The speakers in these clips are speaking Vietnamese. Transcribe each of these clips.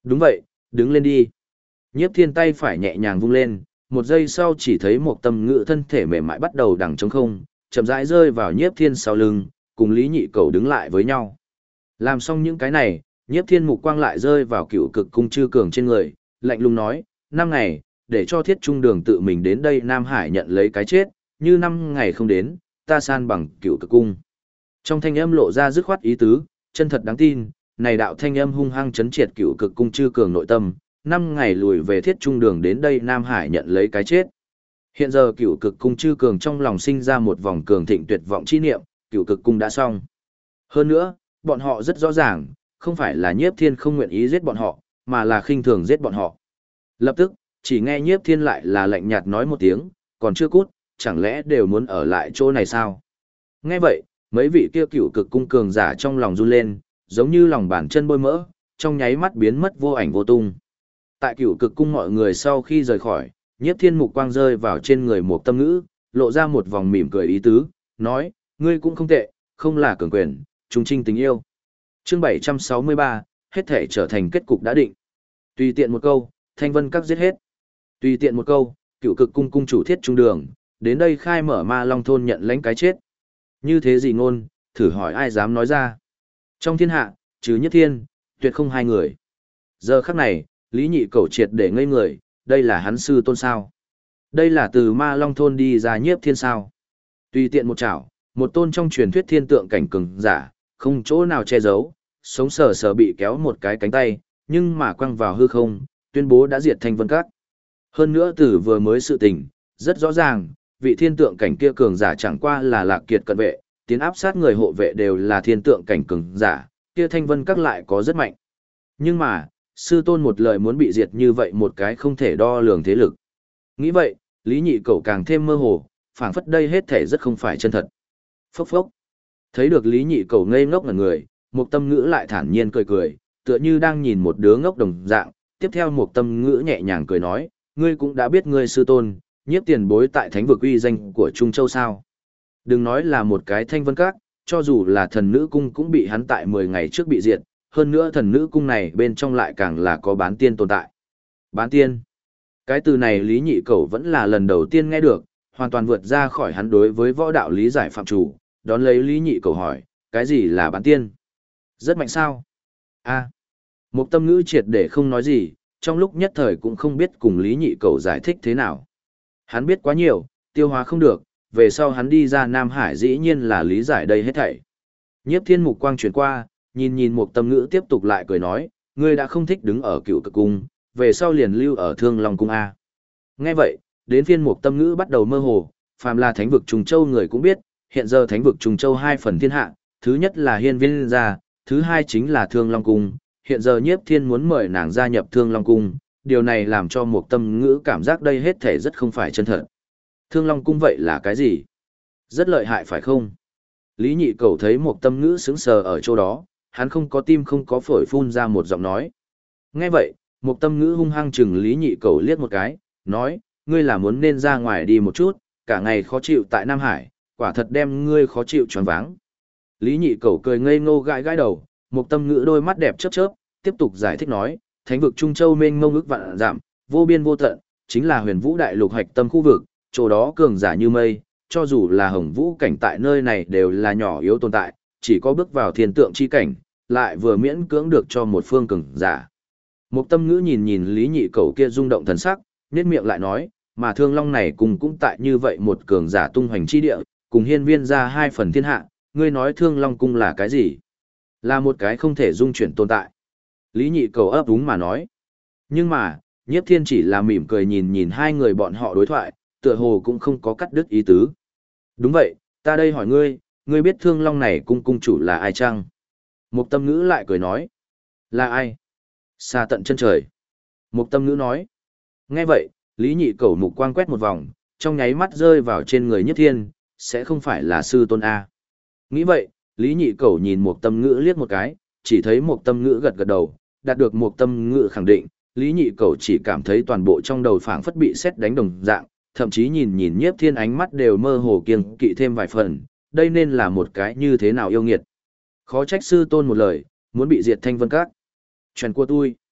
Đúng vậy, đứng lên đi. Nhiếp thiên tay phải nhẹ nhàng vung lên, một giây sau chỉ thấy một tâm ngữ thân thể mềm mại bắt đầu đằng trống không, chậm rãi rơi vào nhiếp thiên sau lưng, cùng Lý Nhị Cẩu đứng lại với nhau. Làm xong những cái này, nhiếp thiên mục quang lại rơi vào cựu cực cung chư cường trên người, lạnh lùng nói, 5 ngày, để cho thiết trung đường tự mình đến đây Nam Hải nhận lấy cái chết, như 5 ngày không đến, ta san bằng cựu cực cung. Trong thanh âm lộ ra dứt khoát ý tứ, chân thật đáng tin, này đạo thanh âm hung hăng chấn triệt cựu cực cung chư cường nội tâm, 5 ngày lùi về thiết trung đường đến đây Nam Hải nhận lấy cái chết. Hiện giờ cựu cực cung chư cường trong lòng sinh ra một vòng cường thịnh tuyệt vọng chi niệm, cựu cực cung đã xong. Hơn nữa, bọn họ rất rõ ràng, không phải là nhiếp thiên không nguyện ý giết bọn họ, mà là khinh thường giết bọn họ. Lập tức, chỉ nghe nhiếp thiên lại là lạnh nhạt nói một tiếng, còn chưa cút, chẳng lẽ đều muốn ở lại chỗ này sao? Nghe vậy, mấy vị kia cựu cực cung cường giả trong lòng run lên, giống như lòng bàn chân bôi mỡ, trong nháy mắt biến mất vô ảnh vô tung. Tại cựu cực cung mọi người sau khi rời khỏi, nhiếp thiên mục quang rơi vào trên người một tâm ngữ, lộ ra một vòng mỉm cười ý tứ, nói, ngươi cũng không tệ, không là cường quyền, trung trinh tình yêu. Chương 763, hết thể trở thành kết cục đã định. Tùy tiện một câu, thanh vân các giết hết. Tùy tiện một câu, cựu cực cung cung chủ thiết trung đường, đến đây khai mở ma long thôn nhận lãnh cái chết. Như thế gì ngôn, thử hỏi ai dám nói ra. Trong thiên hạ, trừ nhất thiên, tuyệt không hai người. Giờ khắc này, Lý Nhị Cẩu triệt để ngây người, đây là hắn sư tôn sao. Đây là từ ma long thôn đi ra nhiếp thiên sao. Tùy tiện một chảo, một tôn trong truyền thuyết thiên tượng cảnh cường giả, không chỗ nào che giấu, sống sờ sờ bị kéo một cái cánh tay, nhưng mà quăng vào hư không, tuyên bố đã diệt thanh vân các. Hơn nữa từ vừa mới sự tình, rất rõ ràng, vị thiên tượng cảnh kia cường giả chẳng qua là lạc kiệt cận vệ, tiến áp sát người hộ vệ đều là thiên tượng cảnh cường giả, kia thanh vân các lại có rất mạnh. Nhưng mà, sư tôn một lời muốn bị diệt như vậy một cái không thể đo lường thế lực. Nghĩ vậy, Lý Nhị Cẩu càng thêm mơ hồ, phảng phất đây hết thể rất không phải chân thật. Phốc phốc. Thấy được Lý Nhị Cẩu ngây ngốc ngẩn người, một tâm ngữ lại thản nhiên cười cười, tựa như đang nhìn một đứa ngốc đồng dạng. Tiếp theo một tâm ngữ nhẹ nhàng cười nói, ngươi cũng đã biết ngươi sư tôn, nhiếp tiền bối tại thánh vực uy danh của Trung Châu sao. Đừng nói là một cái thanh vân các, cho dù là thần nữ cung cũng bị hắn tại 10 ngày trước bị diệt, hơn nữa thần nữ cung này bên trong lại càng là có bán tiên tồn tại. Bán tiên. Cái từ này Lý Nhị Cẩu vẫn là lần đầu tiên nghe được, hoàn toàn vượt ra khỏi hắn đối với võ đạo lý giải phạm chủ, đón lấy Lý Nhị Cẩu hỏi, cái gì là bán tiên? Rất mạnh sao? A. Một tâm ngữ triệt để không nói gì, trong lúc nhất thời cũng không biết cùng Lý Nhị Cẩu giải thích thế nào. Hắn biết quá nhiều, tiêu hóa không được, về sau hắn đi ra Nam Hải dĩ nhiên là lý giải đây hết thảy. Nhiếp thiên mục quang chuyển qua, nhìn nhìn một tâm ngữ tiếp tục lại cười nói, ngươi đã không thích đứng ở cựu cực cung, về sau liền lưu ở Thương Long cung A. Nghe vậy, đến phiên một tâm ngữ bắt đầu mơ hồ, phàm là thánh vực Trùng Châu người cũng biết, hiện giờ thánh vực Trùng Châu hai phần thiên hạ, thứ nhất là Hiên Viên gia, thứ hai chính là Thương Long cung, hiện giờ Nhiếp Thiên muốn mời nàng gia nhập Thương Long cung, điều này làm cho một tâm ngữ cảm giác đây hết thể rất không phải chân thật. Thương Long cung vậy là cái gì? Rất lợi hại phải không? Lý Nhị Cẩu thấy một tâm ngữ sững sờ ở chỗ đó, hắn không có tim không có phổi phun ra một giọng nói. Nghe vậy, một tâm ngữ hung hăng chừng Lý Nhị Cẩu liếc một cái, nói, ngươi là muốn nên ra ngoài đi một chút, cả ngày khó chịu tại Nam Hải, quả thật đem ngươi khó chịu choáng váng. Lý Nhị Cẩu cười ngây ngô gãi gãi đầu, một tâm ngữ đôi mắt đẹp chớp chớp, tiếp tục giải thích nói, thánh vực Trung Châu mênh mông ức vạn dặm, vô biên vô tận, chính là huyền vũ đại lục hạch tâm khu vực, chỗ đó cường giả như mây, cho dù là hồng vũ cảnh tại nơi này đều là nhỏ yếu tồn tại, chỉ có bước vào thiên tượng chi cảnh, lại vừa miễn cưỡng được cho một phương cường giả. Một tâm ngữ nhìn nhìn Lý Nhị Cẩu kia rung động thần sắc, nhếch miệng lại nói, mà Thương Long này cùng cũng tại như vậy một cường giả tung hoành chi địa, cùng Hiên Viên ra hai phần thiên hạ, ngươi nói Thương Long cung là cái gì? Là một cái không thể dung chuyển tồn tại. Lý Nhị Cẩu ấp úng mà nói. Nhưng mà, Nhiếp Thiên chỉ là mỉm cười nhìn nhìn hai người bọn họ đối thoại, tựa hồ cũng không có cắt đứt ý tứ. Đúng vậy, ta đây hỏi ngươi, ngươi biết Thương Long này cung cung chủ là ai chăng? Một tâm ngữ lại cười nói. Là ai? Xa tận chân trời. Một tâm ngữ nói. Nghe vậy, Lý Nhị Cẩu mục quang quét một vòng, trong nháy mắt rơi vào trên người Nhiếp Thiên, sẽ không phải là sư tôn A. Nghĩ vậy, Lý Nhị Cẩu nhìn một tâm ngữ liếc một cái, chỉ thấy một tâm ngữ gật gật đầu, đạt được một tâm ngữ khẳng định, Lý Nhị Cẩu chỉ cảm thấy toàn bộ trong đầu phảng phất bị sét đánh đồng dạng, thậm chí nhìn nhìn Nhiếp Thiên ánh mắt đều mơ hồ kiêng kỵ thêm vài phần, đây nên là một cái như thế nào yêu nghiệt. Khó trách sư tôn một lời, muốn bị diệt thanh vân các. Chuyện của tôi.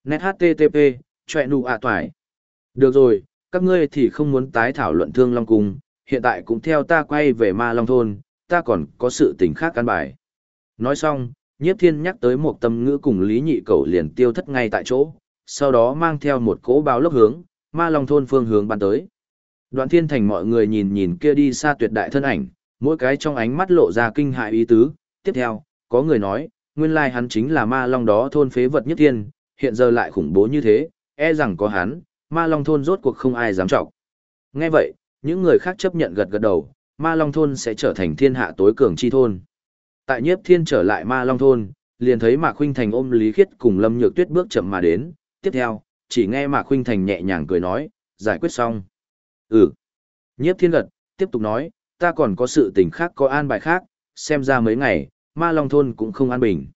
Net HTTP, chọe nụ ạ toài. Được rồi, các ngươi thì không muốn tái thảo luận Thương Long Cung, hiện tại cũng theo ta quay về Ma Long Thôn, ta còn có sự tình khác căn bài. Nói xong, Nhiếp Thiên nhắc tới một tâm ngữ cùng Lý Nhị Cẩu liền tiêu thất ngay tại chỗ, sau đó mang theo một cỗ báo lốc hướng, Ma Long Thôn phương hướng ban tới. Đoạn Thiên Thành mọi người nhìn nhìn kia đi xa tuyệt đại thân ảnh, mỗi cái trong ánh mắt lộ ra kinh hại ý tứ. Tiếp theo, có người nói, nguyên lai hắn chính là Ma Long đó thôn phế vật Nhiếp Thiên, hiện giờ lại khủng bố như thế, e rằng có hắn, Ma Long Thôn rốt cuộc không ai dám trọng. Nghe vậy, những người khác chấp nhận gật gật đầu, Ma Long Thôn sẽ trở thành thiên hạ tối cường chi thôn. Tại Nhiếp Thiên trở lại Ma Long Thôn, liền thấy Mạc Khuynh Thành ôm Lý Khiết cùng Lâm Nhược Tuyết bước chậm mà đến, tiếp theo, chỉ nghe Mạc Khuynh Thành nhẹ nhàng cười nói, giải quyết xong. Ừ. Nhiếp Thiên gật, tiếp tục nói, ta còn có sự tình khác có an bài khác, xem ra mấy ngày, Ma Long Thôn cũng không an bình.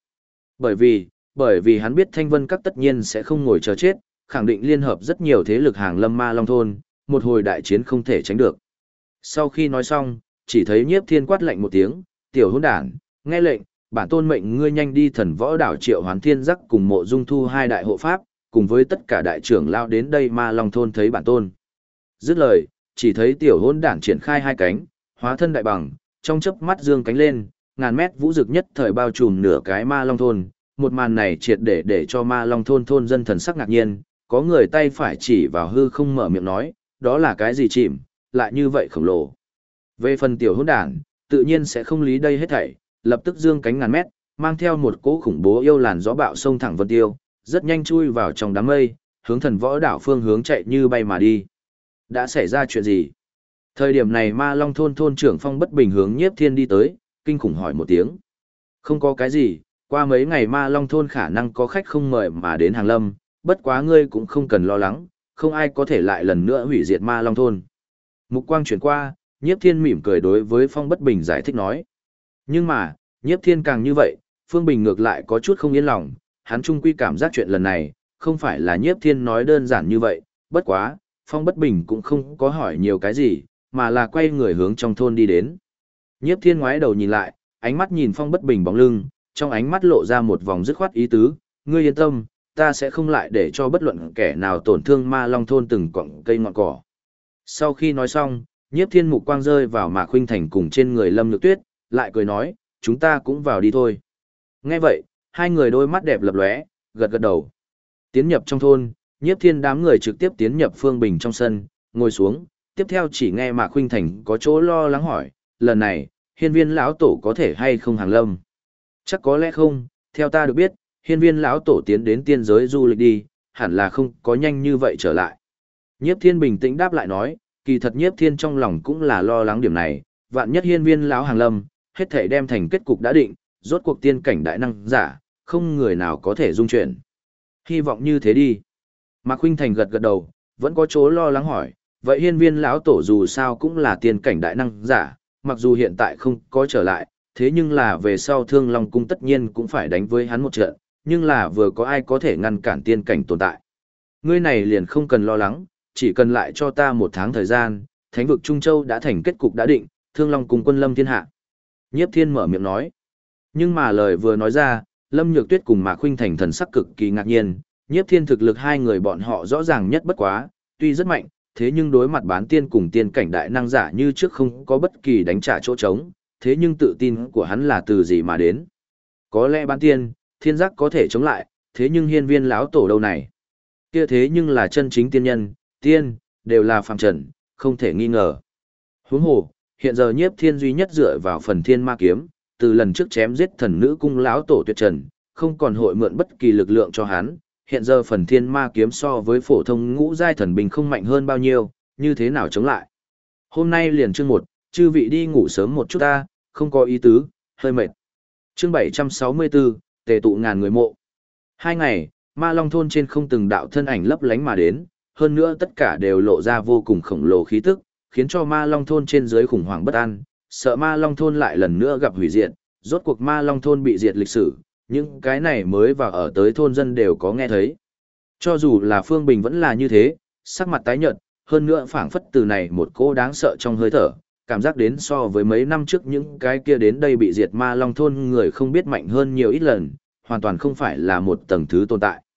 Bởi vì hắn biết Thanh Vân Các tất nhiên sẽ không ngồi chờ chết, khẳng định liên hợp rất nhiều thế lực hàng lâm Ma Long Thôn, một hồi đại chiến không thể tránh được. Sau khi nói xong, chỉ thấy Nhiếp Thiên quát lạnh một tiếng, tiểu hỗn đản, nghe lệnh, bản tôn mệnh ngươi nhanh đi Thần Võ Đảo triệu hoán thiên giác cùng Mộ Dung Thu hai đại hộ pháp, cùng với tất cả đại trưởng lao đến đây Ma Long Thôn thấy bản tôn. Dứt lời, chỉ thấy tiểu hỗn đản triển khai hai cánh, hóa thân đại bằng, trong chớp mắt dương cánh lên, ngàn mét vũ dực nhất thời bao trùm nửa cái Ma Long Thôn. Một màn này triệt để cho Ma Long Thôn thôn dân thần sắc ngạc nhiên, có người tay phải chỉ vào hư không mở miệng nói, đó là cái gì chìm, lại như vậy khổng lồ. Về phần tiểu hỗn đản, tự nhiên sẽ không lý đây hết thảy, lập tức dương cánh ngàn mét, mang theo một cỗ khủng bố yêu làn gió bạo sông thẳng vân tiêu, rất nhanh chui vào trong đám mây, hướng Thần Võ Đảo phương hướng chạy như bay mà đi. Đã xảy ra chuyện gì? Thời điểm này Ma Long Thôn thôn trưởng Phong Bất Bình hướng Nhiếp Thiên đi tới, kinh khủng hỏi một tiếng. Không có cái gì, qua mấy ngày Ma Long Thôn khả năng có khách không mời mà đến hàng lâm, bất quá ngươi cũng không cần lo lắng, không ai có thể lại lần nữa hủy diệt Ma Long Thôn. Mục quang chuyển qua, Nhiếp Thiên mỉm cười đối với Phong Bất Bình giải thích nói. Nhưng mà, Nhiếp Thiên càng như vậy, Phương Bình ngược lại có chút không yên lòng, hắn trung quy cảm giác chuyện lần này, không phải là Nhiếp Thiên nói đơn giản như vậy, bất quá, Phong Bất Bình cũng không có hỏi nhiều cái gì, mà là quay người hướng trong thôn đi đến. Nhiếp Thiên ngoái đầu nhìn lại, ánh mắt nhìn Phong Bất Bình bóng lưng, trong ánh mắt lộ ra một vòng dứt khoát ý tứ, ngươi yên tâm, ta sẽ không lại để cho bất luận kẻ nào tổn thương Ma Long Thôn từng cọng cây ngọn cỏ. Sau khi nói xong, Nhiếp Thiên mục quang rơi vào Mạc Khuynh Thành cùng trên người Lâm Nhược Tuyết, lại cười nói, chúng ta cũng vào đi thôi. Nghe vậy, hai người đôi mắt đẹp lập lóe, gật gật đầu. Tiến nhập trong thôn, Nhiếp Thiên đám người trực tiếp tiến nhập Phương Bình trong sân, ngồi xuống, tiếp theo chỉ nghe Mạc Khuynh Thành có chỗ lo lắng hỏi, lần này, Hiên Viên lão tổ có thể hay không hàng lâm? Chắc có lẽ không, theo ta được biết, Hiên Viên lão tổ tiến đến tiên giới du lịch đi, hẳn là không có nhanh như vậy trở lại. Nhiếp Thiên bình tĩnh đáp lại nói, kỳ thật Nhiếp Thiên trong lòng cũng là lo lắng điểm này, vạn nhất Hiên Viên lão hàng lâm, hết thảy đem thành kết cục đã định, rốt cuộc tiên cảnh đại năng giả, không người nào có thể dung chuyển. Hy vọng như thế đi. Mạc Khuynh Thành gật gật đầu, vẫn có chỗ lo lắng hỏi, vậy Hiên Viên lão tổ dù sao cũng là tiên cảnh đại năng giả, mặc dù hiện tại không có trở lại, thế nhưng là về sau Thương Long Cung tất nhiên cũng phải đánh với hắn một trận, nhưng là vừa có ai có thể ngăn cản tiên cảnh tồn tại. Ngươi này liền không cần lo lắng, chỉ cần lại cho ta 1 tháng thời gian, Thánh vực Trung Châu đã thành kết cục đã định, Thương Long Cung quân lâm thiên hạ. Nhiếp Thiên mở miệng nói. Nhưng mà lời vừa nói ra, Lâm Nhược Tuyết cùng Mạc Khuynh Thành thần sắc cực kỳ ngạc nhiên, Nhiếp Thiên thực lực hai người bọn họ rõ ràng nhất bất quá, tuy rất mạnh, thế nhưng đối mặt bán tiên cùng tiên cảnh đại năng giả như trước không có bất kỳ đánh trả chỗ trống, thế nhưng tự tin của hắn là từ gì mà đến. Có lẽ bán tiên, thiên giác có thể chống lại, thế nhưng Hiên Viên lão tổ đâu này? Kia thế nhưng là chân chính tiên nhân, tiên, đều là phàm trần, không thể nghi ngờ. Huống hồ, hiện giờ Nhiếp Thiên duy nhất dựa vào phần thiên ma kiếm, từ lần trước chém giết thần nữ cung lão tổ tuyệt trần, không còn hội mượn bất kỳ lực lượng cho hắn, hiện giờ phần thiên ma kiếm so với phổ thông ngũ giai thần binh không mạnh hơn bao nhiêu, như thế nào chống lại. Hôm nay liền chương 1, chư vị đi ngủ sớm một chút ta, không có ý tứ, hơi mệt. Chương 764, tề tụ ngàn người mộ. 2 ngày, Ma Long Thôn trên không từng đạo thân ảnh lấp lánh mà đến, hơn nữa tất cả đều lộ ra vô cùng khổng lồ khí tức, khiến cho Ma Long Thôn trên dưới khủng hoảng bất an, sợ Ma Long Thôn lại lần nữa gặp hủy diệt, rốt cuộc Ma Long Thôn bị diệt lịch sử, những cái này mới vào ở tới thôn dân đều có nghe thấy. Cho dù là Phương Bình vẫn là như thế, sắc mặt tái nhợt, hơn nữa phảng phất từ này một cô đáng sợ trong hơi thở, cảm giác đến so với mấy năm trước những cái kia đến đây bị diệt Ma Long Thôn người không biết mạnh hơn nhiều ít lần, hoàn toàn không phải là một tầng thứ tồn tại.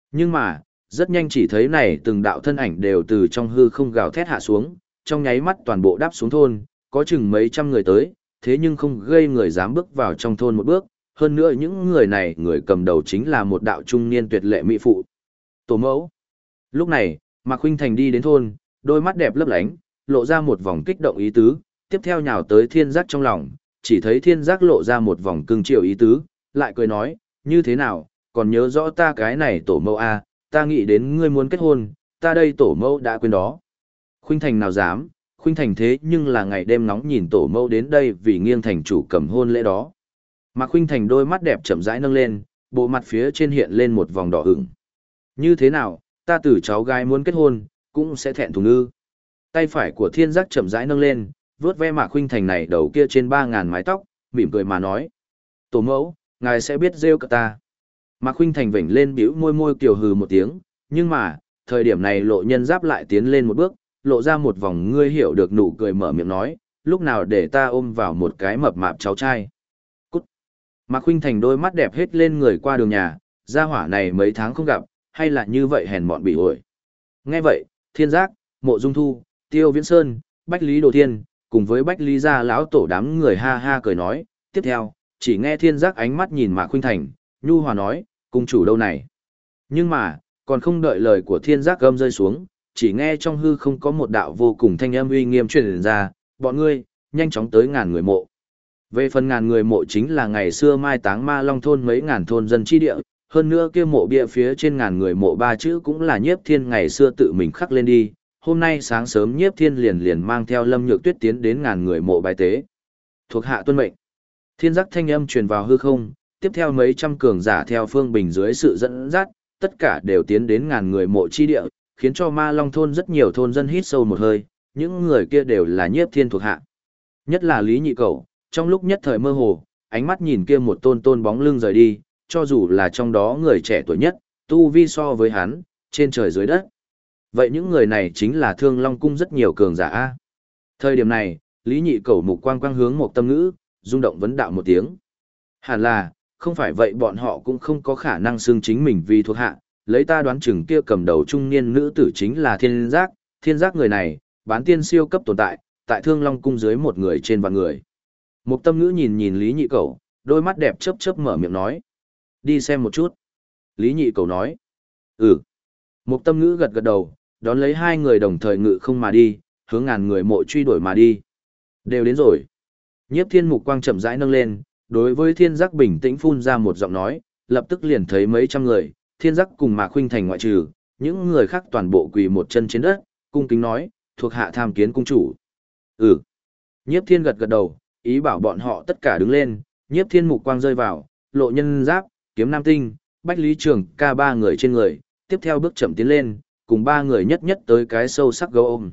Nhưng mà, rất nhanh chỉ thấy này từng đạo thân ảnh đều từ trong hư không gào thét hạ xuống, trong nháy mắt toàn bộ đáp xuống thôn, có chừng mấy trăm người tới, thế nhưng không gây người dám bước vào trong thôn một bước, hơn nữa những người này người cầm đầu chính là một đạo trung niên tuyệt lệ mỹ phụ. Tổ mẫu. Lúc này, Mạc Khuynh Thành đi đến thôn, đôi mắt đẹp lấp lánh, lộ ra một vòng kích động ý tứ, tiếp theo nhào tới Thiên Giác trong lòng, chỉ thấy Thiên Giác lộ ra một vòng cưng chiều ý tứ, lại cười nói, như thế nào, còn nhớ rõ ta cái này tổ mẫu à, ta nghĩ đến ngươi muốn kết hôn, ta đây tổ mẫu đã quên đó. Khuynh Thành nào dám, Khuynh Thành thế nhưng là ngày đêm ngóng nhìn tổ mẫu đến đây vì nghiêng thành chủ cầm hôn lễ đó. Mạc Khuynh Thành đôi mắt đẹp chậm rãi nâng lên, bộ mặt phía trên hiện lên một vòng đỏ ửng. Như thế nào, ta từ cháu gái muốn kết hôn, cũng sẽ thẹn thùng ư. Tay phải của Thiên Giác chậm rãi nâng lên, vuốt ve Mạc Khuynh Thành này đầu kia trên 3.000 mái tóc, mỉm cười mà nói. Tổ mẫu, ngài sẽ biết rêu cợt ta. Mạc Khuynh Thành vểnh lên bĩu môi môi kiều hừ một tiếng, nhưng mà, thời điểm này Lộ Nhân Giáp lại tiến lên một bước, lộ ra một vòng ngươi hiểu được nụ cười mở miệng nói, lúc nào để ta ôm vào một cái mập mạp cháu trai. Cút. Mạc Khuynh Thành đôi mắt đẹp hết lên người qua đường nhà, gia hỏa này mấy tháng không gặp, hay là như vậy hèn mọn bị ổi. Nghe vậy, Thiên Giác, Mộ Dung Thu, Tiêu Viễn Sơn, Bách Lý Đồ Thiên, cùng với Bách Lý gia lão tổ đám người ha ha cười nói, tiếp theo, chỉ nghe Thiên Giác ánh mắt nhìn Mạc Khuynh Thành, nhu hòa nói, cung chủ đâu này. Nhưng mà, còn không đợi lời của Thiên Giác gầm rơi xuống, chỉ nghe trong hư không có một đạo vô cùng thanh âm uy nghiêm truyền ra, bọn ngươi, nhanh chóng tới ngàn người mộ. Về phần ngàn người mộ chính là ngày xưa mai táng Ma Long thôn mấy ngàn thôn dân chi địa, hơn nữa kia mộ bia phía trên ngàn người mộ ba chữ cũng là Nhiếp Thiên ngày xưa tự mình khắc lên đi. Hôm nay sáng sớm Nhiếp Thiên liền mang theo Lâm Nhược Tuyết tiến đến ngàn người mộ bài tế. Thuộc hạ tuân mệnh. Thiên Giác thanh âm truyền vào hư không, tiếp theo mấy trăm cường giả theo Phương Bình dưới sự dẫn dắt, tất cả đều tiến đến ngàn người mộ chi địa, khiến cho Ma Long thôn rất nhiều thôn dân hít sâu một hơi, những người kia đều là Nhiếp Thiên thuộc hạ. Nhất là Lý Nhị Cẩu, trong lúc nhất thời mơ hồ, ánh mắt nhìn kia một tôn bóng lưng rời đi, cho dù là trong đó người trẻ tuổi nhất, tu vi so với hắn, trên trời dưới đất. Vậy những người này chính là Thương Long cung rất nhiều cường giả a. Thời điểm này, Lý Nhị Cẩu mục quang quang hướng một tâm ngữ, rung động vấn đạo một tiếng. Hẳn là, không phải vậy bọn họ cũng không có khả năng xưng chính mình vì thuộc hạ, lấy ta đoán chừng kia cầm đầu trung niên nữ tử chính là Thiên Giác người này, bán tiên siêu cấp tồn tại, tại Thương Long cung dưới một người trên vạn người. Mục tâm ngữ nhìn nhìn Lý Nhị Cẩu, đôi mắt đẹp chớp chớp mở miệng nói. Đi xem một chút. Lý Nhị Cẩu nói. Ừ. Mục tâm ngữ gật gật đầu, đón lấy hai người đồng thời ngự không mà đi, hướng ngàn người mộ truy đuổi mà đi. Đều đến rồi. Nhiếp Thiên mục quang chậm rãi nâng lên, đối với Thiên Giác bình tĩnh phun ra một giọng nói, lập tức liền thấy mấy trăm người, Thiên Giác cùng Mạc Khuynh Thành ngoại trừ, những người khác toàn bộ quỳ một chân trên đất, cung kính nói, thuộc hạ tham kiến cung chủ. Ừ. Nhiếp Thiên gật gật đầu, ý bảo bọn họ tất cả đứng lên, Nhiếp Thiên mục quang rơi vào, Lộ Nhân Giáp, Kiếm Nam Tinh, Bách Lý Trường ca ba người trên người, tiếp theo bước chậm tiến lên, cùng ba người nhất nhất tới cái sâu sắc gấu ôm.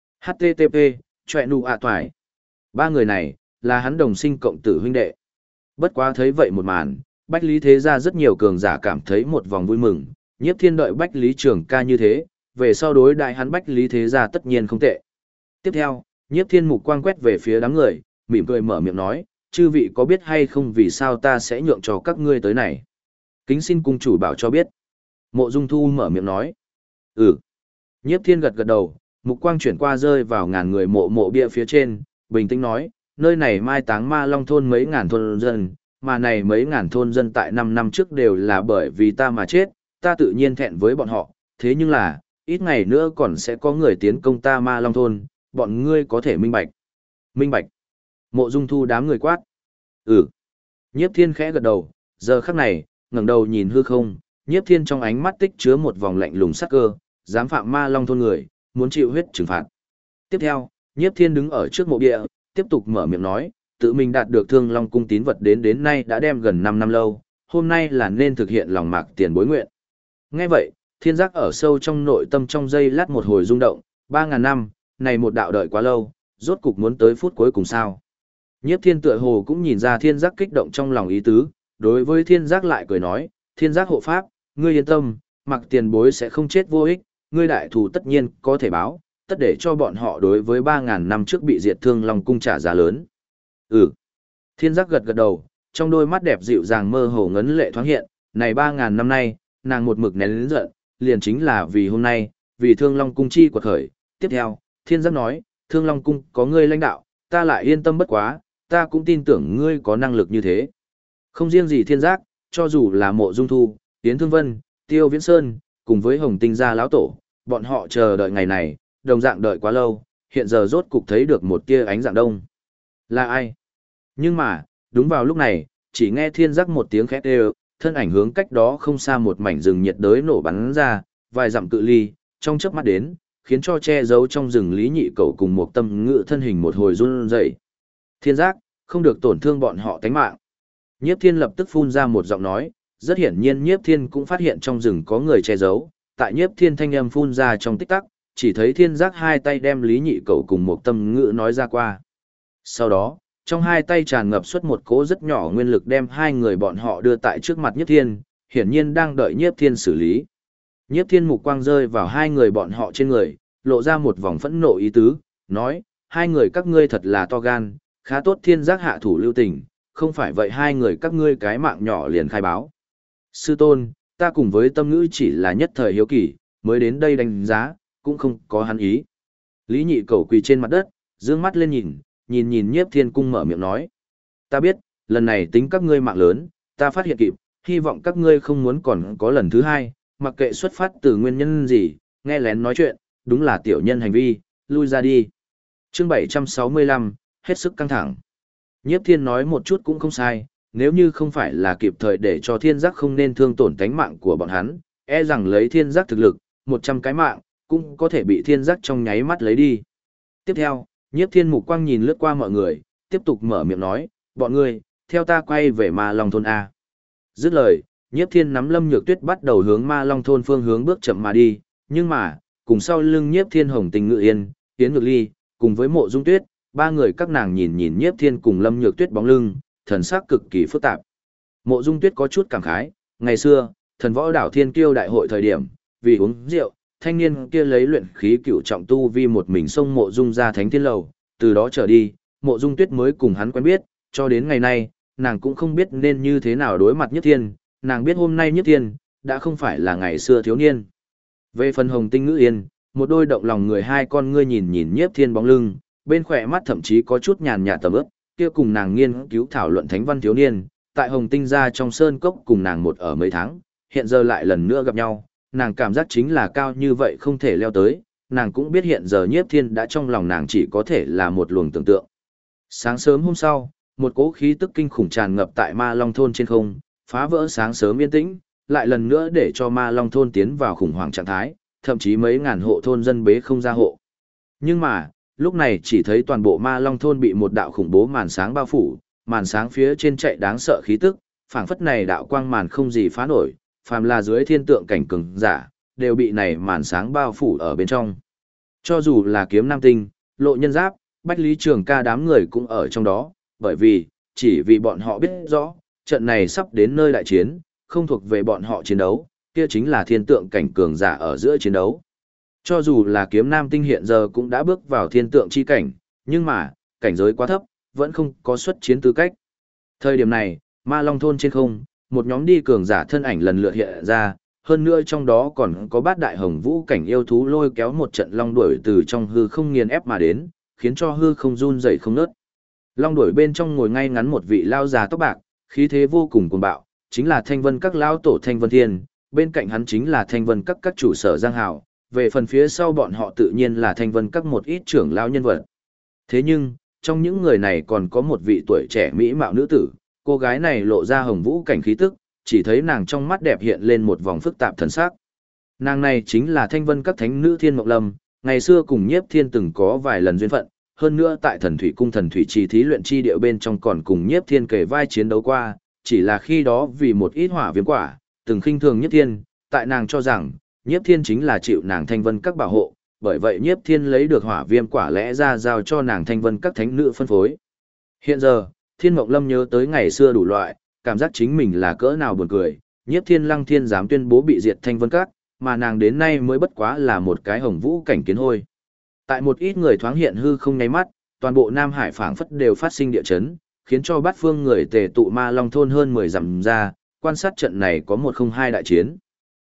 HTTP, chọe nụ ạ toài. Ba người này, là hắn đồng sinh cộng tử huynh đệ. Bất quá thấy vậy một màn, Bách Lý thế gia rất nhiều cường giả cảm thấy một vòng vui mừng, Nhiếp Thiên đợi Bách Lý Trường ca như thế, về sau đối đại hắn Bách Lý thế gia tất nhiên không tệ. Tiếp theo, Nhiếp Thiên mục quang quét về phía đám người, mỉm cười mở miệng nói, chư vị có biết hay không vì sao ta sẽ nhượng cho các ngươi tới này? Kính xin cung chủ bảo cho biết. Mộ Dung Thu mở miệng nói. Ừ. Nhiếp Thiên gật gật đầu, mục quang chuyển qua rơi vào ngàn người mộ bia phía trên, bình tĩnh nói, nơi này mai táng Ma Long thôn mấy ngàn thôn dân, mà này mấy ngàn thôn dân tại 5 năm trước đều là bởi vì ta mà chết, ta tự nhiên thẹn với bọn họ, thế nhưng là, ít ngày nữa còn sẽ có người tiến công ta Ma Long thôn, bọn ngươi có thể minh bạch. Minh bạch. Mộ Dung Thu đám người quát. Ừ. Nhiếp Thiên khẽ gật đầu, giờ khắc này, ngẩng đầu nhìn hư không, Nhiếp Thiên trong ánh mắt tích chứa một vòng lạnh lùng sắc cơ, dám phạm Ma Long thôn người, muốn chịu huyết trừng phạt. Tiếp theo, Nhiếp Thiên đứng ở trước mộ địa, tiếp tục mở miệng nói, tự mình đạt được Thương Long cung tín vật đến nay đã đem gần 5 năm lâu, hôm nay là nên thực hiện lòng mạc tiền bối nguyện. Nghe vậy, Thiên Giác ở sâu trong nội tâm trong giây lát một hồi rung động, 3.000 năm, này một đạo đợi quá lâu, rốt cục muốn tới phút cuối cùng sao. Nhiếp Thiên tựa hồ cũng nhìn ra Thiên Giác kích động trong lòng ý tứ, đối với Thiên Giác lại cười nói, Thiên Giác hộ pháp, ngươi yên tâm, mặc tiền bối sẽ không chết vô ích, ngươi đại thù tất nhiên có thể báo, tất để cho bọn họ đối với 3.000 năm trước bị diệt Thương Long cung trả giá lớn. Ừ. Thiên Giác gật gật đầu, trong đôi mắt đẹp dịu dàng mơ hồ ngấn lệ thoáng hiện, này 3.000 năm nay, nàng một mực nén lớn giận, liền chính là vì hôm nay, vì Thương Long cung chi quật khởi. Tiếp theo, Thiên Giác nói, Thương Long cung có ngươi lãnh đạo, ta lại yên tâm bất quá, ta cũng tin tưởng ngươi có năng lực như thế. Không riêng gì Thiên Giác, cho dù là Mộ Dung Thu, Yến Thương Vân, Tiêu Viễn Sơn, cùng với Hồng Tinh gia lão tổ, bọn họ chờ đợi ngày này, đồng dạng đợi quá lâu, hiện giờ rốt cục thấy được một tia ánh dạng đông. Là ai? Nhưng mà, đúng vào lúc này, chỉ nghe Thiên Giác một tiếng khét đều, thân ảnh hướng cách đó không xa một mảnh rừng nhiệt đới nổ bắn ra, vài dặm cự ly, trong chớp mắt đến, khiến cho che giấu trong rừng Lý Nhị Cẩu cùng một tâm ngự thân hình một hồi run rẩy. Thiên Giác, không được tổn thương bọn họ tánh mạng. Nhiếp Thiên lập tức phun ra một giọng nói, rất hiển nhiên Nhiếp Thiên cũng phát hiện trong rừng có người che giấu, tại Nhiếp Thiên thanh âm phun ra trong tích tắc, chỉ thấy Thiên Giác hai tay đem Lý Nhị Cẩu cùng một tâm ngự nói ra qua. Sau đó, trong hai tay tràn ngập xuất một cỗ rất nhỏ nguyên lực đem hai người bọn họ đưa tại trước mặt Nhiếp Thiên, hiển nhiên đang đợi Nhiếp Thiên xử lý. Nhiếp Thiên mục quang rơi vào hai người bọn họ trên người, lộ ra một vòng phẫn nộ ý tứ, nói, hai người các ngươi thật là to gan, khá tốt Thiên Giác hạ thủ lưu tình, không phải vậy hai người các ngươi cái mạng nhỏ liền khai báo. Sư tôn, ta cùng với tâm ngữ chỉ là nhất thời hiếu kỳ, mới đến đây đánh giá, cũng không có hắn ý. Lý Nhị Cẩu quỳ trên mặt đất, dương mắt lên nhìn Nhiếp Thiên cung mở miệng nói. Ta biết, lần này tính các ngươi mạng lớn, ta phát hiện kịp, hy vọng các ngươi không muốn còn có lần thứ hai, mặc kệ xuất phát từ nguyên nhân gì, nghe lén nói chuyện, đúng là tiểu nhân hành vi, lui ra đi. Chương 765, hết sức căng thẳng. Nhiếp Thiên nói một chút cũng không sai, nếu như không phải là kịp thời để cho Thiên Giác không nên thương tổn tánh mạng của bọn hắn, e rằng lấy Thiên Giác thực lực, 100 cái mạng, cũng có thể bị Thiên Giác trong nháy mắt lấy đi. Tiếp theo, Nhiếp Thiên mục quang nhìn lướt qua mọi người, tiếp tục mở miệng nói, bọn ngươi, theo ta quay về Ma Long thôn A. Dứt lời, Nhiếp Thiên nắm Lâm Nhược Tuyết bắt đầu hướng Ma Long thôn phương hướng bước chậm mà đi, nhưng mà, cùng sau lưng Nhiếp Thiên Hồng Tình Ngự Yên, Yến Ngược Ly, cùng với Mộ Dung Tuyết, ba người các nàng nhìn Nhiếp Thiên cùng Lâm Nhược Tuyết bóng lưng, thần sắc cực kỳ phức tạp. Mộ Dung Tuyết có chút cảm khái, ngày xưa, thần võ đảo Thiên Kiêu đại hội thời điểm, vì uống rượu, thanh niên kia lấy luyện khí cửu trọng tu vi một mình xông Mộ Dung ra Thánh Thiên lầu, từ đó trở đi, Mộ Dung Tuyết mới cùng hắn quen biết, cho đến ngày nay, nàng cũng không biết nên như thế nào đối mặt Nhiếp Thiên, nàng biết hôm nay Nhiếp Thiên đã không phải là ngày xưa thiếu niên. Về phần Hồng Tinh Ngữ Yên, một đôi động lòng người hai con ngươi nhìn Nhiếp Thiên bóng lưng, bên khỏe mắt thậm chí có chút nhàn nhạt tầm ướp, kia cùng nàng nghiên cứu thảo luận thánh văn thiếu niên, tại Hồng Tinh gia trong sơn cốc cùng nàng một ở mấy tháng, hiện giờ lại lần nữa gặp nhau, nàng cảm giác chính là cao như vậy không thể leo tới, nàng cũng biết hiện giờ Nhiếp Thiên đã trong lòng nàng chỉ có thể là một luồng tưởng tượng. Sáng sớm hôm sau, một cỗ khí tức kinh khủng tràn ngập tại Ma Long thôn trên không, phá vỡ sáng sớm yên tĩnh, lại lần nữa để cho Ma Long thôn tiến vào khủng hoảng trạng thái, thậm chí mấy ngàn hộ thôn dân bế không ra hộ. Nhưng mà, lúc này chỉ thấy toàn bộ Ma Long thôn bị một đạo khủng bố màn sáng bao phủ, màn sáng phía trên chạy đáng sợ khí tức, phảng phất này đạo quang màn không gì phá nổi, phàm là dưới thiên tượng cảnh cường giả, đều bị này màn sáng bao phủ ở bên trong. Cho dù là Kiếm Nam Tinh, Lộ Nhân Giáp, Bách Lý Trường Ca đám người cũng ở trong đó, bởi vì, chỉ vì bọn họ biết rõ, trận này sắp đến nơi đại chiến, không thuộc về bọn họ chiến đấu, kia chính là thiên tượng cảnh cường giả ở giữa chiến đấu. Cho dù là Kiếm Nam Tinh hiện giờ cũng đã bước vào thiên tượng chi cảnh, nhưng mà, cảnh giới quá thấp, vẫn không có xuất chiến tư cách. Thời điểm này, Ma Long thôn trên không, một nhóm đi cường giả thân ảnh lần lượt hiện ra, hơn nữa trong đó còn có bát đại hồng vũ cảnh yêu thú lôi kéo một trận long đuổi từ trong hư không nghiền ép mà đến, khiến cho hư không run rẩy không ngớt. Long đuổi bên trong ngồi ngay ngắn một vị lao già tóc bạc, khí thế vô cùng cuồng bạo, chính là Thanh Vân các lão tổ Thanh Vân Thiên, bên cạnh hắn chính là Thanh Vân các chủ sở Giang Hạo, về phần phía sau bọn họ tự nhiên là Thanh Vân các một ít trưởng lão nhân vật. Thế nhưng, trong những người này còn có một vị tuổi trẻ mỹ mạo nữ tử, cô gái này lộ ra hồng vũ cảnh khí tức, chỉ thấy nàng trong mắt đẹp hiện lên một vòng phức tạp thần sắc. Nàng này chính là Thanh Vân các thánh nữ Thiên Mộng Lâm, ngày xưa cùng Nhiếp Thiên từng có vài lần duyên phận, hơn nữa tại Thần Thủy cung Thần Thủy trì thí luyện chi địa bên trong còn cùng Nhiếp Thiên kể vai chiến đấu qua, chỉ là khi đó vì một ít hỏa viêm quả, từng khinh thường Nhiếp Thiên, tại nàng cho rằng Nhiếp Thiên chính là chịu nàng Thanh Vân các bảo hộ, bởi vậy Nhiếp Thiên lấy được hỏa viêm quả lẽ ra giao cho nàng Thanh Vân các thánh nữ phân phối. Hiện giờ, Thiên Mộng Lâm nhớ tới ngày xưa đủ loại, cảm giác chính mình là cỡ nào buồn cười, Nhiếp Thiên Lăng Thiên dám tuyên bố bị diệt Thanh Vân các, mà nàng đến nay mới bất quá là một cái hồng vũ cảnh kiến hôi. Tại một ít người thoáng hiện hư không nháy mắt, toàn bộ Nam Hải phảng phất đều phát sinh địa chấn, khiến cho bát phương người tề tụ Ma Long thôn hơn 10 dặm ra, quan sát trận này có một không hai đại chiến.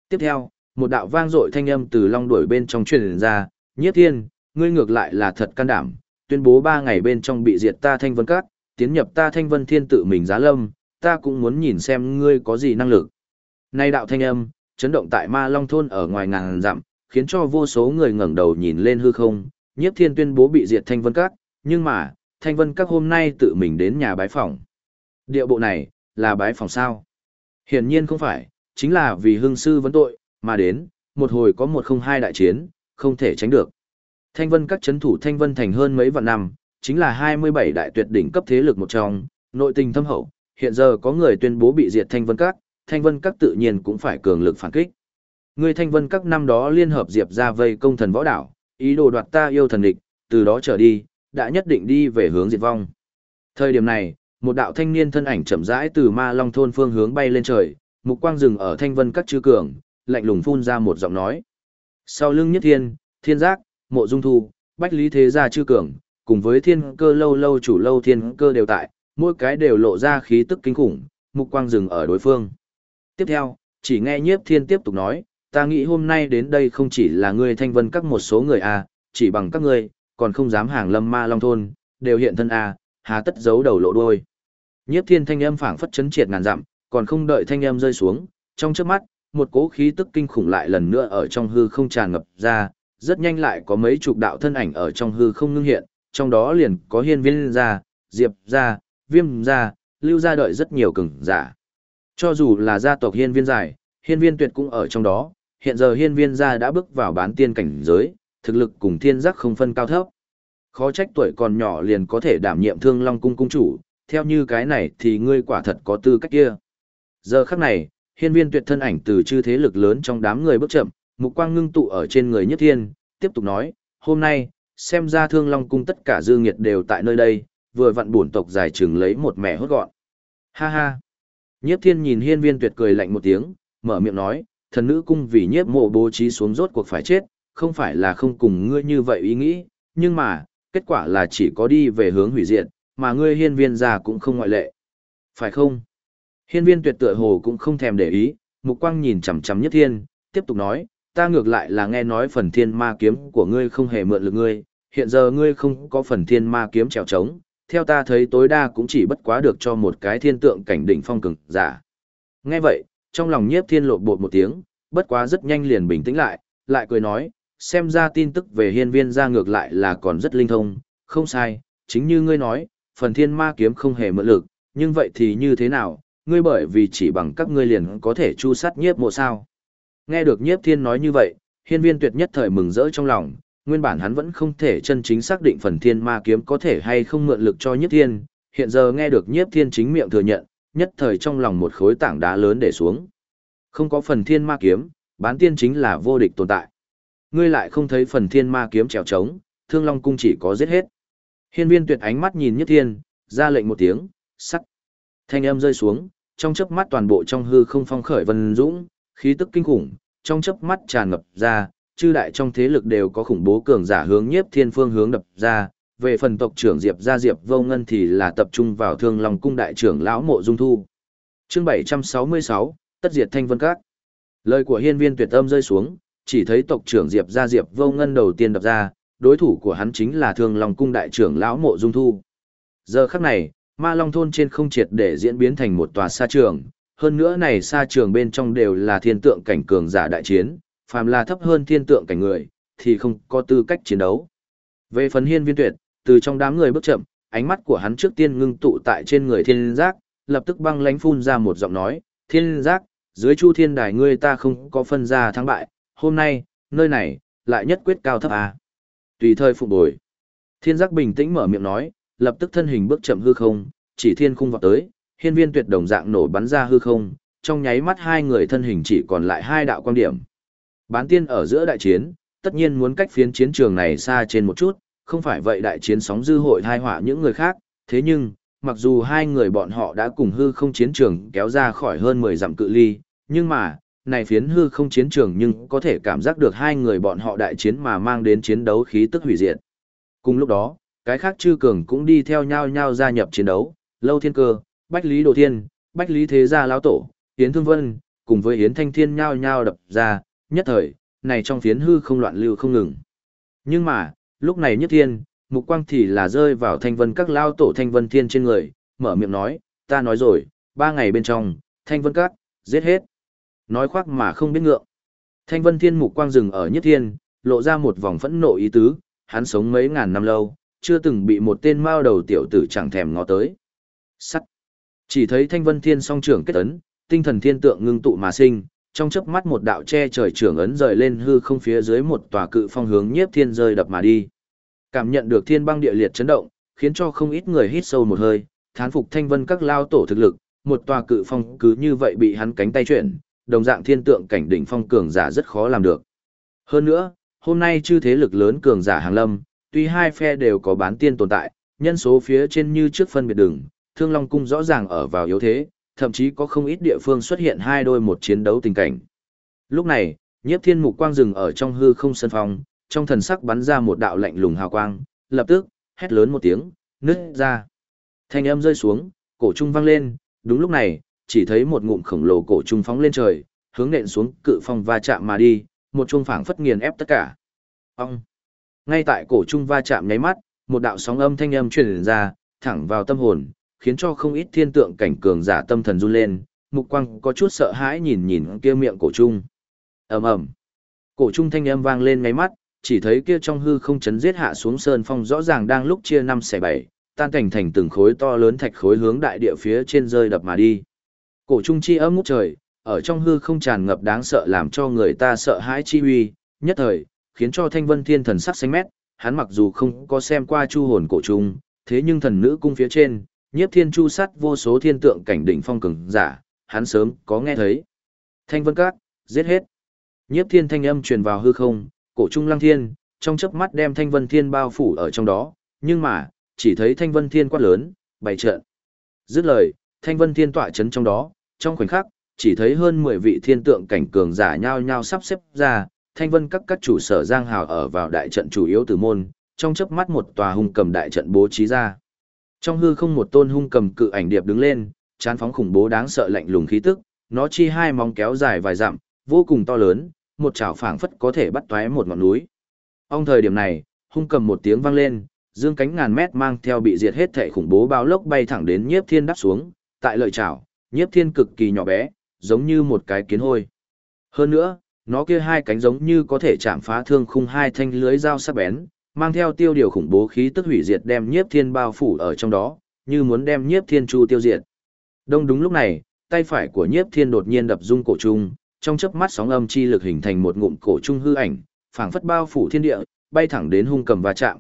Tiếp theo, một đạo vang dội thanh âm từ long đuổi bên trong truyền ra, Nhiếp Thiên, ngươi ngược lại là thật can đảm, tuyên bố 3 ngày bên trong bị diệt ta Thanh Vân Các, tiến nhập ta Thanh Vân Thiên tự mình giá lâm, ta cũng muốn nhìn xem ngươi có gì năng lực. Nay đạo thanh âm, chấn động tại Ma Long thôn ở ngoài ngàn dặm, khiến cho vô số người ngẩng đầu nhìn lên hư không, Nhiếp Thiên tuyên bố bị diệt Thanh Vân Các, nhưng mà, Thanh Vân Các hôm nay tự mình đến nhà bái phỏng. Điệu bộ này, là bái phỏng sao? Hiển nhiên không phải, chính là vì hưng sư vấn tội, mà đến, một hồi có 102 đại chiến, không thể tránh được. Thanh Vân Các chấn thủ Thanh Vân thành hơn mấy vạn năm, chính là 27 đại tuyệt đỉnh cấp thế lực một trong, nội tình thâm hậu, hiện giờ có người tuyên bố bị diệt Thanh Vân Các tự nhiên cũng phải cường lực phản kích. Người Thanh Vân Các năm đó liên hợp Diệp ra vây công thần võ đảo, ý đồ đoạt ta yêu thần địch, từ đó trở đi, đã nhất định đi về hướng diệt vong. Thời điểm này, một đạo thanh niên thân ảnh chậm rãi từ Ma Long thôn phương hướng bay lên trời, mục quang dừng ở Thanh Vân Các chư cường, lạnh lùng phun ra một giọng nói. Sau lưng Nhất Thiên, Thiên Giác, Mộ Dung Thu, Bách Lý Thế Gia chư cường, cùng với Thiên Cơ lâu lâu chủ lâu Thiên Cơ đều tại, mỗi cái đều lộ ra khí tức kinh khủng, mục quang dừng ở đối phương. Tiếp theo, chỉ nghe Nhiếp Thiên tiếp tục nói, ta nghĩ hôm nay đến đây không chỉ là ngươi Thanh Vân Các một số người chỉ bằng các ngươi, còn không dám hàng lâm Ma Long thôn, đều hiện thân hà tất giấu đầu lộ đuôi. Nhiếp Thiên thanh âm phảng phất chấn triệt ngàn dặm, còn không đợi thanh âm rơi xuống, trong chớp mắt, một cỗ khí tức kinh khủng lại lần nữa ở trong hư không tràn ngập ra, rất nhanh lại có mấy chục đạo thân ảnh ở trong hư không ngưng hiện, trong đó liền có Hiên Viên gia, Diệp gia, Viêm gia, Lưu gia đợi rất nhiều cường giả. Cho dù là gia tộc Hiên Viên Giải, Hiên Viên Tuyệt cũng ở trong đó, hiện giờ Hiên Viên gia đã bước vào bán tiên cảnh giới, thực lực cùng Thiên Giác không phân cao thấp. Khó trách tuổi còn nhỏ liền có thể đảm nhiệm Thương Long cung cung chủ, theo như cái này thì ngươi quả thật có tư cách kia. Giờ khắc này, Hiên Viên Tuyệt thân ảnh từ chư thế lực lớn trong đám người bước chậm, mục quang ngưng tụ ở trên người Nhất Thiên, tiếp tục nói, hôm nay, xem ra Thương Long cung tất cả dư nghiệt đều tại nơi đây, vừa vặn bổn tộc giải trừng lấy một mẻ hốt gọn. Ha ha. Nhiếp Thiên nhìn Hiên Viên Tuyệt cười lạnh một tiếng, mở miệng nói, thần nữ cung vì nhiếp mộ bố trí xuống rốt cuộc phải chết, không phải là không cùng ngươi như vậy ý nghĩ, nhưng mà, kết quả là chỉ có đi về hướng hủy diệt, mà ngươi Hiên Viên gia cũng không ngoại lệ. Phải không? Hiên Viên Tuyệt tựa hồ cũng không thèm để ý, mục quang nhìn chằm chằm Nhất Thiên, tiếp tục nói, ta ngược lại là nghe nói phần thiên ma kiếm của ngươi không hề mượn lực ngươi, hiện giờ ngươi không có phần thiên ma kiếm trèo trống, theo ta thấy tối đa cũng chỉ bất quá được cho một cái thiên tượng cảnh đỉnh phong cường giả. Nghe vậy, trong lòng Nhiếp Thiên lộn bột một tiếng, bất quá rất nhanh liền bình tĩnh lại, lại cười nói, xem ra tin tức về Hiên Viên gia ngược lại là còn rất linh thông, không sai, chính như ngươi nói, phần thiên ma kiếm không hề mượn lực, nhưng vậy thì như thế nào, ngươi bởi vì chỉ bằng các ngươi liền có thể chu sát Nhiếp Mộ sao? Nghe được Nhiếp Thiên nói như vậy, Hiên Viên Tuyệt nhất thời mừng rỡ trong lòng, nguyên bản hắn vẫn không thể chân chính xác định phần thiên ma kiếm có thể hay không mượn lực cho Nhiếp Thiên, hiện giờ nghe được Nhiếp Thiên chính miệng thừa nhận, nhất thời trong lòng một khối tảng đá lớn để xuống. Không có phần thiên ma kiếm, bán tiên chính là vô địch tồn tại. Ngươi lại không thấy phần thiên ma kiếm trèo trống, Thương Long cung chỉ có giết hết. Hiên Viên Tuyệt ánh mắt nhìn Nhiếp Thiên, ra lệnh một tiếng, sắt. Thanh âm rơi xuống, trong chớp mắt toàn bộ trong hư không phong khởi vân dũng, khí tức kinh khủng, trong chớp mắt tràn ngập ra, chư đại trong thế lực đều có khủng bố cường giả hướng Nhiếp Thiên phương hướng đập ra. Về phần tộc trưởng Diệp gia Diệp Vô Ngân thì là tập trung vào Thương Long cung đại trưởng lão Mộ Dung Thu. Chương 766, tất diệt Thanh Vân Các. Lời của Hiên Viên Tuyệt âm rơi xuống, chỉ thấy tộc trưởng Diệp gia Diệp Vô Ngân đầu tiên đập ra, đối thủ của hắn chính là Thương Long cung đại trưởng lão Mộ Dung Thu. Giờ khắc này, Ma Long thôn trên không triệt để diễn biến thành một tòa sa trường, hơn nữa này sa trường bên trong đều là thiên tượng cảnh cường giả đại chiến, phàm là thấp hơn thiên tượng cảnh người thì không có tư cách chiến đấu. Về phần Hiên Viên Tuyệt, từ trong đám người bước chậm, ánh mắt của hắn trước tiên ngưng tụ tại trên người Thiên Giác, lập tức băng lãnh phun ra một giọng nói, Thiên Giác, dưới Chu Thiên Đài ngươi ta không có phân ra thắng bại, hôm nay, nơi này, lại nhất quyết cao thấp Tùy thời phục bồi. Thiên Giác bình tĩnh mở miệng nói, lập tức thân hình bước chậm hư không, chỉ thiên khung vọt tới, Hiên Viên Tuyệt đồng dạng nổ bắn ra hư không, trong nháy mắt hai người thân hình chỉ còn lại hai đạo quang điểm. Bán tiên ở giữa đại chiến, tất nhiên muốn cách phiến chiến trường này xa trên một chút, không phải vậy đại chiến sóng dư hội thai họa những người khác, thế nhưng, mặc dù hai người bọn họ đã cùng hư không chiến trường kéo ra khỏi hơn 10 dặm cự ly, nhưng mà, này phiến hư không chiến trường nhưng có thể cảm giác được hai người bọn họ đại chiến mà mang đến chiến đấu khí tức hủy diệt. Cùng lúc đó, cái khác chư cường cũng đi theo nhau nhau gia nhập chiến đấu, Lâu Thiên Cơ, Bách Lý Đồ Thiên, Bách Lý Thế Gia lão tổ, Yến Thương Vân, cùng với Yến Thanh Thiên nhao nhao đập ra, nhất thời, này trong phiến hư không loạn lưu không ngừng. Nhưng mà, lúc này Nhất Thiên, mục quang thì là rơi vào Thanh Vân Các lao tổ Thanh Vân Thiên trên người, mở miệng nói, ta nói rồi, 3 ngày bên trong, Thanh Vân Các, giết hết. Nói khoác mà không biết ngượng. Thanh Vân Thiên mục quang dừng ở Nhất Thiên, lộ ra một vòng phẫn nộ ý tứ, hắn sống mấy ngàn năm lâu, chưa từng bị một tên mao đầu tiểu tử chẳng thèm ngó tới. Sắt. Chỉ thấy Thanh Vân Thiên song trưởng kết ấn, tinh thần thiên tượng ngưng tụ mà sinh, trong chớp mắt một đạo che trời trưởng ấn rời lên hư không phía dưới một tòa cự phong hướng Nhiếp Thiên rơi đập mà đi. Cảm nhận được thiên băng địa liệt chấn động, khiến cho không ít người hít sâu một hơi, thán phục Thanh Vân Các lao tổ thực lực, một tòa cự phong cứ như vậy bị hắn cánh tay chuyển, đồng dạng thiên tượng cảnh đỉnh phong cường giả rất khó làm được. Hơn nữa, hôm nay chư thế lực lớn cường giả hàng lâm, tuy hai phe đều có bán tiên tồn tại, nhân số phía trên như trước phân biệt đường, Thương Long cung rõ ràng ở vào yếu thế, thậm chí có không ít địa phương xuất hiện hai đôi một chiến đấu tình cảnh. Lúc này, Nhiếp Thiên mục quang dừng ở trong hư không sân phong, trong thần sắc bắn ra một đạo lạnh lùng hào quang, lập tức hét lớn một tiếng, nứt ra. Thanh âm rơi xuống, cổ trung vang lên, đúng lúc này, chỉ thấy một ngụm khổng lồ cổ trung phóng lên trời, hướng nện xuống cự phong va chạm mà đi, một trung phảng phất nghiền ép tất cả. Ông. Ngay tại cổ trung va chạm nháy mắt, một đạo sóng âm thanh âm truyền ra, thẳng vào tâm hồn, khiến cho không ít thiên tượng cảnh cường giả tâm thần run lên, mục quang có chút sợ hãi nhìn nhìn kia miệng cổ trung. Ầm ầm. Cổ trung thanh âm vang lên nháy mắt, chỉ thấy kia trong hư không chấn giết hạ xuống sơn phong rõ ràng đang lúc chia 5 xẻ 7, tan cảnh thành từng khối to lớn thạch khối hướng đại địa phía trên rơi đập mà đi. Cổ trung chi âm ngút trời, ở trong hư không tràn ngập đáng sợ làm cho người ta sợ hãi chi uy, nhất thời, khiến cho Thanh Vân Thiên thần sắc xanh mét, hắn mặc dù không có xem qua chu hồn cổ trung, thế nhưng thần nữ cung phía trên, Nhiếp Thiên chu sát vô số thiên tượng cảnh đỉnh phong cường giả, hắn sớm có nghe thấy. Thanh Vân Các, giết hết. Nhiếp Thiên thanh âm truyền vào hư không, cổ trung lăng thiên, trong chớp mắt đem Thanh Vân Thiên bao phủ ở trong đó, nhưng mà, chỉ thấy Thanh Vân Thiên quát lớn, bày trận. Dứt lời, Thanh Vân Thiên tọa chấn trong đó, trong khoảnh khắc, chỉ thấy hơn 10 vị thiên tượng cảnh cường giả nhao nhao sắp xếp ra, Thanh Vân các chủ sở Giang Hào ở vào đại trận chủ yếu tử môn, trong chớp mắt một tòa hung cầm đại trận bố trí ra. Trong hư không một tôn hung cầm cự ảnh điệp đứng lên, chán phóng khủng bố đáng sợ lạnh lùng khí tức, nó chi hai móng kéo dài vài dặm, vô cùng to lớn, một chảo phảng phất có thể bắt toé một ngọn núi. Ông thời điểm này, hung cầm một tiếng vang lên, dương cánh ngàn mét mang theo bị diệt hết thể khủng bố báo lốc bay thẳng đến Nhiếp Thiên đáp xuống, tại lợi chảo, Nhiếp Thiên cực kỳ nhỏ bé, giống như một cái kiến hôi. Hơn nữa, nó kia hai cánh giống như có thể chạm phá thương khung hai thanh lưới dao sắc bén, mang theo tiêu điều khủng bố khí tức hủy diệt đem Nhiếp Thiên bao phủ ở trong đó, như muốn đem Nhiếp Thiên chu tiêu diệt. Đúng lúc này, tay phải của Nhiếp Thiên đột nhiên đập rung cổ trung, trong chớp mắt sóng âm chi lực hình thành một ngụm cổ trung hư ảnh, phảng phất bao phủ thiên địa, bay thẳng đến hung cầm va chạm.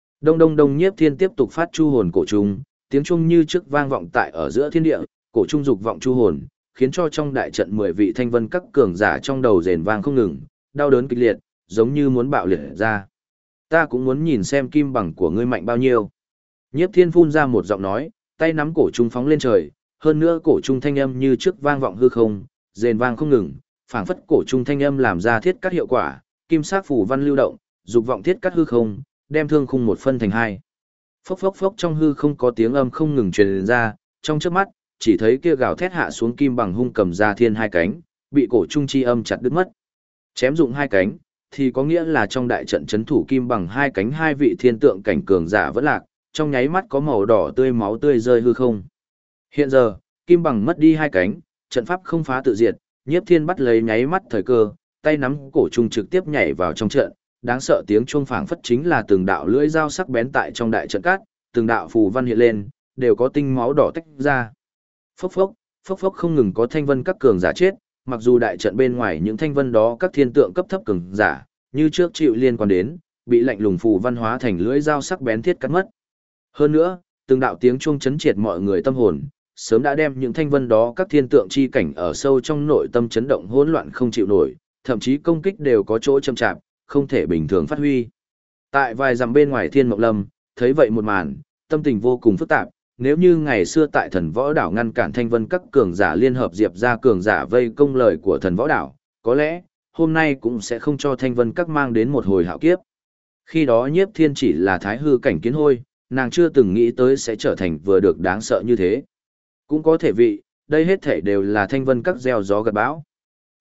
Đông Nhiếp Thiên tiếp tục phát chu hồn cổ trung, tiếng trung như trước vang vọng tại ở giữa thiên địa, cổ trung dục vọng chu hồn, khiến cho trong đại trận 10 vị Thanh Vân các cường giả trong đầu rền vang không ngừng, đau đớn kịch liệt, giống như muốn bạo liệt ra. Ta cũng muốn nhìn xem kim bằng của ngươi mạnh bao nhiêu. Nhiếp Thiên phun ra một giọng nói, tay nắm cổ trung phóng lên trời, hơn nữa cổ trung thanh âm như trước vang vọng hư không, rền vang không ngừng, phảng phất cổ trung thanh âm làm ra thiết cắt hiệu quả, kim sắc phủ văn lưu động, dục vọng thiết cắt hư không, đem thương khung một phân thành hai. Phốc phốc phốc trong hư không có tiếng âm không ngừng truyền ra, trong chớp mắt, chỉ thấy kia gào thét hạ xuống kim bằng hung cầm ra thiên hai cánh, bị cổ trung chi âm chặt đứt mất. Chém dụng hai cánh, thì có nghĩa là trong đại trận chấn thủ kim bằng hai cánh hai vị thiên tượng cảnh cường giả vẫn lạc, trong nháy mắt có màu đỏ tươi máu tươi rơi hư không. Hiện giờ, kim bằng mất đi hai cánh, trận pháp không phá tự diệt, Nhiếp Thiên bắt lấy nháy mắt thời cơ, tay nắm cổ trung trực tiếp nhảy vào trong trận, đáng sợ tiếng chuông phảng phất chính là từng đạo lưỡi dao sắc bén tại trong đại trận cát, từng đạo phù văn hiện lên, đều có tinh máu đỏ tách ra. Phốc phốc không ngừng có Thanh Vân các cường giả chết, mặc dù đại trận bên ngoài những thanh vân đó các thiên tượng cấp thấp cường giả, như trước chịu liên quan đến, bị lạnh lùng phù văn hóa thành lưỡi dao sắc bén thiết cắt mất. Hơn nữa, từng đạo tiếng chuông chấn triệt mọi người tâm hồn, sớm đã đem những thanh vân đó các thiên tượng chi cảnh ở sâu trong nội tâm chấn động hỗn loạn không chịu nổi, thậm chí công kích đều có chỗ chậm chạp, không thể bình thường phát huy. Tại vài dặm bên ngoài Thiên Mộng Lâm, thấy vậy một màn, tâm tình vô cùng phức tạp, nếu như ngày xưa tại Thần Võ Đảo ngăn cản thanh vân các cường giả liên hợp diệp ra cường giả vây công lời của Thần Võ Đảo, có lẽ, hôm nay cũng sẽ không cho thanh vân các mang đến một hồi hạo kiếp. Khi đó Nhiếp Thiên chỉ là thái hư cảnh kiến hôi, nàng chưa từng nghĩ tới sẽ trở thành vừa được đáng sợ như thế. Cũng có thể vị, đây hết thể đều là thanh vân các gieo gió gặt bão.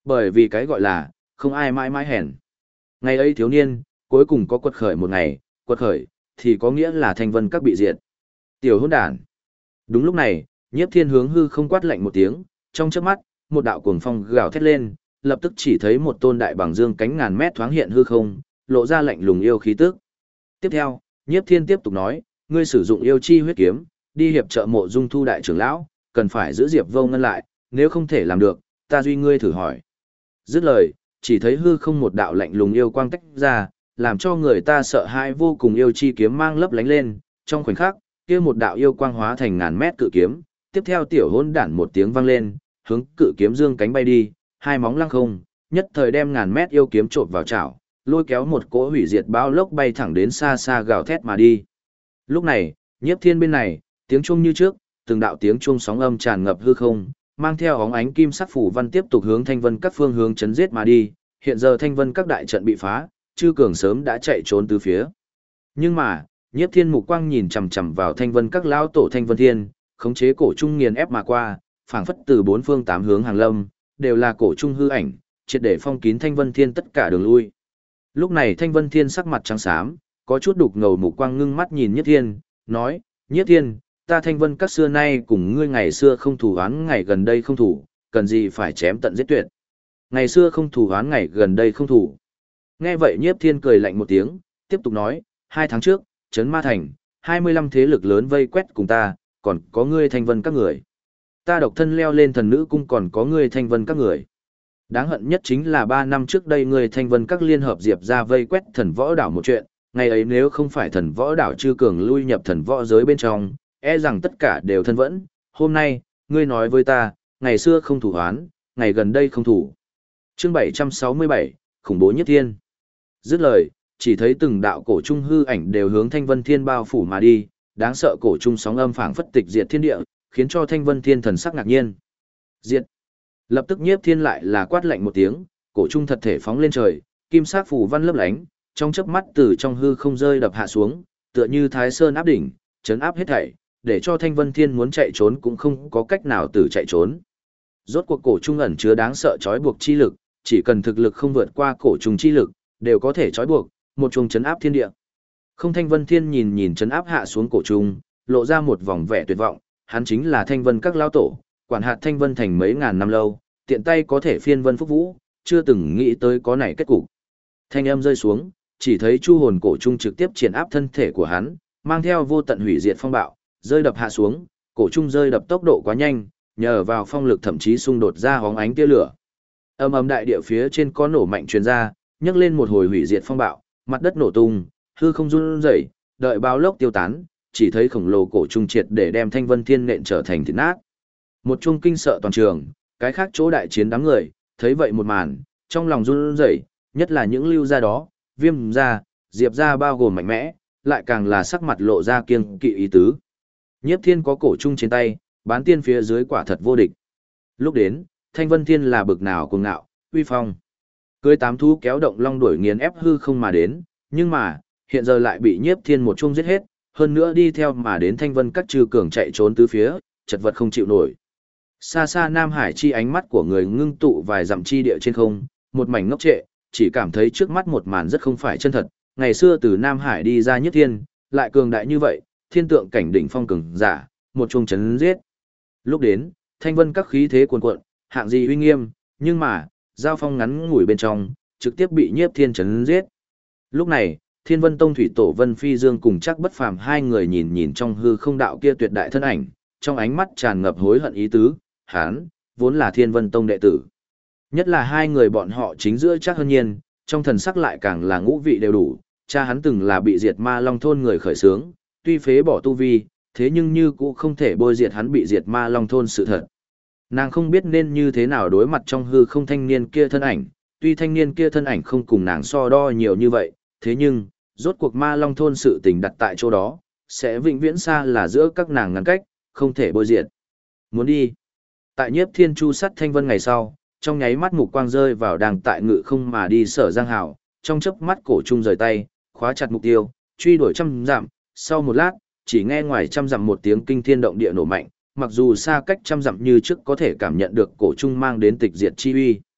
Bởi vì cái gọi là, không ai mãi mãi hèn. Ngày ấy thiếu niên, cuối cùng có quật khởi một ngày, quật khởi, thì có nghĩa là thanh vân các bị diệt. Tiểu hôn đàn. Đúng lúc này, Nhiếp Thiên hướng hư không quát lạnh một tiếng, trong chớp mắt, một đạo cuồng phong gào thét lên, lập tức chỉ thấy một tôn đại bằng dương cánh ngàn mét thoáng hiện hư không, lộ ra lạnh lùng yêu khí tức. Tiếp theo, Nhiếp Thiên tiếp tục nói, ngươi sử dụng yêu chi huyết kiếm, đi hiệp trợ Mộ Dung Thu đại trưởng lão, cần phải giữ Diệp Vô Ngân lại, nếu không thể làm được, ta duy ngươi thử hỏi. Dứt lời, chỉ thấy hư không một đạo lạnh lùng yêu quang tách ra, làm cho người ta sợ hãi vô cùng yêu chi kiếm mang lấp lánh lên, trong khoảnh khắc, kia một đạo yêu quang hóa thành ngàn mét cự kiếm, tiếp theo tiểu hỗn đản một tiếng vang lên, hướng cự kiếm dương cánh bay đi, hai móng lăng không, nhất thời đem ngàn mét yêu kiếm trộn vào chảo, lôi kéo một cỗ hủy diệt bão lốc bay thẳng đến xa xa gào thét mà đi. Lúc này, Nhiếp Thiên bên này, tiếng chuông như trước, từng đạo tiếng chuông sóng âm tràn ngập hư không, mang theo óng ánh kim sắc phủ văn tiếp tục hướng Thanh Vân các phương hướng chấn giết mà đi. Hiện giờ Thanh Vân các đại trận bị phá, Chư Cường sớm đã chạy trốn từ phía. Nhưng mà, Nhiếp Thiên mục quang nhìn chằm chằm vào Thanh Vân các lão tổ Thanh Vân Thiên, khống chế cổ trung nghiền ép mà qua, phảng phất từ bốn phương tám hướng hàng lâm, đều là cổ trung hư ảnh, triệt để phong kín Thanh Vân Thiên tất cả đường lui. Lúc này Thanh Vân Thiên sắc mặt trắng xám, có chút đục ngầu mục quang ngưng mắt nhìn Nhiếp Thiên, nói: "Nhiếp Thiên, ta Thanh Vân các xưa nay cùng ngươi ngày xưa không thủ oán, ngày gần đây không thủ, cần gì phải chém tận giết tuyệt. Ngày xưa không thủ oán, ngày gần đây không thủ." Nghe vậy Nhiếp Thiên cười lạnh một tiếng, tiếp tục nói: "2 tháng trước, Trấn Ma Thành, 25 thế lực lớn vây quét cùng ta, còn có ngươi Thanh Vân các người. Ta độc thân leo lên thần nữ cung, còn có ngươi Thanh Vân các người. Đáng hận nhất chính là 3 năm trước đây ngươi Thanh Vân các liên hợp diệp ra vây quét thần võ đảo một chuyện, ngày ấy nếu không phải thần võ đảo Chư Cường lui nhập thần võ giới bên trong, e rằng tất cả đều thân vẫn. Hôm nay, ngươi nói với ta, ngày xưa không thủ oán, ngày gần đây không thủ." Chương 767, khủng bố Nhiếp Thiên. Dứt lời, chỉ thấy từng đạo cổ trung hư ảnh đều hướng Thanh Vân Thiên bao phủ mà đi, đáng sợ cổ trung sóng âm phảng phất tịch diệt thiên địa, khiến cho Thanh Vân Thiên thần sắc ngạc nhiên. Diệt. Lập tức Nhiếp Thiên lại là quát lạnh một tiếng, cổ trung thật thể phóng lên trời, kim sắc phù văn lấp lánh, trong chớp mắt từ trong hư không rơi đập hạ xuống, tựa như Thái Sơn áp đỉnh, chấn áp hết thảy, để cho Thanh Vân Thiên muốn chạy trốn cũng không có cách nào từ chạy trốn. Rốt cuộc cổ trung ẩn chứa đáng sợ trói buộc chi lực, chỉ cần thực lực không vượt qua cổ trùng chi lực, đều có thể trói buộc, một chuông chấn áp thiên địa. Không Thanh Vân Thiên nhìn nhìn chấn áp hạ xuống cổ trùng, lộ ra một vòng vẻ tuyệt vọng, hắn chính là Thanh Vân các lão tổ, quản hạt Thanh Vân thành mấy ngàn năm lâu, tiện tay có thể phiên vân phúc vũ, chưa từng nghĩ tới có này kết cục. Thanh âm rơi xuống, chỉ thấy chu hồn cổ trung trực tiếp triển áp thân thể của hắn, mang theo vô tận hủy diệt phong bạo, rơi đập hạ xuống, cổ trung rơi đập tốc độ quá nhanh, nhờ vào phong lực thậm chí xung đột ra hóng ánh tia lửa. Âm ầm đại địa phía trên có nổ mạnh truyền ra, nhấc lên một hồi hủy diệt phong bạo, mặt đất nổ tung, hư không run rẩy, đợi báo lốc tiêu tán, chỉ thấy khổng lồ cổ trung triệt để đem Thanh Vân Thiên nện trở thành thịt nát. Một trung kinh sợ toàn trường, cái khác chỗ đại chiến đám người, thấy vậy một màn, trong lòng run rẩy, nhất là những lưu gia đó, Viêm gia, Diệp gia bao gồm mạnh mẽ, lại càng là sắc mặt lộ ra kiêng kỵ ý tứ. Nhiếp Thiên có cổ trung trên tay, bán tiên phía dưới quả thật vô địch. Lúc đến, Thanh Vân Thiên là bực nào cuồng ngạo, uy phong. Cưới 8 thú kéo động long đuổi nghiền ép hư không mà đến, nhưng mà, hiện giờ lại bị Nhiếp Thiên một chung giết hết, hơn nữa đi theo mà đến Thanh Vân các Chư Cường chạy trốn tứ phía, chật vật không chịu nổi. Xa xa Nam Hải chi ánh mắt của người ngưng tụ vài dặm chi địa trên không, một mảnh ngốc trệ, chỉ cảm thấy trước mắt một màn rất không phải chân thật. Ngày xưa từ Nam Hải đi ra Nhiếp Thiên, lại cường đại như vậy, thiên tượng cảnh đỉnh phong cường giả, một chung chấn giết. Lúc đến, Thanh Vân các khí thế cuồn cuộn, hạng gì uy nghiêm, nhưng mà, giao phong ngắn ngủi bên trong, trực tiếp bị Nhiếp Thiên chấn giết. Lúc này, Thiên Vân Tông thủy tổ Vân Phi Dương cùng Trác Bất Phàm hai người nhìn nhìn trong hư không đạo kia tuyệt đại thân ảnh, trong ánh mắt tràn ngập hối hận ý tứ, hắn vốn là Thiên Vân Tông đệ tử. Nhất là hai người bọn họ chính giữa Trác Hân Nhiên, trong thần sắc lại càng là ngũ vị đều đủ, cha hắn từng là bị diệt ma long thôn người khởi xướng, tuy phế bỏ tu vi, thế nhưng như cũng không thể bôi diệt hắn bị diệt ma long thôn sự thật. Nàng không biết nên như thế nào đối mặt trong hư không thanh niên kia thân ảnh, tuy thanh niên kia thân ảnh không cùng nàng so đo nhiều như vậy, thế nhưng, rốt cuộc ma long thôn sự tình đặt tại chỗ đó, sẽ vĩnh viễn xa là giữa các nàng ngăn cách, không thể bôi diệt. Muốn đi. Tại Nhiếp Thiên chu sắt Thanh Vân ngày sau, trong nháy mắt mục quang rơi vào đang tại ngự không mà đi Sở Giang Hảo, trong chớp mắt cổ trung rời tay, khóa chặt mục tiêu, truy đuổi trăm dặm, sau một lát, chỉ nghe ngoài trăm dặm một tiếng kinh thiên động địa nổ mạnh, mặc dù xa cách trăm dặm như trước có thể cảm nhận được cổ trung mang đến tịch diệt chi uy.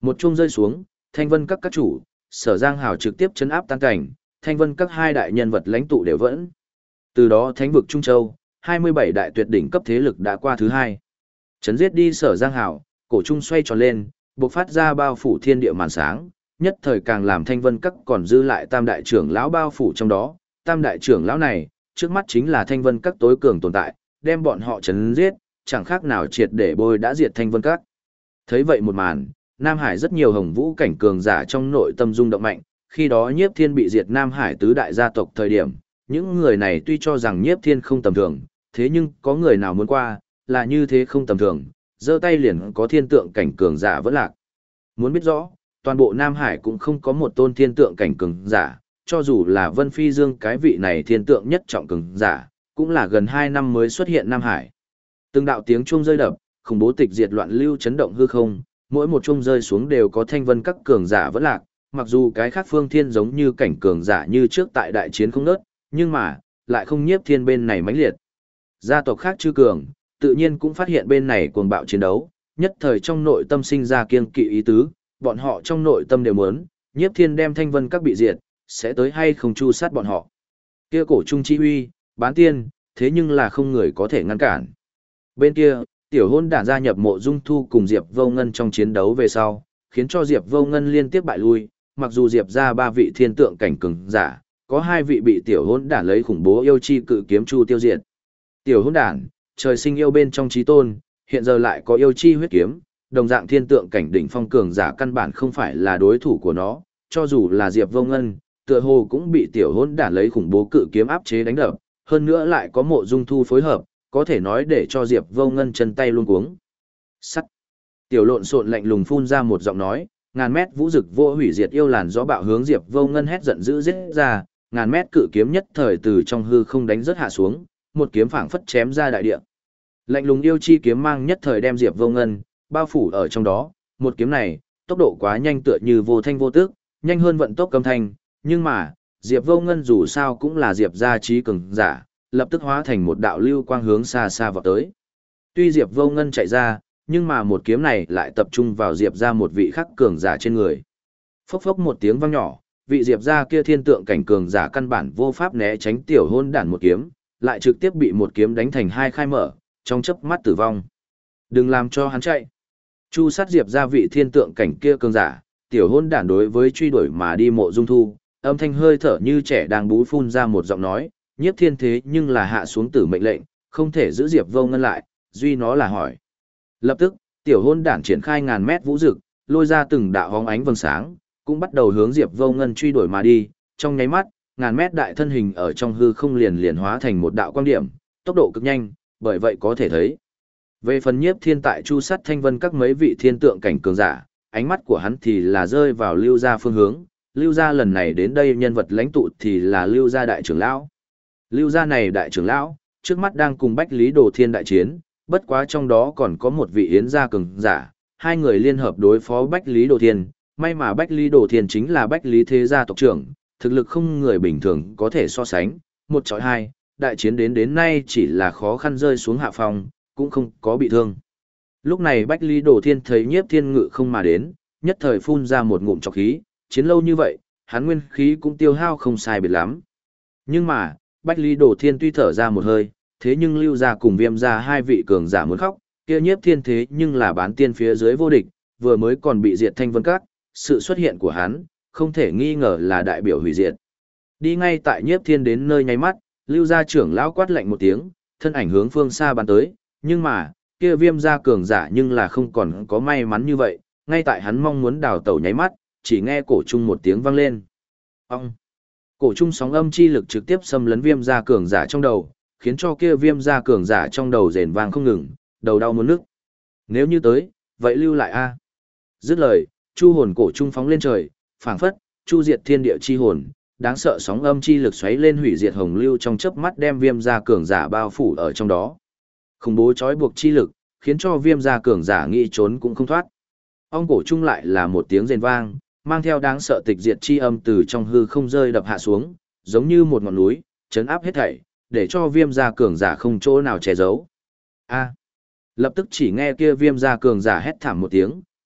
Một chuông rơi xuống, Thanh Vân các chủ, Sở Giang Hào trực tiếp chấn áp tan cảnh, Thanh Vân các hai đại nhân vật lãnh tụ đều vẫn. Từ đó Thánh vực Trung Châu, 27 đại tuyệt đỉnh cấp thế lực đã qua thứ hai. Chấn giết đi Sở Giang Hào, cổ trung xoay tròn lên, bộc phát ra bao phủ thiên địa màn sáng, nhất thời càng làm Thanh Vân các còn dư lại tam đại trưởng lão bao phủ trong đó. Tam đại trưởng lão này, trước mắt chính là Thanh Vân các tối cường tồn tại, đem bọn họ chấn giết, chẳng khác nào triệt để bôi đã diệt Thanh Vân các. Thấy vậy một màn, Nam Hải rất nhiều hồng vũ cảnh cường giả trong nội tâm rung động mạnh, khi đó Nhiếp Thiên bị diệt Nam Hải tứ đại gia tộc thời điểm, những người này tuy cho rằng Nhiếp Thiên không tầm thường, thế nhưng có người nào muốn qua, là như thế không tầm thường, giơ tay liền có thiên tượng cảnh cường giả vẫn lạc. Muốn biết rõ, toàn bộ Nam Hải cũng không có một tôn thiên tượng cảnh cường giả, cho dù là Vân Phi Dương cái vị này thiên tượng nhất trọng cường giả, cũng là gần 2 năm mới xuất hiện Nam Hải. Từng đạo tiếng chuông rơi đập, khủng bố tịch diệt loạn lưu chấn động hư không, mỗi một chuông rơi xuống đều có Thanh Vân các cường giả vẫn lạc, mặc dù cái khác phương thiên giống như cảnh cường giả như trước tại đại chiến không nớt, nhưng mà, lại không Nhiếp Thiên bên này mãnh liệt. Gia tộc khác chư cường, tự nhiên cũng phát hiện bên này cuồng bạo chiến đấu, nhất thời trong nội tâm sinh ra kiêng kỵ ý tứ, bọn họ trong nội tâm đều muốn, Nhiếp Thiên đem Thanh Vân các bị diệt, sẽ tới hay không chu sát bọn họ. Kia cổ trung chi huy, bán tiên, thế nhưng là không người có thể ngăn cản. Bên kia, tiểu hôn đản gia nhập Mộ Dung Thu cùng Diệp Vô Ngân trong chiến đấu về sau, khiến cho Diệp Vô Ngân liên tiếp bại lui, mặc dù Diệp ra 3 vị thiên tượng cảnh cường giả, có 2 vị bị tiểu hôn đản lấy khủng bố yêu chi cự kiếm chu tiêu diệt. Tiểu hôn đản, trời sinh yêu bên trong chí tôn, hiện giờ lại có yêu chi huyết kiếm, đồng dạng thiên tượng cảnh đỉnh phong cường giả căn bản không phải là đối thủ của nó, cho dù là Diệp Vô Ngân, tựa hồ cũng bị tiểu hôn đản lấy khủng bố cự kiếm áp chế đánh đập, hơn nữa lại có Mộ Dung Thu phối hợp, có thể nói để cho Diệp Vô Ngân chân tay luống cuống. Sắt. Tiểu lộn xộn lạnh lùng phun ra một giọng nói, ngàn mét vũ dực vô hủy diệt yêu làn gió bạo hướng Diệp Vô Ngân hét giận dữ giết ra, ngàn mét cự kiếm nhất thời từ trong hư không đánh rất hạ xuống, một kiếm phảng phất chém ra đại địa. Lạnh lùng yêu chi kiếm mang nhất thời đem Diệp Vô Ngân bao phủ ở trong đó, một kiếm này, tốc độ quá nhanh tựa như vô thanh vô tức, nhanh hơn vận tốc âm thanh, nhưng mà, Diệp Vô Ngân dù sao cũng là Diệp gia trí cường giả, lập tức hóa thành một đạo lưu quang hướng xa xa vọt tới. Tuy Diệp Vô Ngân chạy ra, nhưng mà một kiếm này lại tập trung vào Diệp gia một vị khắc cường giả trên người. Phốc phốc một tiếng vang nhỏ, vị Diệp gia kia thiên tượng cảnh cường giả căn bản vô pháp né tránh tiểu hôn đản một kiếm, lại trực tiếp bị một kiếm đánh thành hai khai mở, trong chớp mắt tử vong. Đừng làm cho hắn chạy. Chu sát Diệp gia vị thiên tượng cảnh kia cường giả, tiểu hôn đản đối với truy đuổi mà đi Mộ Dung Thu, âm thanh hơi thở như trẻ đang bú phun ra một giọng nói, Nhiếp Thiên thế nhưng là hạ xuống tử mệnh lệnh, không thể giữ Diệp Vô Ngân lại, duy nó là hỏi. Lập tức, tiểu hôn đản triển khai ngàn mét vũ dực, lôi ra từng đạo hóng ánh vầng sáng, cũng bắt đầu hướng Diệp Vô Ngân truy đuổi mà đi, trong nháy mắt, ngàn mét đại thân hình ở trong hư không liền hóa thành một đạo quang điểm, tốc độ cực nhanh, bởi vậy có thể thấy. Về phần Nhiếp Thiên tại chu sát Thanh Vân các mấy vị thiên tượng cảnh cường giả, ánh mắt của hắn thì là rơi vào Lưu gia phương hướng, Lưu gia lần này đến đây nhân vật lãnh tụ thì là Lưu gia đại trưởng lão. Lưu gia này đại trưởng lão, trước mắt đang cùng Bách Lý Đồ Thiên đại chiến, bất quá trong đó còn có một vị Yến gia cường giả, hai người liên hợp đối phó Bách Lý Đồ Thiên, may mà Bách Lý Đồ Thiên chính là Bách Lý thế gia tộc trưởng, thực lực không người bình thường có thể so sánh, một chọi hai, đại chiến đến nay chỉ là khó khăn rơi xuống hạ phong, cũng không có bị thương. Lúc này Bách Lý Đồ Thiên thấy Nhiếp Thiên ngự không mà đến, nhất thời phun ra một ngụm trọc khí, chiến lâu như vậy, hắn nguyên khí cũng tiêu hao không sai biệt lắm. Nhưng mà, Bách Lý Đồ Thiên tuy thở ra một hơi, thế nhưng Lưu gia cùng Viêm gia hai vị cường giả muốn khóc, kia Nhiếp Thiên thế nhưng là bán tiên phía dưới vô địch, vừa mới còn bị diệt Thanh Vân Các, sự xuất hiện của hắn, không thể nghi ngờ là đại biểu hủy diệt. Đi ngay tại Nhiếp Thiên đến nơi nháy mắt, Lưu gia trưởng lão quát lạnh một tiếng, thân ảnh hướng phương xa bắn tới, nhưng mà, kia Viêm gia cường giả nhưng là không còn có may mắn như vậy, ngay tại hắn mong muốn đào tẩu nháy mắt, chỉ nghe cổ trung một tiếng vang lên. Ông! Cổ trung sóng âm chi lực trực tiếp xâm lấn Viêm gia cường giả trong đầu, khiến cho kia Viêm gia cường giả trong đầu rền vang không ngừng, đầu đau muốn nức. Nếu như tới, vậy lưu lại a. Dứt lời, chu hồn cổ trung phóng lên trời, phảng phất, chu diệt thiên địa chi hồn, đáng sợ sóng âm chi lực xoáy lên hủy diệt hồng lưu trong chớp mắt đem Viêm gia cường giả bao phủ ở trong đó. Khủng bố trói buộc chi lực, khiến cho Viêm gia cường giả nghĩ trốn cũng không thoát. Ong cổ trung lại là một tiếng rền vang, mang theo đáng sợ tịch diệt chi âm từ trong hư không rơi đập hạ xuống, giống như một ngọn núi, chấn áp hết thảy, để cho Viêm gia cường giả không chỗ nào che giấu. A! Lập tức chỉ nghe kia Viêm gia cường giả hét thảm một tiếng,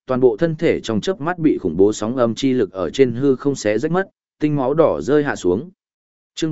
toàn bộ thân thể trong chớp mắt bị khủng bố sóng âm chi lực ở trên hư không xé rách mất, tinh máu đỏ rơi hạ xuống. Chương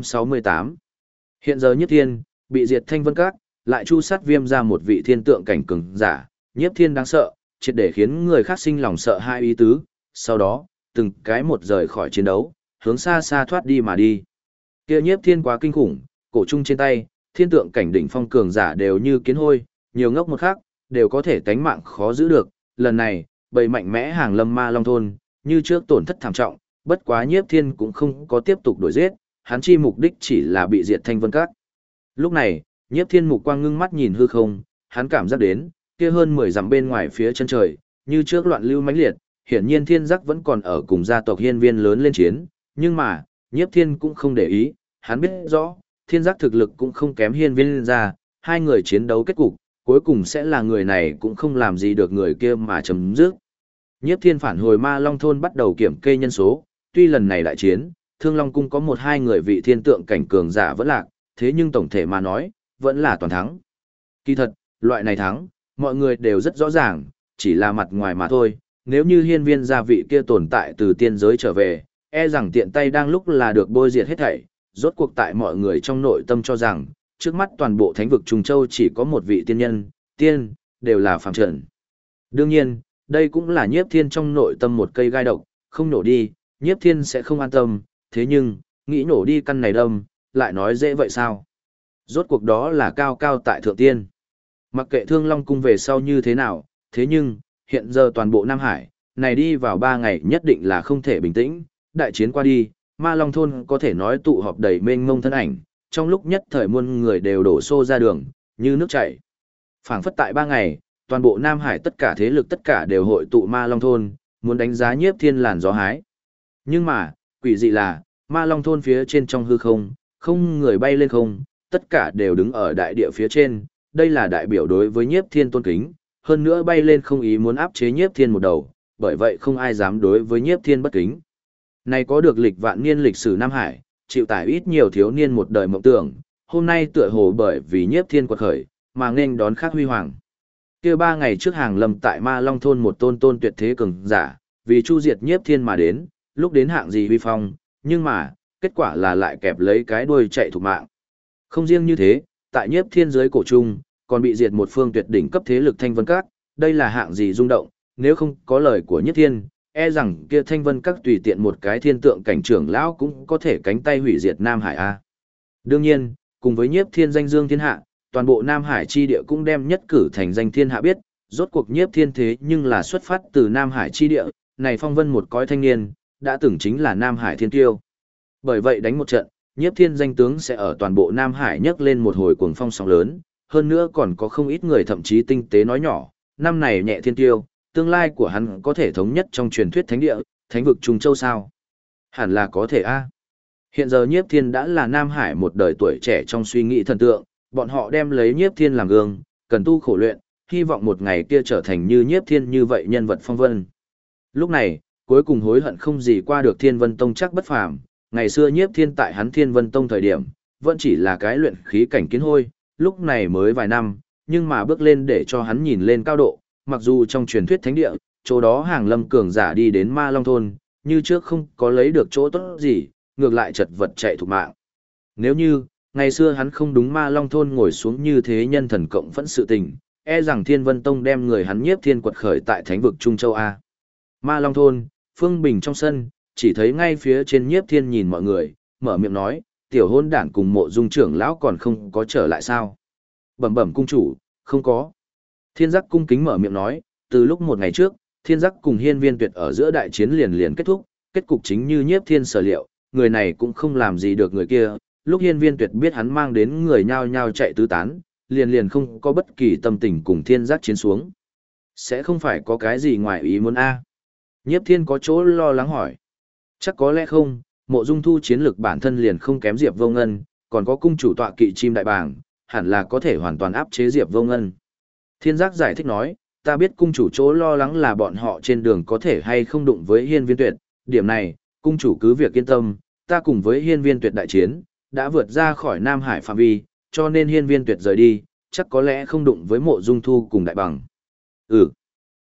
768. Hiện giờ Nhiếp Thiên bị diệt Thanh Vân Các, lại chu sát Viêm ra một vị thiên tượng cảnh cường giả, Nhiếp Thiên đáng sợ, triệt để khiến người khác sinh lòng sợ hai ý tứ, sau đó, từng cái một rời khỏi chiến đấu, hướng xa xa thoát đi mà đi. Kia Nhiếp Thiên quá kinh khủng, cổ trung trên tay, thiên tượng cảnh đỉnh phong cường giả đều như kiến hôi, nhiều ngốc một khác, đều có thể tánh mạng khó giữ được. Lần này, bầy mạnh mẽ hàng lâm Ma Long thôn, như trước tổn thất thảm trọng, bất quá Nhiếp Thiên cũng không có tiếp tục đuổi giết, hắn chi mục đích chỉ là bị diệt Thanh Vân Các. Lúc này, Nhiếp Thiên mục quang ngưng mắt nhìn hư không, hắn cảm giác đến, kia hơn 10 dặm bên ngoài phía chân trời, như trước loạn lưu mãnh liệt, hiển nhiên Thiên Giác vẫn còn ở cùng gia tộc Hiên Viên lớn lên chiến, nhưng mà, Nhiếp Thiên cũng không để ý, hắn biết rõ, Thiên Giác thực lực cũng không kém Hiên Viên ra, hai người chiến đấu kết cục, cuối cùng sẽ là người này cũng không làm gì được người kia mà chấm dứt. Nhiếp Thiên phản hồi Ma Long thôn bắt đầu kiểm kê nhân số, tuy lần này đại chiến, Thương Long cung có 1-2 người vị thiên tượng cảnh cường giả vẫn lạc, thế nhưng tổng thể mà nói, vẫn là toàn thắng. Kỳ thật, loại này thắng, mọi người đều rất rõ ràng, chỉ là mặt ngoài mà thôi, nếu như Hiên Viên gia vị kia tồn tại từ tiên giới trở về, e rằng tiện tay đang lúc là được bôi diệt hết thảy, rốt cuộc tại mọi người trong nội tâm cho rằng, trước mắt toàn bộ thánh vực Trùng Châu chỉ có một vị tiên nhân, tiên, đều là phàm trần. Đương nhiên, đây cũng là Nhiếp Thiên trong nội tâm một cây gai độc, không nổ đi, Nhiếp Thiên sẽ không an tâm, thế nhưng, nghĩ nổ đi căn này đâm, lại nói dễ vậy sao? Rốt cuộc đó là cao cao tại thượng tiên. Mặc kệ Thương Long cung về sau như thế nào, thế nhưng, hiện giờ toàn bộ Nam Hải, này đi vào 3 ngày nhất định là không thể bình tĩnh, đại chiến qua đi, Ma Long thôn có thể nói tụ họp đầy mênh mông thân ảnh, trong lúc nhất thời muôn người đều đổ xô ra đường, như nước chảy. Phảng phất tại 3 ngày, toàn bộ Nam Hải tất cả thế lực tất cả đều hội tụ Ma Long thôn, muốn đánh giá Nhiếp Thiên làn gió hái. Nhưng mà, quỷ dị là, Ma Long thôn phía trên trong hư không, không người bay lên không, tất cả đều đứng ở đại địa phía trên, đây là đại biểu đối với Nhiếp Thiên tôn kính, hơn nữa bay lên không ý muốn áp chế Nhiếp Thiên một đầu, bởi vậy không ai dám đối với Nhiếp Thiên bất kính. Này có được lịch vạn niên lịch sử Nam Hải, chịu tải ít nhiều thiếu niên một đời mộng tưởng, hôm nay tựa hồ bởi vì Nhiếp Thiên quật khởi, mà nên đón khác huy hoàng. Kia 3 ngày trước hàng lâm tại Ma Long thôn một tôn tuyệt thế cường giả, vì chu diệt Nhiếp Thiên mà đến, lúc đến hạng gì huy phong, nhưng mà, kết quả là lại kẹp lấy cái đuôi chạy thục mạng. Không riêng như thế, tại Nhiếp Thiên dưới cổ trung, còn bị diệt một phương tuyệt đỉnh cấp thế lực Thanh Vân Các, đây là hạng gì rung động, nếu không có lời của Nhiếp Thiên, e rằng kia Thanh Vân Các tùy tiện một cái thiên tượng cảnh trưởng lão cũng có thể cánh tay hủy diệt Nam Hải A. Đương nhiên, cùng với Nhiếp Thiên danh dương thiên hạ, toàn bộ Nam Hải chi địa cũng đem nhất cử thành danh thiên hạ biết, rốt cuộc Nhiếp Thiên thế nhưng là xuất phát từ Nam Hải chi địa, này phong vân một cõi thanh niên, đã từng chính là Nam Hải thiên tiêu. Bởi vậy đánh một trận, Nhiếp Thiên danh tướng sẽ ở toàn bộ Nam Hải nhấc lên một hồi cuồng phong sóng lớn, hơn nữa còn có không ít người thậm chí tinh tế nói nhỏ, năm này nhẹ thiên tiêu, tương lai của hắn có thể thống nhất trong truyền thuyết thánh địa, thánh vực Trung Châu sao? Hẳn là có thể a. Hiện giờ Nhiếp Thiên đã là Nam Hải một đời tuổi trẻ trong suy nghĩ thần tượng, bọn họ đem lấy Nhiếp Thiên làm gương, cần tu khổ luyện, hy vọng một ngày kia trở thành như Nhiếp Thiên như vậy nhân vật phong vân. Lúc này, cuối cùng hối hận không gì qua được Thiên Vân Tông chắc bất phàm, ngày xưa Nhiếp Thiên tại hắn Thiên Vân Tông thời điểm, vẫn chỉ là cái luyện khí cảnh kiến hôi, lúc này mới vài năm, nhưng mà bước lên để cho hắn nhìn lên cao độ, mặc dù trong truyền thuyết thánh địa, chỗ đó hàng lâm cường giả đi đến Ma Long thôn, như trước không có lấy được chỗ tốt gì, ngược lại chật vật chạy thục mạng. Nếu như, ngày xưa hắn không đúng Ma Long thôn ngồi xuống như thế nhân thần cộng phẫn sự tình, e rằng Thiên Vân Tông đem người hắn Nhiếp Thiên quật khởi tại thánh vực Trung Châu A. Ma Long thôn, Phương Bình trong sân, chỉ thấy ngay phía trên Nhiếp Thiên nhìn mọi người, mở miệng nói, tiểu hôn đản cùng Mộ Dung trưởng lão còn không có trở lại sao? Bẩm bẩm cung chủ, không có. Thiên Giác cung kính mở miệng nói, từ lúc một ngày trước, Thiên Giác cùng Hiên Viên Tuyệt ở giữa đại chiến liền kết thúc, kết cục chính như Nhiếp Thiên sở liệu, người này cũng không làm gì được người kia, lúc Hiên Viên Tuyệt biết hắn mang đến người nhao nhao chạy tứ tán, liền không có bất kỳ tâm tình cùng Thiên Giác chiến xuống. Sẽ không phải có cái gì ngoài ý muốn a? Nhiếp Thiên có chỗ lo lắng hỏi. Chắc có lẽ không, Mộ Dung Thu chiến lực bản thân liền không kém Diệp Vô Ngân, còn có cung chủ tọa kỵ chim đại bàng, hẳn là có thể hoàn toàn áp chế Diệp Vô Ngân. Thiên Giác giải thích nói, ta biết cung chủ chỗ lo lắng là bọn họ trên đường có thể hay không đụng với Hiên Viên Tuyệt, điểm này, cung chủ cứ việc yên tâm, ta cùng với Hiên Viên Tuyệt đại chiến, đã vượt ra khỏi Nam Hải phạm vi, cho nên Hiên Viên Tuyệt rời đi, chắc có lẽ không đụng với Mộ Dung Thu cùng đại bằng. Ừ.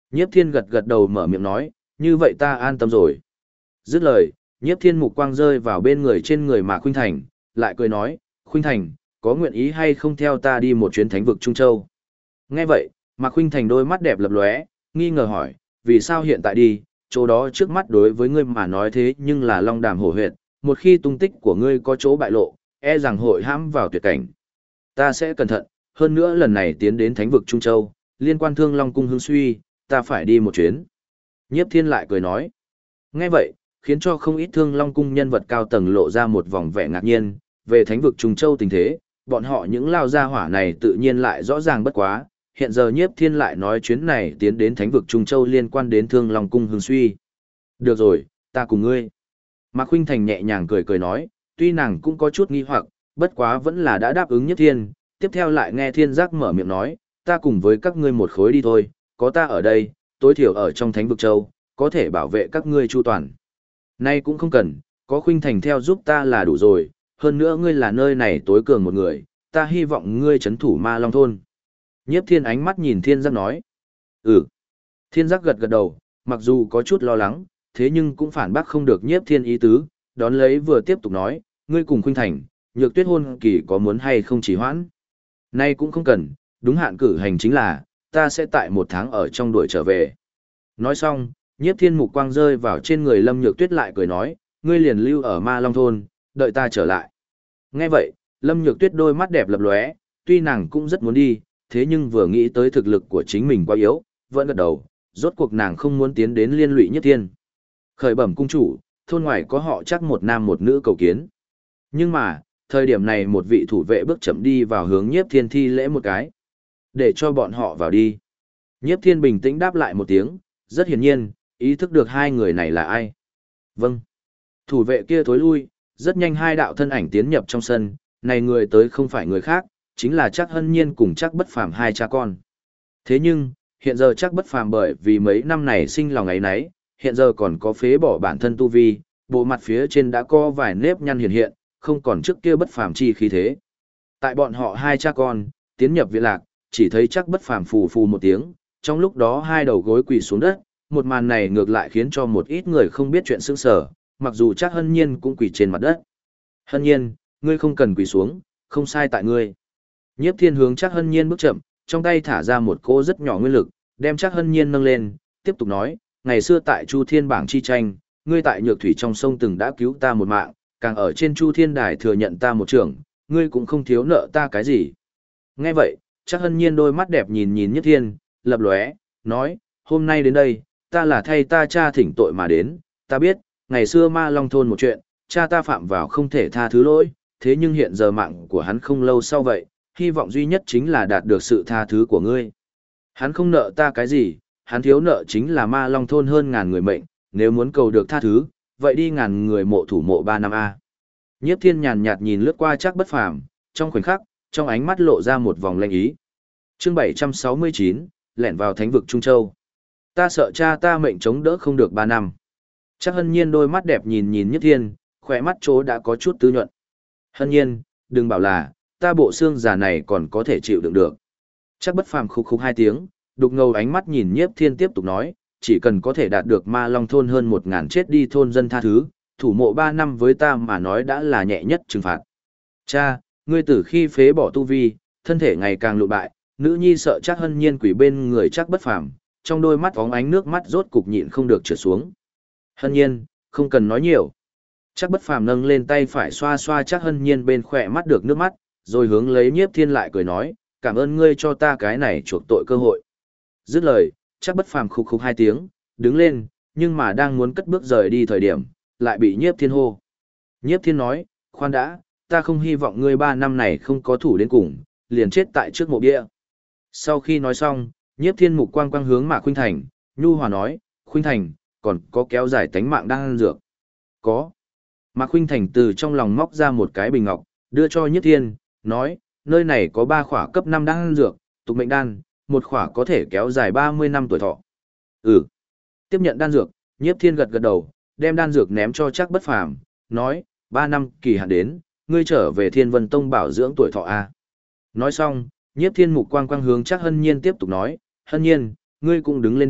Nhiếp Thiên gật gật đầu mở miệng nói, như vậy ta an tâm rồi. Dứt lời, Nhiếp Thiên mục quang rơi vào bên người trên người Mạc Khuynh Thành, lại cười nói, Khuynh Thành, có nguyện ý hay không theo ta đi một chuyến thánh vực Trung Châu? Nghe vậy, Mạc Khuynh Thành đôi mắt đẹp lập lóe, nghi ngờ hỏi, vì sao hiện tại đi, chỗ đó trước mắt đối với ngươi mà nói thế nhưng là long đàm hổ huyệt, một khi tung tích của ngươi có chỗ bại lộ, e rằng hội hãm vào tuyệt cảnh. Ta sẽ cẩn thận, hơn nữa lần này tiến đến thánh vực Trung Châu, liên quan Thương Long cung hưng suy, ta phải đi một chuyến. Nhiếp Thiên lại cười nói. Nghe vậy, khiến cho không ít Thương Long cung nhân vật cao tầng lộ ra một vòng vẻ ngạc nhiên, về thánh vực Trung Châu tình thế, bọn họ những lao gia hỏa này tự nhiên lại rõ ràng bất quá, hiện giờ Nhiếp Thiên lại nói chuyến này tiến đến thánh vực Trung Châu liên quan đến Thương Long cung hưng suy. Được rồi, ta cùng ngươi. Mạc Khuynh Thành nhẹ nhàng cười cười nói, tuy nàng cũng có chút nghi hoặc, bất quá vẫn là đã đáp ứng Nhiếp Thiên, tiếp theo lại nghe Thiên Giác mở miệng nói, ta cùng với các ngươi một khối đi thôi, có ta ở đây, tối thiểu ở trong thánh vực châu, có thể bảo vệ các ngươi chu toàn. Nay cũng không cần, có Khuynh Thành theo giúp ta là đủ rồi, hơn nữa ngươi là nơi này tối cường một người, ta hy vọng ngươi trấn thủ Ma Long thôn. Nhiếp Thiên ánh mắt nhìn Thiên Giác nói. Ừ. Thiên Giác gật gật đầu, mặc dù có chút lo lắng, thế nhưng cũng phản bác không được Nhiếp Thiên ý tứ, đón lấy vừa tiếp tục nói, ngươi cùng Khuynh Thành, Nhược Tuyết hôn kỳ có muốn hay không trì hoãn? Nay cũng không cần, đúng hạn cử hành chính là, ta sẽ tại 1 tháng ở trong đuổi trở về. Nói xong, Nhiếp Thiên mục quang rơi vào trên người Lâm Nhược Tuyết lại cười nói, ngươi liền lưu ở Ma Long thôn, đợi ta trở lại. Nghe vậy, Lâm Nhược Tuyết đôi mắt đẹp lập lóe, tuy nàng cũng rất muốn đi, thế nhưng vừa nghĩ tới thực lực của chính mình quá yếu, vẫn gật đầu, rốt cuộc nàng không muốn tiến đến liên lụy Nhiếp Thiên. Khởi bẩm cung chủ, thôn ngoài có họ chắc một nam một nữ cầu kiến. Nhưng mà, thời điểm này một vị thủ vệ bước chậm đi vào hướng Nhiếp Thiên thi lễ một cái. Để cho bọn họ vào đi. Nhiếp Thiên bình tĩnh đáp lại một tiếng, rất hiển nhiên, ý thức được hai người này là ai. Vâng. Thủ vệ kia thối lui, rất nhanh hai đạo thân ảnh tiến nhập trong sân, này người tới không phải người khác, chính là Trác Hân Nhiên cùng Trác Bất Phàm hai cha con. Thế nhưng, hiện giờ Trác Bất Phàm bởi vì mấy năm này sinh lòng ấy nấy, hiện giờ còn có phế bỏ bản thân tu vi, bộ mặt phía trên đã có vài nếp nhăn hiện hiện, không còn trước kia bất phàm chi khí thế. Tại bọn họ hai cha con, tiến nhập viện lạc, chỉ thấy Trác Bất Phàm phù phù một tiếng, trong lúc đó hai đầu gối quỳ xuống đất, một màn này ngược lại khiến cho một ít người không biết chuyện sững sờ, mặc dù Trác Hân Nhiên cũng quỳ trên mặt đất. Hân Nhiên, ngươi không cần quỳ xuống, không sai tại ngươi. Nhiếp Thiên hướng Trác Hân Nhiên bước chậm, trong tay thả ra một cỗ rất nhỏ nguyên lực, đem Trác Hân Nhiên nâng lên, tiếp tục nói, ngày xưa tại Chu Thiên bảng chi tranh, ngươi tại Nhược Thủy trong sông từng đã cứu ta một mạng, càng ở trên Chu Thiên đài thừa nhận ta một trưởng, ngươi cũng không thiếu nợ ta cái gì. Nghe vậy, Trác Hân Nhiên đôi mắt đẹp nhìn nhìn Nhiếp Thiên, lập lóe, nói, hôm nay đến đây, ta là thay ta cha thỉnh tội mà đến, ta biết, ngày xưa Ma Long thôn một chuyện, cha ta phạm vào không thể tha thứ lỗi, thế nhưng hiện giờ mạng của hắn không lâu sau vậy, hy vọng duy nhất chính là đạt được sự tha thứ của ngươi. Hắn không nợ ta cái gì, hắn thiếu nợ chính là Ma Long thôn hơn 1000 người mệnh, nếu muốn cầu được tha thứ, vậy đi 1000 người mộ thủ mộ 3 năm A. Nhiếp Thiên nhàn nhạt nhìn lướt qua Trác Bất Phàm, trong khoảnh khắc, trong ánh mắt lộ ra một vòng lanh ý. Chương 769, lẻn vào thánh vực Trung Châu. Ta sợ cha ta mệnh chống đỡ không được 3 năm. Trác Hân Nhiên đôi mắt đẹp nhìn nhìn Nhiếp Thiên, khỏe mắt chỗ đã có chút tư nhuận. Hân Nhiên, đừng bảo là, ta bộ xương già này còn có thể chịu đựng được. Trác Bất Phàm khục khục 2 tiếng, đục ngầu ánh mắt nhìn Nhiếp Thiên tiếp tục nói, chỉ cần có thể đạt được Ma Long thôn hơn 1000 chết đi thôn dân tha thứ, thủ mộ 3 năm với ta mà nói đã là nhẹ nhất trừng phạt. Cha, ngươi từ khi phế bỏ tu vi, thân thể ngày càng lụ bại, nữ nhi sợ Trác Hân Nhiên quỷ bên người Trác Bất Phàm, trong đôi mắt óng ánh nước mắt rốt cục nhịn không được trượt xuống. Hân Nhiên, không cần nói nhiều. Trác Bất Phàm nâng lên tay phải xoa xoa Trác Hân Nhiên bên khỏe mắt được nước mắt, rồi hướng lấy Nhiếp Thiên lại cười nói, cảm ơn ngươi cho ta cái này chuộc tội cơ hội. Dứt lời, Trác Bất Phàm khục khục 2 tiếng, đứng lên, nhưng mà đang muốn cất bước rời đi thời điểm, lại bị Nhiếp Thiên hô. Nhiếp Thiên nói, khoan đã, ta không hy vọng ngươi 3 năm này không có thủ đến cùng, liền chết tại trước mộ bia. Sau khi nói xong, Nhiếp Thiên mục quang quang hướng Mạc Khuynh Thành, nhu hòa nói, Khuynh Thành, còn có kéo dài tánh mạng đang ăn dược. Có. Mạc Khuynh Thành từ trong lòng móc ra một cái bình ngọc, đưa cho Nhiếp Thiên, nói, nơi này có 3 khỏa cấp 5 đang ăn dược, tục mệnh đan, một khỏa có thể kéo dài 30 năm tuổi thọ. Ừ. Tiếp nhận đan dược, Nhiếp Thiên gật gật đầu, đem đan dược ném cho Trác Bất Phàm, nói, 3 năm kỳ hạn đến, ngươi trở về Thiên Vân Tông bảo dưỡng tuổi thọ a. Nói xong, Nhiếp Thiên mục quang quang hướng Trác Hân Nhiên tiếp tục nói, Hân Nhiên, ngươi cũng đứng lên đi,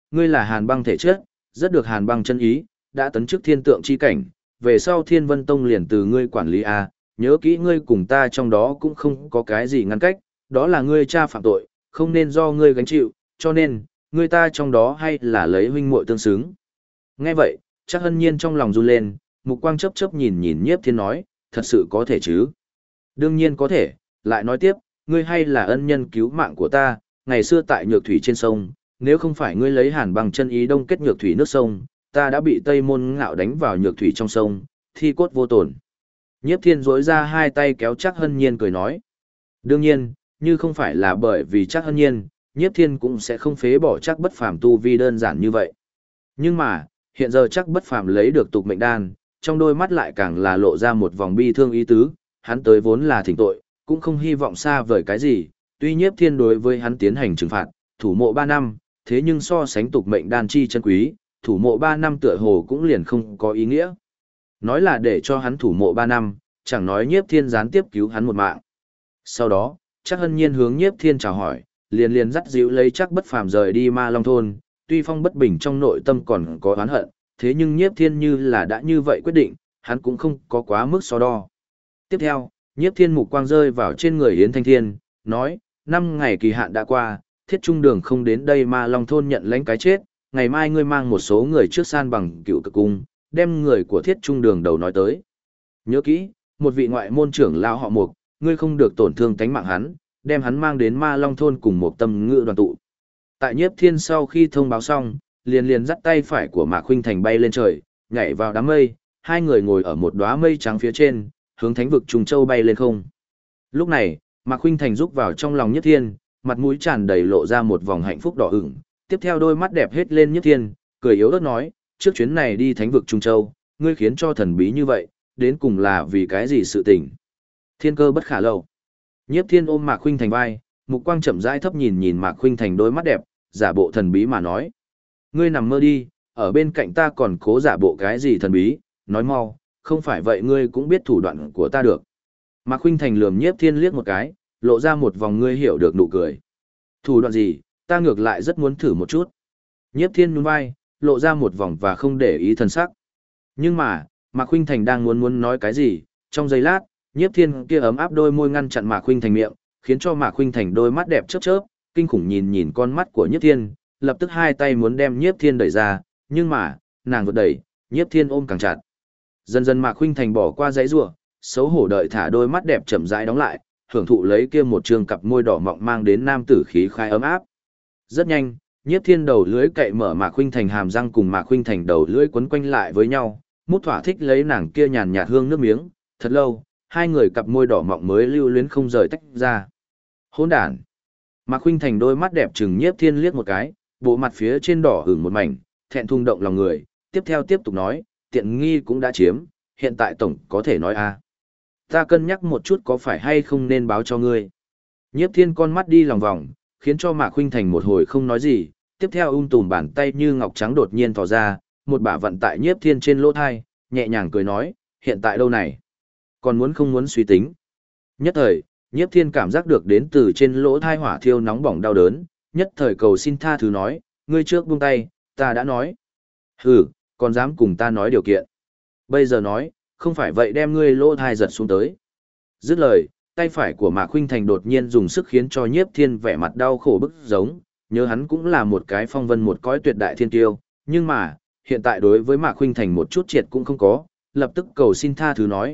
ngươi là hàn băng thể chất, rất được hàn băng chân ý, đã tấn chức thiên tượng chi cảnh, về sau Thiên Vân Tông liền từ ngươi quản lý a, nhớ kỹ ngươi cùng ta trong đó cũng không có cái gì ngăn cách, đó là ngươi cha phạm tội, không nên do ngươi gánh chịu, cho nên, ngươi ta trong đó hay là lấy huynh muội tương xứng. Nghe vậy, chắc hân nhiên trong lòng run lên, mục quang chớp chớp nhìn nhìn Nhiếp Thiên nói, thật sự có thể chứ? Đương nhiên có thể, lại nói tiếp, ngươi hay là ân nhân cứu mạng của ta, ngày xưa tại nhược thủy trên sông, nếu không phải ngươi lấy hàn bằng chân ý đông kết nhược thủy nước sông, ta đã bị Tây Môn Ngạo đánh vào nhược thủy trong sông, thi cốt vô tổn. Nhiếp Thiên rỗi ra hai tay kéo chắc hân nhiên cười nói. Đương nhiên, như không phải là bởi vì chắc hân nhiên, Nhiếp Thiên cũng sẽ không phế bỏ chắc bất phàm tu vi đơn giản như vậy. Nhưng mà, hiện giờ chắc bất phàm lấy được tục mệnh đan, trong đôi mắt lại càng là lộ ra một vòng bi thương ý tứ, hắn tới vốn là thỉnh tội, cũng không hy vọng xa vời cái gì, tuy Nhiếp Thiên đối với hắn tiến hành trừng phạt, thủ mộ 3 năm, thế nhưng so sánh tục mệnh đan chi chân quý, thủ mộ 3 năm tựa hồ cũng liền không có ý nghĩa. Nói là để cho hắn thủ mộ 3 năm, chẳng nói Nhiếp Thiên gián tiếp cứu hắn một mạng. Sau đó, chắc hân nhiên hướng Nhiếp Thiên chào hỏi, liền dắt dịu lấy chắc bất phàm rời đi Ma Long Thôn, tuy phong bất bình trong nội tâm còn có oán hận, thế nhưng Nhiếp Thiên như là đã như vậy quyết định, hắn cũng không có quá mức so đo. Tiếp theo, Nhiếp Thiên mục quang rơi vào trên người Yến Thanh Thiên, nói, 5 ngày kỳ hạn đã qua, Thiết Trung Đường không đến đây Ma Long Thôn nhận lãnh cái chết, ngày mai ngươi mang một số người trước san bằng Cựu Cực Cung, đem người của Thiết Trung Đường đầu nói tới. Nhớ kỹ, một vị ngoại môn trưởng lão họ Mục, ngươi không được tổn thương tánh mạng hắn, đem hắn mang đến Ma Long Thôn cùng một tâm ngữ đoàn tụ. Tại Nhiếp Thiên sau khi thông báo xong, liền dắt tay phải của Mạc Khuynh Thành bay lên trời, nhảy vào đám mây, hai người ngồi ở một đóa mây trắng phía trên, hướng thánh vực Trùng Châu bay lên không. Lúc này, Mạc Khuynh Thành rúc vào trong lòng Nhiếp Thiên, mặt mũi tràn đầy lộ ra một vòng hạnh phúc đỏ ửng, tiếp theo đôi mắt đẹp hết lên Nhiếp Thiên, cười yếu ớt nói, trước chuyến này đi thánh vực Trung Châu, ngươi khiến cho thần bí như vậy, đến cùng là vì cái gì sự tình? Thiên cơ bất khả lậu. Nhiếp Thiên ôm Mạc Khuynh Thành vai, mục quang chậm rãi thấp nhìn nhìn Mạc Khuynh Thành đôi mắt đẹp, giả bộ thần bí mà nói. Ngươi nằm mơ đi, ở bên cạnh ta còn cố giả bộ cái gì thần bí, nói mau, không phải vậy ngươi cũng biết thủ đoạn của ta được. Mạc Khuynh Thành lườm Nhiếp Thiên liếc một cái, lộ ra một vòng ngươi hiểu được nụ cười. Thủ đoạn gì, ta ngược lại rất muốn thử một chút. Nhiếp Thiên nhún vai, lộ ra một vòng và không để ý thần sắc. Nhưng mà, Mạc Khuynh Thành đang muốn nói cái gì, trong giây lát, Nhiếp Thiên kia ấm áp đôi môi ngăn chặn Mạc Khuynh Thành miệng, khiến cho Mạc Khuynh Thành đôi mắt đẹp chớp chớp, kinh khủng nhìn nhìn con mắt của Nhiếp Thiên, lập tức hai tay muốn đem Nhiếp Thiên đẩy ra, nhưng mà, nàng vượt đẩy, Nhiếp Thiên ôm càng chặt. Dần dần Mạc Khuynh Thành bỏ qua giãy giụa, xấu hổ đợi thả đôi mắt đẹp chậm rãi đóng lại, hưởng thụ lấy kia một trường cặp môi đỏ mọng mang đến nam tử khí khai ấm áp. Rất nhanh, Nhiếp Thiên đầu lưỡi cậy mở Mạc Khuynh Thành hàm răng cùng Mạc Khuynh Thành đầu lưỡi quấn quanh lại với nhau, mút thỏa thích lấy nàng kia nhàn nhạt hương nước miếng, thật lâu, hai người cặp môi đỏ mọng mới lưu luyến không rời tách ra. Hỗn đản. Mạc Khuynh Thành đôi mắt đẹp trừng Nhiếp Thiên liếc một cái, bộ mặt phía trên đỏ ửng một mảnh, thẹn thùng động lòng người, tiếp theo tiếp tục nói, tiện nghi cũng đã chiếm, hiện tại tổng có thể nói a. Ta cân nhắc một chút có phải hay không nên báo cho ngươi. Nhiếp Thiên con mắt đi lòng vòng, khiến cho Mạc Khuynh Thành một hồi không nói gì, tiếp theo tùm bàn tay như ngọc trắng đột nhiên thò ra, một bả vận tại Nhiếp Thiên trên lỗ thai, nhẹ nhàng cười nói, hiện tại đâu này? Còn muốn không muốn suy tính? Nhất thời, Nhiếp Thiên cảm giác được đến từ trên lỗ thai hỏa thiêu nóng bỏng đau đớn, nhất thời cầu xin tha thứ nói, ngươi trước buông tay, ta đã nói. Hừ, còn dám cùng ta nói điều kiện. Bây giờ nói, không phải vậy đem ngươi lỗ thai giật xuống tới. Dứt lời, tay phải của Mạc Khuynh Thành đột nhiên dùng sức khiến cho Nhiếp Thiên vẻ mặt đau khổ bức giống, nhớ hắn cũng là một cái phong vân một cõi tuyệt đại thiên tiêu, nhưng mà, hiện tại đối với Mạc Khuynh Thành một chút triệt cũng không có, lập tức cầu xin tha thứ nói,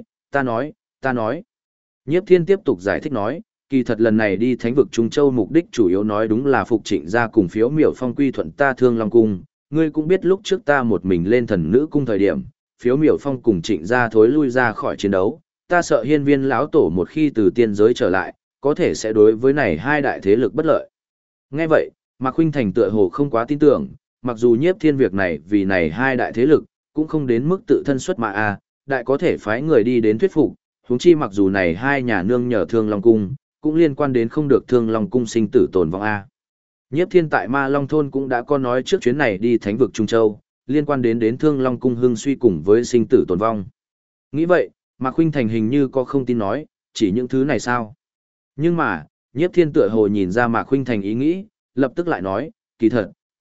ta nói. Nhiếp Thiên tiếp tục giải thích nói, kỳ thật lần này đi Thánh vực Trung Châu mục đích chủ yếu nói đúng là phục Trịnh gia cùng Phiếu Miểu Phong quy thuận ta Thương Long cung, ngươi cũng biết lúc trước ta một mình lên Thần Nữ cung thời điểm, Phiếu Miểu Phong cùng Trịnh gia thối lui ra khỏi chiến đấu, ta sợ Hiên Viên lão tổ một khi từ tiên giới trở lại, có thể sẽ đối với này hai đại thế lực bất lợi. Nghe vậy, Mạc Khuynh Thành tựa hồ không quá tin tưởng, mặc dù Nhiếp Thiên việc này vì này hai đại thế lực, cũng không đến mức tự thân xuất mà đại có thể phái người đi đến thuyết phục, huống chi mặc dù này hai nhà nương nhờ Thương Long cung, cũng liên quan đến không được Thương Long cung sinh tử tồn vong Nhiếp Thiên tại Ma Long thôn cũng đã có nói trước chuyến này đi Thánh vực Trung Châu, liên quan đến Thương Long cung hưng suy cùng với sinh tử tồn vong. Nghĩ vậy, Mạc Khuynh Thành hình như có không tin nói, chỉ những thứ này sao? Nhưng mà, Nhiếp Thiên tựa hồ nhìn ra Mạc Khuynh Thành ý nghĩ, lập tức lại nói, kỳ thật,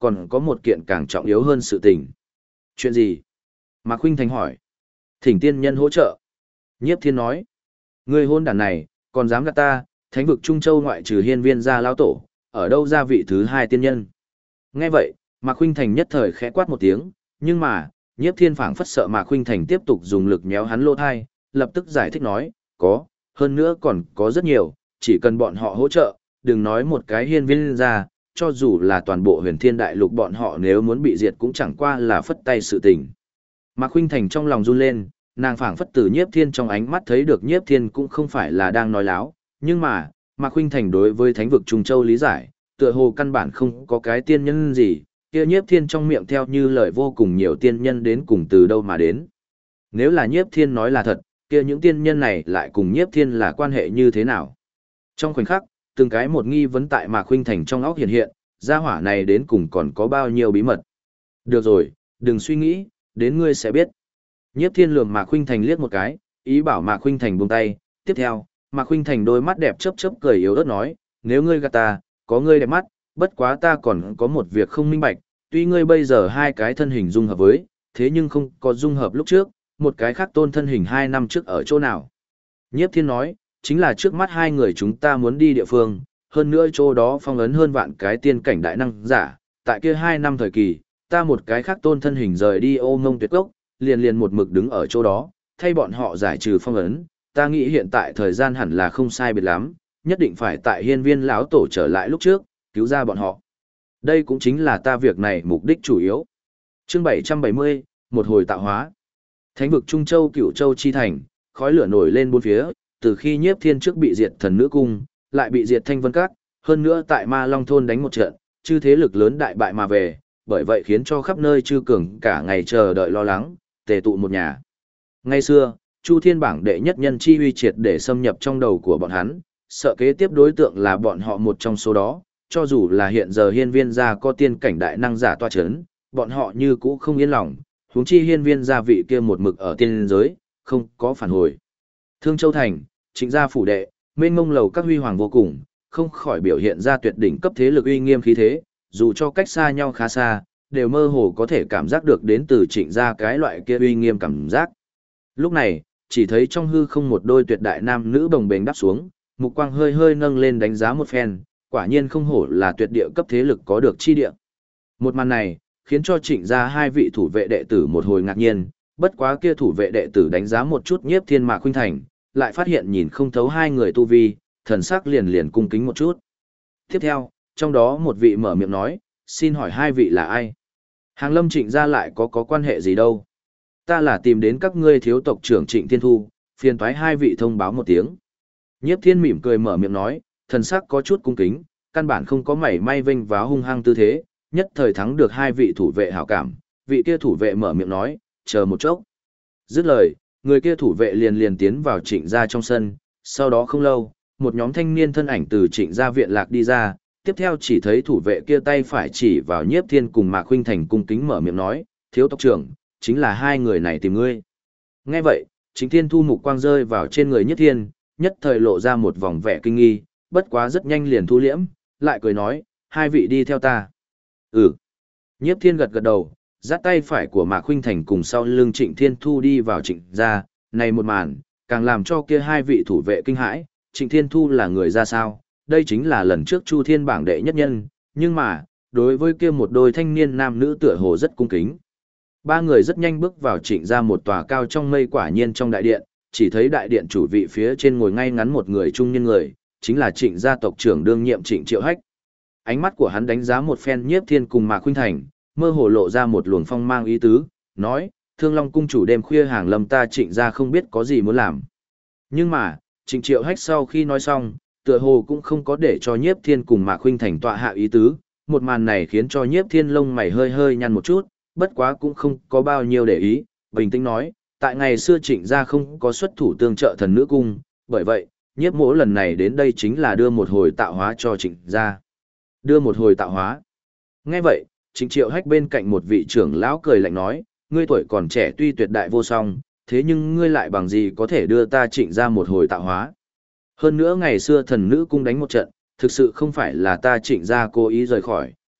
còn có một kiện càng trọng yếu hơn sự tình. Chuyện gì? Mạc Khuynh Thành hỏi. Thỉnh tiên nhân hỗ trợ. Nhiếp Thiên nói. Ngươi hôn đàn này, còn dám gạt ta, thánh vực Trung Châu ngoại trừ hiên viên gia lão tổ, ở đâu ra vị thứ hai tiên nhân? Nghe vậy, Mạc Khuynh Thành nhất thời khẽ quát một tiếng, nhưng mà, Nhiếp Thiên phảng phất sợ Mạc Khuynh Thành tiếp tục dùng lực nhéo hắn lỗ thai, lập tức giải thích nói, có, hơn nữa còn có rất nhiều, chỉ cần bọn họ hỗ trợ, đừng nói một cái hiên viên gia, cho dù là toàn bộ huyền thiên đại lục bọn họ nếu muốn bị diệt cũng chẳng qua là phất tay sự tình. Mạc Khuynh Thành trong lòng run lên, nàng phảng phất từ Nhiếp Thiên trong ánh mắt thấy được Nhiếp Thiên cũng không phải là đang nói láo, nhưng mà, Mạc Khuynh Thành đối với thánh vực Trung Châu lý giải, tựa hồ căn bản không có cái tiên nhân gì, kia Nhiếp Thiên trong miệng theo như lời vô cùng nhiều tiên nhân đến cùng từ đâu mà đến. Nếu là Nhiếp Thiên nói là thật, kia những tiên nhân này lại cùng Nhiếp Thiên là quan hệ như thế nào? Trong khoảnh khắc, từng cái một nghi vấn tại Mạc Khuynh Thành trong óc hiện hiện, gia hỏa này đến cùng còn có bao nhiêu bí mật. Được rồi, đừng suy nghĩ, đến ngươi sẽ biết. Nhiếp Thiên lườm Mạc Khuynh Thành liếc một cái, ý bảo Mạc Khuynh Thành buông tay, tiếp theo, Mạc Khuynh Thành đôi mắt đẹp chớp chớp cười yếu ớt nói, nếu ngươi gạt ta, có ngươi đẹp mắt, bất quá ta còn có một việc không minh bạch, tuy ngươi bây giờ hai cái thân hình dung hợp với, thế nhưng không có dung hợp lúc trước, một cái khác tôn thân hình 2 năm trước ở chỗ nào. Nhiếp Thiên nói, chính là trước mắt hai người chúng ta muốn đi địa phương, hơn nữa chỗ đó phong ấn hơn vạn cái tiên cảnh đại năng giả, tại kia 2 năm thời kỳ, ta một cái khác tôn thân hình rời đi Ô Ngông Tuyệt Cốc, liền một mực đứng ở chỗ đó, thay bọn họ giải trừ phong ấn, ta nghĩ hiện tại thời gian hẳn là không sai biệt lắm, nhất định phải tại hiên viên lão tổ trở lại lúc trước, cứu ra bọn họ. Đây cũng chính là ta việc này mục đích chủ yếu. Chương 770, một hồi tạo hóa. Thánh vực Trung Châu Cửu Châu chi thành, khói lửa nổi lên bốn phía, từ khi Nhiếp Thiên trước bị diệt Thần Nữ Cung, lại bị diệt Thanh Vân Các, hơn nữa tại Ma Long thôn đánh một trận, chư thế lực lớn đại bại mà về, bởi vậy khiến cho khắp nơi chư cường cả ngày chờ đợi lo lắng, tề tụ một nhà. Ngày xưa, Chu Thiên bảng đệ nhất nhân chi uy triệt để xâm nhập trong đầu của bọn hắn, sợ kế tiếp đối tượng là bọn họ một trong số đó, cho dù là hiện giờ hiên viên gia có tiên cảnh đại năng giả toa chấn, bọn họ như cũ không yên lòng, huống chi hiên viên gia vị kia một mực ở tiên giới, không có phản hồi. Thương Châu Thành, Trịnh gia phủ đệ, mênh mông lầu các huy hoàng vô cùng, không khỏi biểu hiện ra tuyệt đỉnh cấp thế lực uy nghiêm khí thế, dù cho cách xa nhau khá xa, đều mơ hồ có thể cảm giác được đến từ Trịnh gia cái loại kia uy nghiêm cảm giác. Lúc này, chỉ thấy trong hư không một đôi tuyệt đại nam nữ bồng bềnh đáp xuống, mục quang hơi hơi nâng lên đánh giá một phen, quả nhiên không hổ là tuyệt địa cấp thế lực có được chi địa. Một màn này, khiến cho Trịnh gia hai vị thủ vệ đệ tử một hồi ngạc nhiên, bất quá kia thủ vệ đệ tử đánh giá một chút Nhiếp Thiên Mạc Khuynh Thành, lại phát hiện nhìn không thấu hai người tu vi, thần sắc liền cung kính một chút. Tiếp theo, trong đó một vị mở miệng nói, xin hỏi hai vị là ai? Hàng Lâm Trịnh gia lại có quan hệ gì đâu? Ta là tìm đến các ngươi thiếu tộc trưởng Trịnh Thiên Thu, phiền toái hai vị thông báo một tiếng. Nhiếp Thiên mỉm cười mở miệng nói, thần sắc có chút cung kính, căn bản không có mảy may vênh váo hung hăng tư thế, nhất thời thắng được hai vị thủ vệ hảo cảm. Vị kia thủ vệ mở miệng nói, chờ một chốc. Dứt lời, người kia thủ vệ liền tiến vào Trịnh gia trong sân, sau đó không lâu, một nhóm thanh niên thân ảnh từ Trịnh gia viện lạc đi ra, tiếp theo chỉ thấy thủ vệ kia tay phải chỉ vào Nhiếp Thiên cùng Mạc Khuynh Thành cung kính mở miệng nói, thiếu tộc trưởng, chính là hai người này tìm ngươi. Nghe vậy, Trịnh Thiên Thu mục quang rơi vào trên người Nhiếp Thiên, nhất thời lộ ra một vòng vẻ kinh nghi, bất quá rất nhanh liền thu liễm, lại cười nói, hai vị đi theo ta. Ừ. Nhiếp Thiên gật gật đầu, dắt tay phải của Mạc Khuynh Thành cùng sau lưng Trịnh Thiên Thu đi vào Trịnh gia, này một màn, càng làm cho kia hai vị thủ vệ kinh hãi, Trịnh Thiên Thu là người ra sao, đây chính là lần trước Chu Thiên bảng đệ nhất nhân, nhưng mà, đối với kia một đôi thanh niên nam nữ tựa hồ rất cung kính. Ba người rất nhanh bước vào Trịnh gia một tòa cao trong mây quả nhiên trong đại điện, chỉ thấy đại điện chủ vị phía trên ngồi ngay ngắn một người trung niên người, chính là Trịnh gia tộc trưởng đương nhiệm Trịnh Triệu Hách. Ánh mắt của hắn đánh giá một phen Nhiếp Thiên cùng Mạc Khuynh Thành, mơ hồ lộ ra một luồng phong mang ý tứ, nói, Thương Long cung chủ đêm khuya hàng lâm ta Trịnh gia không biết có gì muốn làm. Nhưng mà, Trịnh Triệu Hách sau khi nói xong, tựa hồ cũng không có để cho Nhiếp Thiên cùng Mạc Khuynh Thành tọa hạ ý tứ, một màn này khiến cho Nhiếp Thiên lông mày hơi hơi nhăn một chút, bất quá cũng không có bao nhiêu để ý, bình tĩnh nói, tại ngày xưa Trịnh gia không có xuất thủ tương trợ Thần Nữ cung, bởi vậy, Nhiếp Mỗ lần này đến đây chính là đưa một hồi tạo hóa cho Trịnh gia. Đưa một hồi tạo hóa. Nghe vậy, Trịnh Triệu Hách bên cạnh một vị trưởng lão cười lạnh nói, ngươi tuổi còn trẻ tuy tuyệt đại vô song, thế nhưng ngươi lại bằng gì có thể đưa ta Trịnh gia một hồi tạo hóa. Hơn nữa ngày xưa Thần Nữ cung đánh một trận, thực sự không phải là ta Trịnh gia cố ý rời khỏi,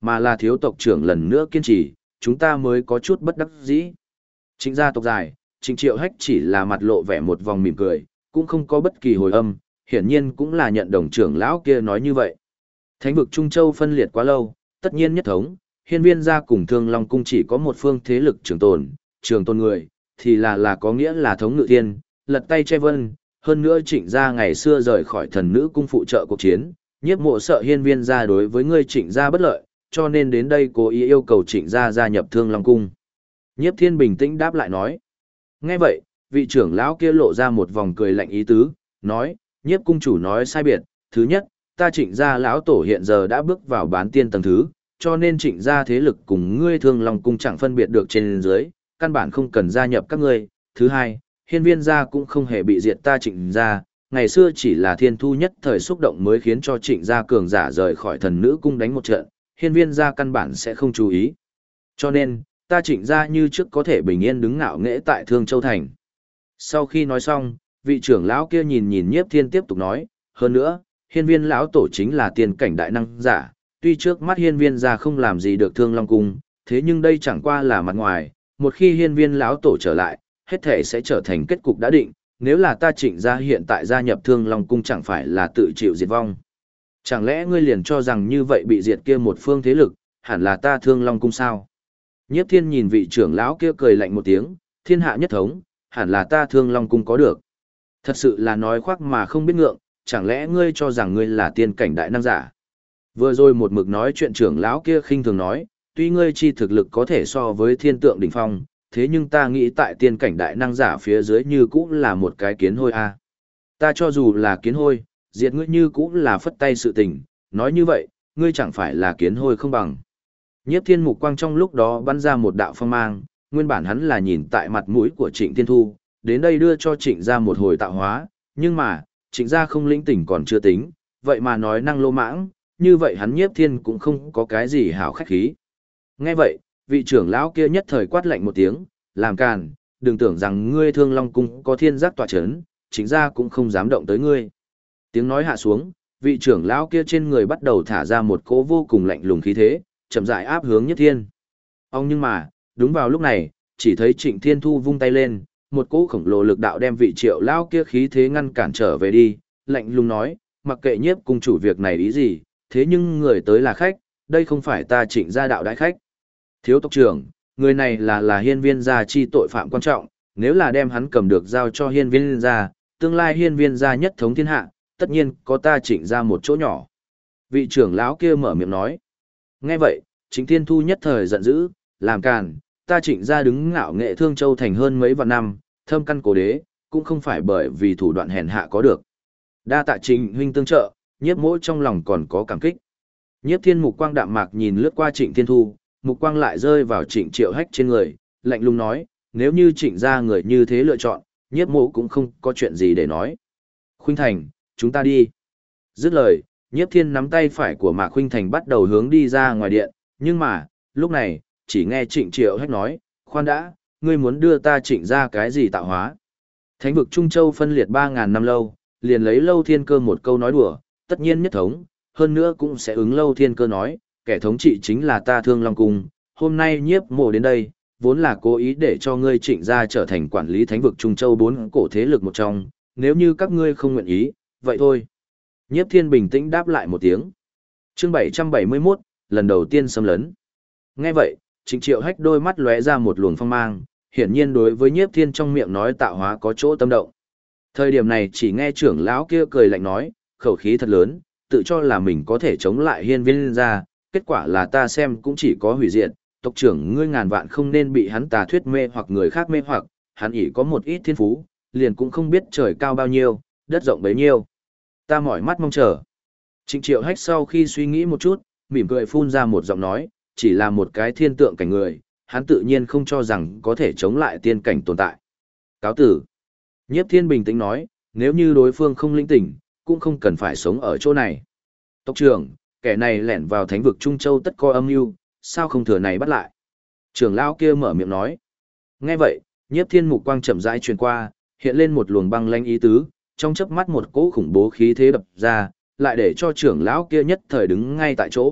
mà là thiếu tộc trưởng lần nữa kiên trì, chúng ta mới có chút bất đắc dĩ. Trịnh gia tộc dài, Trịnh Triệu Hách chỉ là mặt lộ vẻ một vòng mỉm cười, cũng không có bất kỳ hồi âm, hiển nhiên cũng là nhận đồng trưởng lão kia nói như vậy. Thánh vực Trung Châu phân liệt quá lâu, tất nhiên nhất thống, Hiên Viên gia cùng Thương Long cung chỉ có một phương thế lực trường tồn người, thì là có nghĩa là thống ngự thiên, lật tay che vân, hơn nữa Trịnh gia ngày xưa rời khỏi thần nữ cung phụ trợ cuộc chiến, Nhiếp Mộ sợ Hiên Viên gia đối với ngươi Trịnh gia bất lợi, cho nên đến đây cố ý yêu cầu Trịnh gia gia nhập Thương Long cung. Nhiếp Thiên bình tĩnh đáp lại nói. Nghe vậy, vị trưởng lão kia lộ ra một vòng cười lạnh ý tứ, nói, Nhiếp cung chủ nói sai biệt, thứ nhất, ta Trịnh gia lão tổ hiện giờ đã bước vào bán tiên tầng thứ, cho nên Trịnh gia thế lực cùng ngươi Thương Long cung chẳng phân biệt được trên dưới, căn bản không cần gia nhập các ngươi. Thứ hai, Hiên Viên gia cũng không hề bị diệt ta Trịnh gia, ngày xưa chỉ là thiên thu nhất thời xúc động mới khiến cho Trịnh gia cường giả rời khỏi thần nữ cung đánh một trận, Hiên Viên gia căn bản sẽ không chú ý. Cho nên, ta Trịnh gia như trước có thể bình yên đứng ngạo nghễ tại Thương Châu thành. Sau khi nói xong, vị trưởng lão kia nhìn Nhiếp Thiên tiếp tục nói, hơn nữa, Hiên Viên lão tổ chính là tiên cảnh đại năng giả, tuy trước mắt Hiên Viên gia không làm gì được Thương Long cung, thế nhưng đây chẳng qua là mặt ngoài, một khi Hiên Viên lão tổ trở lại, hết thể sẽ trở thành kết cục đã định, nếu là ta Trịnh gia hiện tại gia nhập Thương Long cung chẳng phải là tự chịu diệt vong. Chẳng lẽ ngươi liền cho rằng như vậy bị diệt kia một phương thế lực, hẳn là ta Thương Long cung sao? Nhiếp Thiên nhìn vị trưởng lão kia cười lạnh một tiếng, thiên hạ nhất thống, hẳn là ta Thương Long cung có được. Thật sự là nói khoác mà không biết ngượng, chẳng lẽ ngươi cho rằng ngươi là tiên cảnh đại năng giả? Vừa rồi một mực nói chuyện trưởng lão kia khinh thường nói, tuy ngươi chi thực lực có thể so với thiên tượng đỉnh phong, thế nhưng ta nghĩ tại tiên cảnh đại năng giả phía dưới như cũng là một cái kiến hôi a. Ta cho dù là kiến hôi, diệt ngươi như cũng là phất tay sự tình, nói như vậy, ngươi chẳng phải là kiến hôi không bằng. Nhiếp Thiên mục quang trong lúc đó bắn ra một đạo phong mang, nguyên bản hắn là nhìn tại mặt mũi của Trịnh Thiên Thu, đến đây đưa cho Trịnh gia một hồi tạo hóa, nhưng mà, Trịnh gia không lĩnh tỉnh còn chưa tính, vậy mà nói năng lô mãng, như vậy hắn Nhiếp Thiên cũng không có cái gì hảo khách khí. Nghe vậy, vị trưởng lão kia nhất thời quát lạnh một tiếng, làm càn, đừng tưởng rằng ngươi Thương Long cung có thiên giác tọa chấn, Trịnh gia cũng không dám động tới ngươi. Tiếng nói hạ xuống, vị trưởng lão kia trên người bắt đầu thả ra một cỗ vô cùng lạnh lùng khí thế, chậm rãi áp hướng Nhiếp Thiên. Nhưng mà, đúng vào lúc này, chỉ thấy Trịnh Thiên Thu vung tay lên, một cỗ khổng lồ lực đạo đem vị triệu lão kia khí thế ngăn cản trở về đi, lạnh lùng nói, mặc kệ Nhiếp cung chủ việc này ý gì, thế nhưng người tới là khách, đây không phải ta Trịnh gia đạo đại khách. Thiếu tộc trưởng, người này là Hiên Viên gia chi tội phạm quan trọng, nếu là đem hắn cầm được giao cho Hiên Viên gia, tương lai Hiên Viên gia nhất thống thiên hạ, tất nhiên có ta Trịnh gia một chỗ nhỏ. Vị trưởng lão kia mở miệng nói. Nghe vậy, Trịnh Thiên Thu nhất thời giận dữ, làm càn, ta Trịnh gia đứng ngạo nghệ Thương Châu thành hơn mấy vạn năm, thâm căn cố đế, cũng không phải bởi vì thủ đoạn hèn hạ có được. Đa tạ Trịnh huynh tương trợ, Nhiếp Mỗ trong lòng còn có cảm kích. Nhiếp Thiên mục quang đạm mạc nhìn lướt qua Trịnh Thiên Thu, mục quang lại rơi vào Trịnh Triệu Hách trên người, lạnh lùng nói, nếu như Trịnh gia người như thế lựa chọn, Nhiếp Mỗ cũng không có chuyện gì để nói. Khuynh Thành, chúng ta đi. Dứt lời, Nhiếp Thiên nắm tay phải của Mạc Khuynh Thành bắt đầu hướng đi ra ngoài điện, nhưng mà, lúc này, chỉ nghe Trịnh Triệu Hách nói, khoan đã, ngươi muốn đưa ta Trịnh ra cái gì tạo hóa? Thánh vực Trung Châu phân liệt 3.000 năm lâu, liền lấy Lâu Thiên Cơ một câu nói đùa, tất nhiên nhất thống, hơn nữa cũng sẽ ứng Lâu Thiên Cơ nói, kẻ thống trị chính là ta Thương Long cung, hôm nay Nhiếp Mộ đến đây, vốn là cố ý để cho ngươi Trịnh gia trở thành quản lý Thánh vực Trung Châu 4 cổ thế lực một trong, nếu như các ngươi không nguyện ý, vậy thôi. Nhiếp Thiên bình tĩnh đáp lại một tiếng. Chương 771, lần đầu tiên xâm lấn. Nghe vậy, Trịnh Triệu Hách đôi mắt lóe ra một luồng phong mang, hiển nhiên đối với Nhiếp Thiên trong miệng nói tạo hóa có chỗ tâm động. Thời điểm này chỉ nghe trưởng lão kia cười lạnh nói, khẩu khí thật lớn, tự cho là mình có thể chống lại Hiên Viên gia, kết quả là ta xem cũng chỉ có hủy diệt, tộc trưởng ngươi ngàn vạn không nên bị hắn tà thuyết mê hoặc người khác mê hoặc, hắn ỷ có một ít thiên phú, liền cũng không biết trời cao bao nhiêu, đất rộng bấy nhiêu. Ta mỏi mắt mong chờ. Trịnh Triệu Hách sau khi suy nghĩ một chút, mỉm cười phun ra một giọng nói, chỉ là một cái thiên tượng cảnh người, hắn tự nhiên không cho rằng có thể chống lại tiên cảnh tồn tại. Cáo tử. Nhiếp Thiên bình tĩnh nói, nếu như đối phương không linh tỉnh, cũng không cần phải sống ở chỗ này. Tộc trưởng, kẻ này lẻn vào thánh vực Trung Châu tất có âm mưu, sao không thừa này bắt lại? Trưởng lão kia mở miệng nói. Nghe vậy, Nhiếp Thiên mục quang chậm rãi truyền qua, hiện lên một luồng băng lãnh ý tứ, trong chớp mắt một cỗ khủng bố khí thế đập ra, lại để cho trưởng lão kia nhất thời đứng ngay tại chỗ,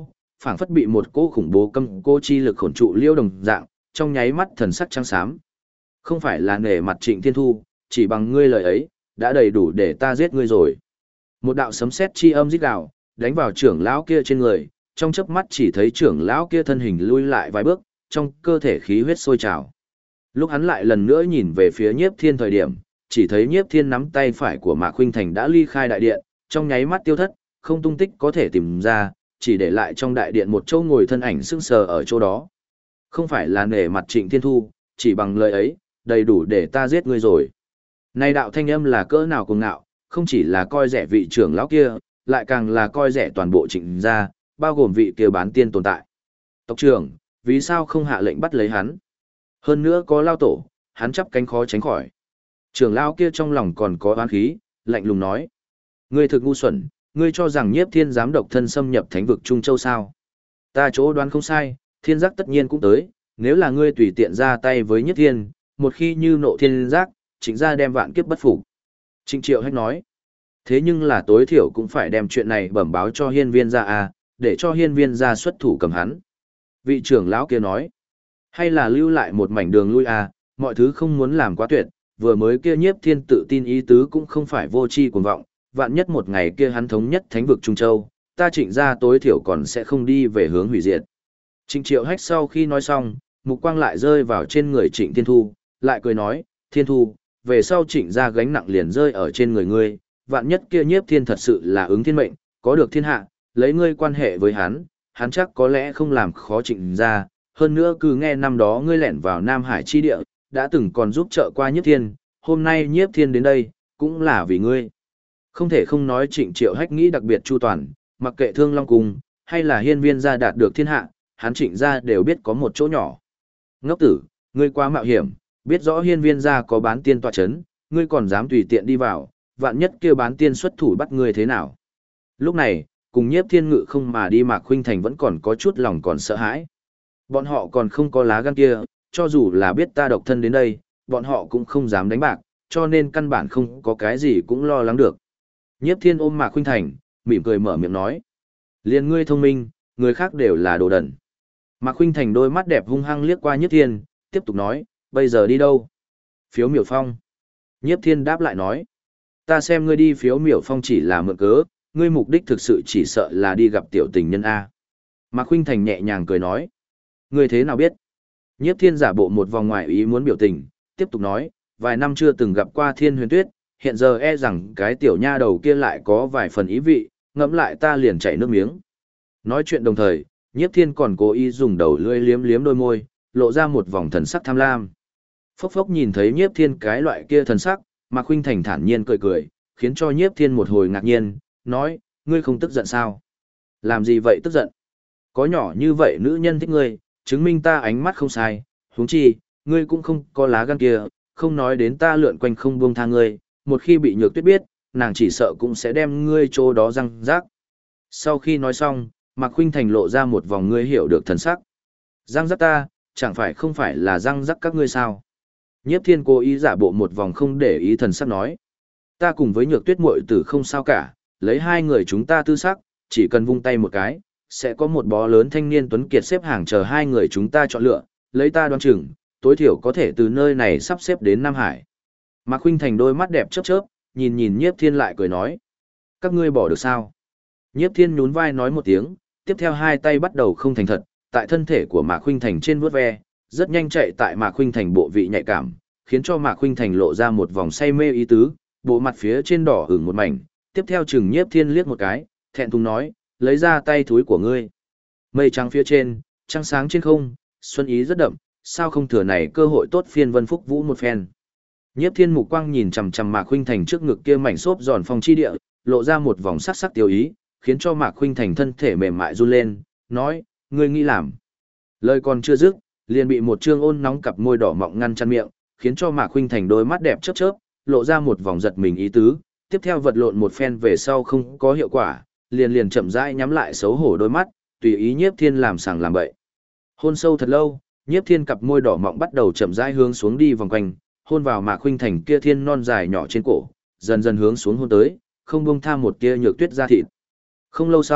phảng phất bị một cỗ khủng bố cấm cô chi lực khổn trụ liêu đồng dạng, trong nháy mắt thần sắc trắng xám. Không phải là nể mặt Trịnh Thiên Thu, chỉ bằng ngươi lời ấy, đã đầy đủ để ta giết ngươi rồi. Một đạo sấm sét chi âm rít gào, đánh vào trưởng lão kia trên người, trong chớp mắt chỉ thấy trưởng lão kia thân hình lui lại vài bước, trong cơ thể khí huyết sôi trào. Lúc hắn lại lần nữa nhìn về phía Nhiếp Thiên thời điểm, chỉ thấy Nhiếp Thiên nắm tay phải của Mạc Khuynh Thành đã ly khai đại điện, trong nháy mắt tiêu thất, không tung tích có thể tìm ra, chỉ để lại trong đại điện một chỗ ngồi thân ảnh sững sờ ở chỗ đó. Không phải là nể mặt Trịnh Thiên Thu, chỉ bằng lời ấy, đầy đủ để ta giết ngươi rồi. Này đạo thanh âm là cỡ nào cuồng ngạo, không chỉ là coi rẻ vị trưởng lão kia, lại càng là coi rẻ toàn bộ Trịnh gia, bao gồm vị kia bán tiên tồn tại. Tộc trưởng, vì sao không hạ lệnh bắt lấy hắn? Hơn nữa có lao tổ, hắn chắp cánh khó tránh khỏi. Trưởng lão kia trong lòng còn có oán khí, lạnh lùng nói: ngươi thực ngu xuẩn, ngươi cho rằng Nhiếp Thiên dám độc thân xâm nhập thánh vực Trung Châu sao? Ta chỗ đoán không sai, thiên giác tất nhiên cũng tới, nếu là ngươi tùy tiện ra tay với Nhiếp Thiên, một khi như nộ thiên giác, Trịnh gia đem vạn kiếp bất phục. Trịnh Triệu Hách nói: thế nhưng là tối thiểu cũng phải đem chuyện này bẩm báo cho hiên viên gia à, để cho hiên viên gia xuất thủ cầm hắn. Vị trưởng lão kia nói: hay là lưu lại một mảnh đường lui à, mọi thứ không muốn làm quá tuyệt, vừa mới kia Nhiếp Thiên tự tin ý tứ cũng không phải vô tri cuồng vọng, vạn nhất một ngày kia hắn thống nhất thánh vực Trung Châu, ta Trịnh gia tối thiểu còn sẽ không đi về hướng hủy diệt. Trịnh Triệu Hách sau khi nói xong, mục quang lại rơi vào trên người Trịnh Thiên Thu, lại cười nói: Thiên Thu, về sau Trịnh gia gánh nặng liền rơi ở trên người ngươi, vạn nhất kia Nhiếp Thiên thật sự là ứng thiên mệnh, có được thiên hạ, lấy ngươi quan hệ với hắn, hắn chắc có lẽ không làm khó Trịnh gia, hơn nữa cứ nghe năm đó ngươi lẻn vào Nam Hải chi địa, đã từng còn giúp trợ qua Nhiếp Thiên, hôm nay Nhiếp Thiên đến đây, cũng là vì ngươi. Không thể không nói Trịnh Triệu Hách nghĩ đặc biệt chu toàn, mặc kệ Thương Long Cung, hay là hiên viên gia đạt được thiên hạ, hắn Trịnh gia đều biết có một chỗ nhỏ. Ngốc tử, ngươi quá mạo hiểm, biết rõ hiên viên gia có bán tiên tọa chấn, ngươi còn dám tùy tiện đi vào, vạn nhất kia bán tiên xuất thủ bắt ngươi thế nào. Lúc này, cùng Nhiếp Thiên ngự không mà đi Mạc Khuynh Thành vẫn còn có chút lòng còn sợ hãi. Bọn họ còn không có lá gan kia, cho dù là biết ta độc thân đến đây, bọn họ cũng không dám đánh bạc, cho nên căn bản không có cái gì cũng lo lắng được. Nhiếp Thiên ôm Mạc Khuynh Thành, mỉm cười mở miệng nói: liền ngươi thông minh, người khác đều là đồ đần. Mạc Khuynh Thành đôi mắt đẹp hung hăng liếc qua Nhiếp Thiên, tiếp tục nói: bây giờ đi đâu? Phiếu miểu phong. Nhiếp Thiên đáp lại nói: ta xem ngươi đi phiếu miểu phong chỉ là mượn cớ, ngươi mục đích thực sự chỉ sợ là đi gặp tiểu tình nhân A. Mạc Khuynh Thành nhẹ nhàng cười nói: ngươi thế nào biết? Nhiếp Thiên giả bộ một vòng ngoài ý muốn biểu tình, tiếp tục nói: vài năm chưa từng gặp qua Thiên Huyền Tuyết, hiện giờ e rằng cái tiểu nha đầu kia lại có vài phần ý vị, ngẫm lại ta liền chảy nước miếng. Nói chuyện đồng thời, Nhiếp Thiên còn cố ý dùng đầu lưỡi liếm liếm đôi môi, lộ ra một vòng thần sắc tham lam. Phốc phốc nhìn thấy Nhiếp Thiên cái loại kia thần sắc, Mạc Khuynh Thành thản nhiên cười cười, khiến cho Nhiếp Thiên một hồi ngạc nhiên, nói: ngươi không tức giận sao? Làm gì vậy tức giận? Có nhỏ như vậy nữ nhân thích ngươi, chứng minh ta ánh mắt không sai, huống chi, ngươi cũng không có lá gan kia, không nói đến ta lượn quanh không buông tha ngươi, một khi bị Nhược Tuyết biết, nàng chỉ sợ cũng sẽ đem ngươi chỗ đó răng rác. Sau khi nói xong, Mạc Khuynh Thành lộ ra một vòng ngươi hiểu được thần sắc. Răng rác ta, chẳng phải không phải là răng rác các ngươi sao? Nhiếp Thiên cố ý giả bộ một vòng không để ý thần sắc nói: ta cùng với Nhược Tuyết muội tử không sao cả, lấy hai người chúng ta tư sắc, chỉ cần vung tay một cái, sẽ có một bó lớn thanh niên tuấn kiệt xếp hàng chờ hai người chúng ta chọn lựa, lấy ta đoán chừng, tối thiểu có thể từ nơi này sắp xếp đến Nam Hải. Mạc Khuynh Thành đôi mắt đẹp chớp chớp, nhìn nhìn Nhiếp Thiên lại cười nói: các ngươi bỏ được sao? Nhiếp Thiên nhún vai nói một tiếng, tiếp theo hai tay bắt đầu không thành thật, tại thân thể của Mạc Khuynh Thành trên vuốt ve, rất nhanh chạy tại Mạc Khuynh Thành bộ vị nhạy cảm, khiến cho Mạc Khuynh Thành lộ ra một vòng say mê ý tứ, bộ mặt phía trên đỏ ửng một mảnh, tiếp theo chừng Nhiếp Thiên liếc một cái, thẹn thùng nói: lấy ra tay thúi của ngươi. Mây trắng phía trên, trăng sáng trên không, xuân ý rất đậm, sao không thừa này cơ hội tốt phiên vân phúc vũ một phen. Nhiếp Thiên mục quang nhìn chằm chằm Mạc Khuynh Thành trước ngực kia mảnh xốp giòn phong chi địa, lộ ra một vòng sắc sắc tiêu ý, khiến cho Mạc Khuynh Thành thân thể mềm mại run lên, nói: ngươi nghĩ làm? Lời còn chưa dứt, liền bị một trương ôn nóng cặp môi đỏ mọng ngăn chặn miệng, khiến cho Mạc Khuynh Thành đôi mắt đẹp chớp chớp, lộ ra một vòng giật mình ý tứ, tiếp theo vật lộn một phen về sau không có hiệu quả, liền chậm rãi nhắm lại xấu hổ đôi mắt, tùy ý Nhiếp Thiên làm sàng làm bậy. Hôn sâu thật lâu, Nhiếp Thiên cặp môi đỏ mọng bắt đầu chậm rãi hướng xuống đi vòng quanh, hôn vào Mạc Khuynh Thành kia thiên non dài nhỏ trên cổ, dần dần hướng xuống hôn tới, không buông tha một tia Nhược Tuyết da thịt. Không lâu sau,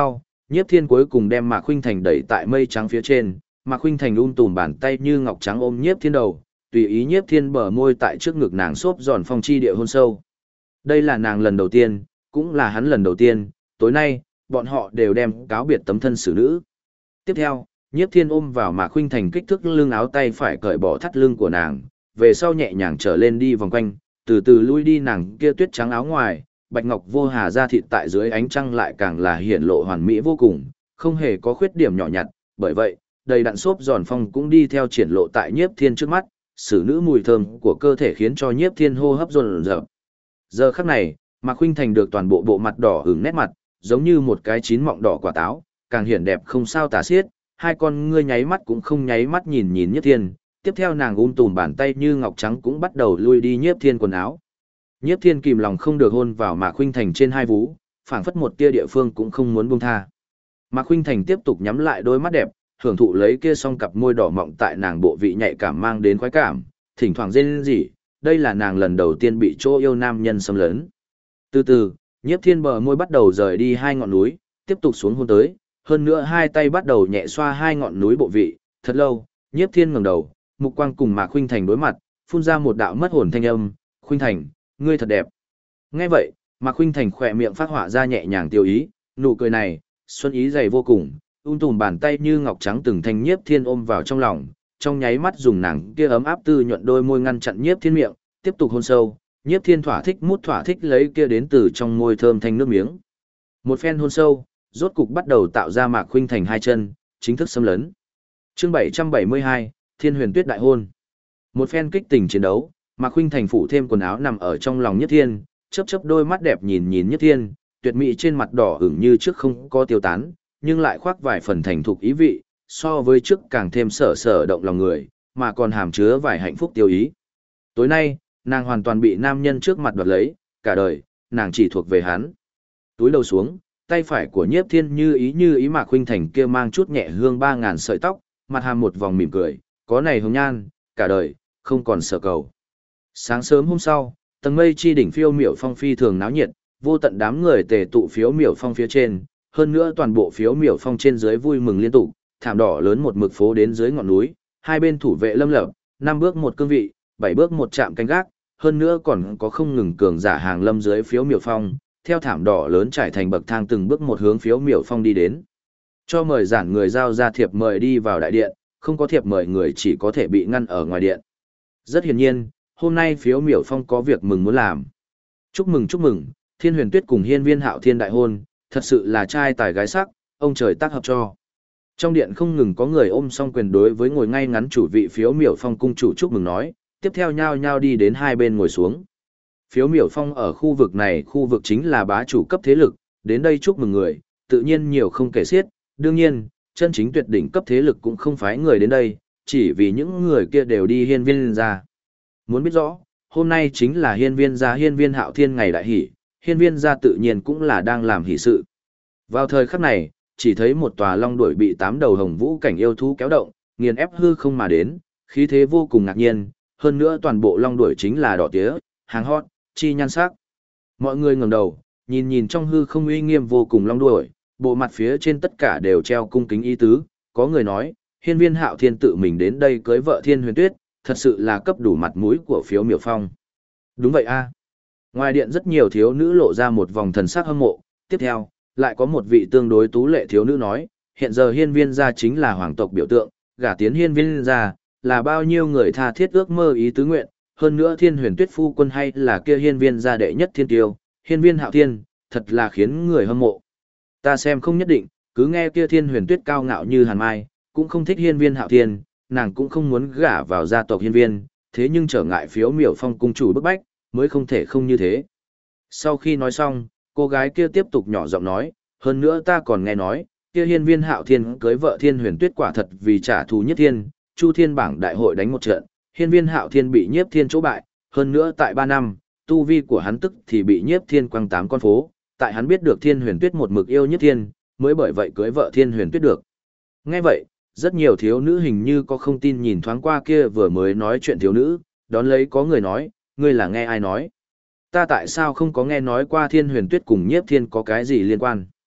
Nhiếp Thiên cuối cùng đem Mạc Khuynh Thành đẩy tại mây trắng phía trên, Mạc Khuynh Thành tùm bàn tay như ngọc trắng ôm Nhiếp Thiên đầu, tùy ý Nhiếp Thiên bờ môi tại trước ngực nàng xốp giòn phong chi địa hôn sâu. Đây là nàng lần đầu tiên, cũng là hắn lần đầu tiên, tối nay, bọn họ đều đem cáo biệt tấm thân xử nữ. Tiếp theo, Nhiếp Thiên ôm vào Mạc Khuynh Thành kích thước lưng áo tay phải cởi bỏ thắt lưng của nàng, về sau nhẹ nhàng trở lên đi vòng quanh, từ từ lui đi nàng kia tuyết trắng áo ngoài, bạch ngọc vô hà da thịt tại dưới ánh trăng lại càng là hiển lộ hoàn mỹ vô cùng, không hề có khuyết điểm nhỏ nhặt, bởi vậy, đầy đặn xốp giòn phong cũng đi theo triển lộ tại Nhiếp Thiên trước mắt, xử nữ mùi thơm của cơ thể khiến cho Nhiếp Thiên hô hấp dồn dập. Giờ khắc này, Mạc Khuynh Thành được toàn bộ bộ mặt đỏ ửng nét mặt, giống như một cái chín mọng đỏ quả táo, càng hiển đẹp không sao tả xiết, hai con ngươi nháy mắt cũng không nháy mắt nhìn Nhiếp Thiên, tiếp theo nàng tùm bàn tay như ngọc trắng cũng bắt đầu lui đi Nhiếp Thiên quần áo. Nhiếp Thiên kìm lòng không được hôn vào Mạc Khuynh Thành trên hai vú, phảng phất một tia địa phương cũng không muốn buông tha. Mạc Khuynh Thành tiếp tục nhắm lại đôi mắt đẹp, hưởng thụ lấy kia song cặp môi đỏ mọng tại nàng bộ vị nhạy cảm mang đến khoái cảm, thỉnh thoảng rên rỉ, đây là nàng lần đầu tiên bị chỗ yêu nam nhân xâm lấn. Từ từ, Nhiếp Thiên bờ môi bắt đầu rời đi hai ngọn núi, tiếp tục xuống hôn tới, hơn nữa hai tay bắt đầu nhẹ xoa hai ngọn núi bộ vị, thật lâu, Nhiếp Thiên ngẩng đầu, mục quang cùng Mạc Khuynh Thành đối mặt, phun ra một đạo mất hồn thanh âm, "Khuynh Thành, ngươi thật đẹp." Nghe vậy, Mạc Khuynh Thành khỏe miệng phát họa ra nhẹ nhàng tiêu ý, nụ cười này, xuân ý dày vô cùng, tùm bàn tay như ngọc trắng từng thanh Nhiếp Thiên ôm vào trong lòng, trong nháy mắt dùng nàng kia ấm áp tư nhuận đôi môi ngăn chặn Nhiếp Thiên miệng, tiếp tục hôn sâu, Nhiếp Thiên thỏa thích lấy kia đến từ trong môi thơm thanh nước miếng. Một phen hôn sâu, rốt cục bắt đầu tạo ra Mạc Khuynh Thành hai chân, chính thức xâm lấn. Chương 772, Thiên Huyền Tuyết đại hôn. Một phen kích tình chiến đấu, Mạc Khuynh Thành phủ thêm quần áo nằm ở trong lòng Nhiếp Thiên, chớp chớp đôi mắt đẹp nhìn Nhiếp Thiên, tuyệt mỹ trên mặt đỏ ửng như trước không có tiêu tán, nhưng lại khoác vài phần thành thục ý vị, so với trước càng thêm sở động lòng người, mà còn hàm chứa vài hạnh phúc tiêu ý. Tối nay, nàng hoàn toàn bị nam nhân trước mặt đoạt lấy, cả đời, nàng chỉ thuộc về hắn. Túi đầu xuống, tay phải của Nhiếp Thiên như ý Mạc Khuynh Thành kia mang chút nhẹ hương 3000 sợi tóc, mặt hàm một vòng mỉm cười, có này hồng nhan, cả đời, không còn sợ cầu. Sáng sớm hôm sau, tầng mây chi đỉnh phiêu miểu phong phi thường náo nhiệt, vô tận đám người tề tụ phiếu miểu phong phía trên, hơn nữa toàn bộ phiếu miểu phong trên dưới vui mừng liên tục, thảm đỏ lớn một mực phố đến dưới ngọn núi, hai bên thủ vệ lâm lập, 5 bước một cương vị, 7 bước một trạm canh gác, hơn nữa còn có không ngừng cường giả hàng lâm dưới phiếu miểu phong, theo thảm đỏ lớn trải thành bậc thang từng bước một hướng phiếu miểu phong đi đến. Cho mời giản người giao ra thiệp mời đi vào đại điện, không có thiệp mời người chỉ có thể bị ngăn ở ngoài điện. Rất hiển nhiên, hôm nay phiếu miểu phong có việc mừng muốn làm. Chúc mừng, Thiên Huyền Tuyết cùng Hiên Viên Hạo Thiên đại hôn, thật sự là trai tài gái sắc, ông trời tác hợp cho. Trong điện không ngừng có người ôm song quyền đối với ngồi ngay ngắn chủ vị phiếu miểu phong cung chủ chúc mừng nói, tiếp theo nhao nhao đi đến hai bên ngồi xuống. Phiếu miểu phong ở khu vực này, khu vực chính là bá chủ cấp thế lực, đến đây chúc mừng người, tự nhiên nhiều không kể xiết, đương nhiên, chân chính tuyệt đỉnh cấp thế lực cũng không phái người đến đây, chỉ vì những người kia đều đi hiên viên gia. Muốn biết rõ, hôm nay chính là hiên viên gia Hiên Viên Hạo Thiên ngày đại hỷ, hiên viên gia tự nhiên cũng là đang làm hỷ sự. Vào thời khắc này, chỉ thấy một tòa long đuổi bị 8 đầu hồng vũ cảnh yêu thú kéo động, nghiền ép hư không mà đến, khí thế vô cùng ngạc nhiên, hơn nữa toàn bộ long đuổi chính là đỏ tía, hàng hot, chi nhan sắc. Mọi người ngẩng đầu, nhìn trong hư không uy nghiêm vô cùng long đuổi, bộ mặt phía trên tất cả đều treo cung kính ý tứ, có người nói, Hiên Viên Hạo Thiên tự mình đến đây cưới vợ Thiên Huyền Tuyết, thật sự là cấp đủ mặt mũi của phiếu miểu phong. Đúng vậy a. Ngoài điện rất nhiều thiếu nữ lộ ra một vòng thần sắc hâm mộ, tiếp theo, lại có một vị tương đối tú lệ thiếu nữ nói, hiện giờ hiên viên gia chính là hoàng tộc biểu tượng, gả tiến hiên viên gia, là bao nhiêu người tha thiết ước mơ ý tứ nguyện, hơn nữa Thiên Huyền Tuyết phu quân hay là kia hiên viên gia đệ nhất thiên tiêu, Hiên Viên Hạo Thiên, thật là khiến người hâm mộ. Ta xem không nhất định, cứ nghe kia Thiên Huyền Tuyết cao ngạo như hàn mai, cũng không thích Hiên Viên Hạo Thiên, nàng cũng không muốn gả vào gia tộc Hiên Viên, thế nhưng trở ngại phiếu miểu phong cung chủ bức bách, mới không thể không như thế. Sau khi nói xong, cô gái kia tiếp tục nhỏ giọng nói, hơn nữa ta còn nghe nói, kia Hiên Viên Hạo Thiên cưới vợ Thiên Huyền Tuyết quả thật vì trả thù Nhất Thiên, Chu Thiên bảng đại hội đánh một trận, Hiên Viên Hạo Thiên bị Nhiếp Thiên chỗ bại, hơn nữa tại 3 năm, tu vi của hắn tức thì bị Nhiếp Thiên quăng 8 con phố, tại hắn biết được Thiên Huyền Tuyết một mực yêu Nhất Thiên, mới bởi vậy cưới vợ Thiên Huyền Tuyết được. Nghe vậy, rất nhiều thiếu nữ hình như có không tin nhìn thoáng qua kia vừa mới nói chuyện thiếu nữ, đón lấy có người nói, ngươi là nghe ai nói? Ta tại sao không có nghe nói qua Thiên Huyền Tuyết cùng Nhiếp Thiên có cái gì liên quan?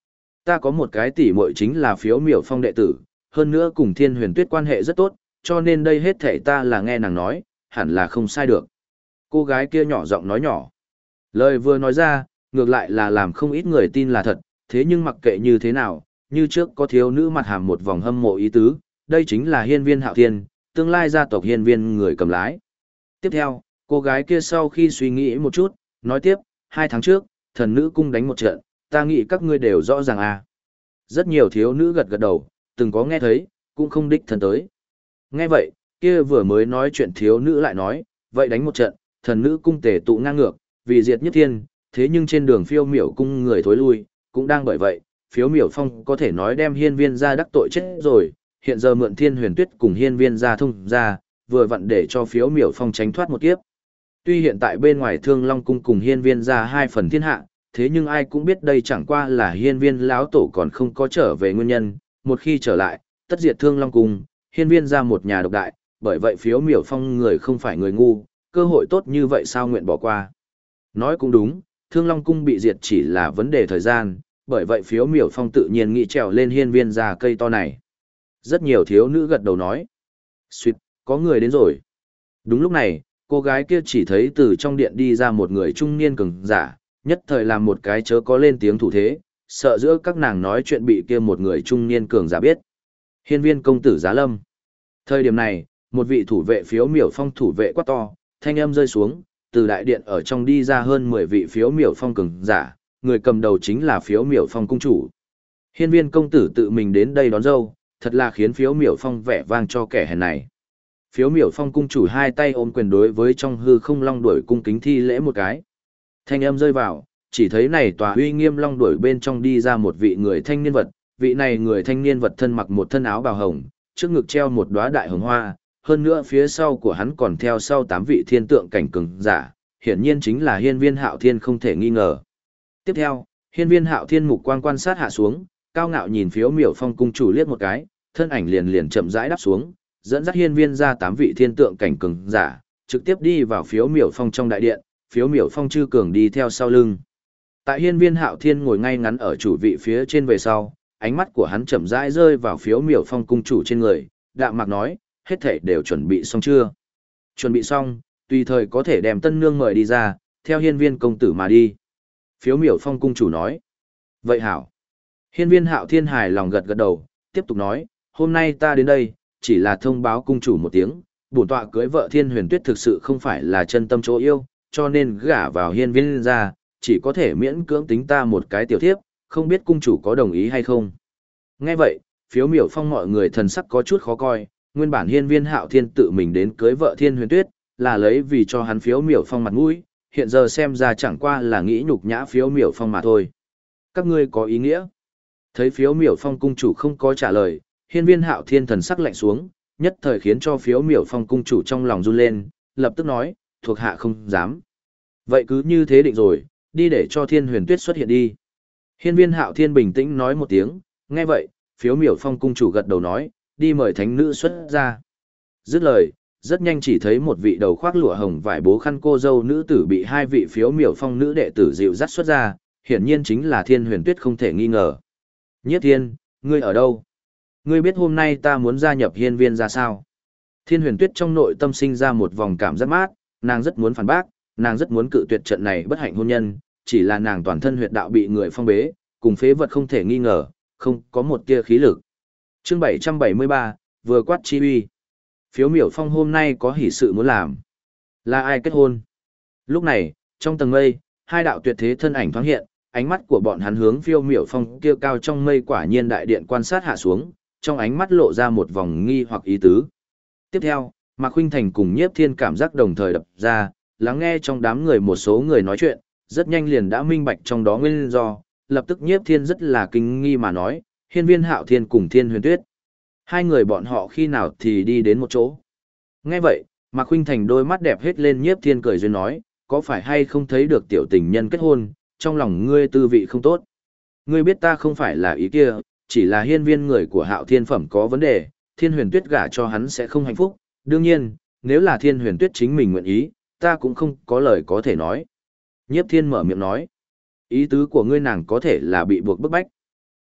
Ta có một cái tỷ muội chính là Phiếu Miểu Phong đệ tử, hơn nữa cùng Thiên Huyền Tuyết quan hệ rất tốt, cho nên đây hết thảy ta là nghe nàng nói, hẳn là không sai được. Cô gái kia nhỏ giọng nói nhỏ. Lời vừa nói ra, ngược lại là làm không ít người tin là thật, thế nhưng mặc kệ như thế nào, như trước có thiếu nữ mặt hàm một vòng hâm mộ ý tứ, đây chính là Hiên Viên Hạo Thiên, tương lai gia tộc Hiên Viên người cầm lái. Tiếp theo, cô gái kia sau khi suy nghĩ một chút, nói tiếp, 2 tháng trước, thần nữ cung đánh một trận, ta nghĩ các ngươi đều rõ ràng à. Rất nhiều thiếu nữ gật gật đầu, từng có nghe thấy, cũng không đích thân tới. Nghe vậy, kia vừa mới nói chuyện thiếu nữ lại nói, vậy đánh một trận, thần nữ cung tề tụ ngang ngược, vì diệt nhất thiên, thế nhưng trên đường Phiêu Miểu cung người thối lui, cũng đang bởi vậy, Phiếu Miểu Phong có thể nói đem Hiên Viên ra đắc tội chết rồi, hiện giờ mượn Thiên Huyền Tuyết cùng Hiên Viên ra thông ra, vừa vặn để cho Phiếu Miểu Phong tránh thoát một kiếp. Tuy hiện tại bên ngoài Thương Long cung cùng Hiên Viên ra 2 phần thiên hạ, thế nhưng ai cũng biết đây chẳng qua là Hiên Viên lão tổ còn không có trở về nguyên nhân, một khi trở lại, tất diệt Thương Long cung, Hiên Viên ra một nhà độc đại, bởi vậy Phiếu Miểu Phong người không phải người ngu, cơ hội tốt như vậy sao nguyện bỏ qua. Nói cũng đúng, Thương Long cung bị diệt chỉ là vấn đề thời gian, bởi vậy Phiếu Miểu Phong tự nhiên nghĩ trèo lên Hiên Viên ra cây to này. Rất nhiều thiếu nữ gật đầu nói. Xuyệt, có người đến rồi. Đúng lúc này, cô gái kia chỉ thấy từ trong điện đi ra một người trung niên cường giả, nhất thời làm một cái chớ có lên tiếng thủ thế, sợ giữa các nàng nói chuyện bị kia một người trung niên cường giả biết. Hiên Viên công tử Giá Lâm. Thời điểm này, một vị thủ vệ Phiếu Miểu Phong thủ vệ quát to, thanh âm rơi xuống, từ đại điện ở trong đi ra hơn 10 vị Phiếu Miểu Phong cường giả, người cầm đầu chính là Phiếu Miểu Phong cung chủ. Hiên Viên công tử tự mình đến đây đón dâu, thật là khiến Phiếu Miểu Phong vẻ vang cho kẻ hèn này. Phiếu Miểu Phong cung chủ hai tay ôm quyền đối với trong hư không long đuổi cung kính thi lễ một cái. Thanh âm rơi vào, chỉ thấy này tòa uy nghiêm long đuổi bên trong đi ra một vị người thanh niên vật, vị này người thanh niên vật thân mặc một thân áo bào hồng, trước ngực treo một đóa đại hồng hoa, hơn nữa phía sau của hắn còn theo sau 8 vị thiên tượng cảnh cường giả, hiển nhiên chính là Hiên Viên Hạo Thiên không thể nghi ngờ. Tiếp theo, Hiên Viên Hạo Thiên mục quang quan sát hạ xuống, cao ngạo nhìn Phiếu Miểu Phong cung chủ liếc một cái, thân ảnh liền liền chậm rãi đáp xuống, dẫn dắt Hiên Viên ra 8 vị thiên tượng cảnh cường giả, trực tiếp đi vào Phiếu Miểu Phong trong đại điện, Phiếu Miểu Phong chư cường đi theo sau lưng. Tại Hiên Viên Hạo Thiên ngồi ngay ngắn ở chủ vị phía trên về sau, ánh mắt của hắn chậm rãi rơi vào Phiếu Miểu Phong cung chủ trên người, đạm mạc nói, hết thảy đều chuẩn bị xong chưa? Chuẩn bị xong, tùy thời có thể đem tân nương mời đi ra, theo Hiên Viên công tử mà đi. Phiếu Miểu Phong cung chủ nói. Vậy hảo. Hiên Viên Hạo Thiên hài lòng gật gật đầu, tiếp tục nói, hôm nay ta đến đây, chỉ là thông báo cung chủ một tiếng, bổn tọa cưới vợ Thiên Huyền Tuyết thực sự không phải là chân tâm chỗ yêu, cho nên gả vào Hiên Viên ra, chỉ có thể miễn cưỡng tính ta một cái tiểu thiếp, không biết cung chủ có đồng ý hay không. Nghe vậy, Phiếu Miểu Phong mọi người thần sắc có chút khó coi, nguyên bản Hiên Viên Hạo Thiên tự mình đến cưới vợ Thiên Huyền Tuyết, là lấy vì cho hắn Phiếu Miểu Phong mặt mũi, hiện giờ xem ra chẳng qua là nghĩ nhục nhã Phiếu Miểu Phong mà thôi. Các ngươi có ý nghĩa? Thấy Phiếu Miểu Phong cung chủ không có trả lời, Hiên Viên Hạo Thiên thần sắc lạnh xuống, nhất thời khiến cho Phiếu Miểu Phong cung chủ trong lòng run lên, lập tức nói, thuộc hạ không dám. Vậy cứ như thế định rồi, đi để cho Thiên Huyền Tuyết xuất hiện đi. Hiên Viên Hạo Thiên bình tĩnh nói một tiếng, nghe vậy, Phiếu Miểu Phong cung chủ gật đầu nói, đi mời thánh nữ xuất ra. Dứt lời, rất nhanh chỉ thấy một vị đầu khoác lụa hồng vải bố khăn cô dâu nữ tử bị 2 vị Phiếu Miểu Phong nữ đệ tử dịu dắt xuất ra, hiển nhiên chính là Thiên Huyền Tuyết không thể nghi ngờ. Nhiếp Thiên, ngươi ở đâu? Ngươi biết hôm nay ta muốn gia nhập Hiên Viên ra sao? Thiên Huyền Tuyết trong nội tâm sinh ra một vòng cảm giác mát, nàng rất muốn phản bác, nàng rất muốn cự tuyệt trận này bất hạnh hôn nhân, chỉ là nàng toàn thân huyệt đạo bị người phong bế, cùng phế vật không thể nghi ngờ, không có một tia khí lực. Chương 773, vừa quát chi uy. Phiếu Miểu Phong hôm nay có hỷ sự muốn làm. Là ai kết hôn? Lúc này, trong tầng mây, 2 đạo tuyệt thế thân ảnh thoáng hiện, ánh mắt của bọn hắn hướng Phiêu Miểu Phong kia cao trong mây quả nhiên đại điện quan sát hạ xuống, trong ánh mắt lộ ra một vòng nghi hoặc ý tứ. Tiếp theo, Mạc Khuynh Thành cùng Nhiếp Thiên cảm giác đồng thời đập ra, lắng nghe trong đám người một số người nói chuyện, rất nhanh liền đã minh bạch trong đó nguyên do, lập tức Nhiếp Thiên rất là kinh nghi mà nói, Hiên Viên Hạo Thiên cùng Thiên Huyền Tuyết. 2 người bọn họ khi nào thì đi đến một chỗ. Nghe vậy, Mạc Khuynh Thành đôi mắt đẹp hết lên Nhiếp Thiên cười duyên nói, có phải hay không thấy được tiểu tình nhân kết hôn, trong lòng ngươi tư vị không tốt. Ngươi biết ta không phải là ý kia, chỉ là hiên viên người của Hạo Thiên phẩm có vấn đề, Thiên Huyền Tuyết gả cho hắn sẽ không hạnh phúc, đương nhiên, nếu là Thiên Huyền Tuyết chính mình nguyện ý, ta cũng không có lời có thể nói. Nhiếp Thiên mở miệng nói, ý tứ của ngươi nàng có thể là bị buộc bức bách.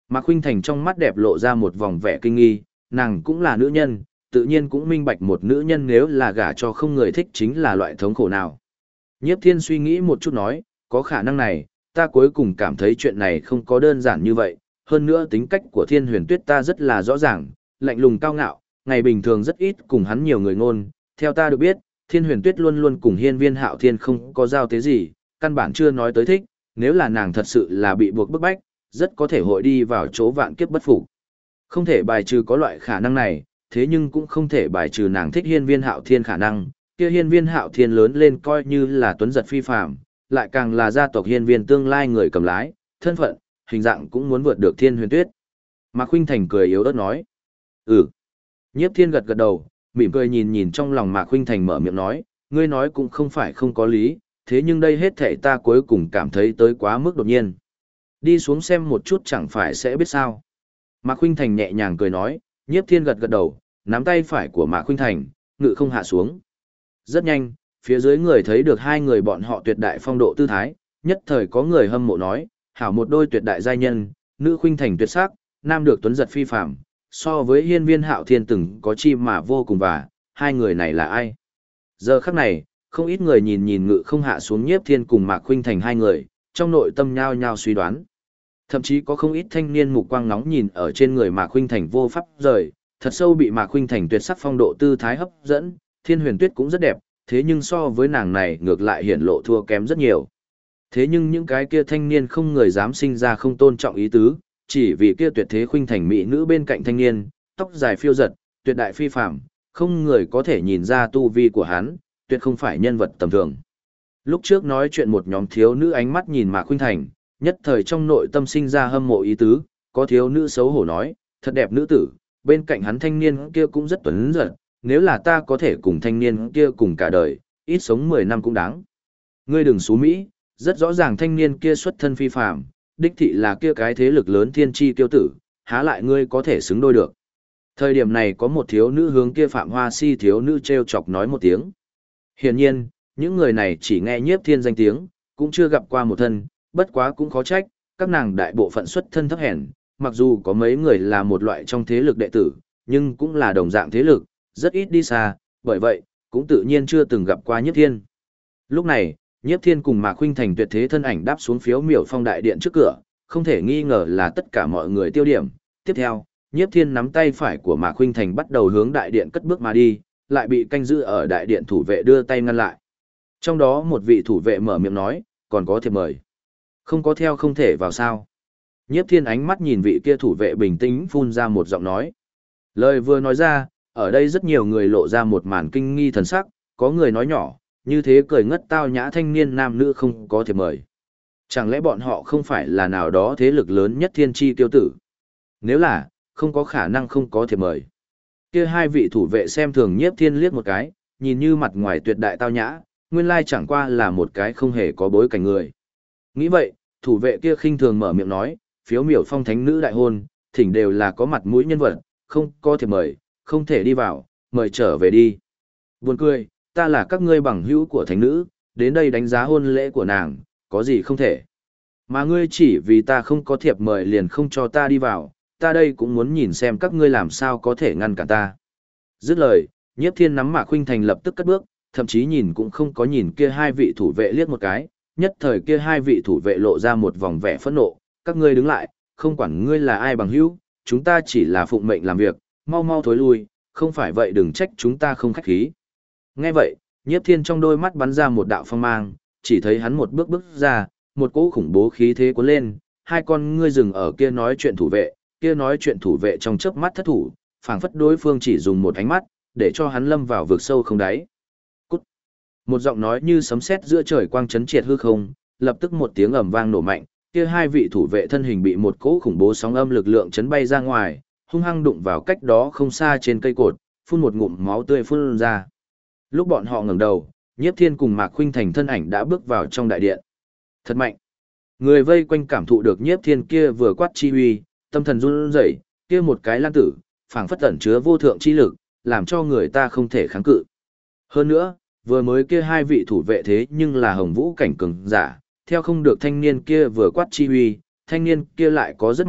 Mạc Khuynh Thành trong mắt đẹp lộ ra một vòng vẻ kinh nghi, nàng cũng là nữ nhân, tự nhiên cũng minh bạch một nữ nhân nếu là gả cho không người thích chính là loại thống khổ nào. Nhiếp Thiên suy nghĩ một chút nói, có khả năng này, ta cuối cùng cảm thấy chuyện này không có đơn giản như vậy, hơn nữa tính cách của Thiên Huyền Tuyết ta rất là rõ ràng, lạnh lùng cao ngạo, ngày bình thường rất ít cùng hắn nhiều người ngôn, theo ta được biết, Thiên Huyền Tuyết luôn luôn cùng Hiên Viên Hạo Thiên không có giao tế gì, căn bản chưa nói tới thích, nếu là nàng thật sự là bị buộc bức bách, rất có thể hội đi vào chỗ vạn kiếp bất phục. Không thể bài trừ có loại khả năng này, thế nhưng cũng không thể bài trừ nàng thích Hiên Viên Hạo Thiên khả năng, kia Hiên Viên Hạo Thiên lớn lên coi như là tuấn giật phi phàm, lại càng là gia tộc Hiên Viên tương lai người cầm lái, thân phận, hình dạng cũng muốn vượt được Thiên Huyền Tuyết. Mạc Khuynh Thành cười yếu ớt nói. Ừ. Nhiếp Thiên gật gật đầu, mỉm cười nhìn nhìn trong lòng Mạc Khuynh Thành mở miệng nói, ngươi nói cũng không phải không có lý, thế nhưng đây hết thảy ta cuối cùng cảm thấy tới quá mức đột nhiên. Đi xuống xem một chút chẳng phải sẽ biết sao. Mạc Khuynh Thành nhẹ nhàng cười nói, Nhiếp Thiên gật gật đầu, nắm tay phải của Mạc Khuynh Thành, ngự không hạ xuống. Rất nhanh, phía dưới người thấy được hai người bọn họ tuyệt đại phong độ tư thái, nhất thời có người hâm mộ nói, hảo một đôi tuyệt đại giai nhân, nữ Khuynh Thành tuyệt sắc, nam được tuấn giật phi phàm, so với Hiên Viên Hạo Thiên từng có chi mà vô cùng và, hai người này là ai? Giờ khắc này, không ít người nhìn nhìn ngự không hạ xuống Nhiếp Thiên cùng Mạc Khuynh Thành hai người, trong nội tâm nhao nhao suy đoán. Thậm chí có không ít thanh niên mục quang nóng nhìn ở trên người Mạc Khuynh Thành vô pháp rời, thật sâu bị Mạc Khuynh Thành tuyệt sắc phong độ tư thái hấp dẫn, Thiên Huyền Tuyết cũng rất đẹp, thế nhưng so với nàng này ngược lại hiển lộ thua kém rất nhiều. Thế nhưng những cái kia thanh niên không người dám sinh ra không tôn trọng ý tứ, chỉ vì kia tuyệt thế Khuynh Thành mỹ nữ bên cạnh thanh niên, tóc dài phiêu giật, tuyệt đại phi phàm, không người có thể nhìn ra tu vi của hắn, tuyệt không phải nhân vật tầm thường. Lúc trước nói chuyện một nhóm thiếu nữ ánh mắt nhìn Mạc Khuynh Thành, nhất thời trong nội tâm sinh ra hâm mộ ý tứ, có thiếu nữ xấu hổ nói, thật đẹp nữ tử, bên cạnh hắn thanh niên kia cũng rất tuấn giật, nếu là ta có thể cùng thanh niên kia cùng cả đời, ít sống 10 năm cũng đáng. Ngươi đừng xú Mỹ, rất rõ ràng thanh niên kia xuất thân phi phàm, đích thị là kia cái thế lực lớn thiên chi kiêu tử, há lại ngươi có thể xứng đôi được. Thời điểm này có một thiếu nữ hướng kia Phạm Hoa Si thiếu nữ treo chọc nói một tiếng. Hiển nhiên, những người này chỉ nghe Nhiếp Thiên danh tiếng, cũng chưa gặp qua một thân, bất quá cũng khó trách, các nàng đại bộ phận xuất thân thấp hèn, mặc dù có mấy người là một loại trong thế lực đệ tử, nhưng cũng là đồng dạng thế lực, rất ít đi xa, bởi vậy, cũng tự nhiên chưa từng gặp qua Nhiếp Thiên. Lúc này, Nhiếp Thiên cùng Mạc Khuynh Thành tuyệt thế thân ảnh đáp xuống phiếu miểu phong đại điện trước cửa, không thể nghi ngờ là tất cả mọi người tiêu điểm. Tiếp theo, Nhiếp Thiên nắm tay phải của Mạc Khuynh Thành bắt đầu hướng đại điện cất bước mà đi, lại bị canh giữ ở đại điện thủ vệ đưa tay ngăn lại. Trong đó một vị thủ vệ mở miệng nói, còn có thiệp mời. Không có theo không thể vào sao. Nhiếp Thiên ánh mắt nhìn vị kia thủ vệ bình tĩnh phun ra một giọng nói. Lời vừa nói ra, ở đây rất nhiều người lộ ra một màn kinh nghi thần sắc, có người nói nhỏ, như thế cười ngất tao nhã thanh niên nam nữ không có thiệp mời. Chẳng lẽ bọn họ không phải là nào đó thế lực lớn nhất thiên chi tiêu tử? Nếu là, không có khả năng không có thiệp mời. Kia hai vị thủ vệ xem thường Nhiếp Thiên liếc một cái, nhìn như mặt ngoài tuyệt đại tao nhã, nguyên lai chẳng qua là một cái không hề có bối cảnh người. Nghĩ vậy, thủ vệ kia khinh thường mở miệng nói, phiếu miểu phong thánh nữ đại hôn, thỉnh đều là có mặt mũi nhân vật, không có thiệp mời, không thể đi vào, mời trở về đi. Buồn cười, ta là các ngươi bằng hữu của thánh nữ, đến đây đánh giá hôn lễ của nàng, có gì không thể. Mà ngươi chỉ vì ta không có thiệp mời liền không cho ta đi vào, ta đây cũng muốn nhìn xem các ngươi làm sao có thể ngăn cản ta. Dứt lời, Nhiếp Thiên nắm Mạc Khuynh Thành lập tức cất bước, thậm chí nhìn cũng không có nhìn kia hai vị thủ vệ liếc một cái, nhất thời kia hai vị thủ vệ lộ ra một vòng vẻ phẫn nộ, các ngươi đứng lại, không quản ngươi là ai bằng hữu, chúng ta chỉ là phụng mệnh làm việc, mau mau thối lui, không phải vậy đừng trách chúng ta không khách khí. Nghe vậy, Nhiếp Thiên trong đôi mắt bắn ra một đạo phong mang, chỉ thấy hắn một bước bước ra, một cỗ khủng bố khí thế cuốn lên, hai con ngươi dừng ở kia nói chuyện thủ vệ, kia nói chuyện thủ vệ trong chớp mắt thất thủ, phảng phất đối phương chỉ dùng một ánh mắt, để cho hắn lâm vào vực sâu không đáy. Cút. Một giọng nói như sấm sét giữa trời quang chấn triệt hư không, lập tức một tiếng ầm vang nổ mạnh, kia hai vị thủ vệ thân hình bị một cỗ khủng bố sóng âm lực lượng chấn bay ra ngoài, hung hăng đụng vào cách đó không xa trên cây cột, phun một ngụm máu tươi phun ra. Lúc bọn họ ngẩng đầu, Nhiếp Thiên cùng Mạc Khuynh Thành thân ảnh đã bước vào trong đại điện. Thật mạnh. Người vây quanh cảm thụ được Nhiếp Thiên kia vừa quát chi uy, tâm thần run rẩy, kia một cái lan tử, phảng phất ẩn chứa vô thượng chi lực, làm cho người ta không thể kháng cự. Hơn nữa, vừa mới kia hai vị thủ vệ thế nhưng là Hồng Vũ cảnh cường giả, theo không được thanh niên kia vừa quát chi uy, thanh niên kia lại có rất mạnh,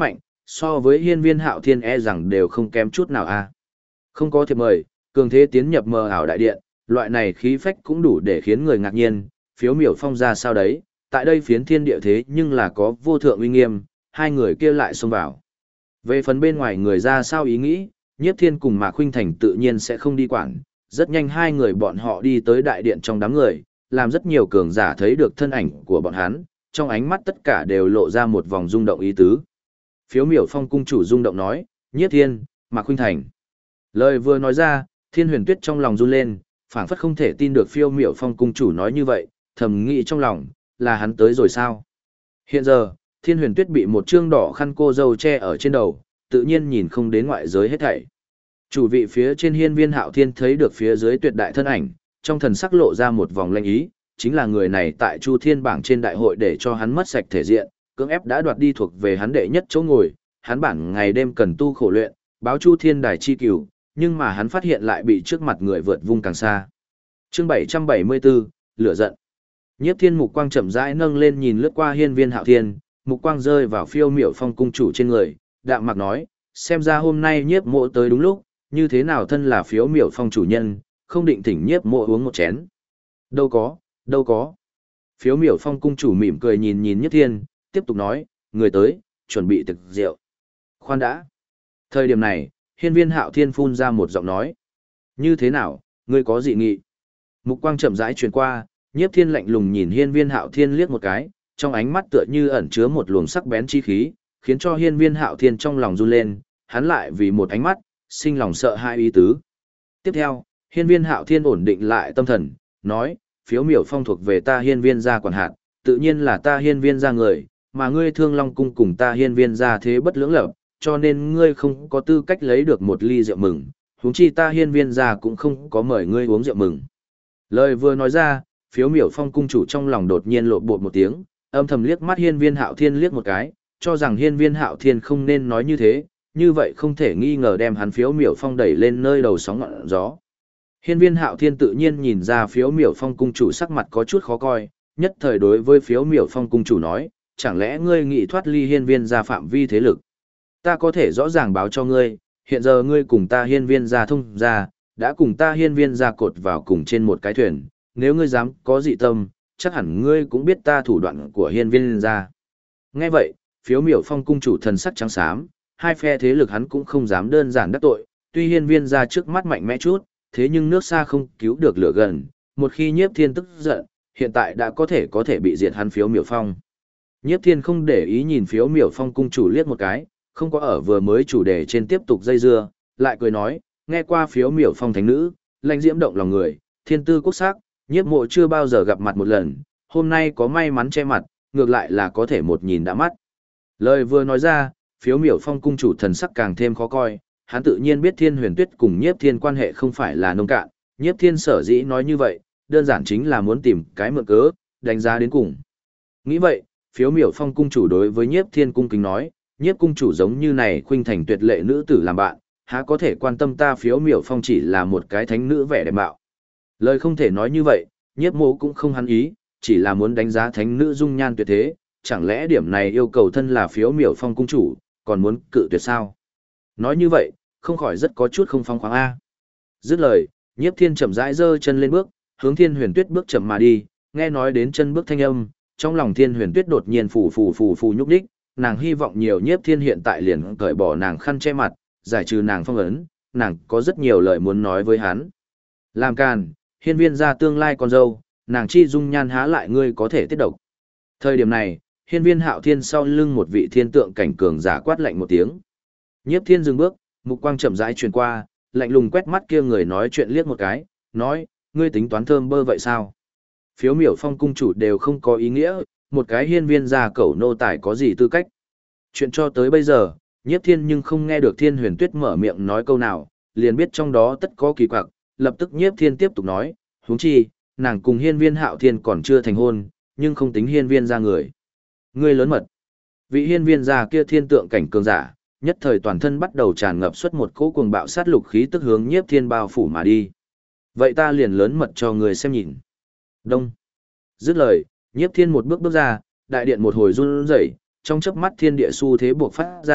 so với hiên viên hạo thiên e rằng đều không kém chút nào a. Không có thiệp mời, cường thế tiến nhập mờ ảo đại điện, loại này khí phách cũng đủ để khiến người ngạc nhiên, phiếu miểu phong ra sao đấy, tại đây phiến thiên địa thế nhưng là có vô thượng uy nghiêm, hai người kia lại xông vào. Về phần bên ngoài người ra sao ý nghĩ, Nhiếp Thiên cùng Mạc Khuynh Thành tự nhiên sẽ không đi quản, rất nhanh hai người bọn họ đi tới đại điện trong đám người, làm rất nhiều cường giả thấy được thân ảnh của bọn hắn, trong ánh mắt tất cả đều lộ ra một vòng rung động ý tứ. Phiếu miểu phong cung chủ rung động nói, Nhiếp Thiên, Mạc Khuynh Thành. Lời vừa nói ra, Thiên Huyền Tuyết trong lòng run lên, phảng phất không thể tin được phiêu miểu phong cung chủ nói như vậy, thầm nghĩ trong lòng, là hắn tới rồi sao? Hiện giờ, Thiên Huyền Tuyết bị một trương đỏ khăn cô dâu che ở trên đầu, tự nhiên nhìn không đến ngoại giới hết thảy. Chủ vị phía trên hiên viên hạo thiên thấy được phía dưới tuyệt đại thân ảnh, trong thần sắc lộ ra một vòng lanh ý, chính là người này tại Chu Thiên bảng trên đại hội để cho hắn mất sạch thể diện, cưỡng ép đã đoạt đi thuộc về hắn đệ nhất chỗ ngồi, hắn bản ngày đêm cần tu khổ luyện, báo Chu Thiên đài chi cửu, nhưng mà hắn phát hiện lại bị trước mặt người vượt vung càng xa. Chương 774, lửa giận. Nhiếp Thiên mục quang chậm rãi nâng lên nhìn lướt qua hiên viên hạo thiên, mục quang rơi vào phiêu miểu phong cung chủ trên người, đạm mạc nói, xem ra hôm nay nhiếp mộ tới đúng lúc, như thế nào thân là phiếu miểu phong chủ nhân, không định thỉnh nhiếp mộ uống một chén. Đâu có, đâu có. Phiếu miểu phong cung chủ mỉm cười nhìn nhìn Nhiếp Thiên, tiếp tục nói, người tới, chuẩn bị thực rượu. Khoan đã. Thời điểm này, hiên viên hạo thiên phun ra một giọng nói. Như thế nào, ngươi có dị nghị? Mục quang chậm rãi truyền qua, Nhiếp Thiên lạnh lùng nhìn hiên viên hạo thiên liếc một cái, trong ánh mắt tựa như ẩn chứa một luồng sắc bén chi khí, khiến cho hiên viên hạo thiên trong lòng run lên, hắn lại vì một ánh mắt, sinh lòng sợ hai ý tứ. Tiếp theo, hiên viên hạo thiên ổn định lại tâm thần, nói, phiếu miểu phong thuộc về ta hiên viên gia quản hạt, tự nhiên là ta hiên viên gia người, mà ngươi thương long cung cùng ta hiên viên gia thế bất lưỡng lập, cho nên ngươi không có tư cách lấy được một ly rượu mừng, huống chi ta hiên viên gia cũng không có mời ngươi uống rượu mừng. Lời vừa nói ra, phiếu miểu phong cung chủ trong lòng đột nhiên lộ bột một tiếng, âm thầm liếc mắt hiên viên hạo thiên liếc một cái, cho rằng hiên viên hạo thiên không nên nói như thế, như vậy không thể nghi ngờ đem hắn phiếu miểu phong đẩy lên nơi đầu sóng ngọn gió. Hiên viên hạo thiên tự nhiên nhìn ra phiếu miểu phong cung chủ sắc mặt có chút khó coi, nhất thời đối với phiếu miểu phong cung chủ nói, chẳng lẽ ngươi nghĩ thoát ly hiên viên gia phạm vi thế lực? Ta có thể rõ ràng báo cho ngươi, hiện giờ ngươi cùng ta hiên viên gia thông gia, đã cùng ta hiên viên gia cột vào cùng trên một cái thuyền, nếu ngươi dám có dị tâm, chắc hẳn ngươi cũng biết ta thủ đoạn của hiên viên gia. Nghe vậy, phiếu miểu phong cung chủ thần sắc trắng xám, hai phe thế lực hắn cũng không dám đơn giản đắc tội, tuy hiên viên gia trước mắt mạnh mẽ chút, thế nhưng nước xa không cứu được lửa gần, một khi Nhiếp Thiên tức giận, hiện tại đã có thể bị diệt hắn phiếu miểu phong. Nhiếp Thiên không để ý nhìn phiếu miểu phong cung chủ liếc một cái, không có ở vừa mới chủ đề trên tiếp tục dây dưa, lại cười nói, nghe qua phiếu miểu phong thánh nữ, lãnh diễm động lòng người, thiên tư quốc sắc, nhiếp mộ chưa bao giờ gặp mặt một lần, hôm nay có may mắn che mặt, ngược lại là có thể một nhìn đã mắt. Lời vừa nói ra, phiếu miểu phong cung chủ thần sắc càng thêm khó coi, hắn tự nhiên biết Thiên Huyền Tuyết cùng Nhiếp Thiên quan hệ không phải là nông cạn, Nhiếp Thiên sở dĩ nói như vậy, đơn giản chính là muốn tìm cái mượn cớ, đánh giá đến cùng. Nghĩ vậy, phiếu miểu phong cung chủ đối với Nhiếp Thiên cung kính nói, Nhiếp cung chủ giống như này khuynh thành tuyệt lệ nữ tử làm bạn, há có thể quan tâm ta phiếu miểu phong chỉ là một cái thánh nữ vẻ đẹp mạo. Lời không thể nói như vậy, Nhiếp mộ cũng không hắn ý, chỉ là muốn đánh giá thánh nữ dung nhan tuyệt thế, chẳng lẽ điểm này yêu cầu thân là phiếu miểu phong cung chủ, còn muốn cự tuyệt sao? Nói như vậy, không khỏi rất có chút không phong khoáng A. Dứt lời, Nhiếp Thiên chậm rãi giơ chân lên bước, hướng Thiên Huyền Tuyết bước chậm mà đi, nghe nói đến chân bước thanh âm, trong lòng Thiên Huyền Tuyết đột nhiên phù nhúc đích, nàng hy vọng nhiều Nhiếp Thiên hiện tại liền cởi bỏ nàng khăn che mặt, giải trừ nàng phong ấn, nàng có rất nhiều lời muốn nói với hắn. Làm càn, hiên viên gia tương lai con dâu, nàng chi dung nhan há lại ngươi có thể tiết độc. Thời điểm này, hiên viên hạo thiên sau lưng một vị thiên tượng cảnh cường giả quát lạnh một tiếng. Nhiếp Thiên dừng bước, mục quang chậm rãi truyền qua, lạnh lùng quét mắt kia người nói chuyện liếc một cái, nói, ngươi tính toán thơm bơ vậy sao? Phiếu miểu phong cung chủ đều không có ý nghĩa, một cái hiên viên gia cẩu nô tài có gì tư cách. Chuyện cho tới bây giờ, Nhiếp Thiên nhưng không nghe được Thiên Huyền Tuyết mở miệng nói câu nào, liền biết trong đó tất có kỳ quặc, lập tức Nhiếp Thiên tiếp tục nói, huống chi, nàng cùng hiên viên hạo thiên còn chưa thành hôn, nhưng không tính hiên viên gia người. Ngươi lớn mật. Vị hiên viên gia kia thiên tượng cảnh cường giả, nhất thời toàn thân bắt đầu tràn ngập xuất một cỗ cuồng bạo sát lục khí tức hướng Nhiếp Thiên bao phủ mà đi. Vậy ta liền lớn mật cho người xem nhìn. Đông. Dứt lời, Nhiếp Thiên một bước bước ra, đại điện một hồi run rẩy, trong chớp mắt thiên địa xu thế buộc phát ra,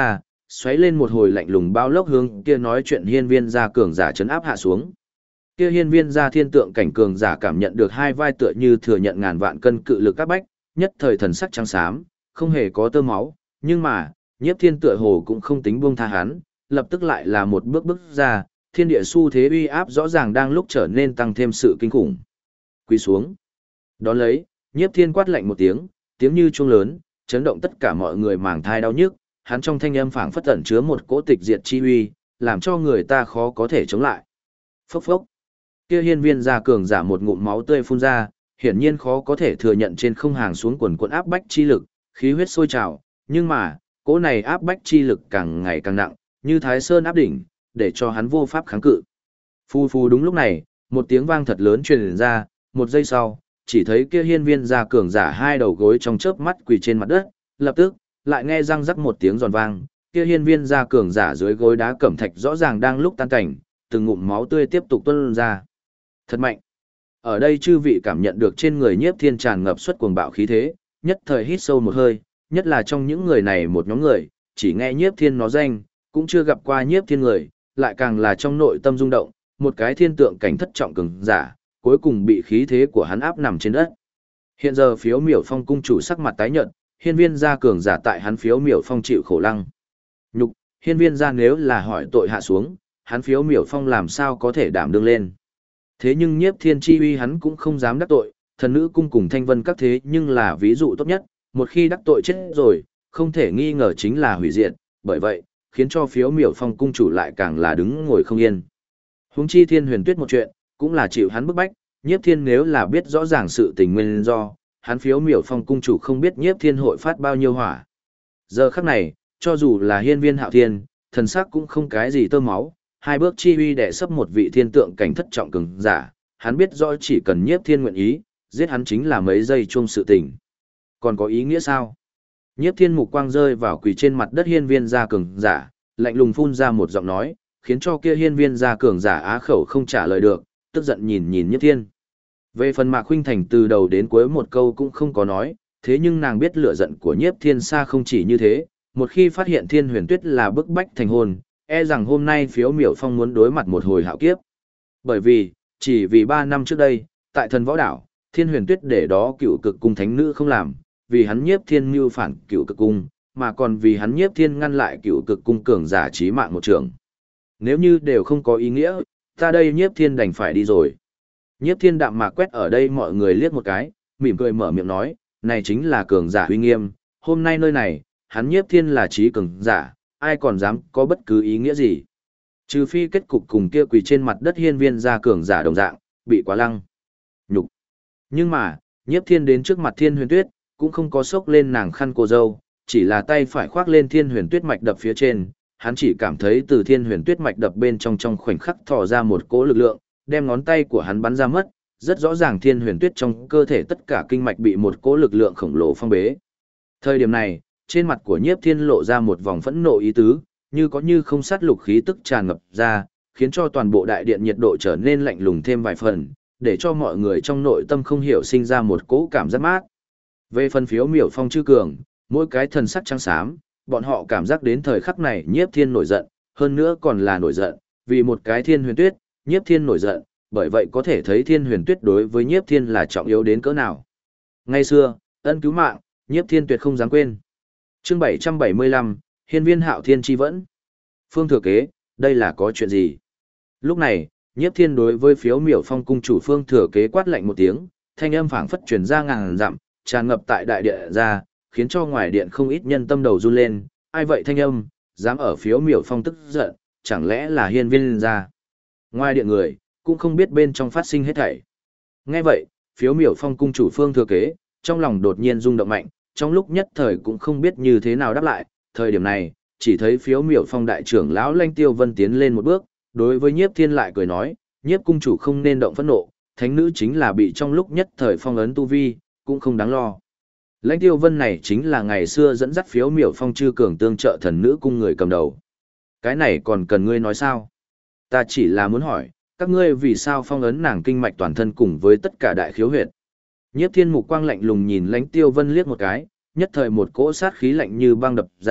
xoáy lên một hồi lạnh lùng bao lốc hướng kia nói chuyện hiên viên gia cường giả chấn áp hạ xuống. Kia hiên viên gia thiên tượng cảnh cường giả cảm nhận được hai vai tựa như thừa nhận ngàn vạn cân cự lực các bách, nhất thời thần sắc trắng xám, không hề có tơ máu, nhưng mà, Nhiếp Thiên tựa hồ cũng không tính buông tha hắn, lập tức lại là một bước bước ra, thiên địa xu thế uy áp rõ ràng đang lúc trở nên tăng thêm sự kinh khủng. Quỳ xuống. Đón lấy, Nhiếp Thiên quát lạnh một tiếng, tiếng như chuông lớn, chấn động tất cả mọi người màng thai đau nhức, hắn trong thanh âm phảng phất tẩn chứa một cỗ tịch diệt chi uy, làm cho người ta khó có thể chống lại. Phốc phốc. Kia hiên viên gia cường giả một ngụm máu tươi phun ra, hiển nhiên khó có thể thừa nhận trên không hàng xuống quần quần áp bách chi lực, khí huyết sôi trào, nhưng mà, cỗ này áp bách chi lực càng ngày càng nặng, như Thái Sơn áp đỉnh, để cho hắn vô pháp kháng cự. Phu phu đúng lúc này, một tiếng vang thật lớn truyền ra, một giây sau, chỉ thấy kia hiên viên gia cường giả hai đầu gối trong chớp mắt quỳ trên mặt đất, lập tức, lại nghe răng rắc một tiếng giòn vang, kia hiên viên gia cường giả dưới gối đá cẩm thạch rõ ràng đang lúc tan cảnh, từng ngụm máu tươi tiếp tục tuôn ra. Thật mạnh. Ở đây chư vị cảm nhận được trên người Nhiếp Thiên tràn ngập xuất cuồng bạo khí thế, nhất thời hít sâu một hơi, nhất là trong những người này một nhóm người, chỉ nghe Nhiếp Thiên nó danh, cũng chưa gặp qua Nhiếp Thiên người, lại càng là trong nội tâm rung động, một cái thiên tượng cảnh thất trọng cường giả, cuối cùng bị khí thế của hắn áp nằm trên đất. Hiện giờ Phiếu Miểu Phong cung chủ sắc mặt tái nhợt, hiên viên gia cường giả tại hắn Phiếu Miểu Phong chịu khổ lăng. Nhục, hiên viên gia nếu là hỏi tội hạ xuống, hắn Phiếu Miểu Phong làm sao có thể đảm đương lên. Thế nhưng Nhiếp Thiên chi uy hắn cũng không dám đắc tội, thần nữ cung cùng thanh vân các thế nhưng là ví dụ tốt nhất, một khi đắc tội chết rồi, không thể nghi ngờ chính là hủy diệt, bởi vậy, khiến cho Phiếu Miểu Phong cung chủ lại càng là đứng ngồi không yên. Huống chi Thiên Huyền Tuyết một chuyện, cũng là chịu hắn bức bách, Nhiếp Thiên nếu là biết rõ ràng sự tình nguyên do, hắn Phiếu Miểu Phong cung chủ không biết Nhiếp Thiên hội phát bao nhiêu hỏa. Giờ khắc này, cho dù là hiên viên Hạo Thiên, thần sắc cũng không cái gì tơ máu, hai bước chi uy đè sấp một vị thiên tượng cảnh thất trọng cường giả, hắn biết rõ chỉ cần Nhiếp Thiên nguyện ý, giết hắn chính là mấy giây chung sự tình. Còn có ý nghĩa sao? Nhiếp Thiên mục quang rơi vào quỳ trên mặt đất hiên viên gia cường giả, lạnh lùng phun ra một giọng nói, khiến cho kia hiên viên gia cường giả á khẩu không trả lời được, tức giận nhìn nhìn Nhiếp Thiên. Về phần Mạc Khuynh Thành từ đầu đến cuối một câu cũng không có nói, thế nhưng nàng biết lửa giận của Nhiếp Thiên xa không chỉ như thế, một khi phát hiện Thiên Huyền Tuyết là bức bách thành hôn, e rằng hôm nay Phiếu Miểu Phong muốn đối mặt một hồi hạo kiếp. Bởi vì, chỉ vì 3 năm trước đây, tại Thần Võ Đảo, Thiên Huyền Tuyết để đó Cựu Cực Cung thánh nữ không làm, vì hắn Nhiếp Thiên mưu phản Cựu Cực Cung, mà còn vì hắn Nhiếp Thiên ngăn lại Cựu Cực Cung cường giả chí mạng một trường. Nếu như đều không có ý nghĩa, ta đây Nhiếp Thiên đành phải đi rồi. Nhiếp Thiên đạm mạc quét ở đây mọi người liếc một cái, mỉm cười mở miệng nói, này chính là cường giả uy nghiêm, hôm nay nơi này, hắn Nhiếp Thiên là chí cường giả, ai còn dám có bất cứ ý nghĩa gì. Trừ phi kết cục cùng kia quỳ trên mặt đất hiên viên gia cường giả đồng dạng, bị quá lăng. Nhục. Nhưng mà, Nhiếp Thiên đến trước mặt Thiên Huyền Tuyết, cũng không có sốc lên nàng khăn cô dâu, chỉ là tay phải khoác lên Thiên Huyền Tuyết mạch đập phía trên, hắn chỉ cảm thấy từ Thiên Huyền Tuyết mạch đập bên trong khoảnh khắc thò ra một cỗ lực lượng, đem ngón tay của hắn bắn ra mất, rất rõ ràng Thiên Huyền Tuyết trong cơ thể tất cả kinh mạch bị một cỗ lực lượng khổng lồ phong bế. Thời điểm này, trên mặt của Nhiếp Thiên lộ ra một vòng phẫn nộ ý tứ, như có như không sát lục khí tức tràn ngập ra, khiến cho toàn bộ đại điện nhiệt độ trở nên lạnh lùng thêm vài phần, để cho mọi người trong nội tâm không hiểu sinh ra một cỗ cảm giác mát. Về phần Phiếu Miểu Phong chư cường, mỗi cái thần sắc trắng xám, bọn họ cảm giác đến thời khắc này Nhiếp Thiên nổi giận, hơn nữa còn là nổi giận, vì một cái Thiên Huyền Tuyết, Nhiếp Thiên nổi giận, bởi vậy có thể thấy Thiên Huyền Tuyết đối với Nhiếp Thiên là trọng yếu đến cỡ nào. Ngày xưa, ân cứu mạng, Nhiếp Thiên tuyệt không dám quên. Chương 775, Hiên viên Hạo Thiên chi vẫn. Phương thừa kế, đây là có chuyện gì? Lúc này, Nhiếp Thiên đối với Phiếu Miểu Phong cung chủ Phương thừa kế quát lạnh một tiếng, thanh âm phảng phất truyền ra ngàn dặm, tràn ngập tại đại điện ra, khiến cho ngoài điện không ít nhân tâm đầu run lên, ai vậy thanh âm, dám ở Phiếu Miểu Phong tức giận, chẳng lẽ là hiên viên gia? Ngoài điện người, cũng không biết bên trong phát sinh hết thảy. Nghe vậy, Phiếu Miểu Phong cung chủ Phương thừa kế, trong lòng đột nhiên rung động mạnh, trong lúc nhất thời cũng không biết như thế nào đáp lại, thời điểm này, chỉ thấy Phiếu Miểu Phong đại trưởng lão Lanh Tiêu Vân tiến lên một bước, đối với Nhiếp Thiên lại cười nói, Nhiếp cung chủ không nên động phẫn nộ, thánh nữ chính là bị trong lúc nhất thời phong ấn tu vi, cũng không đáng lo. Lãnh Tiêu Vân này chính là ngày xưa dẫn dắt Phiếu Miểu Phong chư cường tương trợ thần nữ cung người cầm đầu. Cái này còn cần ngươi nói sao? Ta chỉ là muốn hỏi, các ngươi vì sao phong ấn nàng kinh mạch toàn thân cùng với tất cả đại khiếu huyệt? Nhiếp Thiên mục quang lạnh lùng nhìn Lãnh Tiêu Vân liếc một cái, nhất thời một cỗ sát khí lạnh như băng đập ra,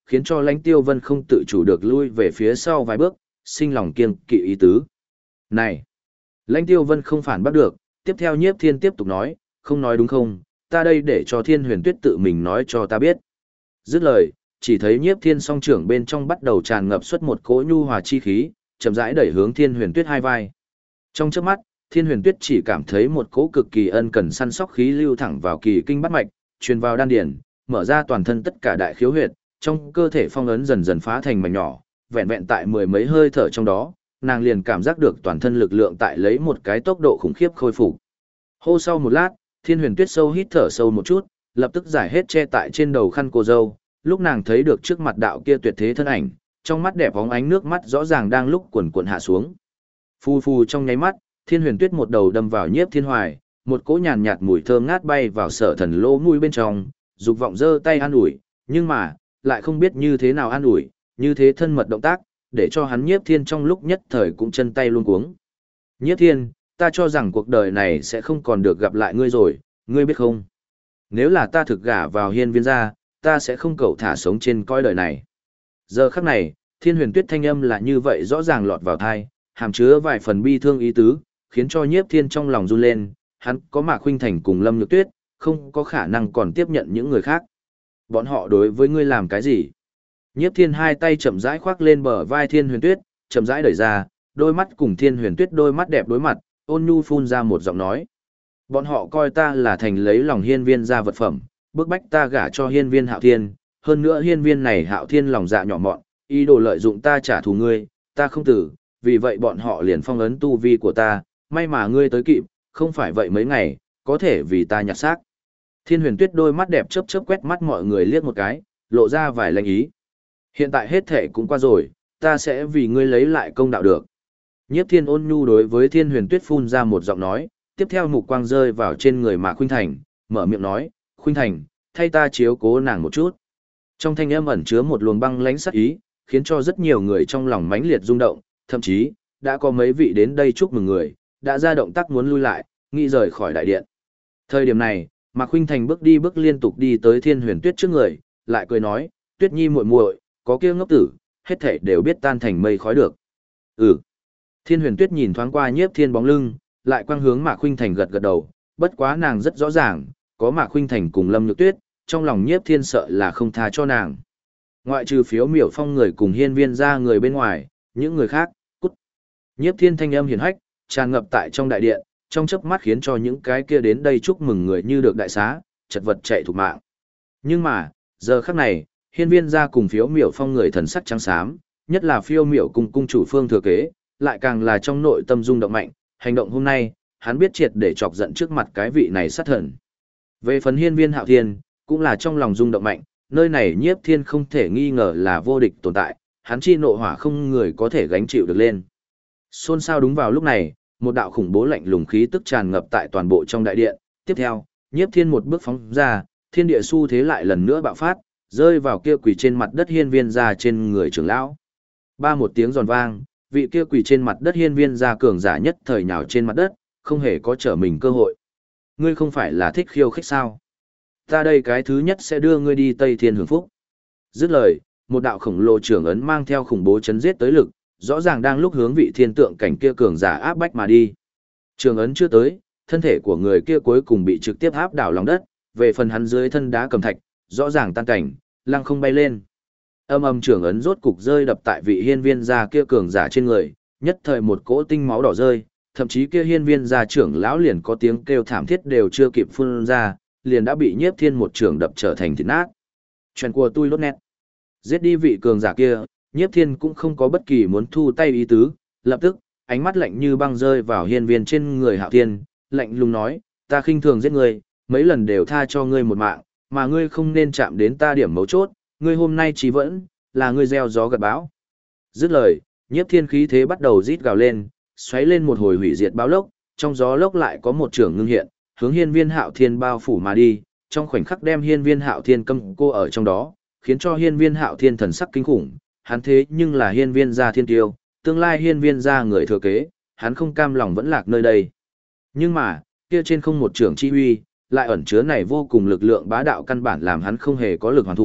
khiến cho Lãnh Tiêu Vân không tự chủ được lui về phía sau vài bước, sinh lòng kiêng kỵ ý tứ. Này! Lãnh Tiêu Vân không phản bắt được, tiếp theo Nhiếp Thiên tiếp tục nói, không nói đúng không, ta đây để cho Thiên Huyền Tuyết tự mình nói cho ta biết. Dứt lời, chỉ thấy Nhiếp Thiên song trưởng bên trong bắt đầu tràn ngập xuất một cỗ nhu hòa chi khí, chậm rãi đẩy hướng Thiên Huyền Tuyết hai vai. Trong chớp mắt, Thiên Huyền Tuyết chỉ cảm thấy một cỗ cực kỳ ân cần săn sóc khí lưu thẳng vào kỳ kinh bát mạch, truyền vào đan điền, mở ra toàn thân tất cả đại khiếu huyệt, trong cơ thể phong ấn dần dần phá thành mảnh nhỏ, vẹn vẹn tại mười mấy hơi thở trong đó, nàng liền cảm giác được toàn thân lực lượng tại lấy một cái tốc độ khủng khiếp khôi phục. Hô sau một lát, Thiên Huyền Tuyết sâu hít thở sâu một chút, lập tức giải hết che tại trên đầu khăn cô dâu, lúc nàng thấy được trước mặt đạo kia tuyệt thế thân ảnh, trong mắt đẹp bóng ánh nước mắt rõ ràng đang lúc cuồn cuộn hạ xuống. Phù phù trong nháy mắt, Thiên Huyền Tuyết một đầu đâm vào Nhiếp Thiên Hoài, một cỗ nhàn nhạt mùi thơm ngát bay vào Sở Thần lỗ mũi bên trong, dục vọng giơ tay an ủi, nhưng mà, lại không biết như thế nào an ủi, như thế thân mật động tác, để cho hắn Nhiếp Thiên trong lúc nhất thời cũng chân tay luống cuống. Nhiếp Thiên, ta cho rằng cuộc đời này sẽ không còn được gặp lại ngươi rồi, ngươi biết không? Nếu là ta thực gả vào Hiên Viên gia, ta sẽ không cầu thả sống trên cõi đời này. Giờ khắc này, Thiên Huyền Tuyết thanh âm là như vậy rõ ràng lọt vào tai, hàm chứa vài phần bi thương ý tứ, khiến cho Nhiếp Thiên trong lòng run lên, hắn có Mạc Khuynh Thành cùng Lâm Nhược Tuyết, không có khả năng còn tiếp nhận những người khác. Bọn họ đối với ngươi làm cái gì? Nhiếp Thiên hai tay chậm rãi khoác lên bờ vai Thiên Huyền Tuyết, chậm rãi đẩy ra, đôi mắt cùng Thiên Huyền Tuyết đôi mắt đẹp đối mặt, ôn nhu phun ra một giọng nói. Bọn họ coi ta là thành lấy lòng Hiên Viên gia vật phẩm, bức bách ta gả cho Hiên Viên Hạo Thiên, hơn nữa Hiên Viên này Hạo Thiên lòng dạ nhỏ mọn, ý đồ lợi dụng ta trả thù ngươi, ta không tử, vì vậy bọn họ liền phong ấn tu vi của ta, may mà ngươi tới kịp, không phải vậy mấy ngày, có thể vì ta nhặt xác. Thiên Huyền Tuyết đôi mắt đẹp chớp chớp quét mắt mọi người liếc một cái, lộ ra vài lanh ý. Hiện tại hết thể cũng qua rồi, ta sẽ vì ngươi lấy lại công đạo được. Nhiếp Thiên ôn nhu đối với Thiên Huyền Tuyết phun ra một giọng nói, tiếp theo mục quang rơi vào trên người Mạc Khuynh Thành, mở miệng nói, Khuynh Thành, thay ta chiếu cố nàng một chút. Trong thanh âm ẩn chứa một luồng băng lãnh sắc ý, khiến cho rất nhiều người trong lòng mãnh liệt rung động, thậm chí, đã có mấy vị đến đây chúc mừng người, đã ra động tác muốn lui lại, nghĩ rời khỏi đại điện. Thời điểm này, Mạc Khuynh Thành bước đi bước liên tục đi tới Thiên Huyền Tuyết trước người, lại cười nói, Tuyết Nhi muội muội, có kia ngốc tử, hết thảy đều biết tan thành mây khói được. Ừ. Thiên Huyền Tuyết nhìn thoáng qua Nhiếp Thiên bóng lưng, lại quang hướng Mạc Khuynh Thành gật gật đầu, bất quá nàng rất rõ ràng, có Mạc Khuynh Thành cùng Lâm Nhược Tuyết, trong lòng Nhiếp Thiên sợ là không tha cho nàng. Ngoại trừ Phiếu Miểu Phong người cùng Hiên Viên gia người bên ngoài, những người khác, cút. Nhiếp Thiên thanh âm hiển hách, tràn ngập tại trong đại điện, trong chớp mắt khiến cho những cái kia đến đây chúc mừng người như được đại xá, chật vật chạy thục mạng. Nhưng mà, giờ khắc này, Hiên Viên gia cùng Phiếu Miểu Phong người thần sắc trắng xám, nhất là Phiêu Miểu cùng cung chủ Phương thừa kế, lại càng là trong nội tâm rung động mạnh, hành động hôm nay, hắn biết triệt để chọc giận trước mặt cái vị này sát thần. Về phần Hiên Viên Hạo Thiên, cũng là trong lòng rung động mạnh, nơi này Nhiếp Thiên không thể nghi ngờ là vô địch tồn tại, hắn chi nộ hỏa không người có thể gánh chịu được lên. Xôn xao đúng vào lúc này, một đạo khủng bố lạnh lùng khí tức tràn ngập tại toàn bộ trong đại điện, tiếp theo, Nhiếp Thiên một bước phóng ra, thiên địa xu thế lại lần nữa bạo phát, rơi vào kia quỳ trên mặt đất Hiên Viên gia trên người trưởng lão. Ba một tiếng giòn vang, vị kia quỳ trên mặt đất Hiên Viên gia cường giả nhất thời nhào trên mặt đất, không hề có trở mình cơ hội. Ngươi không phải là thích khiêu khích sao? Ta đây cái thứ nhất sẽ đưa ngươi đi Tây Thiên hưởng phúc. Dứt lời, một đạo khổng lồ trưởng ấn mang theo khủng bố chấn giết tới lực, rõ ràng đang lúc hướng vị thiên tượng cảnh kia cường giả áp bách mà đi. Trường ấn chưa tới, thân thể của người kia cuối cùng bị trực tiếp áp đảo lòng đất, về phần hắn dưới thân đá cầm thạch, rõ ràng tan cảnh, lăng không bay lên. Âm âm trường ấn rốt cục rơi đập tại vị hiên viên gia kia cường giả trên người, nhất thời một cỗ tinh máu đỏ rơi, thậm chí kia hiên viên gia trưởng lão liền có tiếng kêu thảm thiết đều chưa kịp phun ra, liền đã bị Nhiếp Thiên một trường đập trở thành thịt nát. Chuyện của tôi lốt nét. Giết đi vị cường giả kia, Nhiếp Thiên cũng không có bất kỳ muốn thu tay ý tứ, lập tức, ánh mắt lạnh như băng rơi vào hiên viên trên người Hạo Thiên, lạnh lùng nói, ta khinh thường giết ngươi, mấy lần đều tha cho ngươi một mạng, mà ngươi không nên chạm đến ta điểm mấu chốt, ngươi hôm nay chỉ vẫn là ngươi gieo gió gặt bão. Dứt lời, Nhiếp Thiên khí thế bắt đầu rít gào lên, xoáy lên một hồi hủy diệt bão lốc, trong gió lốc lại có một trường ngưng hiện, hướng hiên viên Hạo Thiên bao phủ mà đi, trong khoảnh khắc đem hiên viên Hạo Thiên cầm cô ở trong đó, khiến cho hiên viên Hạo Thiên thần sắc kinh khủng, hắn thế nhưng là hiên viên gia thiên tiêu, tương lai hiên viên gia người thừa kế, hắn không cam lòng vẫn lạc nơi đây. Nhưng mà, kia trên không một trường chi huy, lại ẩn chứa này vô cùng lực lượng bá đạo căn bản làm hắn không hề có lực hoàn thủ,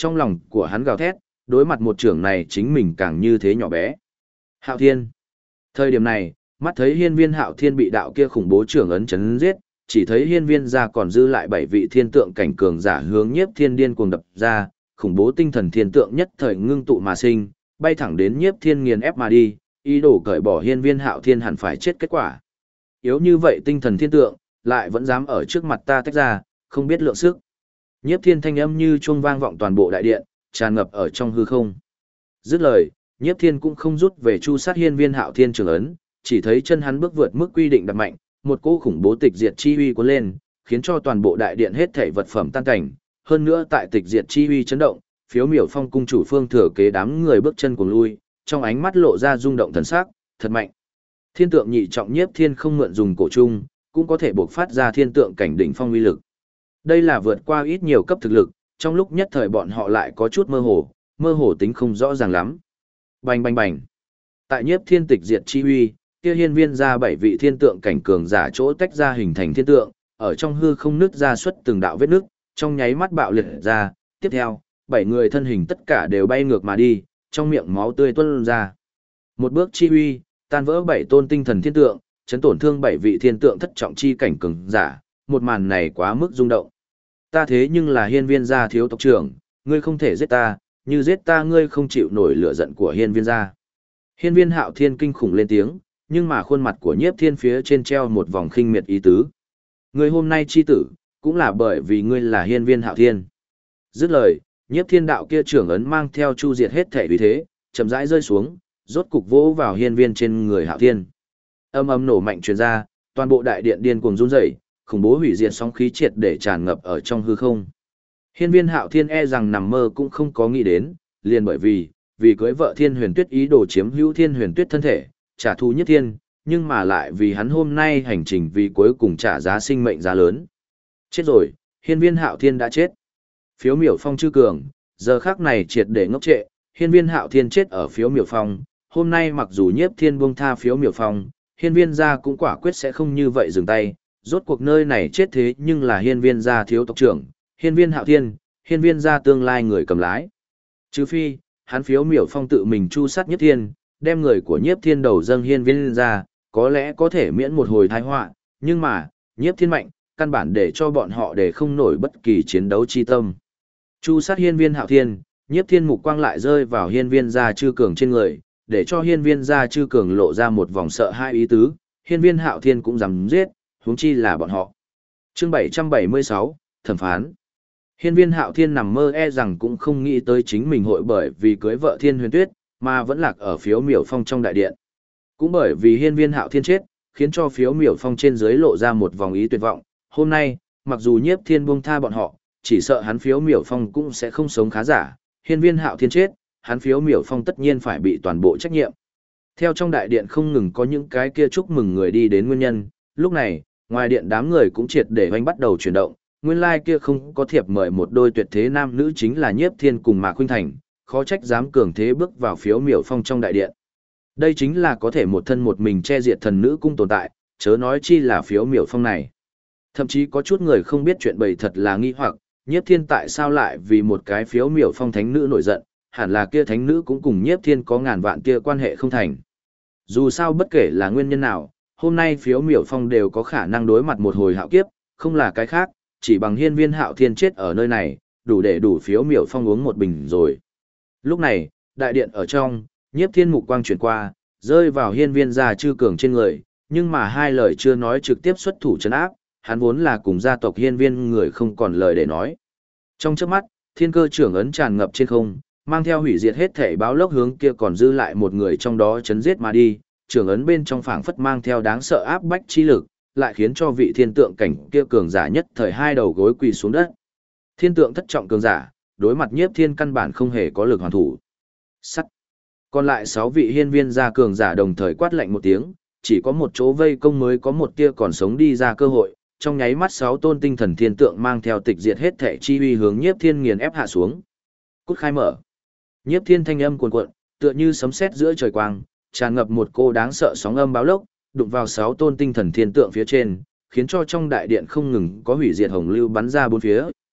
trong lòng của hắn gào thét, đối mặt một trưởng này chính mình càng như thế nhỏ bé. Hạo Thiên. Thời điểm này, mắt thấy hiên viên Hạo Thiên bị đạo kia khủng bố trưởng ấn chấn giết, chỉ thấy hiên viên ra còn dư lại 7 vị thiên tượng cảnh cường giả hướng Nhiếp Thiên điên cuồng đập ra, khủng bố tinh thần thiên tượng nhất thời ngưng tụ mà sinh, bay thẳng đến Nhiếp Thiên nghiền ép mà đi, ý đồ cởi bỏ hiên viên Hạo Thiên hẳn phải chết kết quả. Yếu như vậy tinh thần thiên tượng, lại vẫn dám ở trước mặt ta tách ra, không biết lượng sức. Nhiếp Thiên thanh âm như chuông vang vọng toàn bộ đại điện, tràn ngập ở trong hư không. Dứt lời, Nhiếp Thiên cũng không rút về chu sát hiên viên Hạo Thiên trường ấn, chỉ thấy chân hắn bước vượt mức quy định đập mạnh, một cỗ khủng bố tịch diệt chi uy cuốn lên, khiến cho toàn bộ đại điện hết thảy vật phẩm tan cảnh, hơn nữa tại tịch diệt chi uy chấn động, Phiếu Miểu Phong cung chủ Phương Thừa Kế đám người bước chân cuồng lui, trong ánh mắt lộ ra rung động thần sắc, thật mạnh. Thiên tượng nhị trọng Nhiếp Thiên không mượn dùng cổ trung, cũng có thể bộc phát ra thiên tượng cảnh đỉnh phong uy lực. Đây là vượt qua ít nhiều cấp thực lực, trong lúc nhất thời bọn họ lại có chút mơ hồ tính không rõ ràng lắm. Bành bành bành. Tại Nhiếp Thiên tịch diệt chi uy, kia hiên viên ra 7 vị thiên tượng cảnh cường giả chỗ tách ra hình thành thiên tượng, ở trong hư không nứt ra xuất từng đạo vết nứt, trong nháy mắt bạo liệt ra, tiếp theo, 7 người thân hình tất cả đều bay ngược mà đi, trong miệng máu tươi tuôn ra. Một bước chi uy, tan vỡ 7 tôn tinh thần thiên tượng, chấn tổn thương 7 vị thiên tượng thất trọng chi cảnh cường giả, một màn này quá mức rung động. Ta thế nhưng là hiên viên gia thiếu tộc trưởng, ngươi không thể giết ta, như giết ta ngươi không chịu nổi lửa giận của hiên viên gia. Hiên viên Hạo Thiên kinh khủng lên tiếng, nhưng mà khuôn mặt của Nhiếp Thiên phía trên treo một vòng khinh miệt ý tứ. Ngươi hôm nay chi tử, cũng là bởi vì ngươi là hiên viên Hạo Thiên. Dứt lời, Nhiếp Thiên đạo kia trưởng ấn mang theo chu diệt hết thể uy thế, chậm rãi rơi xuống, rốt cục vỗ vào hiên viên trên người Hạo Thiên. Âm âm nổ mạnh truyền ra, toàn bộ đại điện điên cuồng run rẩy, khủng bố hủy diệt sóng khí triệt để tràn ngập ở trong hư không. Hiên viên Hạo Thiên e rằng nằm mơ cũng không có nghĩ đến, liền bởi vì cưới vợ Thiên Huyền Tuyết ý đồ chiếm hữu Thiên Huyền Tuyết thân thể, trả thù Nhiếp Thiên, nhưng mà lại vì hắn hôm nay hành trình vì cuối cùng trả giá sinh mệnh giá lớn. Chết rồi, hiên viên Hạo Thiên đã chết. Phiếu Miểu Phong chư cường, giờ khắc này triệt để ngốc trệ, hiên viên Hạo Thiên chết ở Phiếu Miểu Phong, hôm nay mặc dù Nhiếp Thiên buông tha Phiếu Miểu Phong, hiên viên gia cũng quả quyết sẽ không như vậy dừng tay, rốt cuộc nơi này chết thế nhưng là hiên viên gia thiếu tộc trưởng, hiên viên Hạo Thiên, hiên viên gia tương lai người cầm lái. Trừ phi, hắn Phiếu Miểu Phong tự mình chu sát Nhiếp Thiên, đem người của Nhiếp Thiên đầu dâng hiên viên gia, có lẽ có thể miễn một hồi tai họa, nhưng mà, Nhiếp Thiên mạnh, căn bản để cho bọn họ để không nổi bất kỳ chiến đấu chi tâm. Chu sát hiên viên Hạo Thiên, Nhiếp Thiên mục quang lại rơi vào hiên viên gia chư cường trên người, để cho hiên viên gia chư cường lộ ra một vòng sợ hai ý tứ, hiên viên Hạo Thiên cũng dám giết, huống chi là bọn họ. Chương 776, thẩm phán. Hiên viên Hạo Thiên nằm mơ e rằng cũng không nghĩ tới chính mình hội bởi vì cưới vợ Thiên Huyền Tuyết, mà vẫn lạc ở Phiếu Miểu Phong trong đại điện. Cũng bởi vì hiên viên Hạo Thiên chết, khiến cho Phiếu Miểu Phong trên dưới lộ ra một vòng ý tuyệt vọng. Hôm nay, mặc dù Nhiếp Thiên buông tha bọn họ, chỉ sợ hắn Phiếu Miểu Phong cũng sẽ không sống khá giả. Hiên viên Hạo Thiên chết, hắn Phiếu Miểu Phong tất nhiên phải bị toàn bộ trách nhiệm. Theo trong đại điện không ngừng có những cái kia chúc mừng người đi đến nguyên nhân, lúc này, ngoài điện đám người cũng triệt để hoành bắt đầu chuyển động, nguyên lai kia không có thiệp mời một đôi tuyệt thế nam nữ chính là Nhiếp Thiên cùng Mạc Khuynh Thành, khó trách dám cường thế bước vào Phiếu Miểu Phong trong đại điện. Đây chính là có thể một thân một mình che diệt thần nữ cung tồn tại, chớ nói chi là Phiếu Miểu Phong này. Thậm chí có chút người không biết chuyện bày thật là nghi hoặc, Nhiếp Thiên tại sao lại vì một cái Phiếu Miểu Phong thánh nữ nổi giận, hẳn là kia thánh nữ cũng cùng Nhiếp Thiên có ngàn vạn kia quan hệ không thành. Dù sao bất kể là nguyên nhân nào, hôm nay Phiếu Miểu Phong đều có khả năng đối mặt một hồi hạo kiếp, không là cái khác, chỉ bằng hiên viên Hạo Thiên chết ở nơi này, đủ để đủ Phiếu Miểu Phong uống một bình rồi. Lúc này, đại điện ở trong, Nhiếp Thiên mục quang chuyển qua, rơi vào hiên viên gia chư cường trên người, nhưng mà hai lời chưa nói trực tiếp xuất thủ trấn áp, hắn vốn là cùng gia tộc hiên viên người không còn lời để nói. Trong chớp mắt, thiên cơ trưởng ấn tràn ngập trên không, mang theo hủy diệt hết thể báo lốc hướng kia còn dư lại một người trong đó chấn giết mà đi, trưởng ấn bên trong phảng phất mang theo đáng sợ áp bách chi lực, lại khiến cho vị thiên tượng cảnh kia cường giả nhất thời hai đầu gối quỳ xuống đất. Thiên tượng thất trọng cường giả, đối mặt Nhiếp Thiên căn bản không hề có lực hoàn thủ. Sắt. Còn lại 6 vị hiên viên gia cường giả đồng thời quát lạnh một tiếng, chỉ có một chỗ vây công mới có một tia còn sống đi ra cơ hội, trong nháy mắt 6 tôn tinh thần thiên tượng mang theo tịch diệt hết thể chi uy hướng Nhiếp Thiên nghiền ép hạ xuống. Cút khai mở. Nhiếp Thiên thanh âm cuồn cuộn, tựa như sấm sét giữa trời quang, tràn ngập một cô đáng sợ sóng âm báo lốc, đụng vào 6 tôn tinh thần thiên tượng phía trên, khiến cho trong đại điện không ngừng có hủy diệt hồng lưu bắn ra bốn phía,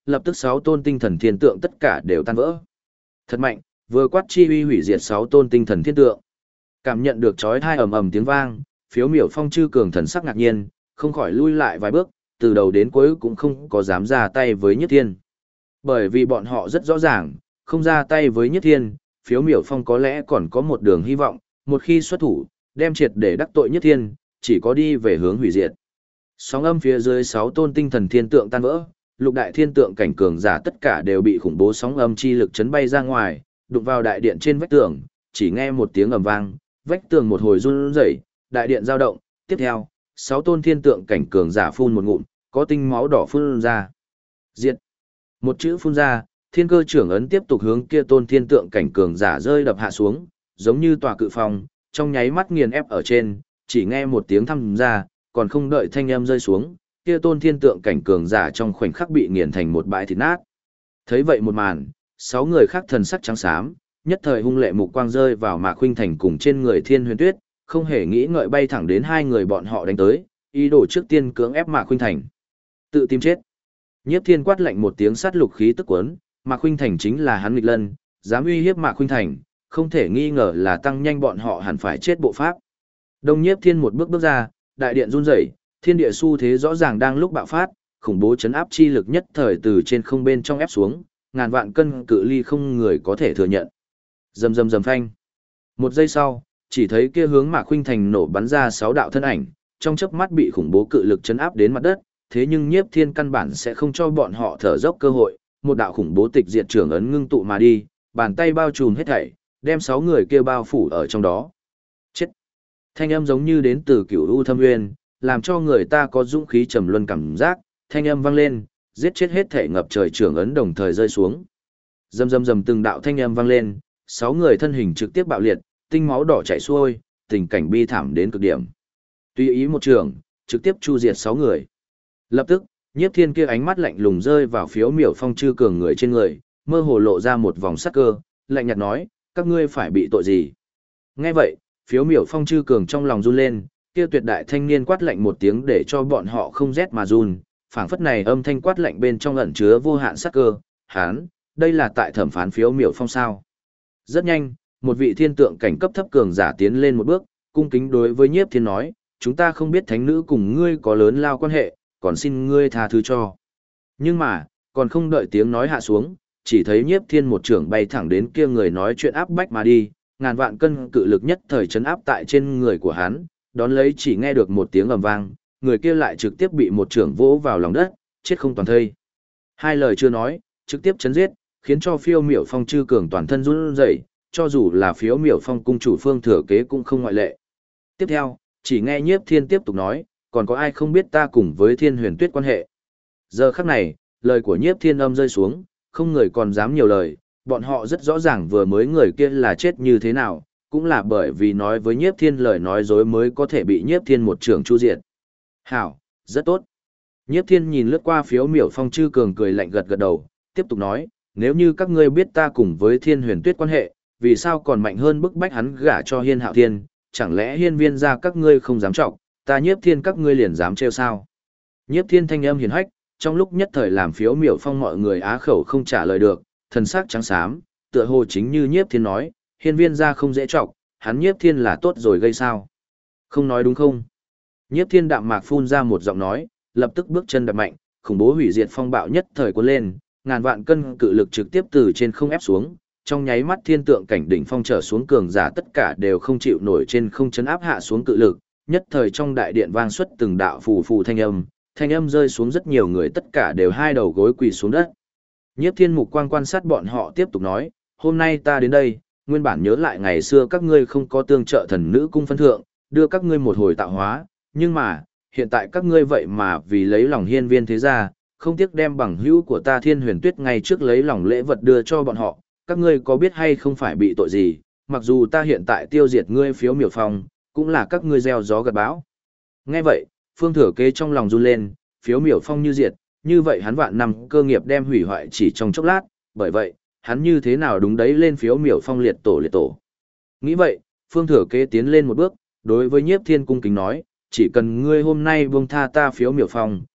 lập tức 6 tôn tinh thần thiên tượng tất cả đều tan vỡ. Thật mạnh, vừa quát chi uy hủy diệt 6 tôn tinh thần thiên tượng. Cảm nhận được chói tai ầm ầm tiếng vang, Phiếu Miểu Phong chư cường thần sắc ngạc nhiên, không khỏi lui lại vài bước, từ đầu đến cuối cũng không có dám ra tay với Nhiếp Thiên. Bởi vì bọn họ rất rõ ràng, không ra tay với Nhiếp Thiên, Phiếu Miểu Phong có lẽ còn có một đường hy vọng, một khi xuất thủ, đem triệt để đắc tội Nhiếp Thiên, chỉ có đi về hướng hủy diệt. Sóng âm phía dưới 6 tôn tinh thần thiên tượng tan vỡ, lục đại thiên tượng cảnh cường giả tất cả đều bị khủng bố sóng âm chi lực chấn bay ra ngoài, đụng vào đại điện trên vách tường, chỉ nghe một tiếng ầm vang, vách tường một hồi run rẩy, đại điện dao động, tiếp theo, 6 tôn thiên tượng cảnh cường giả phun một ngụm, có tinh máu đỏ phun ra. Diệt. Một chữ phun ra, thiên cơ trưởng ấn tiếp tục hướng kia tôn thiên tượng cảnh cường giả rơi đập hạ xuống, giống như tòa cự phong, trong nháy mắt nghiền ép ở trên, chỉ nghe một tiếng thăm ra, còn không đợi thanh âm rơi xuống, kia tôn thiên tượng cảnh cường giả trong khoảnh khắc bị nghiền thành một bãi thịt nát. Thấy vậy một màn, 6 người khác thần sắc trắng xám, nhất thời hung lệ mục quang rơi vào Mạc Khuynh Thành cùng trên người Thiên Huyền Tuyết, không hề nghĩ ngợi bay thẳng đến hai người bọn họ đánh tới, ý đồ trước tiên cưỡng ép Mạc Khuynh Thành. Tự tìm chết. Nhiếp Thiên quát lạnh một tiếng sát lục khí tức cuốn, Mạc Khuynh Thành chính là hắn nghịch lân, dám uy hiếp Mạc Khuynh Thành, không thể nghi ngờ là tăng nhanh bọn họ hẳn phải chết bộ pháp. Đông Nhiếp Thiên một bước bước ra, đại điện run rẩy, thiên địa xu thế rõ ràng đang lúc bạo phát, khủng bố chấn áp chi lực nhất thời từ trên không bên trong ép xuống, ngàn vạn cân cự ly không người có thể thừa nhận. Rầm rầm rầm phanh. Một giây sau, chỉ thấy kia hướng Mạc Khuynh Thành nổ bắn ra 6 đạo thân ảnh, trong chớp mắt bị khủng bố cự lực chấn áp đến mặt đất, thế nhưng Nhiếp Thiên căn bản sẽ không cho bọn họ thở dốc cơ hội, một đạo khủng bố tịch diệt trưởng ấn ngưng tụ mà đi, bàn tay bao trùm hết thảy, đem 6 người kia bao phủ ở trong đó. Chết. Thanh âm giống như đến từ Cửu U Thâm Nguyên, làm cho người ta có dũng khí trầm luân cảm giác, thanh âm vang lên, giết chết hết thảy ngập trời trưởng ấn đồng thời rơi xuống. Rầm rầm rầm từng đạo thanh âm vang lên, 6 người thân hình trực tiếp bạo liệt, tinh máu đỏ chảy xuôi, tình cảnh bi thảm đến cực điểm. Tùy ý một trường, trực tiếp chu diệt 6 người. Lập tức, Nhiếp Thiên kia ánh mắt lạnh lùng rơi vào Phiếu Miểu Phong chư cường người trên người, mơ hồ lộ ra một vòng sắc cơ, lạnh nhạt nói, các ngươi phải bị tội gì? Nghe vậy, Phiếu Miểu Phong chư cường trong lòng run lên, kia tuyệt đại thanh niên quát lạnh một tiếng để cho bọn họ không rét mà run, phảng phất này âm thanh quát lạnh bên trong ẩn chứa vô hạn sắc cơ, hán, đây là tại thẩm phán Phiếu Miểu Phong sao? Rất nhanh, một vị thiên tượng cảnh cấp thấp cường giả tiến lên một bước, cung kính đối với Nhiếp Thiên nói, chúng ta không biết thánh nữ cùng ngươi có lớn lao quan hệ, còn xin ngươi tha thứ cho. Nhưng mà, còn không đợi tiếng nói hạ xuống, chỉ thấy Nhiếp Thiên một trưởng bay thẳng đến kia người nói chuyện áp bách mà đi, ngàn vạn cân cự lực nhất thời chấn áp tại trên người của hắn, đón lấy chỉ nghe được một tiếng ầm vang, người kia lại trực tiếp bị một trưởng vỗ vào lòng đất, chết không toàn thây. Hai lời chưa nói, trực tiếp chấn giết, khiến cho Phiêu Miểu Phong chư cường toàn thân run rẩy, cho dù là Phiếu Miểu Phong cung chủ Phương Thừa Kế cũng không ngoại lệ. Tiếp theo, chỉ nghe Nhiếp Thiên tiếp tục nói, còn có ai không biết ta cùng với Thiên Huyền Tuyết quan hệ. Giờ khắc này, lời của Nhiếp Thiên âm rơi xuống, không người còn dám nhiều lời, bọn họ rất rõ ràng vừa mới người kia là chết như thế nào, cũng là bởi vì nói với Nhiếp Thiên lời nói dối mới có thể bị Nhiếp Thiên một trưởng chu diệt. Hảo, rất tốt. Nhiếp Thiên nhìn lướt qua Phiếu Miểu Phong chư cường cười lạnh gật gật đầu, tiếp tục nói, nếu như các ngươi biết ta cùng với Thiên Huyền Tuyết quan hệ, vì sao còn mạnh hơn bức bách hắn gả cho Hiên Hạo Thiên, chẳng lẽ Hiên Viên gia các ngươi không dám trọng, ta Nhiếp Thiên các ngươi liền dám trêu sao? Nhiếp Thiên thanh âm hiền hách, trong lúc nhất thời làm Phiếu Miểu Phong mọi người á khẩu không trả lời được, thần sắc trắng xám, tựa hồ chính như Nhiếp Thiên nói, Hiên Viên gia không dễ trọng, hắn Nhiếp Thiên là tốt rồi gây sao? Không nói đúng không? Nhiếp Thiên đạm mạc phun ra một giọng nói, lập tức bước chân đạp mạnh, khủng bố hủy diệt phong bạo nhất thời cuốn lên, ngàn vạn cân cự lực trực tiếp từ trên không ép xuống, trong nháy mắt thiên tượng cảnh đỉnh phong trở xuống cường giả tất cả đều không chịu nổi trên không chấn áp hạ xuống cự lực, nhất thời trong đại điện vang xuất từng đạo phù phù thanh âm rơi xuống rất nhiều người tất cả đều hai đầu gối quỳ xuống đất. Nhiếp Thiên mục quang quan sát bọn họ tiếp tục nói, hôm nay ta đến đây, nguyên bản nhớ lại ngày xưa các ngươi không có tương trợ thần nữ cung phân thượng, đưa các ngươi một hồi tạo hóa, nhưng mà, hiện tại các ngươi vậy mà vì lấy lòng Hiên Viên thế gia, không tiếc đem bằng hữu của ta Thiên Huyền Tuyết ngay trước lấy lòng lễ vật đưa cho bọn họ, các ngươi có biết hay không phải bị tội gì, mặc dù ta hiện tại tiêu diệt ngươi Phiếu Miểu Phong, cũng là các ngươi gieo gió gặt bão. Nghe vậy, Phương Thừa Kế trong lòng run lên, Phiếu Miểu Phong như diệt, như vậy hắn vạn năm cơ nghiệp đem hủy hoại chỉ trong chốc lát, bởi vậy, hắn như thế nào đúng đấy lên Phiếu Miểu Phong liệt tổ. Nghĩ vậy, Phương Thừa Kế tiến lên một bước, đối với Nhiếp Thiên cung kính nói, chỉ cần ngươi hôm nay buông tha ta Phiếu Miểu Phong,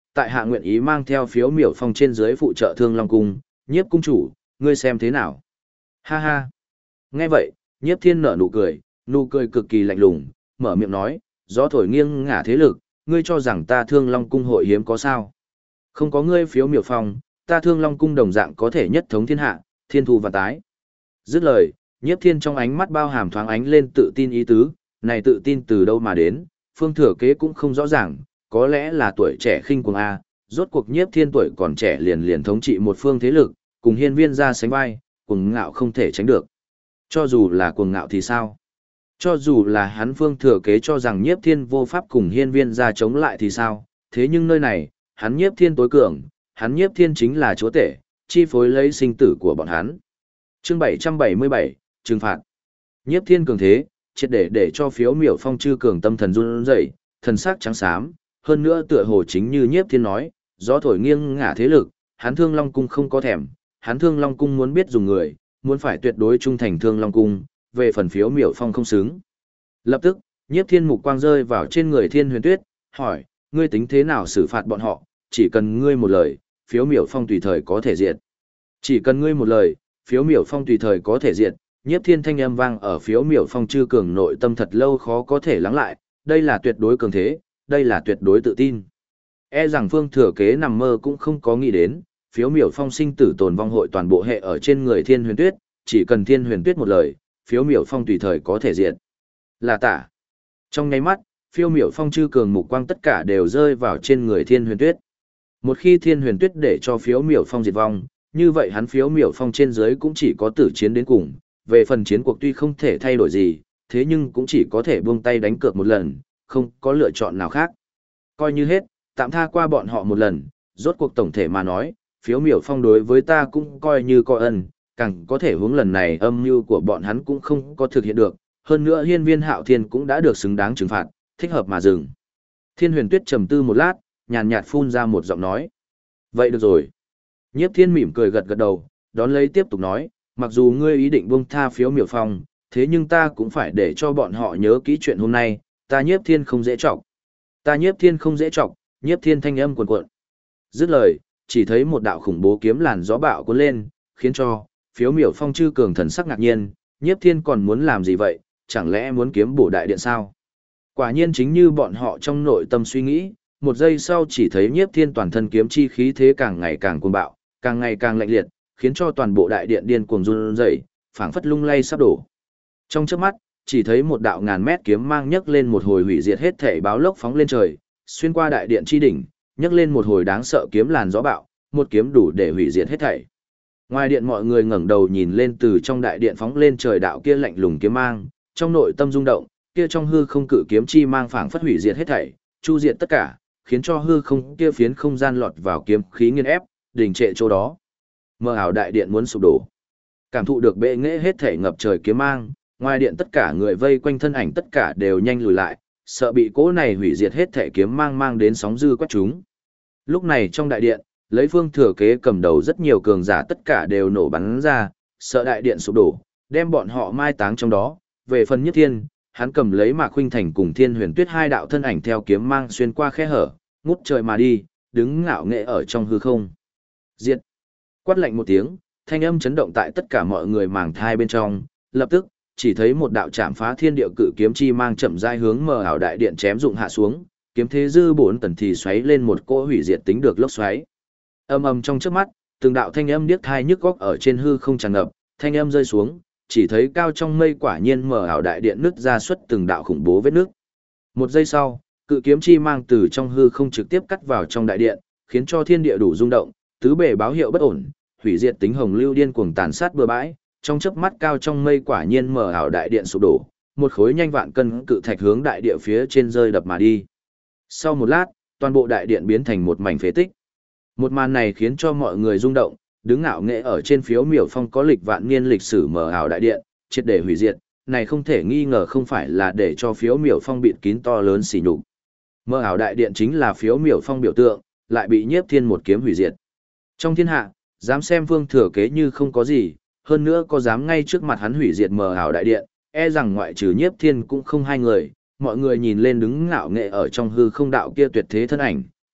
tại hạ nguyện ý mang theo phiếu miểu phong trên dưới phụ trợ Thương Long cung, Nhiếp cung chủ, ngươi xem thế nào? Ha ha. Nghe vậy, Nhiếp Thiên nở nụ cười cực kỳ lạnh lùng, mở miệng nói, gió thổi nghiêng ngả thế lực, ngươi cho rằng ta Thương Long cung hội hiếm có sao? Không có ngươi phiếu miểu phong, ta Thương Long cung đồng dạng có thể nhất thống thiên hạ, thiên thu và tái. Dứt lời, Nhiếp Thiên trong ánh mắt bao hàm thoáng ánh lên tự tin ý tứ, này tự tin từ đâu mà đến, Phương Thừa Kế cũng không rõ ràng, có lẽ là tuổi trẻ khinh cuồng a, rốt cuộc Nhiếp Thiên tuổi còn trẻ liền thống trị một phương thế lực, cùng Hiên Viên gia sánh vai, cuồng ngạo không thể tránh được. Cho dù là cuồng ngạo thì sao? Cho dù là hắn Phương Thừa Kế cho rằng Nhiếp Thiên vô pháp cùng Hiên Viên gia chống lại thì sao? Thế nhưng nơi này, hắn Nhiếp Thiên tối cường, hắn Nhiếp Thiên chính là chúa tể, chi phối lấy sinh tử của bọn hắn. Chương 777, trừng phạt. Nhiếp Thiên cường thế, triệt để cho phiếu miểu phong chư cường tâm thần run rẩy, thần sắc trắng xám, hơn nữa tựa hồ chính như Nhiếp Thiên nói, gió thổi nghiêng ngả thế lực, hắn Thương Long cung không có thèm, hắn Thương Long cung muốn biết dùng người, muốn phải tuyệt đối trung thành Thương Long cung, về phần phiếu miểu phong không xứng. Lập tức, Nhiếp Thiên mục quang rơi vào trên người Thiên Huyền Tuyết, hỏi, ngươi tính thế nào xử phạt bọn họ, chỉ cần ngươi một lời, phiếu miểu phong tùy thời có thể diệt. Chỉ cần ngươi một lời, phiếu miểu phong tùy thời có thể diệt. Nhiếp Thiên thanh âm vang ở phiếu miểu phong chư cường nội tâm thật lâu khó có thể lắng lại, đây là tuyệt đối cường thế, đây là tuyệt đối tự tin. E rằng Phương Thừa Kế nằm mơ cũng không có nghĩ đến, phiếu miểu phong sinh tử tồn vong hội toàn bộ hệ ở trên người Thiên Huyền Tuyết, chỉ cần Thiên Huyền Tuyết một lời, phiếu miểu phong tùy thời có thể diệt. Là tả. Trong nháy mắt, phiếu miểu phong chư cường mục quang tất cả đều rơi vào trên người Thiên Huyền Tuyết. Một khi Thiên Huyền Tuyết để cho phiếu miểu phong diệt vong, như vậy hắn phiếu miểu phong trên dưới cũng chỉ có tử chiến đến cùng. Về phần chiến cuộc tuy không thể thay đổi gì, thế nhưng cũng chỉ có thể buông tay đánh cược một lần, không có lựa chọn nào khác. Coi như hết, tạm tha qua bọn họ một lần, rốt cuộc tổng thể mà nói, phiếu miểu phong đối với ta cũng coi như coi ân, càng có thể hướng lần này âm mưu của bọn hắn cũng không có thực hiện được, hơn nữa Hiên Viên Hạo Thiên cũng đã được xứng đáng trừng phạt, thích hợp mà dừng. Thiên Huyền Tuyết trầm tư một lát, nhàn nhạt phun ra một giọng nói. Vậy được rồi. Nhiếp Thiên mỉm cười gật gật đầu, đón lấy tiếp tục nói, mặc dù ngươi ý định buông tha phiếu miểu phong, thế nhưng ta cũng phải để cho bọn họ nhớ kỹ chuyện hôm nay, ta Nhiếp Thiên không dễ chọc. Ta Nhiếp Thiên không dễ chọc, Nhiếp Thiên thanh âm cuồn cuộn. Dứt lời, chỉ thấy một đạo khủng bố kiếm làn gió bạo cuốn lên, khiến cho phiếu miểu phong chư cường thần sắc ngạc nhiên, Nhiếp Thiên còn muốn làm gì vậy, chẳng lẽ muốn kiếm bổ đại điện sao? Quả nhiên chính như bọn họ trong nội tâm suy nghĩ, một giây sau chỉ thấy Nhiếp Thiên toàn thân kiếm chi khí thế càng ngày càng cuồng bạo, càng ngày càng lạnh liệt, khiến cho toàn bộ đại điện điên cuồng run rẩy, phảng phất lung lay sắp đổ. Trong chớp mắt, chỉ thấy một đạo ngàn mét kiếm mang nhấc lên một hồi hủy diệt hết thảy báo lốc phóng lên trời, xuyên qua đại điện chi đỉnh, nhấc lên một hồi đáng sợ kiếm làn gió bạo, một kiếm đủ để hủy diệt hết thảy. Ngoài điện mọi người ngẩng đầu nhìn lên từ trong đại điện phóng lên trời đạo kia lạnh lùng kiếm mang, trong nội tâm rung động, kia trong hư không cự kiếm chi mang phảng phất hủy diệt hết thảy, chu diệt tất cả, khiến cho hư không kia phiến không gian lọt vào kiếm khí nghiền ép, đình trệ chỗ đó. Mơ ảo đại điện muốn sụp đổ. Cảm thụ được bệ nghệ hết thể ngập trời kiếm mang, ngoài điện tất cả người vây quanh thân ảnh tất cả đều nhanh lùi lại, sợ bị cỗ này hủy diệt hết thể kiếm mang đến sóng dư quét chúng. Lúc này trong đại điện, lấy Phương Thừa Kế cầm đầu rất nhiều cường giả tất cả đều nổ bắn ra, sợ đại điện sụp đổ, đem bọn họ mai táng trong đó. Về phần Nhất Thiên, hắn cầm lấy Mạc Khuynh Thành cùng Thiên Huyền Tuyết hai đạo thân ảnh theo kiếm mang xuyên qua khe hở, ngút trời mà đi, đứng ngạo nghệ ở trong hư không. Diệt. Quát lạnh một tiếng, thanh âm chấn động tại tất cả mọi người màng thai bên trong, lập tức, chỉ thấy một đạo chạm phá thiên địa cự kiếm chi mang chậm rãi hướng mờ ảo đại điện chém dụng hạ xuống, kiếm thế dư bốn tần thì xoáy lên một cỗ hủy diệt tính được lốc xoáy. Âm ầm trong chớp mắt, từng đạo thanh âm điếc tai nhức óc ở trên hư không tràn ngập, thanh âm rơi xuống, chỉ thấy cao trong mây quả nhiên mờ ảo đại điện nứt ra xuất từng đạo khủng bố vết nứt. Một giây sau, cự kiếm chi mang từ trong hư không trực tiếp cắt vào trong đại điện, khiến cho thiên địa đủ rung động, tứ bề báo hiệu bất ổn, hủy diệt tính hồng lưu điên cuồng tàn sát bừa bãi, trong chớp mắt cao trong mây quả nhiên mờ ảo đại điện sụp đổ, một khối nhanh vạn cân cự thạch hướng đại địa phía trên rơi đập mà đi. Sau một lát, toàn bộ đại điện biến thành một mảnh phế tích. Một màn này khiến cho mọi người rung động, đứng ngạo nghệ ở trên phiếu miểu phong có lịch vạn niên lịch sử mờ ảo đại điện, triệt để hủy diệt, này không thể nghi ngờ không phải là để cho phiếu miểu phong bịt kín to lớn xỉ nhục. Mờ ảo đại điện chính là phiếu miểu phong biểu tượng, lại bị Nhiếp Thiên một kiếm hủy diệt. Trong thiên hạ, dám xem Phương Thừa Kế như không có gì, hơn nữa có dám ngay trước mặt hắn hủy diệt mờ ảo đại điện, e rằng ngoại trừ Nhiếp Thiên cũng không hai người, mọi người nhìn lên đứng ngạo nghệ ở trong hư không đạo kia tuyệt thế thân ảnh,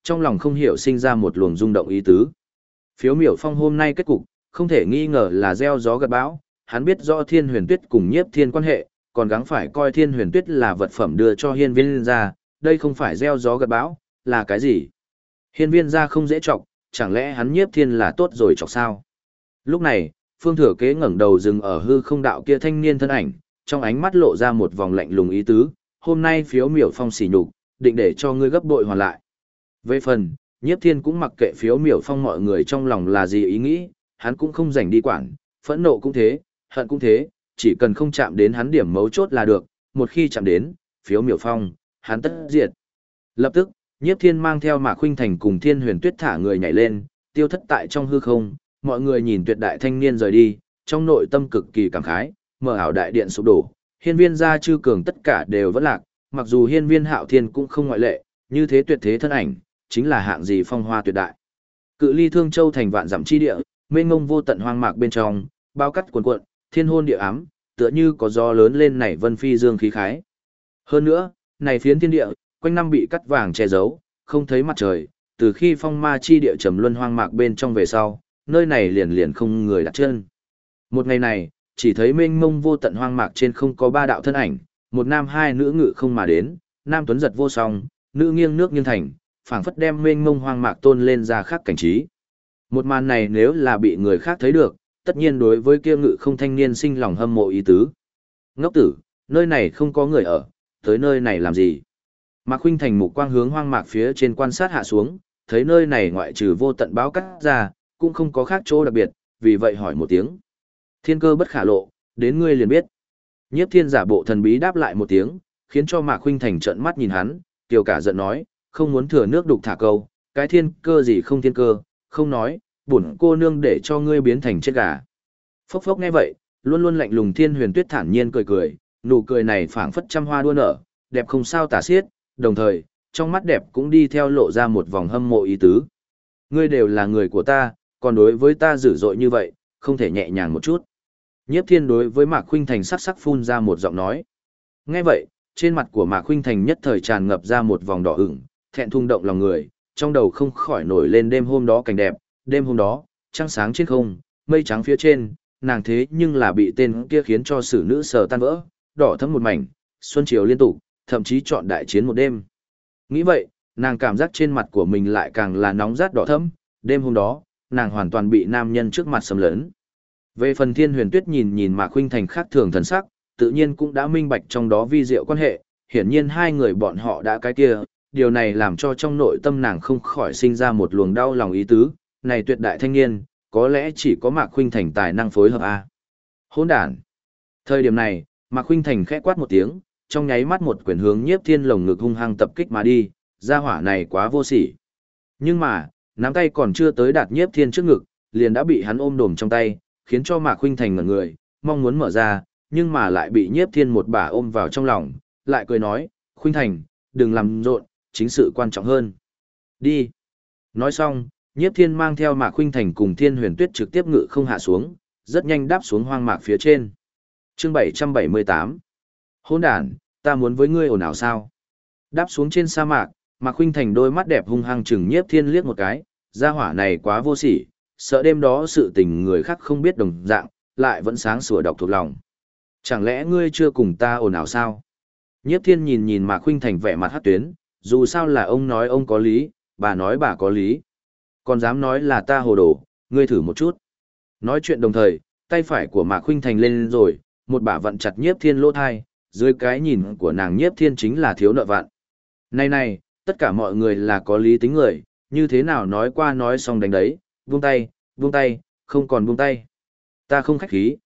trong lòng không hiểu sinh ra một luồng rung động ý tứ. Phiếu miểu phong hôm nay kết cục, không thể nghi ngờ là gieo gió gặt bão, hắn biết rõ Thiên Huyền Tuyết cùng Nhiếp Thiên quan hệ, còn gắng phải coi Thiên Huyền Tuyết là vật phẩm đưa cho Hiên Viên gia, đây không phải gieo gió gặt bão, là cái gì? Hiên Viên gia không dễ chọc, chẳng lẽ hắn Nhiếp Thiên là tốt rồi chọc sao? Lúc này, Phương Thừa Kế ngẩng đầu dừng ở hư không đạo kia thanh niên thân ảnh, trong ánh mắt lộ ra một vòng lạnh lùng ý tứ, hôm nay phiếu miểu phong xỉ nhục, định để cho ngươi gấp bội hoàn lại. Về phần, Nhiếp Thiên cũng mặc kệ phiếu miểu phong mọi người trong lòng là gì ý nghĩ, hắn cũng không rảnh đi quản, phẫn nộ cũng thế, hận cũng thế, chỉ cần không chạm đến hắn điểm mấu chốt là được, một khi chạm đến, phiếu miểu phong, hắn tất diệt. Lập tức, Nhiếp Thiên mang theo Mạc Khuynh Thành cùng Thiên Huyền Tuyết thả người nhảy lên, tiêu thất tại trong hư không, mọi người nhìn tuyệt đại thanh niên rời đi, trong nội tâm cực kỳ cảm khái, mở ảo đại điện sụp đổ, hiên viên gia chư cường tất cả đều vẫn lạc, mặc dù hiên viên Hạo Thiên cũng không ngoại lệ, như thế tuyệt thế thân ảnh, chính là hạng gì phong hoa tuyệt đại. Cự ly Thương Châu thành vạn dặm chi địa, mênh mông vô tận hoang mạc bên trong, bao cắt cuồn cuộn, thiên hôn địa ám, tựa như có gió lớn lên nảy vân phi dương khí khái. Hơn nữa, này phiến thiên địa, quanh năm bị cắt vàng che giấu, không thấy mặt trời, từ khi phong ma chi địa trầm luân hoang mạc bên trong về sau, nơi này liền liền không người đặt chân. Một ngày này, chỉ thấy mênh mông vô tận hoang mạc trên không có ba đạo thân ảnh, một nam hai nữ ngự không mà đến, nam tuấn giật vô song, nữ nghiêng nước nghiêng thành, phảng phất đem mênh mông hoang mạc tôn lên ra khác cảnh trí. Một màn này nếu là bị người khác thấy được, tất nhiên đối với kia ngự không thanh niên sinh lòng hâm mộ ý tứ. Ngốc tử, nơi này không có người ở, tới nơi này làm gì? Mạc Khuynh Thành mục quang hướng hoang mạc phía trên quan sát hạ xuống, thấy nơi này ngoại trừ vô tận báo cắt ra, cũng không có khác chỗ đặc biệt, vì vậy hỏi một tiếng. Thiên cơ bất khả lộ, đến ngươi liền biết. Nhiếp Thiên giả bộ thần bí đáp lại một tiếng, khiến cho Mạc Khuynh Thành trợn mắt nhìn hắn, kiều cả giận nói, không muốn thừa nước đục thả câu, cái thiên cơ gì không thiên cơ, không nói, bổn cô nương để cho ngươi biến thành chết gà. Phốc phốc nghe vậy, luôn luôn lạnh lùng Thiên Huyền Tuyết thản nhiên cười cười, nụ cười này phảng phất trăm hoa đua nở, đẹp không sao tả xiết, đồng thời, trong mắt đẹp cũng đi theo lộ ra một vòng hâm mộ ý tứ. Ngươi đều là người của ta, còn đối với ta dữ dội như vậy, không thể nhẹ nhàng một chút. Nhiếp Thiên đối với Mạc Khuynh Thành sắc sắc phun ra một giọng nói. Nghe vậy, trên mặt của Mạc Khuynh Thành nhất thời tràn ngập ra một vòng đỏ ửng, thẹn thùng động lòng người, trong đầu không khỏi nổi lên đêm hôm đó cảnh đẹp, đêm hôm đó, trăng sáng trên không, mây trắng phía trên, nàng thế nhưng là bị tên kia khiến cho xử nữ sờ tan vỡ, đỏ thẫm một mảnh, xuân chiều liên tục, thậm chí chọn đại chiến một đêm. Nghĩ vậy, nàng cảm giác trên mặt của mình lại càng là nóng rát đỏ thẫm, đêm hôm đó, nàng hoàn toàn bị nam nhân trước mặt xâm lấn. Về phần Thiên Huyền Tuyết nhìn nhìn Mạc Khuynh Thành khác thường thần sắc, tự nhiên cũng đã minh bạch trong đó vi diệu quan hệ, hiển nhiên hai người bọn họ đã cái kia, điều này làm cho trong nội tâm nàng không khỏi sinh ra một luồng đau lòng ý tứ, này tuyệt đại thanh niên, có lẽ chỉ có Mạc Khuynh Thành tài năng phối hợp a. Hỗn đản. Thời điểm này, Mạc Khuynh Thành khẽ quát một tiếng, trong nháy mắt một quyền hướng Nhiếp Thiên lồng ngực hung hăng tập kích mà đi, gia hỏa này quá vô sỉ. Nhưng mà, nắm tay còn chưa tới đạt Nhiếp Thiên trước ngực, liền đã bị hắn ôm đồm trong tay, khiến cho Mạc Khuynh Thành ngẩn người, mong muốn mở ra, nhưng mà lại bị Nhiếp Thiên một bà ôm vào trong lòng, lại cười nói, Khuynh Thành, đừng làm rộn, chính sự quan trọng hơn. Đi. Nói xong, Nhiếp Thiên mang theo Mạc Khuynh Thành cùng Thiên Huyền Tuyết trực tiếp ngự không hạ xuống, rất nhanh đáp xuống hoang mạc phía trên. Chương 778. Hỗn đản, ta muốn với ngươi ồn ào sao? Đáp xuống trên sa mạc, Mạc Khuynh Thành đôi mắt đẹp hung hăng chừng Nhiếp Thiên liếc một cái, gia hỏa này quá vô sỉ, sợ đêm đó sự tình người khác không biết đồng dạng, lại vẫn sáng sủa đọc thuộc lòng. Chẳng lẽ ngươi chưa cùng ta ồn ào sao? Nhiếp Thiên nhìn nhìn Mạc Khuynh Thành vẻ mặt hắc tuyến, dù sao là ông nói ông có lý, bà nói bà có lý. Còn dám nói là ta hồ đồ, ngươi thử một chút. Nói chuyện đồng thời, tay phải của Mạc Khuynh Thành lên rồi, một bả vặn chặt Nhiếp Thiên lỗ thai, dưới cái nhìn của nàng Nhiếp Thiên chính là thiếu nợ vặn. Này này, tất cả mọi người là có lý tính người, như thế nào nói qua nói xong đánh đấy, buông tay, không còn buông tay. Ta không khách khí,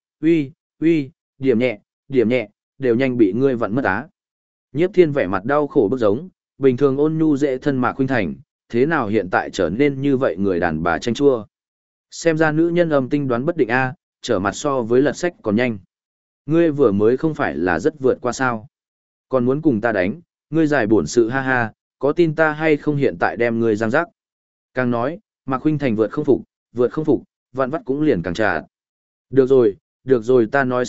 uy, điểm nhẹ, đều nhanh bị ngươi vặn mất á. Nhiếp Thiên vẻ mặt đau khổ bức giống, bình thường ôn nhu dễ thân Mạc Khuynh Thành, thế nào hiện tại trở nên như vậy người đàn bà chanh chua. Xem ra nữ nhân âm tinh đoán bất định a, trở mặt so với lật sách còn nhanh. Ngươi vừa mới không phải là rất vượt qua sao. Còn muốn cùng ta đánh, ngươi giải bổn sự ha ha, có tin ta hay không hiện tại đem ngươi giang rắc. Càng nói, Mạc Khuynh Thành vượt không phục, vạn vắt cũng liền càng trả. Được rồi ta nói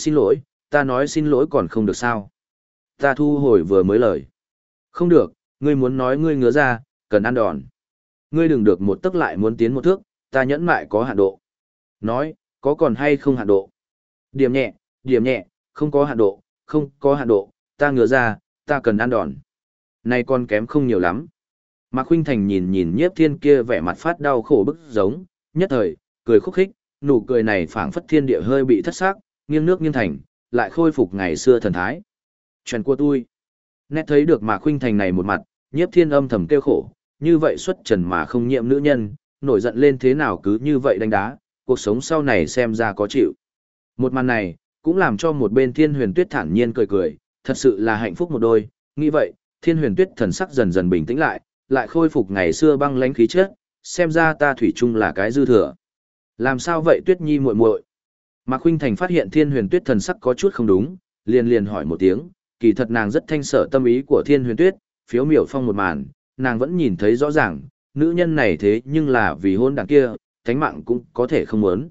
xin lỗi còn không được sao. Ta thu hồi vừa mới lời. Không được, ngươi muốn nói ngươi ngứa ra, cần ăn đòn. ngươi đừng được một tấc lại muốn tiến một thước, ta nhẫn mại có hạn độ. Nói, có còn hay không hạn độ? Điểm nhẹ, không có hạn độ, không có hạn độ, ta ngửa ra, ta cần ăn đòn. Này còn kém không nhiều lắm. Mạc Khuynh Thành nhìn nhìn Nhiếp Thiên kia vẻ mặt phát đau khổ bức giống, nhất thời, cười khúc khích, nụ cười này phảng phất thiên địa hơi bị thất sắc, nghiêng nước nghiêng thành, lại khôi phục ngày xưa thần thái. Chuyện của tôi. Nét thấy được Mạc Khuynh Thành này một mặt, Nhiếp Thiên âm thầm kêu khổ, như vậy xuất trần mà không nhiễm nữ nhân, nổi giận lên thế nào cứ như vậy đánh đá, cuộc sống sau này xem ra có chịu. Một màn này, cũng làm cho một bên Thiên Huyền Tuyết thản nhiên cười cười, thật sự là hạnh phúc một đôi, nghĩ vậy, Thiên Huyền Tuyết thần sắc dần dần bình tĩnh lại khôi phục ngày xưa băng lãnh khí chất, xem ra ta thủy chung là cái dư thừa. Làm sao vậy Tuyết Nhi muội muội? Mạc Khuynh Thành phát hiện Thiên Huyền Tuyết thần sắc có chút không đúng, liền hỏi một tiếng, kỳ thật nàng rất thanh sở tâm ý của Thiên Huyền Tuyết, phiếu miểu phong một màn, nàng vẫn nhìn thấy rõ ràng, nữ nhân này thế nhưng là vì hôn đảng kia, thánh mạng cũng có thể không muốn.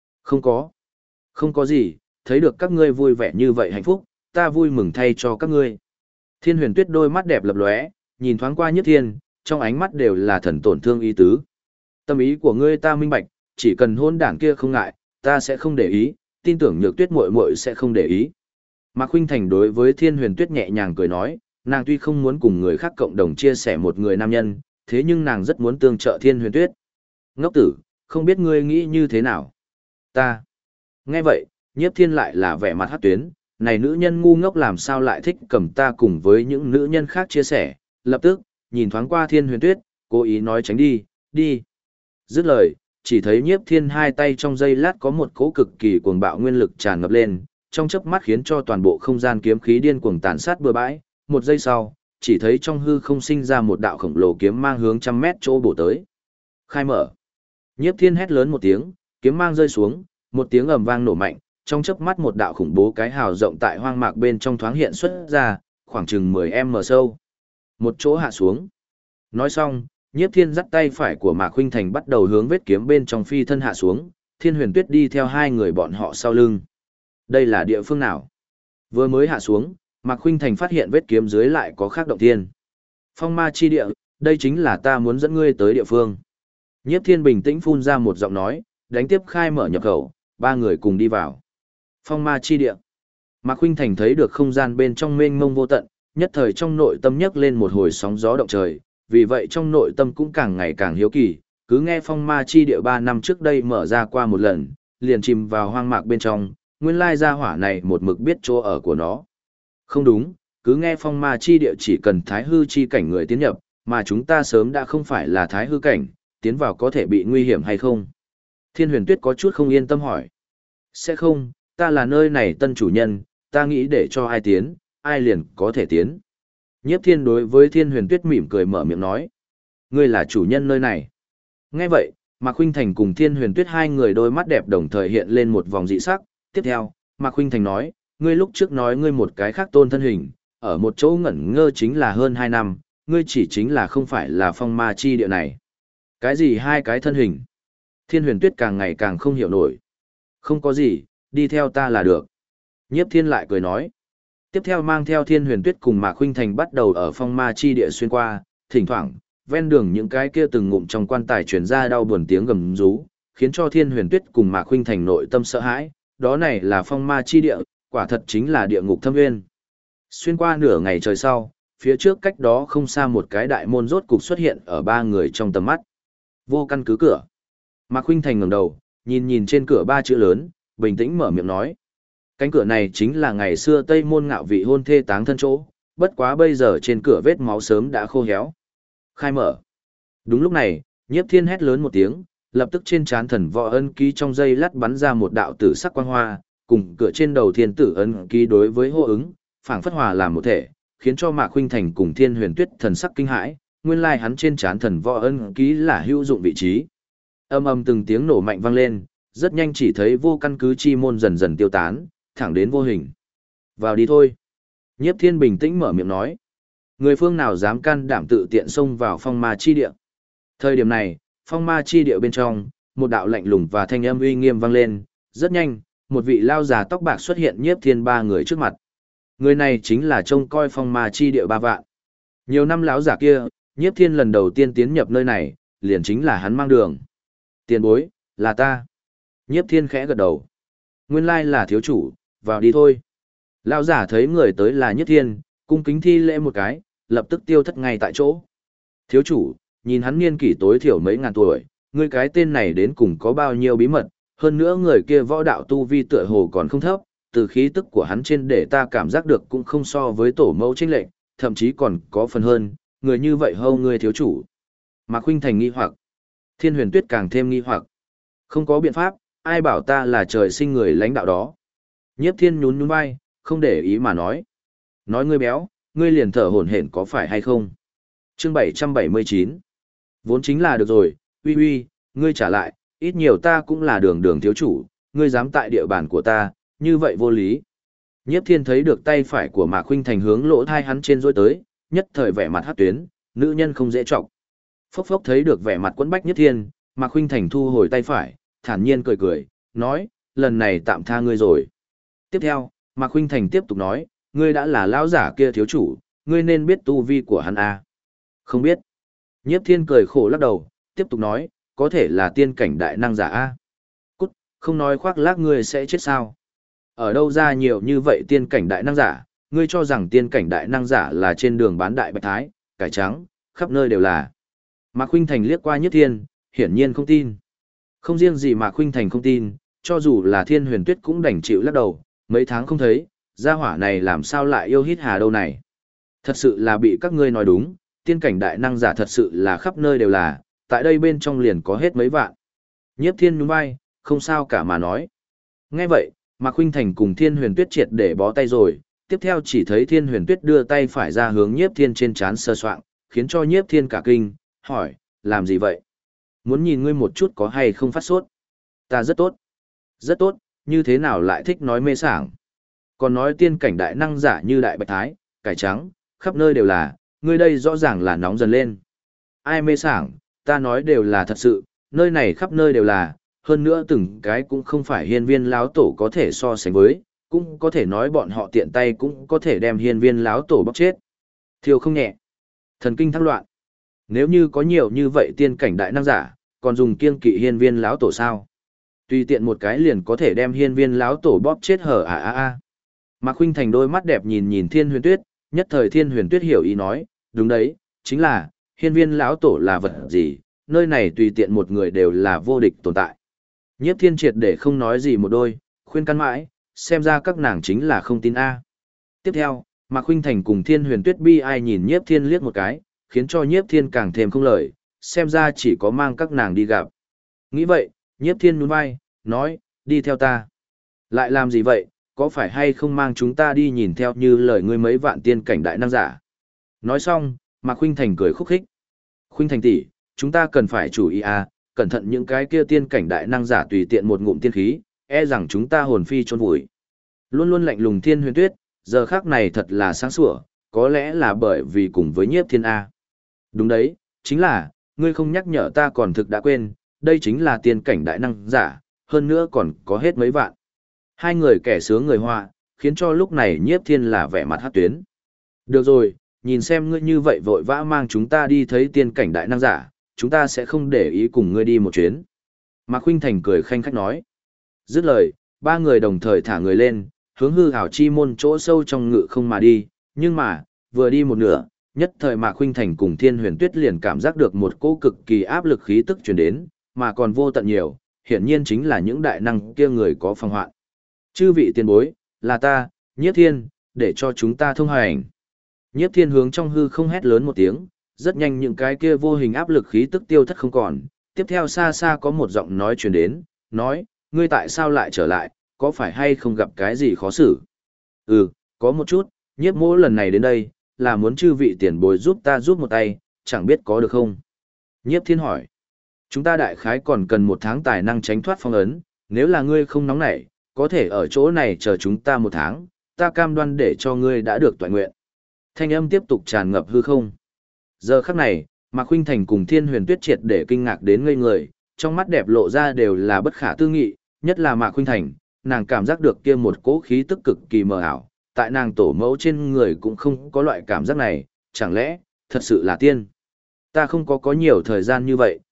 Không có gì, thấy được các ngươi vui vẻ như vậy hạnh phúc, ta vui mừng thay cho các ngươi. Thiên Huyền Tuyết đôi mắt đẹp lập lóe, nhìn thoáng qua Nhất Thiên, trong ánh mắt đều là thần tổn thương ý tứ. Tâm ý của ngươi ta minh bạch, chỉ cần hôn đảng kia không ngại, ta sẽ không để ý, tin tưởng Nhược Tuyết muội muội sẽ không để ý. Mạc Khuynh Thành đối với Thiên Huyền Tuyết nhẹ nhàng cười nói, nàng tuy không muốn cùng người khác cộng đồng chia sẻ một người nam nhân, thế nhưng nàng rất muốn tương trợ Thiên Huyền Tuyết. Ngốc tử, không biết ngươi nghĩ như thế nào? Ta. Nghe vậy, Nhiếp Thiên lại là vẻ mặt hắc tuyến, này nữ nhân ngu ngốc làm sao lại thích cầm ta cùng với những nữ nhân khác chia sẻ, lập tức, nhìn thoáng qua Thiên Huyền Tuyết, cố ý nói tránh đi, đi. Dứt lời, chỉ thấy Nhiếp Thiên hai tay trong giây lát có một cỗ cực kỳ cuồng bạo nguyên lực tràn ngập lên, trong chớp mắt khiến cho toàn bộ không gian kiếm khí điên cuồng tàn sát bừa bãi, một giây sau, chỉ thấy trong hư không sinh ra một đạo khổng lồ kiếm mang hướng trăm mét chỗ bổ tới. Khai mở. Nhiếp Thiên hét lớn một tiếng, kiếm mang rơi xuống, một tiếng ầm vang nổ mạnh, trong chớp mắt một đạo khủng bố cái hào rộng tại hoang mạc bên trong thoáng hiện xuất ra, khoảng chừng 10m sâu. Một chỗ hạ xuống. Nói xong, Nhiếp Thiên dắt tay phải của Mạc Khuynh Thành bắt đầu hướng vết kiếm bên trong phi thân hạ xuống, Thiên Huyền Tuyết đi theo hai người bọn họ sau lưng. Đây là địa phương nào? Vừa mới hạ xuống, Mạc Khuynh Thành phát hiện vết kiếm dưới lại có khác động thiên. Phong ma chi địa, đây chính là ta muốn dẫn ngươi tới địa phương. Nhiếp Thiên bình tĩnh phun ra một giọng nói, đánh tiếp khai mở nhập khẩu, ba người cùng đi vào. Phong ma chi địa. Mạc Khuynh Thành thấy được không gian bên trong mênh mông vô tận, nhất thời trong nội tâm nhấc lên một hồi sóng gió động trời, vì vậy trong nội tâm cũng càng ngày càng hiếu kỳ, cứ nghe phong ma chi địa 3 năm trước đây mở ra qua một lần, liền chìm vào hoang mạc bên trong, nguyên lai gia hỏa này một mực biết chỗ ở của nó. Không đúng, cứ nghe phong ma chi địa chỉ cần thái hư chi cảnh người tiến nhập, mà chúng ta sớm đã không phải là thái hư cảnh, tiến vào có thể bị nguy hiểm hay không? Thiên Huyền Tuyết có chút không yên tâm hỏi. Sẽ không, ta là nơi này tân chủ nhân, ta nghĩ để cho ai tiến, ai liền có thể tiến. Nhiếp Thiên đối với Thiên Huyền Tuyết mỉm cười mở miệng nói. Ngươi là chủ nhân nơi này. Nghe vậy, Mạc Khuynh Thành cùng Thiên Huyền Tuyết hai người đôi mắt đẹp đồng thời hiện lên một vòng dị sắc. Tiếp theo, Mạc Khuynh Thành nói, ngươi lúc trước nói ngươi một cái khác tôn thân hình, ở một chỗ ngẩn ngơ chính là hơn 2 năm, ngươi chỉ chính là không phải là phong ma chi địa này. Cái gì hai cái thân hình? Thiên Huyền Tuyết càng ngày càng không hiểu nổi. Không có gì, đi theo ta là được. Nhiếp Thiên lại cười nói. Tiếp theo mang theo Thiên Huyền Tuyết cùng Mạc Khuynh Thành bắt đầu ở phong ma chi địa xuyên qua, thỉnh thoảng, ven đường những cái kia từng ngụm trong quan tài truyền ra đau buồn tiếng gầm rú, khiến cho Thiên Huyền Tuyết cùng Mạc Khuynh Thành nội tâm sợ hãi, đó này là phong ma chi địa, quả thật chính là địa ngục thâm nguyên. Xuyên qua nửa ngày trời sau, phía trước cách đó không xa một cái đại môn rốt cục xuất hiện ở ba người trong tầm mắt. Vô căn cứ cửa. Mạc Khuynh Thành ngẩng đầu, nhìn nhìn trên cửa 3 chữ lớn, bình tĩnh mở miệng nói. Cánh cửa này chính là ngày xưa Tây Môn Ngạo vị hôn thê táng thân chỗ, bất quá bây giờ trên cửa vết máu sớm đã khô héo. Khai mở. Đúng lúc này, Nhiếp Thiên hét lớn một tiếng, lập tức trên trán thần võ ân ký trong dây lát bắn ra một đạo tử sắc quang hoa, cùng cửa trên đầu thiên tử ân ký đối với hô ứng, phảng phất hòa làm một thể, khiến cho Mạc Khuynh Thành cùng Thiên Huyền Tuyết thần sắc kinh hãi, nguyên lai hắn trên trán thần võ ân ký là hữu dụng vị trí. Âm ầm từng tiếng nổ mạnh vang lên, rất nhanh chỉ thấy vô căn cứ chi môn dần dần tiêu tán, thẳng đến vô hình. Vào đi thôi. Nhiếp Thiên bình tĩnh mở miệng nói. Người phương nào dám can đảm tự tiện xông vào phong ma chi địa. Thời điểm này, phong ma chi địa bên trong, một đạo lạnh lùng và thanh âm uy nghiêm vang lên, rất nhanh, một vị lao già tóc bạc xuất hiện Nhiếp Thiên ba người trước mặt. Người này chính là trông coi phong ma chi địa 3 vạn. Nhiều năm lão giả kia, Nhiếp Thiên lần đầu tiên tiến nhập nơi này, liền chính là hắn mang đường. Tiền bối, là ta. Nhiếp Thiên khẽ gật đầu. Nguyên lai là thiếu chủ, vào đi thôi. Lão giả thấy người tới là Nhiếp Thiên, cung kính thi lễ một cái, lập tức tiêu thất ngay tại chỗ. Thiếu chủ, nhìn hắn niên kỷ tối thiểu mấy ngàn tuổi, ngươi cái tên này đến cùng có bao nhiêu bí mật, hơn nữa người kia võ đạo tu vi tựa hồ còn không thấp, từ khí tức của hắn trên để ta cảm giác được cũng không so với tổ mẫu chênh lệch, thậm chí còn có phần hơn, người như vậy hâu ngươi thiếu chủ. Mạc Khuynh Thành nghi hoặc, Thiên Huyền Tuyết càng thêm nghi hoặc. Không có biện pháp, ai bảo ta là trời sinh người lãnh đạo đó. Nhiếp Thiên nhún nhún vai, không để ý mà nói. Nói ngươi béo, ngươi liền thở hổn hển có phải hay không? Chương 779. Vốn chính là được rồi, uy uy, ngươi trả lại, ít nhiều ta cũng là đường đường thiếu chủ, ngươi dám tại địa bàn của ta, như vậy vô lý. Nhiếp Thiên thấy được tay phải của Mạc Khuynh Thành hướng lỗ thai hắn trên rối tới, nhất thời vẻ mặt hắc tuyến, nữ nhân không dễ trọng. Phốc phốc thấy được vẻ mặt quẫn bách Nhiếp Thiên, Mạc Khuynh Thành thu hồi tay phải, thản nhiên cười cười, nói, lần này tạm tha ngươi rồi. Tiếp theo, Mạc Khuynh Thành tiếp tục nói, ngươi đã là lão giả kia thiếu chủ, ngươi nên biết tu vi của hắn à. Không biết. Nhiếp Thiên cười khổ lắc đầu, tiếp tục nói, có thể là tiên cảnh đại năng giả a. Cút, không nói khoác lác ngươi sẽ chết sao. Ở đâu ra nhiều như vậy tiên cảnh đại năng giả, ngươi cho rằng tiên cảnh đại năng giả là trên đường bán đại bạch thái, cải trắng, khắp nơi đều là. Mạc Khuynh Thành liếc qua Nhiếp Thiên, hiển nhiên không tin. Không riêng gì Mạc Khuynh Thành không tin, cho dù là Thiên Huyền Tuyết cũng đành chịu lắc đầu, mấy tháng không thấy, gia hỏa này làm sao lại yêu hít hà đâu này. Thật sự là bị các ngươi nói đúng, tiên cảnh đại năng giả thật sự là khắp nơi đều là, tại đây bên trong liền có hết mấy vạn. Nhiếp Thiên nhún vai, không sao cả mà nói. Nghe vậy, Mạc Khuynh Thành cùng Thiên Huyền Tuyết triệt để bó tay rồi, tiếp theo chỉ thấy Thiên Huyền Tuyết đưa tay phải ra hướng Nhiếp Thiên trên trán sờ soạng, khiến cho Nhiếp Thiên cả kinh, hỏi, làm gì vậy? Muốn nhìn ngươi một chút có hay không phát sốt? Ta rất tốt. Rất tốt, như thế nào lại thích nói mê sảng? Còn nói tiên cảnh đại năng giả như đại bạch thái, cải trắng, khắp nơi đều là, ngươi đây rõ ràng là nóng dần lên. Ai mê sảng, ta nói đều là thật sự, nơi này khắp nơi đều là, hơn nữa từng cái cũng không phải hiên viên láo tổ có thể so sánh với, cũng có thể nói bọn họ tiện tay cũng có thể đem hiên viên láo tổ bóc chết. Thiêu không nhẹ, thần kinh thăng loạn. Nếu như có nhiều như vậy tiên cảnh đại năng giả, còn dùng kiêng kỵ hiên viên láo tổ sao? Tùy tiện một cái liền có thể đem hiên viên láo tổ bóp chết hở à. Mạc Khuynh Thành đôi mắt đẹp nhìn nhìn Thiên Huyền Tuyết, nhất thời Thiên Huyền Tuyết hiểu ý nói, đúng đấy, chính là, hiên viên lão tổ là vật gì, nơi này tùy tiện một người đều là vô địch tồn tại. Nhiếp Thiên triệt để không nói gì một đôi, khuyên can mãi, xem ra các nàng chính là không tin a. Tiếp theo, Mạc Khuynh Thành cùng Thiên Huyền Tuyết bi ai nhìn Nhiếp Thiên liếc một cái, khiến cho Nhiếp Thiên càng thêm không lời, xem ra chỉ có mang các nàng đi gặp. Nghĩ vậy, Nhiếp Thiên nhún vai, nói, đi theo ta. Lại làm gì vậy, có phải hay không mang chúng ta đi nhìn theo như lời ngươi mấy vạn tiên cảnh đại năng giả? Nói xong, Mạc Khuynh Thành cười khúc khích. Khuynh Thành tỷ, chúng ta cần phải chú ý à, cẩn thận những cái kia tiên cảnh đại năng giả tùy tiện một ngụm tiên khí, e rằng chúng ta hồn phi chôn vùi. Luôn luôn lạnh lùng Thiên Huyền Tuyết, giờ khắc này thật là sáng sủa, có lẽ là bởi vì cùng với Nhiếp Thiên A. Đúng đấy, chính là, ngươi không nhắc nhở ta còn thực đã quên, đây chính là tiên cảnh đại năng giả, hơn nữa còn có hết mấy vạn. Hai người kẻ sướng người họa, khiến cho lúc này Nhiếp Thiên là vẻ mặt hắc tuyến. Được rồi, nhìn xem ngươi như vậy vội vã mang chúng ta đi thấy tiên cảnh đại năng giả, chúng ta sẽ không để ý cùng ngươi đi một chuyến. Mạc Khuynh Thành cười khanh khách nói. Dứt lời, ba người đồng thời thả người lên, hướng hư ảo chi môn chỗ sâu trong ngự không mà đi, nhưng mà, vừa đi một nửa, nhất thời Mạc Khuynh Thành cùng Thiên Huyền Tuyết liền cảm giác được một cỗ cực kỳ áp lực khí tức truyền đến, mà còn vô tận nhiều, hiển nhiên chính là những đại năng kia người có phong hoạn. Chư vị tiền bối, là ta, Nhiếp Thiên, để cho chúng ta thông hành. Nhiếp Thiên hướng trong hư không hét lớn một tiếng, rất nhanh những cái kia vô hình áp lực khí tức tiêu thất không còn. Tiếp theo xa xa có một giọng nói truyền đến, nói, ngươi tại sao lại trở lại, có phải hay không gặp cái gì khó xử? Ừ, có một chút, Nhiếp mỗ lần này đến đây, là muốn chư vị tiền bối giúp ta giúp một tay, chẳng biết có được không? Nhiếp Thiên hỏi, chúng ta đại khái còn cần một tháng tài năng tránh thoát phong ấn, nếu là ngươi không nóng nảy, có thể ở chỗ này chờ chúng ta một tháng, ta cam đoan để cho ngươi đã được toại nguyện. Thanh âm tiếp tục tràn ngập hư không. Giờ khắc này, Mạc Khuynh Thành cùng Thiên Huyền Tuyết triệt để kinh ngạc đến ngây người, trong mắt đẹp lộ ra đều là bất khả tư nghị, nhất là Mạc Khuynh Thành, nàng cảm giác được kia một cỗ khí tức cực kỳ mờ ảo, tại nàng tổ mẫu trên người cũng không có loại cảm giác này, chẳng lẽ, thật sự là tiên. Ta không có nhiều thời gian như vậy,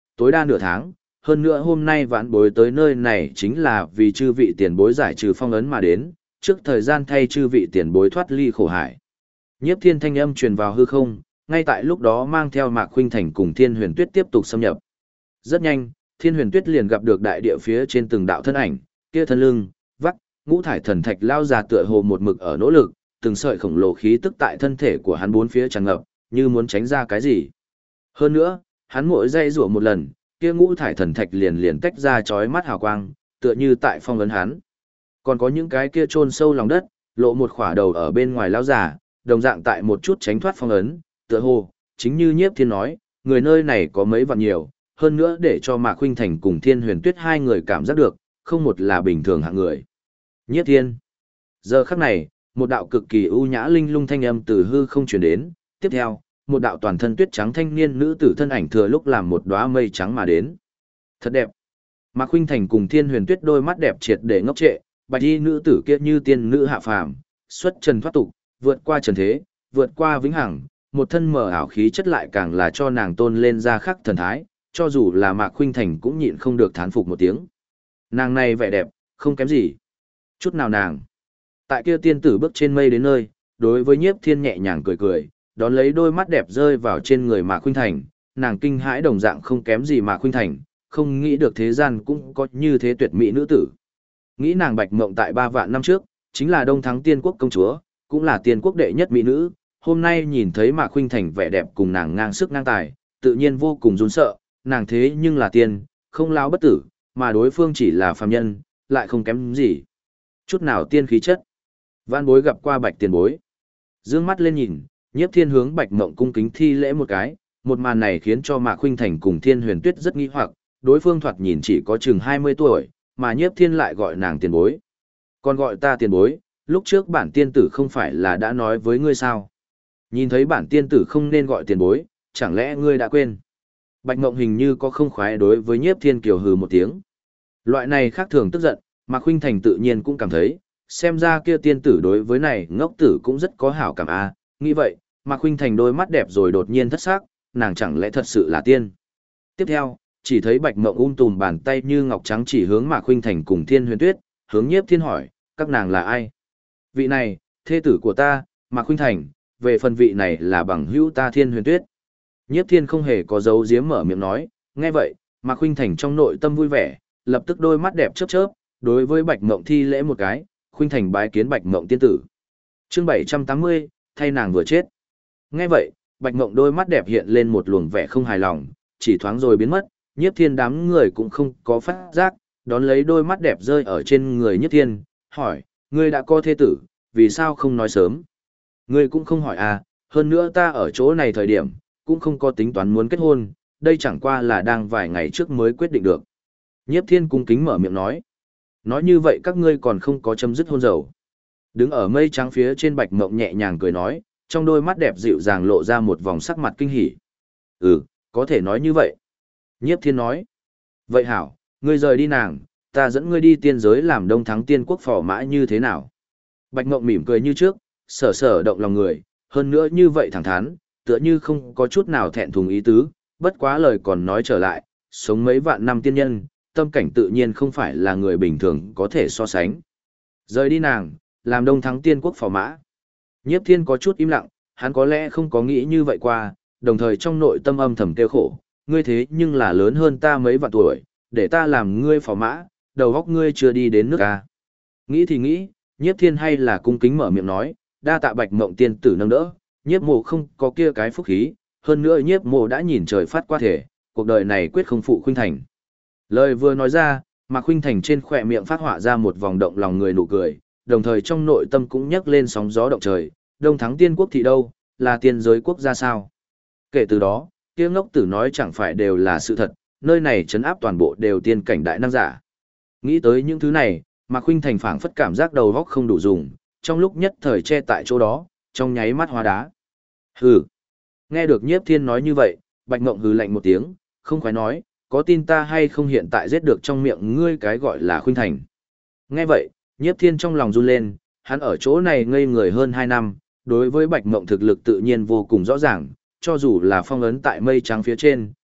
tối đa nửa tháng, hơn nữa hôm nay vãn bối tới nơi này chính là vì chư vị tiền bối giải trừ phong ấn mà đến, trước thời gian thay chư vị tiền bối thoát ly khổ hải. Nhiếp Thiên thanh âm truyền vào hư không, ngay tại lúc đó mang theo Mạc Khuynh Thành cùng Thiên Huyền Tuyết tiếp tục xâm nhập. Rất nhanh, Thiên Huyền Tuyết liền gặp được đại địa phía trên từng đạo thân ảnh, kia thân lưng, vắt, ngũ thải thần thạch lao ra tựa hồ một mực ở nỗ lực, từng sợi khổng lồ khí tức tại thân thể của hắn bốn phía tràn ngập, như muốn tránh ra cái gì. Hơn nữa, hắn mỗi giây rủa một lần, kia ngũ thải thần thạch liền liền tách ra chói mắt hào quang, tựa như tại phong ấn hắn. Còn có những cái kia chôn sâu lòng đất, lộ một khỏa đầu ở bên ngoài lao giả, đồng dạng tại một chút tránh thoát phong ấn, tựa hồ, chính như Nhiếp Thiên nói, người nơi này có mấy vạn nhiều, hơn nữa để cho Mạc Khuynh Thành cùng Thiên Huyền Tuyết hai người cảm giác được, không một là bình thường hạng người. Nhiếp Thiên. Giờ khắc này, một đạo cực kỳ ưu nhã linh lung thanh âm từ hư không truyền đến, tiếp theo, một đạo toàn thân tuyết trắng thanh niên nữ tử thân ảnh thừa lúc làm một đóa mây trắng mà đến. Thật đẹp. Mạc Khuynh Thành cùng Thiên Huyền Tuyết đôi mắt đẹp triệt để ngốc trệ, bạch y nữ tử kia như tiên nữ hạ phàm, xuất trần thoát tục, vượt qua trần thế, vượt qua vĩnh hằng, một thân mờ ảo khí chất lại càng là cho nàng tôn lên ra khắc thần thái, cho dù là Mạc Khuynh Thành cũng nhịn không được thán phục một tiếng. Nàng này vẻ đẹp, không kém gì. Chút nào nàng. Tại kia tiên tử bước trên mây đến nơi, đối với Nhiếp Thiên nhẹ nhàng cười cười, đón lấy đôi mắt đẹp rơi vào trên người Mạc Khuynh Thành, nàng kinh hãi đồng dạng không kém gì Mạc Khuynh Thành, không nghĩ được thế gian cũng có như thế tuyệt mỹ nữ tử. Nghĩ nàng Bạch Mộng tại 3 vạn năm trước, chính là Đông Thắng Tiên Quốc công chúa, cũng là tiên quốc đệ nhất mỹ nữ, hôm nay nhìn thấy Mạc Khuynh Thành vẻ đẹp cùng nàng ngang sức ngang tài, tự nhiên vô cùng run sợ, nàng thế nhưng là tiên, không lão bất tử, mà đối phương chỉ là phàm nhân, lại không kém gì. Chút nào tiên khí chất. Vãn bối gặp qua Bạch tiền bối. Dương mắt lên nhìn, Nhiếp Thiên hướng Bạch Mộng cung kính thi lễ một cái, một màn này khiến cho Mạc Khuynh Thành cùng Thiên Huyền Tuyết rất nghi hoặc, đối phương thoạt nhìn chỉ có chừng 20 tuổi, mà Nhiếp Thiên lại gọi nàng tiền bối. Còn gọi ta tiền bối, lúc trước bản tiên tử không phải là đã nói với ngươi sao? Nhìn thấy bản tiên tử không nên gọi tiền bối, chẳng lẽ ngươi đã quên? Bạch Mộng hình như có không khoái đối với Nhiếp Thiên kiều hừ một tiếng. Loại này khác thường tức giận, Mạc Khuynh Thành tự nhiên cũng cảm thấy, xem ra kia tiên tử đối với này ngốc tử cũng rất có hảo cảm a. Nghĩ vậy, Mạc Khuynh Thành đôi mắt đẹp rồi đột nhiên thất sắc, nàng chẳng lẽ thật sự là tiên? Tiếp theo, chỉ thấy Bạch Mộng tùm bàn tay như ngọc trắng chỉ hướng Mạc Khuynh Thành cùng Thiên Huyền Tuyết, hướng Nhiếp Thiên hỏi, các nàng là ai? Vị này, thê tử của ta, Mạc Khuynh Thành, về phần vị này là bằng hữu ta Thiên Huyền Tuyết. Nhiếp Thiên không hề có dấu giếm mở miệng nói, nghe vậy, Mạc Khuynh Thành trong nội tâm vui vẻ, lập tức đôi mắt đẹp chớp chớp, đối với Bạch Mộng thi lễ một cái, Khuynh Thành bái kiến Bạch Mộng tiên tử. Chương 780, thay nàng vừa chết. Nghe vậy, Bạch Mộng đôi mắt đẹp hiện lên một luồng vẻ không hài lòng, chỉ thoáng rồi biến mất, Nhiếp Thiên đám người cũng không có phát giác, đón lấy đôi mắt đẹp rơi ở trên người Nhiếp Thiên, hỏi, ngươi đã có thê tử, vì sao không nói sớm? Ngươi cũng không hỏi à, hơn nữa ta ở chỗ này thời điểm, cũng không có tính toán muốn kết hôn, đây chẳng qua là đang vài ngày trước mới quyết định được. Nhiếp Thiên cung kính mở miệng nói. Nói như vậy các ngươi còn không có chấm dứt hôn dầu. Đứng ở mây trắng phía trên Bạch Mộng nhẹ nhàng cười nói, trong đôi mắt đẹp dịu dàng lộ ra một vòng sắc mặt kinh hỉ. Ừ, có thể nói như vậy. Nhiếp Thiên nói. Vậy hảo, ngươi rời đi nàng, ta dẫn ngươi đi tiên giới làm Đông Thắng Tiên Quốc phò mã như thế nào? Bạch Mộng mỉm cười như trước, sở sở động lòng người, hơn nữa như vậy thẳng thắn, tựa như không có chút nào thẹn thùng ý tứ, bất quá lời còn nói trở lại, sống mấy vạn năm tiên nhân, tâm cảnh tự nhiên không phải là người bình thường có thể so sánh. Rời đi nàng, làm Đông Thắng Tiên Quốc phò mã. Nhiếp Thiên có chút im lặng, hắn có lẽ không có nghĩ như vậy qua, đồng thời trong nội tâm âm thầm kêu khổ, ngươi thế nhưng là lớn hơn ta mấy vạn tuổi, để ta làm ngươi phò mã, đầu óc ngươi chưa đi đến nước ca. Nghĩ thì nghĩ, Nhiếp Thiên hay là cung kính mở miệng nói, đa tạ Bạch Mộng tiên tử nâng đỡ, Nhiếp Mộ không có kia cái phúc khí, hơn nữa Nhiếp Mộ đã nhìn trời phát qua thể, cuộc đời này quyết không phụ Khuynh Thành. Lời vừa nói ra, mà Khuynh Thành trên khỏe miệng phát họa ra một vòng động lòng người nụ cười, đồng thời trong nội tâm cũng nhấc lên sóng gió động trời, Đông Thắng Tiên Quốc thì đâu, là tiên giới quốc gia sao? Kể từ đó, kia ngốc tử nói chẳng phải đều là sự thật, nơi này trấn áp toàn bộ đều tiên cảnh đại năng giả. Nghĩ tới những thứ này, mà Khuynh Thành phảng phất cảm giác đầu óc không đủ dùng, trong lúc nhất thời che tại chỗ đó, trong nháy mắt hóa đá. Hừ. Nghe được Nhiếp Thiên nói như vậy, Bạch Mộng hừ lạnh một tiếng, không khoái nói, có tin ta hay không hiện tại giết được trong miệng ngươi cái gọi là Khuynh Thành. Nghe vậy, Nhiếp Thiên trong lòng run lên, hắn ở chỗ này ngây người hơn 2 năm, đối với Bạch Mộng thực lực tự nhiên vô cùng rõ ràng, cho dù là phong ấn tại mây trắng phía trên,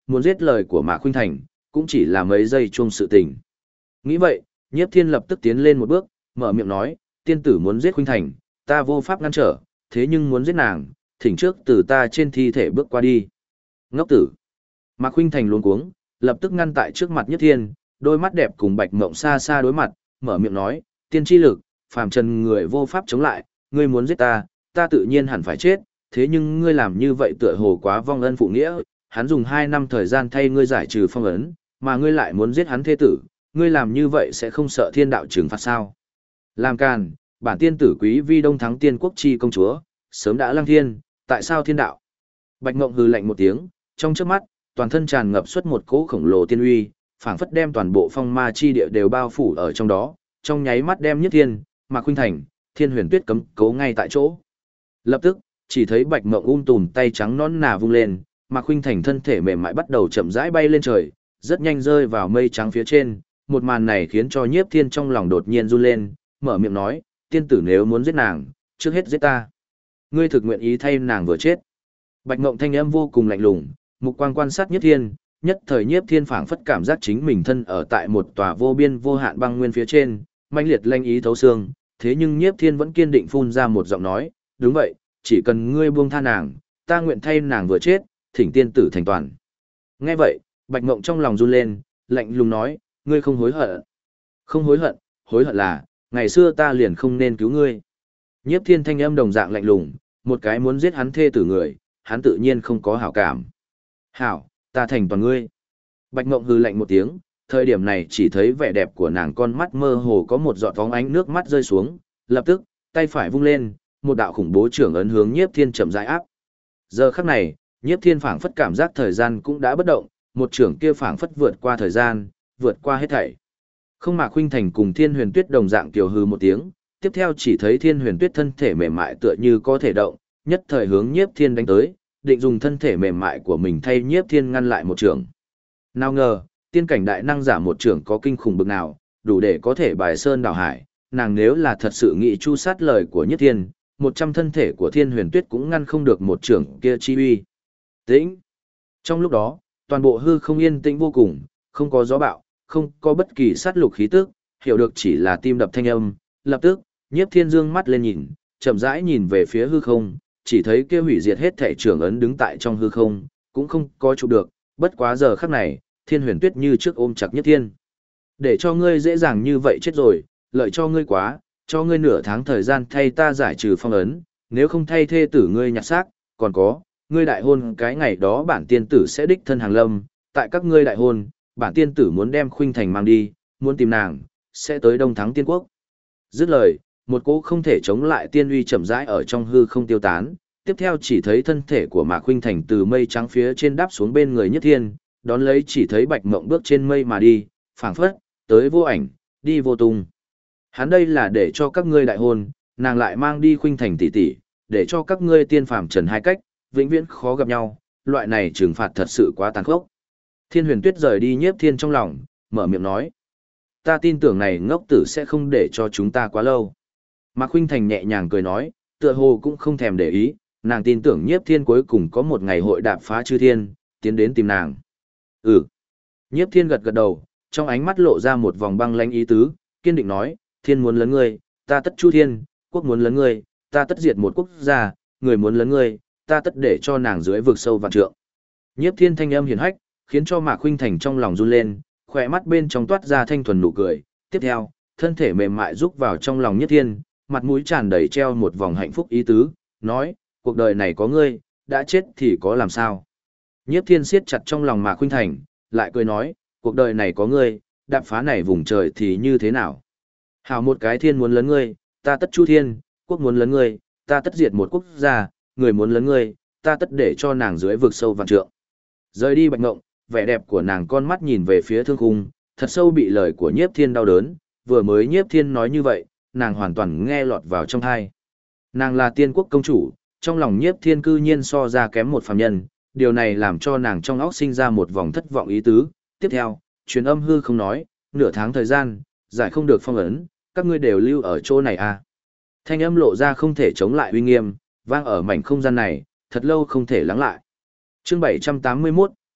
muốn giết lời của Mạc Khuynh Thành, cũng chỉ là mấy giây chuông sự tình. Nghĩ vậy, Nhiếp Thiên lập tức tiến lên một bước, mở miệng nói, tiên tử muốn giết Khuynh Thành, ta vô pháp ngăn trở, thế nhưng muốn giết nàng, thỉnh trước từ ta trên thi thể bước qua đi. Ngốc tử. Mạc Khuynh Thành luống cuống, lập tức ngăn tại trước mặt Nhiếp Thiên, đôi mắt đẹp cùng Bạch Mộng xa xa đối mặt, mở miệng nói, tiên tri lực, phàm trần người vô pháp chống lại, ngươi muốn giết ta, ta tự nhiên hẳn phải chết, thế nhưng ngươi làm như vậy tựa hồ quá vong ân phụ nghĩa, hắn dùng 2 năm thời gian thay ngươi giải trừ phong ấn, mà ngươi lại muốn giết hắn thế tử, ngươi làm như vậy sẽ không sợ thiên đạo trừng phạt sao? Làm càn, bản tiên tử quý vi đông thắng tiên quốc chi công chúa, sớm đã lăng thiên, tại sao thiên đạo? Bạch Ngộng hừ lạnh một tiếng, trong chớp mắt, toàn thân tràn ngập xuất một cỗ khổng lồ tiên uy, phảng phất đem toàn bộ phong ma chi địa đều bao phủ ở trong đó, trong nháy mắt đem Nhất Thiên, Mạc Khuynh Thành, Thiên Huyền Tuyết cấm cố ngay tại chỗ. Lập tức, chỉ thấy Bạch Ngộng tùm tay trắng nõn nà vung lên, Mạc Khuynh Thành thân thể mềm mại bắt đầu chậm rãi bay lên trời, rất nhanh rơi vào mây trắng phía trên. Một màn này khiến cho Nhiếp Thiên trong lòng đột nhiên run lên, mở miệng nói, tiên tử nếu muốn giết nàng, trước hết giết ta. Ngươi thực nguyện ý thay nàng vừa chết. Bạch Ngộng thanh âm vô cùng lạnh lùng, mục quang quan sát Nhiếp Thiên, nhất thời Nhiếp Thiên phảng phất cảm giác chính mình thân ở tại một tòa vô biên vô hạn băng nguyên phía trên, mãnh liệt lanh ý thấu xương, thế nhưng Nhiếp Thiên vẫn kiên định phun ra một giọng nói, đúng vậy, chỉ cần ngươi buông tha nàng, ta nguyện thay nàng vừa chết, thỉnh tiên tử thành toàn. Nghe vậy, Bạch Ngộng trong lòng run lên, lạnh lùng nói, ngươi không hối hận. Không hối hận, hối hận là, ngày xưa ta liền không nên cứu ngươi. Nhiếp Thiên thanh âm đồng dạng lạnh lùng, một cái muốn giết hắn thê tử người, hắn tự nhiên không có hảo cảm. Hảo, ta thành toàn ngươi. Bạch Ngộng hừ lạnh một tiếng, thời điểm này chỉ thấy vẻ đẹp của nàng con mắt mơ hồ có một giọt phóng ánh nước mắt rơi xuống, lập tức, tay phải vung lên, một đạo khủng bố trưởng ấn hướng Nhiếp Thiên chậm rãi áp. Giờ khắc này, Nhiếp Thiên phảng phất cảm giác thời gian cũng đã bất động, một trưởng kia phảng phất vượt qua thời gian, vượt qua hết thảy. Không Mạc Khuynh Thành cùng Thiên Huyền Tuyết đồng dạng kiều hừ một tiếng, tiếp theo chỉ thấy Thiên Huyền Tuyết thân thể mềm mại tựa như có thể động, nhất thời hướng Nhiếp Thiên đánh tới, định dùng thân thể mềm mại của mình thay Nhiếp Thiên ngăn lại một trưởng. Nào ngờ, tiên cảnh đại năng giả một trưởng có kinh khủng bực nào, đủ để có thể bài sơn đảo hải, nàng nếu là thật sự nghĩ chu sát lời của Nhiếp Thiên, 100 thân thể của Thiên Huyền Tuyết cũng ngăn không được một trưởng kia chi uy. Tĩnh. Trong lúc đó, toàn bộ hư không yên tĩnh vô cùng, không có gió bạo, không có bất kỳ sát lục khí tức, hiểu được chỉ là tim đập thanh âm. Lập tức, Nhiếp Thiên dương mắt lên nhìn, chậm rãi nhìn về phía hư không, chỉ thấy kia hủy diệt hết thể trưởng ấn đứng tại trong hư không, cũng không có chụp được, bất quá giờ khắc này, Thiên Huyền Tuyết như trước ôm chặt Nhiếp Thiên. Để cho ngươi dễ dàng như vậy chết rồi, lợi cho ngươi quá, cho ngươi nửa tháng thời gian thay ta giải trừ phong ấn, nếu không thay thê tử ngươi nhặt xác, còn có, ngươi đại hôn cái ngày đó bản tiên tử sẽ đích thân hàng lâm, tại các ngươi đại hôn, bản tiên tử muốn đem Khuynh Thành mang đi, muốn tìm nàng, sẽ tới Đông Thắng Tiên Quốc. Dứt lời, một cỗ không thể chống lại tiên uy chậm rãi ở trong hư không tiêu tán, tiếp theo chỉ thấy thân thể của Mạc Khuynh Thành từ mây trắng phía trên đáp xuống bên người Nhất Thiên, đón lấy chỉ thấy Bạch Mộng bước trên mây mà đi, phảng phất, tới vô ảnh, đi vô tung. Hắn đây là để cho các ngươi đại hôn, nàng lại mang đi Khuynh Thành tỷ tỷ, để cho các ngươi tiên phàm trần hai cách, vĩnh viễn khó gặp nhau, loại này trừng phạt thật sự quá tàn khốc. Thiên Huyền Tuyết rời đi Nhiếp Thiên trong lòng, mở miệng nói. Ta tin tưởng này ngốc tử sẽ không để cho chúng ta quá lâu. Mạc Khuynh Thành nhẹ nhàng cười nói, tựa hồ cũng không thèm để ý, nàng tin tưởng Nhiếp Thiên cuối cùng có một ngày hội đạp phá chư thiên, tiến đến tìm nàng. Ừ. Nhiếp Thiên gật gật đầu, trong ánh mắt lộ ra một vòng băng lãnh ý tứ, kiên định nói, Thiên muốn lấn ngươi, ta tất chu thiên, quốc muốn lấn ngươi, ta tất diệt một quốc gia, người muốn lấn ngươi, ta tất để cho nàng dưới vực sâu vạn trượng. Nhiếp Thiên thanh âm hiển hách, khiến cho Mạc Khuynh Thành trong lòng run lên, khỏe mắt bên trong toát ra thanh thuần nụ cười. Tiếp theo, thân thể mềm mại rúc vào trong lòng Nhiếp Thiên, mặt mũi tràn đầy treo một vòng hạnh phúc ý tứ, nói, cuộc đời này có ngươi, đã chết thì có làm sao. Nhiếp Thiên siết chặt trong lòng Mạc Khuynh Thành, lại cười nói, cuộc đời này có ngươi, đạp phá này vùng trời thì như thế nào. Hảo một cái thiên muốn lấn ngươi, ta tất chu thiên, quốc muốn lấn ngươi, ta tất diệt một quốc gia, người muốn lấn ngươi, ta tất để cho nàng dưới vực sâu vạn trượng. Rời đi Bạch Ngộng, vẻ đẹp của nàng con mắt nhìn về phía thương khung, thật sâu bị lời của Nhiếp Thiên đau đớn, vừa mới Nhiếp Thiên nói như vậy, nàng hoàn toàn nghe lọt vào trong tai. Nàng là tiên quốc công chủ, trong lòng Nhiếp Thiên cư nhiên so ra kém một phàm nhân, điều này làm cho nàng trong óc sinh ra một vòng thất vọng ý tứ. Tiếp theo, truyền âm hư không nói, nửa tháng thời gian, giải không được phong ấn, các ngươi đều lưu ở chỗ này à. Thanh âm lộ ra không thể chống lại uy nghiêm, vang ở mảnh không gian này, thật lâu không thể lắng lại. Chương 781,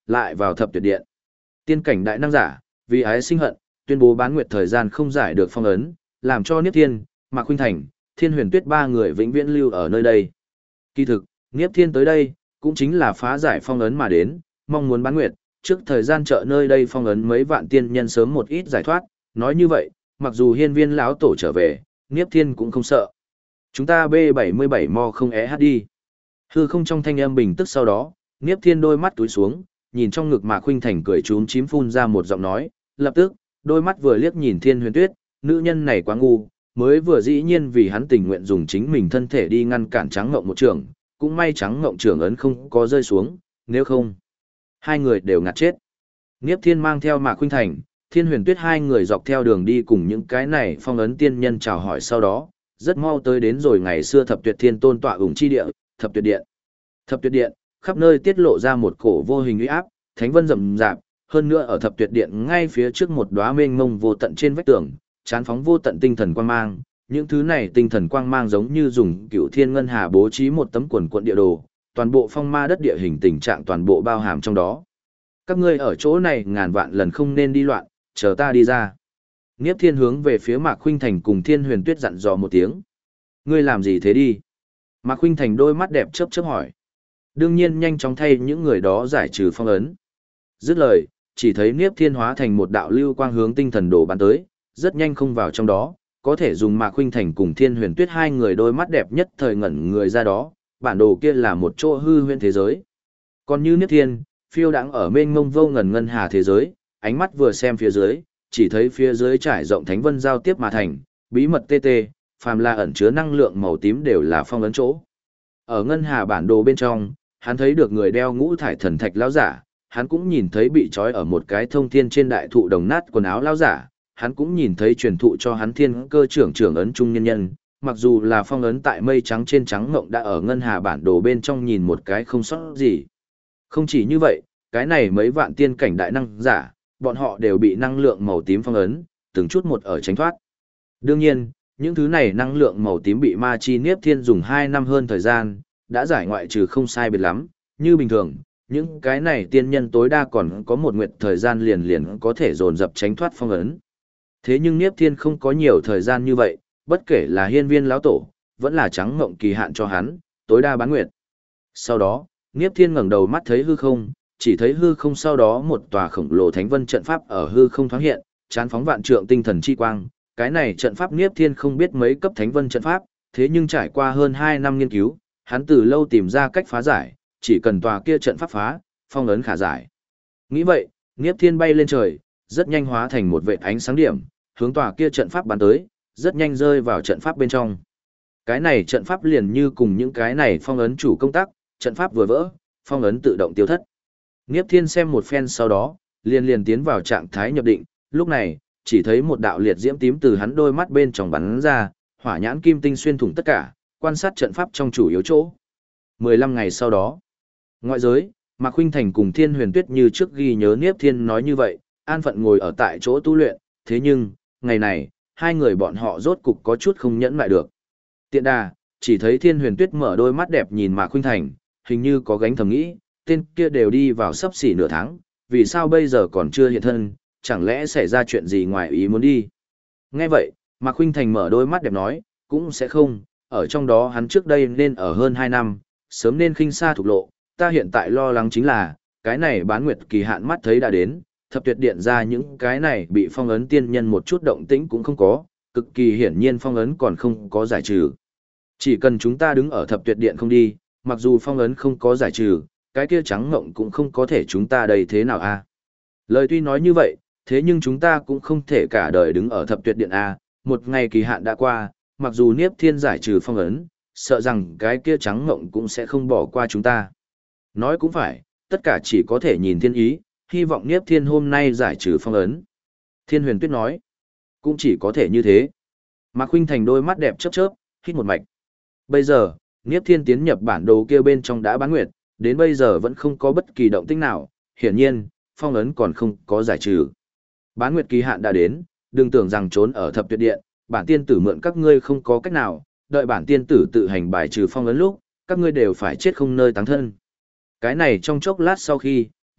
lại vào thập tuyệt điện. Tiên cảnh đại năng giả, vì ái sinh hận, tuyên bố bán nguyệt thời gian không giải được phong ấn, làm cho Niếp Thiên, Mạc Khuynh Thành, Thiên Huyền Tuyết ba người vĩnh viễn lưu ở nơi đây. Kỳ thực, Niếp Thiên tới đây, cũng chính là phá giải phong ấn mà đến, mong muốn bán nguyệt, trước thời gian trợ nơi đây phong ấn mấy vạn tiên nhân sớm một ít giải thoát, nói như vậy, mặc dù hiên viên lão tổ trở về, Niếp Thiên cũng không sợ. Chúng ta B77 mo không hát đi. Hư không trong thanh âm bình tức sau đó, Niếp Thiên đôi mắt túi xuống, nhìn trong ngực Mạc Khuynh Thành cười chúm chím phun ra một giọng nói, lập tức, đôi mắt vừa liếc nhìn Thiên Huyền Tuyết, nữ nhân này quá ngu, mới vừa dĩ nhiên vì hắn tình nguyện dùng chính mình thân thể đi ngăn cản Trắng Ngộng một trường, cũng may Trắng Ngộng trường ấn không có rơi xuống, nếu không, hai người đều ngạt chết. Niếp Thiên mang theo Mạc Khuynh Thành, Thiên Huyền Tuyết hai người dọc theo đường đi cùng những cái này phong ấn tiên nhân chào hỏi sau đó, rất mau tới đến rồi ngày xưa Thập Tuyệt Thiên Tôn tọa ủng chi địa, Thập Tuyệt Điện. Thập Tuyệt Điện, khắp nơi tiết lộ ra một cổ vô hình uy áp, thánh vân rậm rạp, hơn nữa ở Thập Tuyệt Điện ngay phía trước một đóa mênh mông vô tận trên vách tường, chán phóng vô tận tinh thần quang mang, những thứ này tinh thần quang mang giống như dùng Cửu Thiên Ngân Hà bố trí một tấm quần quận địa đồ, toàn bộ phong ma đất địa hình tình trạng toàn bộ bao hàm trong đó. Các ngươi ở chỗ này ngàn vạn lần không nên đi loạn, chờ ta đi ra. Niếp Thiên hướng về phía Mạc Khuynh Thành cùng Thiên Huyền Tuyết dặn dò một tiếng. Ngươi làm gì thế đi? Mạc Khuynh Thành đôi mắt đẹp chớp chớp hỏi. Đương nhiên nhanh chóng thay những người đó giải trừ phong ấn. Dứt lời, chỉ thấy Niếp Thiên hóa thành một đạo lưu quang hướng tinh thần đồ bắn tới, rất nhanh không vào trong đó, có thể dùng Mạc Khuynh Thành cùng Thiên Huyền Tuyết hai người đôi mắt đẹp nhất thời ngẩn người ra đó, bản đồ kia là một chỗ hư huyễn thế giới. Còn như Niếp Thiên, phiêu đãng ở mênh mông vô ngần ngân hà thế giới, ánh mắt vừa xem phía dưới, chỉ thấy phía dưới trải rộng thánh vân giao tiếp mà thành, bí mật tê tê, phàm là ẩn chứa năng lượng màu tím đều là phong ấn chỗ. Ở ngân hà bản đồ bên trong, hắn thấy được người đeo ngũ thải thần thạch lão giả, hắn cũng nhìn thấy bị trói ở một cái thông thiên trên đại thụ đồng nát quần áo lão giả, hắn cũng nhìn thấy truyền thụ cho hắn thiên cơ trưởng ấn trung nhân nhân, mặc dù là phong ấn tại mây trắng trên trắng ngộng đã ở ngân hà bản đồ bên trong nhìn một cái không sót gì. Không chỉ như vậy, cái này mấy vạn tiên cảnh đại năng giả, bọn họ đều bị năng lượng màu tím phong ấn, từng chút một ở tránh thoát. Đương nhiên, những thứ này năng lượng màu tím bị ma chi Niếp Thiên dùng 2 năm hơn thời gian, đã giải ngoại trừ không sai biệt lắm, như bình thường, những cái này tiên nhân tối đa còn có một nguyệt thời gian liền có thể dồn dập tránh thoát phong ấn. Thế nhưng Niếp Thiên không có nhiều thời gian như vậy, bất kể là hiên viên lão tổ, vẫn là Trắng Ngộng kỳ hạn cho hắn, tối đa bán nguyệt. Sau đó, Niếp Thiên ngẩng đầu mắt thấy hư không, chỉ thấy hư không sau đó một tòa khổng lồ thánh vân trận pháp ở hư không thoáng hiện, chán phóng vạn trượng tinh thần chi quang. Cái này trận pháp Niếp Thiên không biết mấy cấp thánh vân trận pháp, thế nhưng trải qua hơn 2 năm nghiên cứu, hắn từ lâu tìm ra cách phá giải, chỉ cần tòa kia trận pháp phá, phong ấn khả giải. Nghĩ vậy, Niếp Thiên bay lên trời, rất nhanh hóa thành một vệt ánh sáng điểm, hướng tòa kia trận pháp bắn tới, rất nhanh rơi vào trận pháp bên trong. Cái này trận pháp liền như cùng những cái này phong ấn chủ công tác, trận pháp vừa vỡ, phong ấn tự động tiêu thất. Niếp Thiên xem một phen sau đó, liền tiến vào trạng thái nhập định, lúc này, chỉ thấy một đạo liệt diễm tím từ hắn đôi mắt bên trong bắn ra, hỏa nhãn kim tinh xuyên thủng tất cả, quan sát trận pháp trong chủ yếu chỗ. 15 ngày sau đó, ngoại giới, Mạc Khuynh Thành cùng Thiên Huyền Tuyết như trước ghi nhớ Niếp Thiên nói như vậy, an phận ngồi ở tại chỗ tu luyện, thế nhưng, ngày này, hai người bọn họ rốt cục có chút không nhẫn lại được. Tiện đà, chỉ thấy Thiên Huyền Tuyết mở đôi mắt đẹp nhìn Mạc Khuynh Thành, hình như có gánh thầm nghĩ, tên kia đều đi vào sắp xỉ nửa tháng, vì sao bây giờ còn chưa hiện thân, chẳng lẽ xảy ra chuyện gì ngoài ý muốn đi. Nghe vậy, Mạc Khuynh Thành mở đôi mắt đẹp nói, cũng sẽ không, ở trong đó hắn trước đây nên ở hơn 2 năm, sớm nên khinh xa thục lộ, ta hiện tại lo lắng chính là, cái này bán nguyệt kỳ hạn mắt thấy đã đến, thập tuyệt điện ra những cái này bị phong ấn tiên nhân một chút động tĩnh cũng không có, cực kỳ hiển nhiên phong ấn còn không có giải trừ. Chỉ cần chúng ta đứng ở thập tuyệt điện không đi, mặc dù phong ấn không có giải trừ, cái kia Trắng Ngộng cũng không có thể chúng ta đây thế nào a? Lời tuy nói như vậy, thế nhưng chúng ta cũng không thể cả đời đứng ở thập tuyệt điện a, một ngày kỳ hạn đã qua, mặc dù Niếp Thiên giải trừ phong ấn, sợ rằng cái kia Trắng Ngộng cũng sẽ không bỏ qua chúng ta. Nói cũng phải, tất cả chỉ có thể nhìn thiên ý, hy vọng Niếp Thiên hôm nay giải trừ phong ấn. Thiên Huyền Tuyết nói, cũng chỉ có thể như thế. Mạc Khuynh Thành đôi mắt đẹp chớp chớp, hít một mạch. Bây giờ, Niếp Thiên tiến nhập bản đồ kia bên trong đã bán nguyệt, đến bây giờ vẫn không có bất kỳ động tĩnh nào, hiển nhiên, phong ấn còn không có giải trừ. Bán nguyệt kỳ hạn đã đến, đừng tưởng rằng trốn ở thập tuyệt điện, bản tiên tử mượn các ngươi không có cách nào, đợi bản tiên tử tự hành bài trừ phong ấn lúc, các ngươi đều phải chết không nơi táng thân. Cái này trong chốc lát sau khi,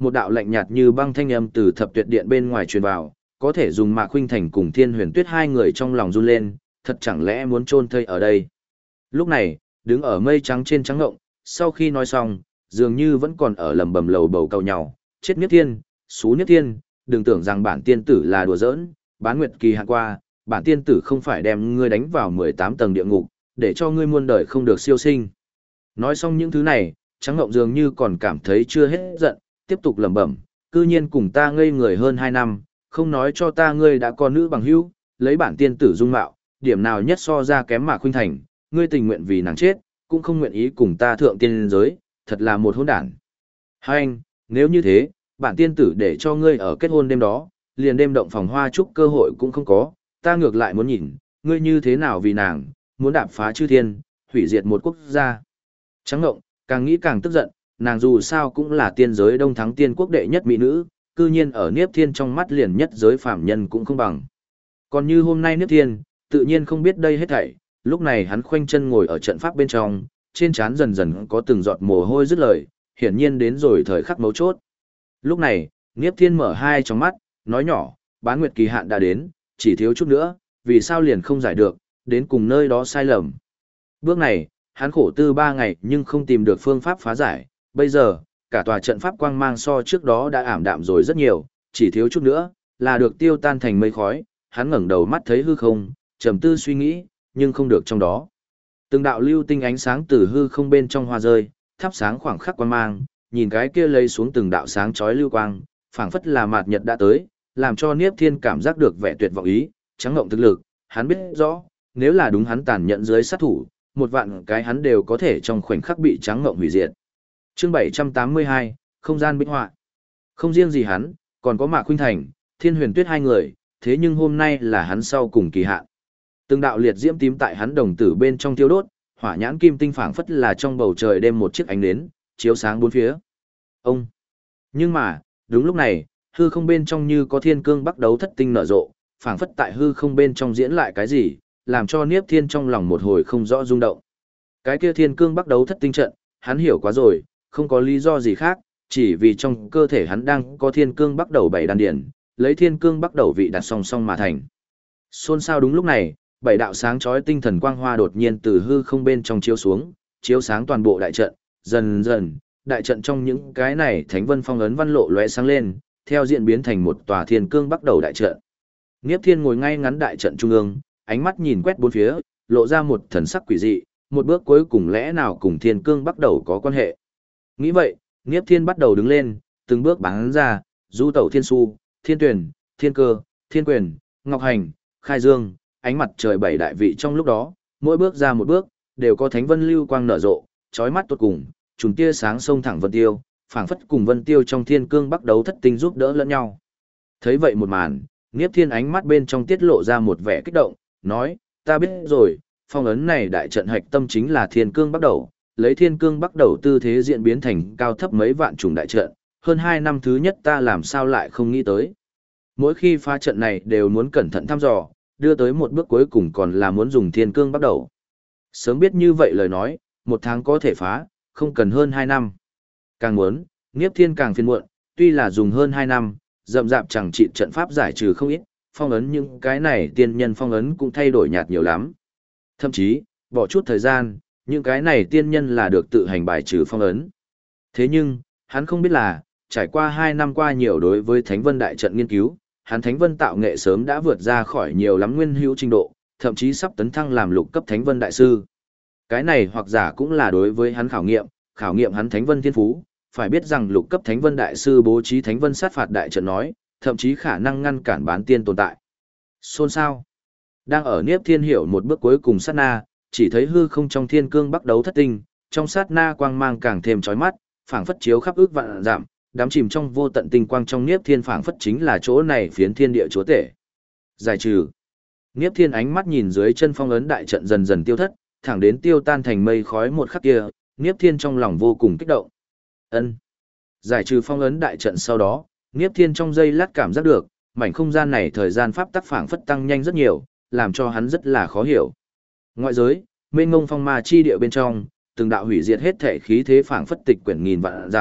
một đạo lạnh nhạt như băng thanh âm từ thập tuyệt điện bên ngoài truyền vào, có thể dùng Mạc Khuynh Thành cùng Thiên Huyền Tuyết hai người trong lòng run lên, thật chẳng lẽ muốn chôn thây ở đây. Lúc này, đứng ở mây trắng trên trắng ngộng, sau khi nói xong, dường như vẫn còn ở lầm bầm lầu bầu cầu nhau, chết Niếp Thiên, xú Niếp Thiên, đừng tưởng rằng bản tiên tử là đùa giỡn, bán nguyệt kỳ hạn qua, bản tiên tử không phải đem ngươi đánh vào 18 tầng địa ngục, để cho ngươi muôn đời không được siêu sinh. Nói xong những thứ này, trắng ngộng dường như còn cảm thấy chưa hết giận, tiếp tục lẩm bẩm, cư nhiên cùng ta ngây người hơn 2 năm, không nói cho ta ngươi đã có nữ bằng hữu, lấy bản tiên tử dung mạo, điểm nào nhất so ra kém Mạc Khuynh Thành, ngươi tình nguyện vì nàng chết, cũng không nguyện ý cùng ta thượng tiên giới, thật là một hỗn đản. Hai anh, nếu như thế, bản tiên tử để cho ngươi ở kết hôn đêm đó, liền đêm động phòng hoa chúc cơ hội cũng không có, ta ngược lại muốn nhìn, ngươi như thế nào vì nàng, muốn đạp phá chư thiên, hủy diệt một quốc gia. Trắng ngộng, càng nghĩ càng tức giận, nàng dù sao cũng là tiên giới đông thắng tiên quốc đệ nhất mỹ nữ, cư nhiên ở Niếp Thiên trong mắt liền nhất giới phàm nhân cũng không bằng. Còn như hôm nay Niếp Thiên, tự nhiên không biết đây hết thảy, lúc này hắn khoanh chân ngồi ở trận pháp bên trong, trên trán dần dần có từng giọt mồ hôi dứt lời, hiển nhiên đến rồi thời khắc mấu chốt. Lúc này, Niếp Thiên mở hai tròng mắt, nói nhỏ, bán nguyệt kỳ hạn đã đến, chỉ thiếu chút nữa, vì sao liền không giải được, đến cùng nơi đó sai lầm. Bước này, hắn khổ tư 3 ngày nhưng không tìm được phương pháp phá giải, bây giờ, cả tòa trận pháp quang mang so trước đó đã ảm đạm rồi rất nhiều, chỉ thiếu chút nữa, là được tiêu tan thành mây khói, hắn ngẩng đầu mắt thấy hư không, trầm tư suy nghĩ, nhưng không được trong đó. Từng đạo lưu tinh ánh sáng từ hư không bên trong hoa rơi, thắp sáng khoảng khắc quang mang, nhìn cái kia lấy xuống từng đạo sáng chói lưu quang, phảng phất là mạt nhật đã tới, làm cho Niếp Thiên cảm giác được vẻ tuyệt vọng ý, trắng ngộng thực lực, hắn biết rõ, nếu là đúng hắn tàn nhẫn dưới sát thủ, một vạn cái hắn đều có thể trong khoảnh khắc bị trắng ngộng hủy diệt. Chương 782, không gian bích họa. Không riêng gì hắn, còn có Mạc Khuynh Thành, Thiên Huyền Tuyết hai người, thế nhưng hôm nay là hắn sau cùng kỳ hạn. Từng đạo liệt diễm tím tại hắn đồng tử bên trong thiêu đốt, hỏa nhãn kim tinh phảng phất là trong bầu trời đêm một chiếc ánh nến, chiếu sáng bốn phía. Ông. Nhưng mà, đúng lúc này, hư không bên trong như có thiên cương bắt đấu thất tinh nở rộ, phảng phất tại hư không bên trong diễn lại cái gì, làm cho Niếp Thiên trong lòng một hồi không rõ rung động. Cái kia thiên cương bắt đấu thất tinh trận, hắn hiểu quá rồi, không có lý do gì khác, chỉ vì trong cơ thể hắn đang có thiên cương bắt đầu 7 đan điển, lấy thiên cương bắt đầu vị đặt song song mà thành. Xôn xao đúng lúc này, 7 đạo sáng chói tinh thần quang hoa đột nhiên từ hư không bên trong chiếu xuống, chiếu sáng toàn bộ đại trận, dần dần, đại trận trong những cái này thánh vân phong ấn văn lộ lóe sáng lên, theo diễn biến thành một tòa thiên cương bắt đầu đại trận. Niếp Thiên ngồi ngay ngắn đại trận trung ương, ánh mắt nhìn quét bốn phía, lộ ra một thần sắc quỷ dị, một bước cuối cùng lẽ nào cùng thiên cương bắt đầu có quan hệ. Nghĩ vậy, Niếp Thiên bắt đầu đứng lên, từng bước bắn ra, du tẩu thiên su, thiên tuyển, thiên cơ, thiên quyền, ngọc hành, khai dương, ánh mặt trời 7 đại vị trong lúc đó, mỗi bước ra một bước, đều có thánh vân lưu quang nở rộ, chói mắt tột cùng, trùng tia sáng sông thẳng vân tiêu, phảng phất cùng vân tiêu trong thiên cương bắt đấu thất tinh giúp đỡ lẫn nhau. Thấy vậy một màn, Niếp Thiên ánh mắt bên trong tiết lộ ra một vẻ kích động, nói, ta biết rồi, phong ấn này đại trận hạch tâm chính là thiên cương bắt đầu, lấy thiên cương bắt đầu tư thế diễn biến thành cao thấp mấy vạn trùng đại trận, hơn 2 năm thứ nhất ta làm sao lại không nghĩ tới. Mỗi khi phá trận này đều muốn cẩn thận thăm dò, đưa tới một bước cuối cùng còn là muốn dùng thiên cương bắt đầu. Sớm biết như vậy lời nói, 1 tháng có thể phá, không cần hơn 2 năm. Càng muốn, Niếp Thiên càng phiền muộn, tuy là dùng hơn 2 năm, rậm rạp chẳng trị trận pháp giải trừ không ít, phong ấn những cái này tiên nhân phong ấn cũng thay đổi nhạt nhiều lắm. Thậm chí, bỏ chút thời gian, những cái này tiên nhân là được tự hành bài trừ phong ấn. Thế nhưng, hắn không biết là, trải qua 2 năm qua nhiều đối với Thánh Vân Đại trận nghiên cứu, hắn Thánh Vân tạo nghệ sớm đã vượt ra khỏi nhiều lắm nguyên hữu trình độ, thậm chí sắp tấn thăng làm lục cấp Thánh Vân Đại Sư. Cái này hoặc giả cũng là đối với hắn khảo nghiệm hắn Thánh Vân Thiên Phú, phải biết rằng lục cấp Thánh Vân Đại Sư bố trí Thánh Vân sát phạt đại trận nói, thậm chí khả năng ngăn cản bán tiên tồn tại. Xôn xao. Đang ở Niếp Thiên hiểu một bước cuối cùng sát na, chỉ thấy hư không trong thiên cương bắt đấu thất tinh, trong sát na quang mang càng thêm chói mắt, phảng phất chiếu khắp ước vạn dặm, đắm chìm trong vô tận tinh quang trong Niếp Thiên phảng phất chính là chỗ này phiến thiên địa chúa tể. Giải trừ. Niếp Thiên ánh mắt nhìn dưới chân phong ấn đại trận dần dần tiêu thất, thẳng đến tiêu tan thành mây khói một khắc kia, Niếp Thiên trong lòng vô cùng kích động. Ân. Giải trừ phong ấn đại trận sau đó, Niếp Thiên trong giây lát cảm giác được, mảnh không gian này thời gian pháp tắc phảng phất tăng nhanh rất nhiều, làm cho hắn rất là khó hiểu. Ngoại giới, mênh mông phong ma chi địa bên trong, từng đạo hủy diệt hết thể khí thế phảng phất tịch quyển nghìn vạn dặm,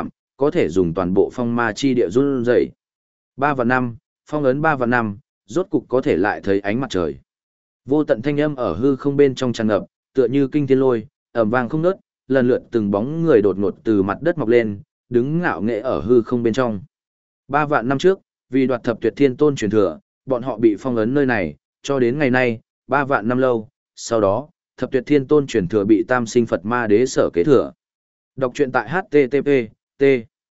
có thể dùng toàn bộ phong ma chi địa run rẩy. 3 và 5, phong ấn 3 và 5, rốt cục có thể lại thấy ánh mặt trời. Vô tận thanh âm ở hư không bên trong tràn ngập, tựa như kinh thiên lôi, ầm vang không ngớt, lần lượt từng bóng người đột ngột từ mặt đất mọc lên, đứng ngạo nghễ ở hư không bên trong. 3 vạn năm trước, vì đoạt thập tuyệt thiên tôn truyền thừa, bọn họ bị phong ấn nơi này, cho đến ngày nay, 3 vạn năm lâu, sau đó, thập tuyệt thiên tôn truyền thừa bị tam sinh Phật ma đế sở kế thừa. Đọc truyện tại http t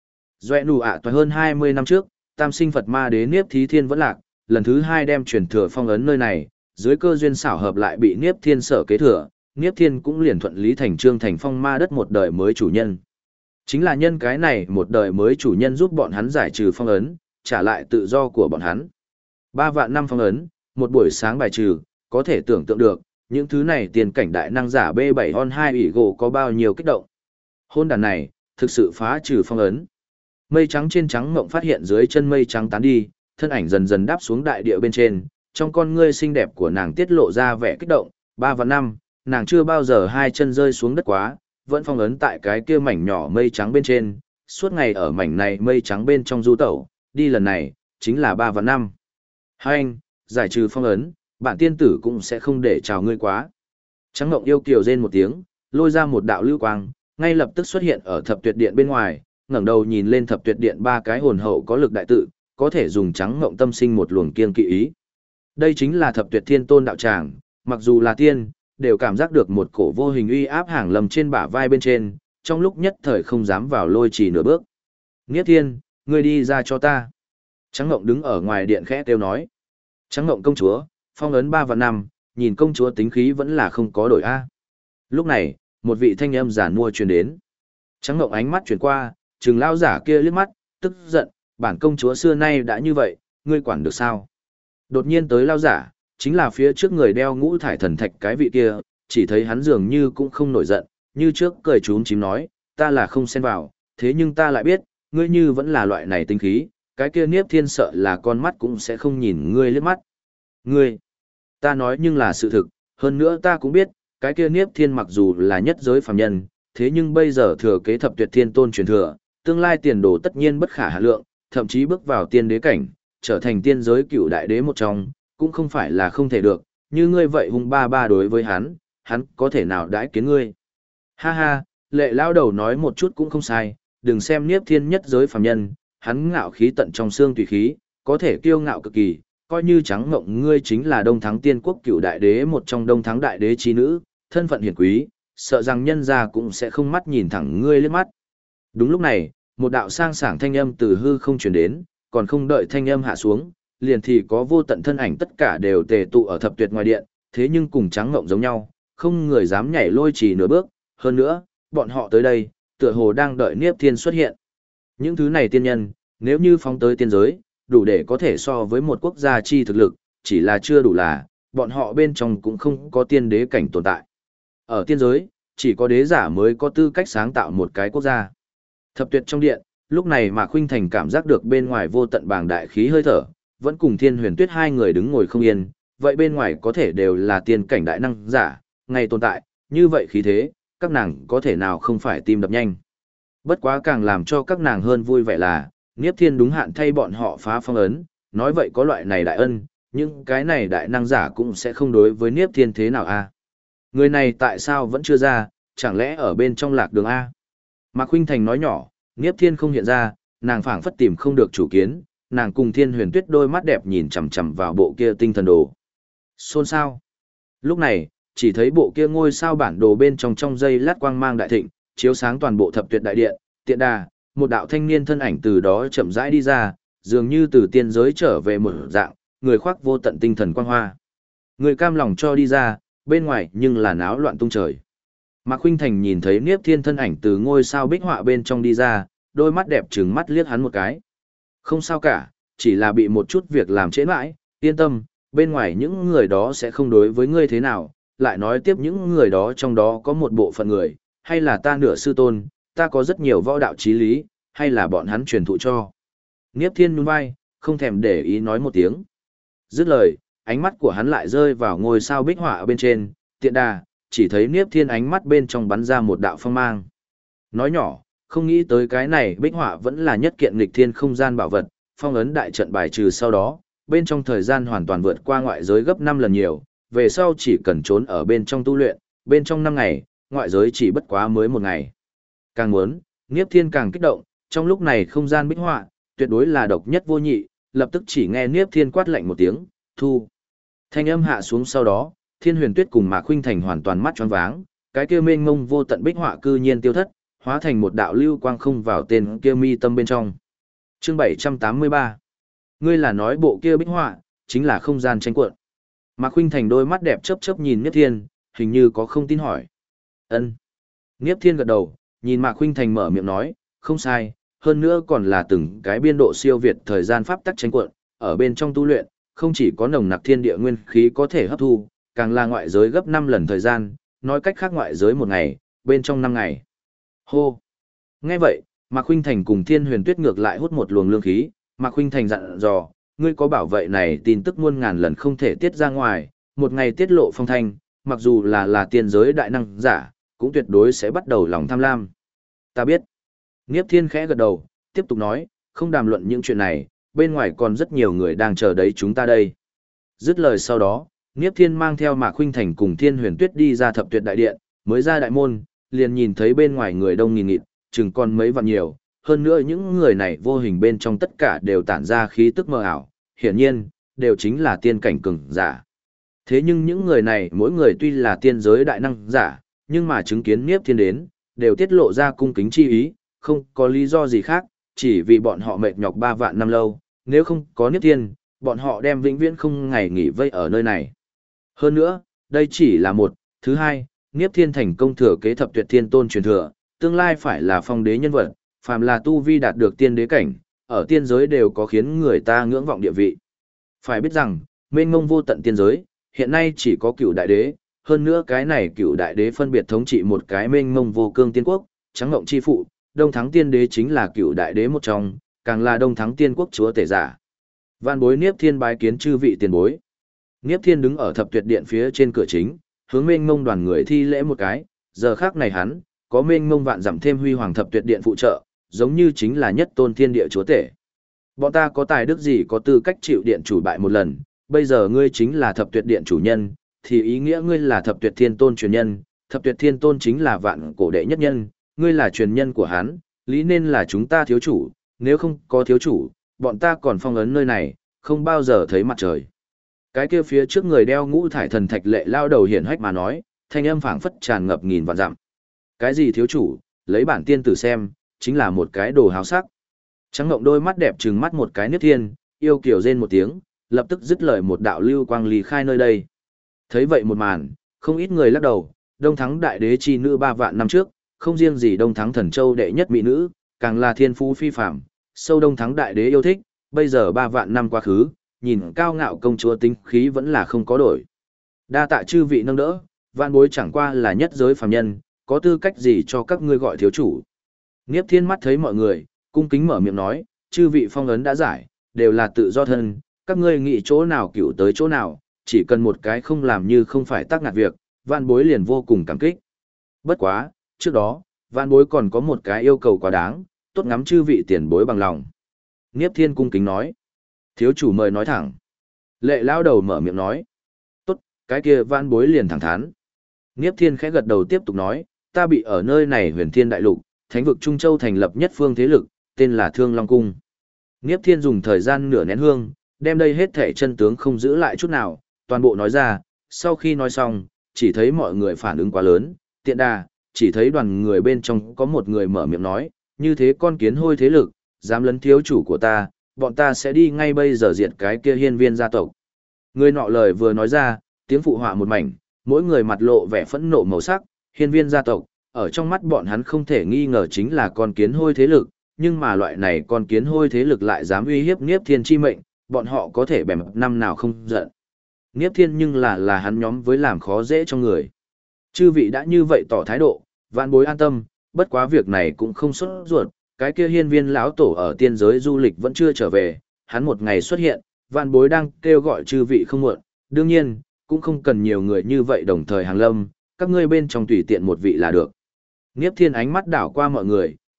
Doẹ nụ ạ toài hơn 20 năm trước, tam sinh Phật ma đế Niếp Thí Thiên vẫn lạc, lần thứ 2 đem truyền thừa phong ấn nơi này, dưới cơ duyên xảo hợp lại bị Niếp Thiên sở kế thừa, Niếp Thiên cũng liền thuận lý thành trương thành phong ma đất một đời mới chủ nhân. Chính là nhân cái này một đời mới chủ nhân giúp bọn hắn giải trừ phong ấn, trả lại tự do của bọn hắn. 3 vạn năm phong ấn, một buổi sáng bài trừ, có thể tưởng tượng được, những thứ này tiền cảnh đại năng giả B7-on-2 ủy gỗ có bao nhiêu kích động. Hôn đàn này, thực sự phá trừ phong ấn. Mây trắng trên trắng mộng phát hiện dưới chân mây trắng tán đi, thân ảnh dần dần đáp xuống đại địa bên trên, trong con ngươi xinh đẹp của nàng tiết lộ ra vẻ kích động. 3 và 5, nàng chưa bao giờ hai chân rơi xuống đất quá, vẫn phong ấn tại cái kia mảnh nhỏ mây trắng bên trên, suốt ngày ở mảnh này mây trắng bên trong du tẩu, đi lần này, chính là 3 và 5. Hai anh, giải trừ phong ấn, bản tiên tử cũng sẽ không để chào ngươi quá. Trắng ngộng yêu kiều rên một tiếng, lôi ra một đạo lưu quang, ngay lập tức xuất hiện ở thập tuyệt điện bên ngoài, ngẩng đầu nhìn lên thập tuyệt điện ba cái hồn hậu có lực đại tự, có thể dùng trắng ngộng tâm sinh một luồng kiên kỵ ý. Đây chính là thập tuyệt thiên tôn đạo tràng, mặc dù là tiên, đều cảm giác được một cổ vô hình uy áp hàng lầm trên bả vai bên trên, trong lúc nhất thời không dám vào lôi trì nửa bước. Niếp Thiên, ngươi đi ra cho ta. Trắng ngộng đứng ở ngoài điện khẽ kêu nói. Trắng ngộng công chúa, phong ấn 3 và 5, nhìn công chúa tính khí vẫn là không có đổi a. Lúc này, một vị thanh âm giả nua truyền đến. Trắng ngộng ánh mắt chuyển qua, trừng lao giả kia liếc mắt, tức giận, bản công chúa xưa nay đã như vậy, ngươi quản được sao? Đột nhiên tới lao giả, chính là phía trước người đeo ngũ thải thần thạch cái vị kia, chỉ thấy hắn dường như cũng không nổi giận, như trước cười trúm chím nói, ta là không xen vào, thế nhưng ta lại biết, ngươi như vẫn là loại này tính khí, cái kia Niếp Thiên sợ là con mắt cũng sẽ không nhìn ngươi liếc mắt. Ngươi, ta nói nhưng là sự thực, hơn nữa ta cũng biết, cái kia Niếp Thiên mặc dù là nhất giới phàm nhân, thế nhưng bây giờ thừa kế thập tuyệt thiên tôn truyền thừa, tương lai tiền đồ tất nhiên bất khả hạn lượng, thậm chí bước vào tiên đế cảnh, trở thành tiên giới cựu đại đế một trong, cũng không phải là không thể được, như ngươi vậy hung ba ba đối với hắn có thể nào đãi kiến ngươi. Ha ha, lệ lao đầu nói một chút cũng không sai, đừng xem Niếp Thiên nhất giới phàm nhân, hắn ngạo khí tận trong xương tùy khí, có thể kiêu ngạo cực kỳ, coi như trắng ngộng ngươi chính là Đông Thắng Tiên Quốc cựu đại đế một trong Đông Thắng đại đế chi nữ, thân phận hiển quý, sợ rằng nhân gia cũng sẽ không mắt nhìn thẳng ngươi liếc mắt. Đúng lúc này, một đạo sang sảng thanh âm từ hư không truyền đến, còn không đợi thanh âm hạ xuống, liền thì có vô tận thân ảnh tất cả đều tề tụ ở thập tuyệt ngoài điện, thế nhưng cùng trắng ngộng giống nhau, không người dám nhảy lôi trì nửa bước, hơn nữa, bọn họ tới đây, tựa hồ đang đợi Niếp Thiên xuất hiện. Những thứ này tiên nhân, nếu như phóng tới tiên giới, đủ để có thể so với một quốc gia chi thực lực, chỉ là chưa đủ là, bọn họ bên trong cũng không có tiên đế cảnh tồn tại. Ở tiên giới, chỉ có đế giả mới có tư cách sáng tạo một cái quốc gia. Thập tuyệt trong điện, lúc này Mạc Khuynh Thành cảm giác được bên ngoài vô tận bàng đại khí hơi thở, vẫn cùng Thiên Huyền Tuyết hai người đứng ngồi không yên, vậy bên ngoài có thể đều là tiên cảnh đại năng giả, ngày tồn tại, như vậy khí thế, các nàng có thể nào không phải tim đập nhanh. Bất quá càng làm cho các nàng hơn vui vẻ là, Niếp Thiên đúng hạn thay bọn họ phá phong ấn, nói vậy có loại này đại ân, nhưng cái này đại năng giả cũng sẽ không đối với Niếp Thiên thế nào a? Người này tại sao vẫn chưa ra, chẳng lẽ ở bên trong lạc đường a? Mạc Khuynh Thành nói nhỏ, Niếp Thiên không hiện ra, nàng phảng phất tìm không được chủ kiến, nàng cùng Thiên Huyền Tuyết đôi mắt đẹp nhìn chằm chằm vào bộ kia tinh thần đồ. Xôn xao. Lúc này, chỉ thấy bộ kia ngôi sao bản đồ bên trong giây lát quang mang đại thịnh, chiếu sáng toàn bộ thập tuyệt đại điện, tiện đà, một đạo thanh niên thân ảnh từ đó chậm rãi đi ra, dường như từ tiên giới trở về một dạng, người khoác vô tận tinh thần quang hoa. Người cam lòng cho đi ra, bên ngoài nhưng là náo loạn tung trời. Mạc Khuynh Thành nhìn thấy Niếp Thiên thân ảnh từ ngôi sao bích họa bên trong đi ra, đôi mắt đẹp trừng mắt liếc hắn một cái. Không sao cả, chỉ là bị một chút việc làm trễ mãi, yên tâm, bên ngoài những người đó sẽ không đối với ngươi thế nào, lại nói tiếp những người đó trong đó có một bộ phận người, hay là ta nửa sư tôn, ta có rất nhiều võ đạo chí lý, hay là bọn hắn truyền thụ cho. Niếp Thiên nhún vai, không thèm để ý nói một tiếng. Dứt lời, ánh mắt của hắn lại rơi vào ngôi sao bích họa bên trên, tiện đà, chỉ thấy Niếp Thiên ánh mắt bên trong bắn ra một đạo phong mang. Nói nhỏ, Không nghĩ tới cái này bích họa vẫn là nhất kiện nghịch thiên không gian bảo vật, phong ấn đại trận bài trừ sau đó, bên trong thời gian hoàn toàn vượt qua ngoại giới gấp 5 lần nhiều, về sau chỉ cần trốn ở bên trong tu luyện, bên trong 5 ngày, ngoại giới chỉ bất quá mới 1 ngày. Càng muốn, Niếp Thiên càng kích động, trong lúc này không gian bích họa, tuyệt đối là độc nhất vô nhị, lập tức chỉ nghe Niếp Thiên quát lạnh một tiếng, thu. Thanh âm hạ xuống sau đó, Thiên Huyền Tuyết cùng Mạc Khuynh Thành hoàn toàn mắt tròn váng, cái kia mênh mông vô tận bích họa cư nhiên tiêu thất, hóa thành một đạo lưu quang không vào tên kia mi tâm bên trong. Chương 783. Ngươi là nói bộ kia bích họa chính là không gian tranh cuộn. Mạc Khuynh Thành đôi mắt đẹp chớp chớp nhìn Niếp Thiên, hình như có không tin hỏi. Ân. Niếp Thiên gật đầu, nhìn Mạc Khuynh Thành mở miệng nói, không sai, hơn nữa còn là từng cái biên độ siêu việt thời gian pháp tắc tranh cuộn, ở bên trong tu luyện, không chỉ có nồng nặc thiên địa nguyên khí có thể hấp thu, càng là ngoại giới gấp 5 lần thời gian, nói cách khác ngoại giới 1 ngày, bên trong 5 ngày. Hô. Nghe vậy, Mạc Khuynh Thành cùng Thiên Huyền Tuyết ngược lại hút một luồng lương khí, Mạc Khuynh Thành dặn dò, ngươi có bảo vệ này tin tức muôn ngàn lần không thể tiết ra ngoài, một ngày tiết lộ phong thanh, mặc dù là tiên giới đại năng giả, cũng tuyệt đối sẽ bắt đầu lòng tham lam. Ta biết. Niếp Thiên khẽ gật đầu, tiếp tục nói, không đàm luận những chuyện này, bên ngoài còn rất nhiều người đang chờ đấy chúng ta đây. Dứt lời sau đó, Niếp Thiên mang theo Mạc Khuynh Thành cùng Thiên Huyền Tuyết đi ra Thập Tuyệt đại điện, mới ra đại môn, liền nhìn thấy bên ngoài người đông nghìn nghịt, chừng còn mấy vạn nhiều, hơn nữa những người này vô hình bên trong tất cả đều tản ra khí tức mơ ảo, hiển nhiên, đều chính là tiên cảnh cường giả. Thế nhưng những người này mỗi người tuy là tiên giới đại năng giả, nhưng mà chứng kiến Niếp Thiên đến, đều tiết lộ ra cung kính chi ý, không có lý do gì khác, chỉ vì bọn họ mệt nhọc 3 vạn năm lâu, nếu không có Niếp Thiên, bọn họ đem vĩnh viễn không ngày nghỉ vây ở nơi này. Hơn nữa, đây chỉ là một, thứ hai, Niếp Thiên thành công thừa kế Thập Tuyệt Thiên Tôn truyền thừa, tương lai phải là phong đế nhân vật, phàm là tu vi đạt được tiên đế cảnh, ở tiên giới đều có khiến người ta ngưỡng vọng địa vị. Phải biết rằng, mênh mông vô tận tiên giới, hiện nay chỉ có Cửu đại đế, hơn nữa cái này Cửu đại đế phân biệt thống trị một cái mênh mông vô cương tiên quốc, trắng ngộng chi phụ, Đông Thắng tiên đế chính là Cửu đại đế một trong, càng là Đông Thắng tiên quốc chúa tể giả. Vạn bối Niếp Thiên bái kiến chư vị tiền bối. Niếp Thiên đứng ở Thập Tuyệt điện phía trên cửa chính, hướng mênh mông đoàn người thi lễ một cái, giờ khác này hắn, có mênh mông vạn dặm thêm huy hoàng Thập Tuyệt điện phụ trợ, giống như chính là nhất tôn thiên địa chúa tể. Bọn ta có tài đức gì có tư cách chịu điện chủ bại một lần, bây giờ ngươi chính là Thập Tuyệt điện chủ nhân, thì ý nghĩa ngươi là Thập Tuyệt Thiên Tôn truyền nhân, Thập Tuyệt Thiên Tôn chính là vạn cổ đệ nhất nhân, ngươi là truyền nhân của hắn, lý nên là chúng ta thiếu chủ, nếu không có thiếu chủ, bọn ta còn phong ấn nơi này, không bao giờ thấy mặt trời. Cái kia phía trước người đeo ngũ thải thần thạch lệ lao đầu hiển hách mà nói, thanh âm phảng phất tràn ngập nghìn vạn dặm. Cái gì thiếu chủ, lấy bản tiên tử xem, chính là một cái đồ háo sắc. Trắng ngộng đôi mắt đẹp trừng mắt một cái Niếp Thiên, yêu kiều rên một tiếng, lập tức dứt lời một đạo lưu quang ly khai nơi đây. Thấy vậy một màn, không ít người lắc đầu, Đông Thắng đại đế chi nữ 3 vạn năm trước, không riêng gì Đông Thắng thần châu đệ nhất mỹ nữ, càng là thiên phú phi phàm, sâu Đông Thắng đại đế yêu thích, bây giờ 3 vạn năm quá khứ, nhìn cao ngạo công chúa tính khí vẫn là không có đổi. Đa tạ chư vị nâng đỡ, vạn bối chẳng qua là nhất giới phàm nhân, có tư cách gì cho các ngươi gọi thiếu chủ. Niếp Thiên mắt thấy mọi người, cung kính mở miệng nói, chư vị phong ấn đã giải, đều là tự do thân, các ngươi nghĩ chỗ nào cửu tới chỗ nào, chỉ cần một cái không làm như không phải tác ngạt việc, vạn bối liền vô cùng cảm kích. Bất quá, trước đó, vạn bối còn có một cái yêu cầu quá đáng, tốt ngắm chư vị tiền bối bằng lòng. Niếp Thiên cung kính nói, thiếu chủ mời nói thẳng. Lệ lao đầu mở miệng nói, tốt, cái kia vạn bối liền thẳng thắn. Niếp Thiên khẽ gật đầu tiếp tục nói, ta bị ở nơi này Huyền Thiên đại lục, thánh vực Trung Châu thành lập nhất phương thế lực, tên là Thương Long Cung. Niếp Thiên dùng thời gian nửa nén hương, đem đây hết thể chân tướng không giữ lại chút nào, toàn bộ nói ra, sau khi nói xong, chỉ thấy mọi người phản ứng quá lớn, tiện đà, chỉ thấy đoàn người bên trong có một người mở miệng nói, như thế con kiến hôi thế lực, dám lấn thiếu chủ của ta, bọn ta sẽ đi ngay bây giờ diệt cái kia hiên viên gia tộc. Người nọ lời vừa nói ra, tiếng phụ họa một mảnh, mỗi người mặt lộ vẻ phẫn nộ màu sắc, hiên viên gia tộc, ở trong mắt bọn hắn không thể nghi ngờ chính là con kiến hôi thế lực, nhưng mà loại này con kiến hôi thế lực lại dám uy hiếp Niếp Thiên chi mệnh, bọn họ có thể bèm năm nào không giận. Niếp Thiên nhưng là hắn nhóm với làm khó dễ cho người. Chư vị đã như vậy tỏ thái độ, vạn bối an tâm, bất quá việc này cũng không sốt ruột, cái kia hiên viên lão tổ ở tiên giới du lịch vẫn chưa trở về, hắn một ngày xuất hiện, vạn bối đang kêu gọi chư vị không muộn, đương nhiên, cũng không cần nhiều người như vậy đồng thời hàng lâm, các ngươi bên trong tùy tiện một vị là được. Niếp Thiên ánh mắt đảo qua mọi người,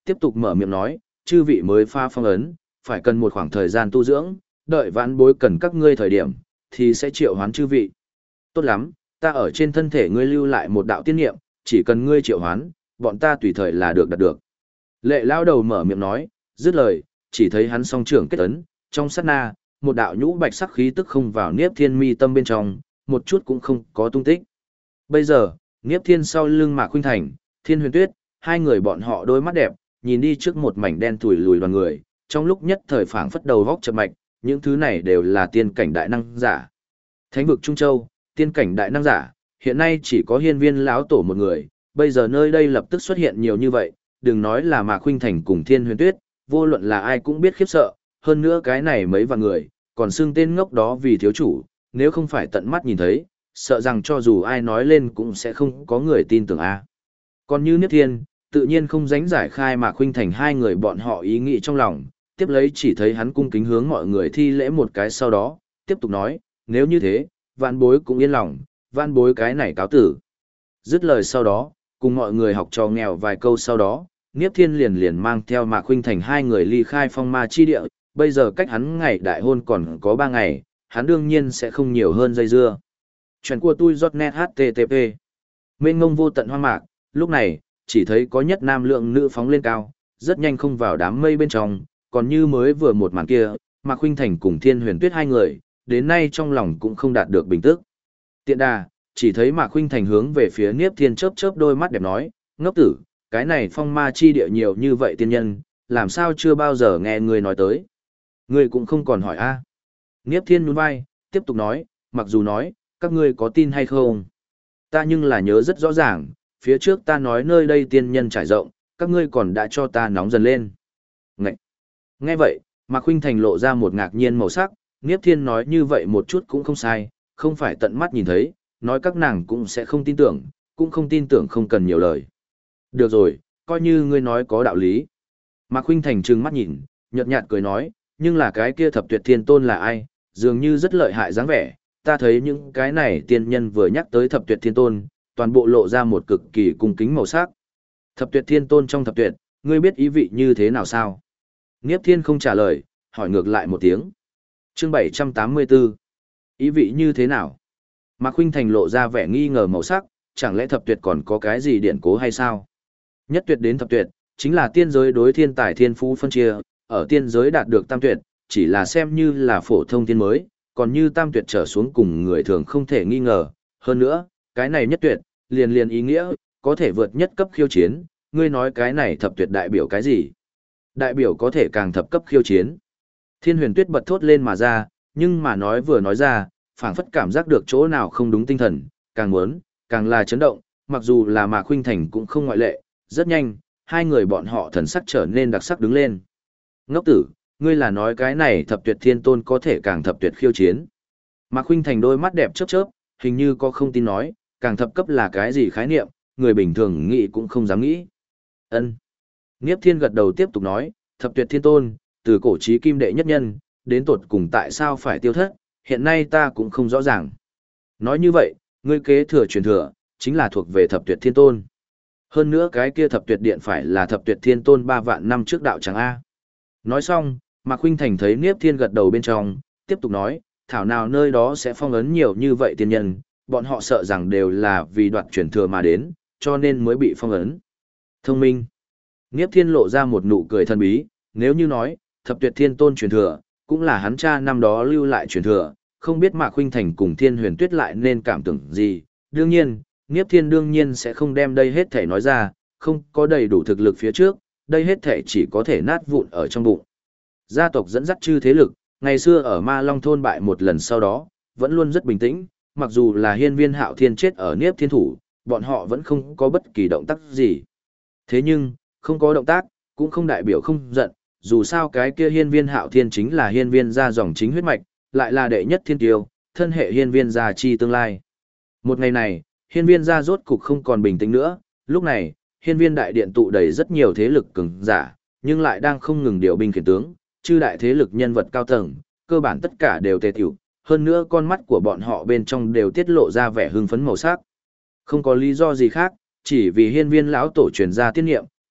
tiếp tục mở miệng nói, chư vị mới pha phong ấn, phải cần một khoảng thời gian tu dưỡng, đợi vãn bối cần các ngươi thời điểm, thì sẽ triệu hoán chư vị. Tốt lắm, ta ở trên thân thể ngươi lưu lại một đạo tiên niệm, chỉ cần ngươi triệu hoán, bọn ta tùy thời là được đạt được. Lệ lao đầu mở miệng nói, dứt lời, chỉ thấy hắn song trưởng kết ấn, trong sát na, một đạo nhũ bạch sắc khí tức không vào Niếp Thiên mi tâm bên trong, một chút cũng không có tung tích. Bây giờ, Niếp Thiên sau lưng Mạc Khuynh Thành, Thiên Huyền Tuyết, hai người bọn họ đôi mắt đẹp, nhìn đi trước một mảnh đen tủi lùi đoàn người, trong lúc nhất thời phảng phất đầu vóc chậm mạch, những thứ này đều là tiên cảnh đại năng giả. Thánh vực Trung Châu, tiên cảnh đại năng giả, hiện nay chỉ có Hiên Viên lão tổ một người, bây giờ nơi đây lập tức xuất hiện nhiều như vậy, đừng nói là Mạc Khuynh Thành cùng Thiên Huyền Tuyết, vô luận là ai cũng biết khiếp sợ, hơn nữa cái này mấy vạn người, còn xưng tên ngốc đó vì thiếu chủ, nếu không phải tận mắt nhìn thấy, sợ rằng cho dù ai nói lên cũng sẽ không có người tin tưởng a. Còn như Niếp Thiên, tự nhiên không dánh giải khai Mạc Khuynh Thành hai người bọn họ ý nghĩ trong lòng, tiếp lấy chỉ thấy hắn cung kính hướng mọi người thi lễ một cái sau đó, tiếp tục nói, nếu như thế, vạn bối cũng yên lòng, vạn bối cái này cáo tử. Dứt lời sau đó, cùng mọi người học trò nghèo vài câu sau đó, Niếp Thiên liền mang theo Mạc Khuynh Thành hai người ly khai phong ma chi địa, bây giờ cách hắn ngày đại hôn còn có 3 ngày, hắn đương nhiên sẽ không nhiều hơn dây dưa. Chuyện của tôi .net HTTP. Mênh ngông vô tận hoang mạc, lúc này, chỉ thấy có nhất nam lượng nữ phóng lên cao, rất nhanh không vào đám mây bên trong, còn như mới vừa một màn kia, Mạc Khuynh Thành cùng Thiên Huyền Tuyết hai người, đến nay trong lòng cũng không đạt được bình tức. Tiện đà, chỉ thấy Mạc Khuynh Thành hướng về phía Niếp Thiên chớp chớp đôi mắt đẹp nói, ngốc tử, cái này phong ma chi địa nhiều như vậy tiên nhân, làm sao chưa bao giờ nghe người nói tới. Ngươi cũng không còn hỏi a. Niếp Thiên nhún vai, tiếp tục nói, mặc dù nói, các ngươi có tin hay không? Ta nhưng là nhớ rất rõ ràng, phía trước ta nói nơi đây tiên nhân trải rộng, các ngươi còn đã cho ta nóng dần lên. Ngậy! Nghe vậy, Mạc Khuynh Thành lộ ra một ngạc nhiên màu sắc, Niếp Thiên nói như vậy một chút cũng không sai, không phải tận mắt nhìn thấy, nói các nàng cũng sẽ không tin tưởng, cũng không tin tưởng không cần nhiều lời. Được rồi, coi như ngươi nói có đạo lý. Mạc Khuynh Thành trừng mắt nhìn, nhợt nhạt cười nói, nhưng là cái kia thập tuyệt thiên tôn là ai, dường như rất lợi hại dáng vẻ, ta thấy những cái này tiên nhân vừa nhắc tới thập tuyệt thiên tôn, toàn bộ lộ ra một cực kỳ cung kính màu sắc. Thập tuyệt thiên tôn trong thập tuyệt, ngươi biết ý vị như thế nào sao? Niếp Thiên không trả lời, hỏi ngược lại một tiếng. Chương 784. Ý vị như thế nào? Mạc Khuynh Thành lộ ra vẻ nghi ngờ màu sắc, chẳng lẽ thập tuyệt còn có cái gì điển cố hay sao? Nhất tuyệt đến thập tuyệt, chính là tiên giới đối thiên tài thiên phú phân chia, ở tiên giới đạt được tam tuyệt, chỉ là xem như là phổ thông tiên mới, còn như tam tuyệt trở xuống cùng người thường không thể nghi ngờ. Hơn nữa, cái này nhất tuyệt, liền ý nghĩa, có thể vượt nhất cấp khiêu chiến, ngươi nói cái này thập tuyệt đại biểu cái gì? Đại biểu có thể càng thập cấp khiêu chiến. Thiên Huyền Tuyết bật thốt lên mà ra, nhưng mà nói vừa nói ra, phảng phất cảm giác được chỗ nào không đúng tinh thần, càng muốn, càng là chấn động, mặc dù là Mạc Khuynh Thành cũng không ngoại lệ, rất nhanh, hai người bọn họ thần sắc trở nên đặc sắc đứng lên. Ngốc tử, ngươi là nói cái này thập tuyệt thiên tôn có thể càng thập tuyệt khiêu chiến. Mạc Khuynh Thành đôi mắt đẹp chớp chớp, hình như có không tin nói, càng thập cấp là cái gì khái niệm, người bình thường nghĩ cũng không dám nghĩ. Ân. Niếp Thiên gật đầu tiếp tục nói, thập tuyệt thiên tôn, từ cổ chí kim đệ nhất nhân, đến tột cùng tại sao phải tiêu thất, hiện nay ta cũng không rõ ràng. Nói như vậy, ngươi kế thừa truyền thừa, chính là thuộc về thập tuyệt thiên tôn. Hơn nữa cái kia thập tuyệt điện phải là thập tuyệt thiên tôn 3 vạn năm trước đạo tràng A. Nói xong, Mạc Khuynh Thành thấy Niếp Thiên gật đầu bên trong, tiếp tục nói, thảo nào nơi đó sẽ phong ấn nhiều như vậy tiên nhân, bọn họ sợ rằng đều là vì đoạt truyền thừa mà đến, cho nên mới bị phong ấn. Thông minh. Niếp Thiên lộ ra một nụ cười thần bí, nếu như nói, thập tuyệt thiên tôn truyền thừa, cũng là hắn cha năm đó lưu lại truyền thừa, không biết Mạc Khuynh Thành cùng Thiên Huyền Tuyết lại nên cảm tưởng gì. Đương nhiên, Niếp Thiên đương nhiên sẽ không đem đây hết thể nói ra, không có đầy đủ thực lực phía trước, đây hết thể chỉ có thể nát vụn ở trong bụng. Gia tộc dẫn dắt chư thế lực, ngày xưa ở Ma Long thôn bại một lần sau đó, vẫn luôn rất bình tĩnh, mặc dù là Hiên Viên Hạo Thiên chết ở Niếp Thiên thủ, bọn họ vẫn không có bất kỳ động tác gì. Thế nhưng, không có động tác, cũng không đại biểu không giận, dù sao cái kia Hiên Viên Hạo Thiên chính là Hiên Viên gia dòng chính huyết mạch, lại là đệ nhất thiên tiêu, thân hệ Hiên Viên gia chi tương lai. Một ngày này, Hiên Viên gia rốt cục không còn bình tĩnh nữa, lúc này, Hiên Viên đại điện tụ đầy rất nhiều thế lực cường giả, nhưng lại đang không ngừng điều binh khiển tướng, chư đại thế lực nhân vật cao tầng, cơ bản tất cả đều tề tiểu, hơn nữa con mắt của bọn họ bên trong đều tiết lộ ra vẻ hưng phấn màu sắc. Không có lý do gì khác, chỉ vì Hiên Viên lão tổ truyền ra tiên niệm,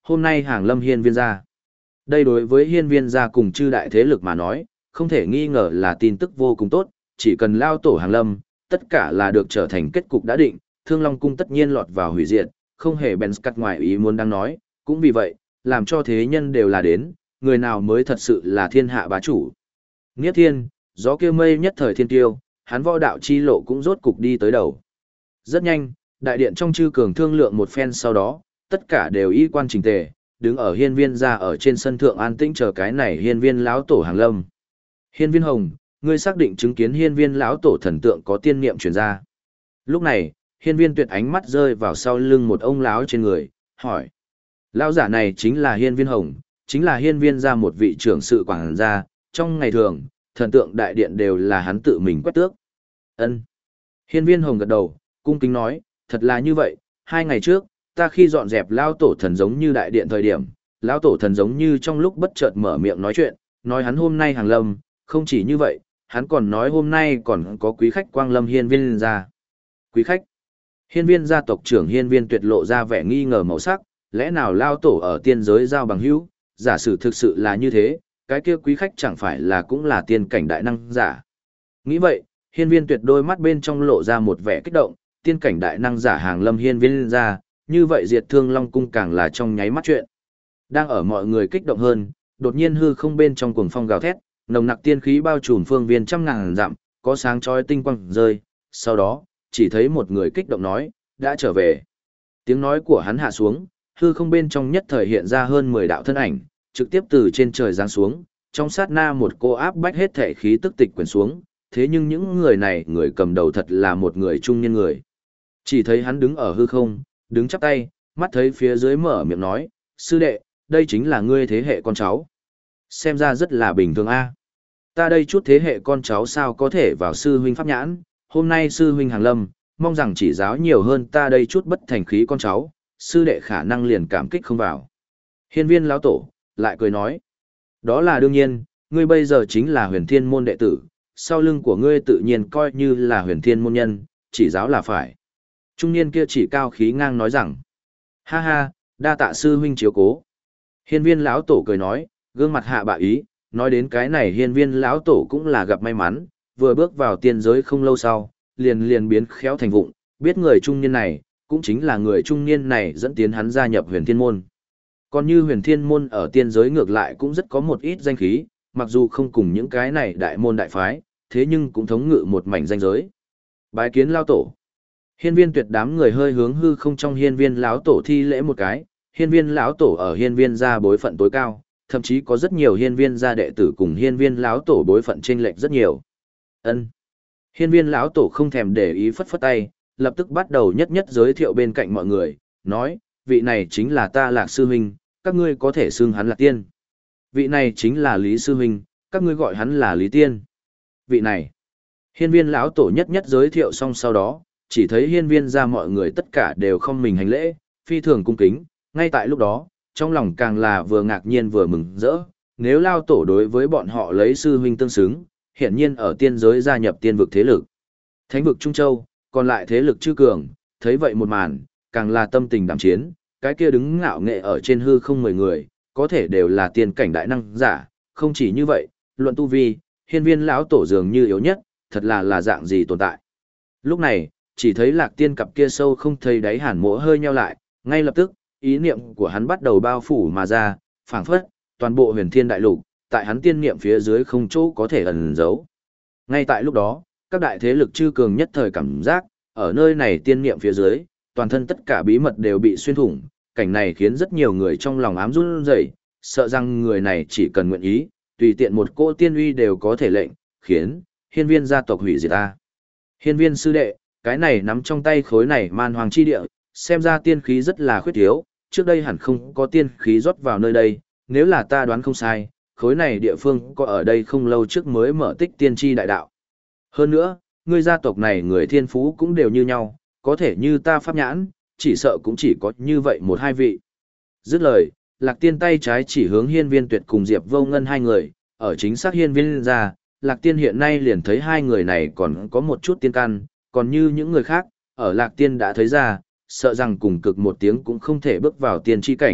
hôm nay hàng lâm hiên viên gia. Đây đối với hiên viên gia cùng chư đại thế lực mà nói, không thể nghi ngờ là tin tức vô cùng tốt, chỉ cần lao tổ hàng lâm, tất cả là được trở thành kết cục đã định, Thương Long cung tất nhiên lọt vào hủy diệt, không hề bèn cắt ngoài ý muốn đang nói, cũng vì vậy, làm cho thế nhân đều là đến, người nào mới thật sự là thiên hạ bá chủ. Niết thiên, gió kia mây nhất thời thiên tiêu, hắn võ đạo chi lộ cũng rốt cục đi tới đầu. Rất nhanh, đại điện trong chư cường thương lượng một phen sau đó, tất cả đều y quan chỉnh tề, đứng ở hiên viên ra ở trên sân thượng an tĩnh chờ cái này hiên viên lão tổ hàng lâm. Hiên viên hồng, ngươi xác định chứng kiến hiên viên lão tổ thần tượng có tiên niệm truyền ra. Lúc này, hiên viên tuyệt ánh mắt rơi vào sau lưng một ông lão trên người, hỏi. Lão giả này chính là hiên viên hồng, chính là hiên viên ra một vị trưởng sự quảng gia, trong ngày thường, thần tượng đại điện đều là hắn tự mình quét tước. Ân. Hiên viên hồng gật đầu, cung kính nói, thật là như vậy, 2 ngày trước, ta khi dọn dẹp lão tổ thần giống như đại điện thời điểm, lão tổ thần giống như trong lúc bất chợt mở miệng nói chuyện, nói hắn hôm nay hàng lâm, không chỉ như vậy, hắn còn nói hôm nay còn có quý khách quang lâm hiên viên gia. Quý khách? Hiên viên gia tộc trưởng hiên viên tuyệt lộ ra vẻ nghi ngờ màu sắc, lẽ nào lão tổ ở tiên giới giao bằng hữu, giả sử thực sự là như thế, cái kia quý khách chẳng phải là cũng là tiên cảnh đại năng giả. Nghĩ vậy, hiên viên tuyệt đôi mắt bên trong lộ ra một vẻ kích động, tiên cảnh đại năng giả hàng lâm hiên viên gia, như vậy diệt Thương Long cung càng là trong nháy mắt chuyện. Đang ở mọi người kích động hơn, đột nhiên hư không bên trong cuồng phong gào thét, nồng nặc tiên khí bao trùm phương viên trăm ngàn dặm, có sáng chói tinh quang rơi, sau đó, chỉ thấy một người kích động nói, đã trở về. Tiếng nói của hắn hạ xuống, hư không bên trong nhất thời hiện ra hơn 10 đạo thân ảnh, trực tiếp từ trên trời giáng xuống, trong sát na một cô áp bách hết thể khí tức tịch quyển xuống, thế nhưng những người này người cầm đầu thật là một người trung niên người. Chỉ thấy hắn đứng ở hư không, đứng chắp tay, mắt thấy phía dưới mở miệng nói, sư đệ, đây chính là ngươi thế hệ con cháu. Xem ra rất là bình thường a. Ta đây chút thế hệ con cháu sao có thể vào sư huynh pháp nhãn, hôm nay sư huynh hàng lâm, mong rằng chỉ giáo nhiều hơn ta đây chút bất thành khí con cháu, sư đệ khả năng liền cảm kích không vào. Hiên viên lão tổ, lại cười nói, đó là đương nhiên, ngươi bây giờ chính là huyền thiên môn đệ tử, sau lưng của ngươi tự nhiên coi như là huyền thiên môn nhân, chỉ giáo là phải. Trung niên kia chỉ cao khí ngang nói rằng, ha ha, đa tạ sư huynh chiếu cố. Hiên viên lão tổ cười nói, gương mặt hạ bạ ý, nói đến cái này hiên viên lão tổ cũng là gặp may mắn, vừa bước vào tiên giới không lâu sau, liền biến khéo thành vụng, biết người trung niên này, cũng chính là người trung niên này dẫn tiến hắn gia nhập huyền thiên môn. Còn như huyền thiên môn ở tiên giới ngược lại cũng rất có một ít danh khí, mặc dù không cùng những cái này đại môn đại phái, thế nhưng cũng thống ngự một mảnh danh giới. Bái kiến lão tổ. Hiên viên tuyệt đám người hơi hướng hư không trong hiên viên lão tổ thi lễ một cái, hiên viên lão tổ ở hiên viên gia bối phận tối cao, thậm chí có rất nhiều hiên viên gia đệ tử cùng hiên viên lão tổ bối phận chênh lệch rất nhiều. Ân. Hiên viên lão tổ không thèm để ý phất phất tay, lập tức bắt đầu nhất nhất giới thiệu bên cạnh mọi người, nói, vị này chính là ta Lạc sư huynh, các ngươi có thể xưng hắn là tiên. Vị này chính là Lý sư huynh, các ngươi gọi hắn là Lý Tiên. Vị này. Hiên viên lão tổ nhất nhất giới thiệu xong sau đó, chỉ thấy hiên viên gia mọi người tất cả đều không mình hành lễ, phi thường cung kính, ngay tại lúc đó, trong lòng càng là vừa ngạc nhiên vừa mừng rỡ, nếu lao tổ đối với bọn họ lấy sư huynh tương xứng, hiển nhiên ở tiên giới gia nhập tiên vực thế lực. Thánh vực Trung Châu, còn lại thế lực chư cường, thấy vậy một màn, càng là tâm tình đảm chiến, cái kia đứng ngạo nghệ ở trên hư không 10 người, có thể đều là tiên cảnh đại năng giả, không chỉ như vậy, luận tu vi, hiên viên lão tổ dường như yếu nhất, thật là dạng gì tồn tại. Lúc này, chỉ thấy Lạc Tiên cặp kia sâu không thấy đáy hàn mỗ hơi nheo lại, ngay lập tức, ý niệm của hắn bắt đầu bao phủ mà ra, phảng phất, toàn bộ huyền thiên đại lục, tại hắn tiên niệm phía dưới không chỗ có thể ẩn giấu. Ngay tại lúc đó, các đại thế lực chư cường nhất thời cảm giác, ở nơi này tiên niệm phía dưới, toàn thân tất cả bí mật đều bị xuyên thủng, cảnh này khiến rất nhiều người trong lòng ám run rẩy, sợ rằng người này chỉ cần nguyện ý, tùy tiện một cô tiên uy đều có thể lệnh, khiến hiên viên gia tộc hủy diệt ta. Hiên viên sư đệ, cái này nắm trong tay khối này man hoàng chi địa, xem ra tiên khí rất là khuyết thiếu, trước đây hẳn không có tiên khí rót vào nơi đây, nếu là ta đoán không sai, khối này địa phương có ở đây không lâu trước mới mở tích tiên tri đại đạo. Hơn nữa, người gia tộc này người thiên phú cũng đều như nhau, có thể như ta pháp nhãn, chỉ sợ cũng chỉ có như vậy một hai vị. Dứt lời, Lạc Tiên tay trái chỉ hướng hiên viên tuyệt cùng Diệp Vô Ngân hai người, ở chính xác hiên viên ra, Lạc Tiên hiện nay liền thấy hai người này còn có một chút tiên căn, còn như những người khác, ở Lạc Tiên đã thấy ra, sợ rằng cùng cực một tiếng cũng không thể bước vào tiên tri cảnh,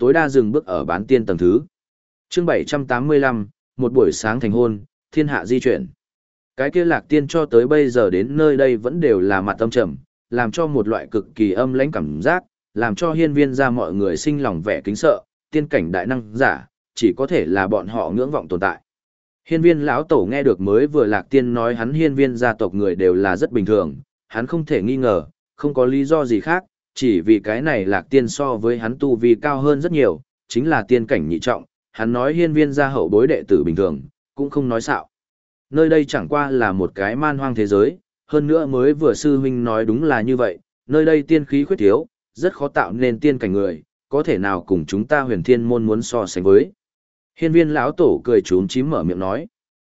tối đa dừng bước ở bán tiên tầng thứ. Chương 785, một buổi sáng thành hôn, thiên hạ di chuyển. Cái kia Lạc Tiên cho tới bây giờ đến nơi đây vẫn đều là mặt âm trầm, làm cho một loại cực kỳ âm lãnh cảm giác, làm cho hiên viên ra mọi người sinh lòng vẻ kính sợ, tiên cảnh đại năng giả, chỉ có thể là bọn họ ngưỡng vọng tồn tại. Hiên viên lão tổ nghe được mới vừa Lạc Tiên nói hắn hiên viên gia tộc người đều là rất bình thường, hắn không thể nghi ngờ, không có lý do gì khác, chỉ vì cái này Lạc Tiên so với hắn tu vi cao hơn rất nhiều, chính là tiên cảnh nhị trọng, hắn nói hiên viên gia hậu bối đệ tử bình thường, cũng không nói xạo. Nơi đây chẳng qua là một cái man hoang thế giới, hơn nữa mới vừa sư huynh nói đúng là như vậy, nơi đây tiên khí khuyết thiếu, rất khó tạo nên tiên cảnh người, có thể nào cùng chúng ta huyền thiên môn muốn so sánh với. Hiên viên lão tổ cười trúm chím mở miệng nói.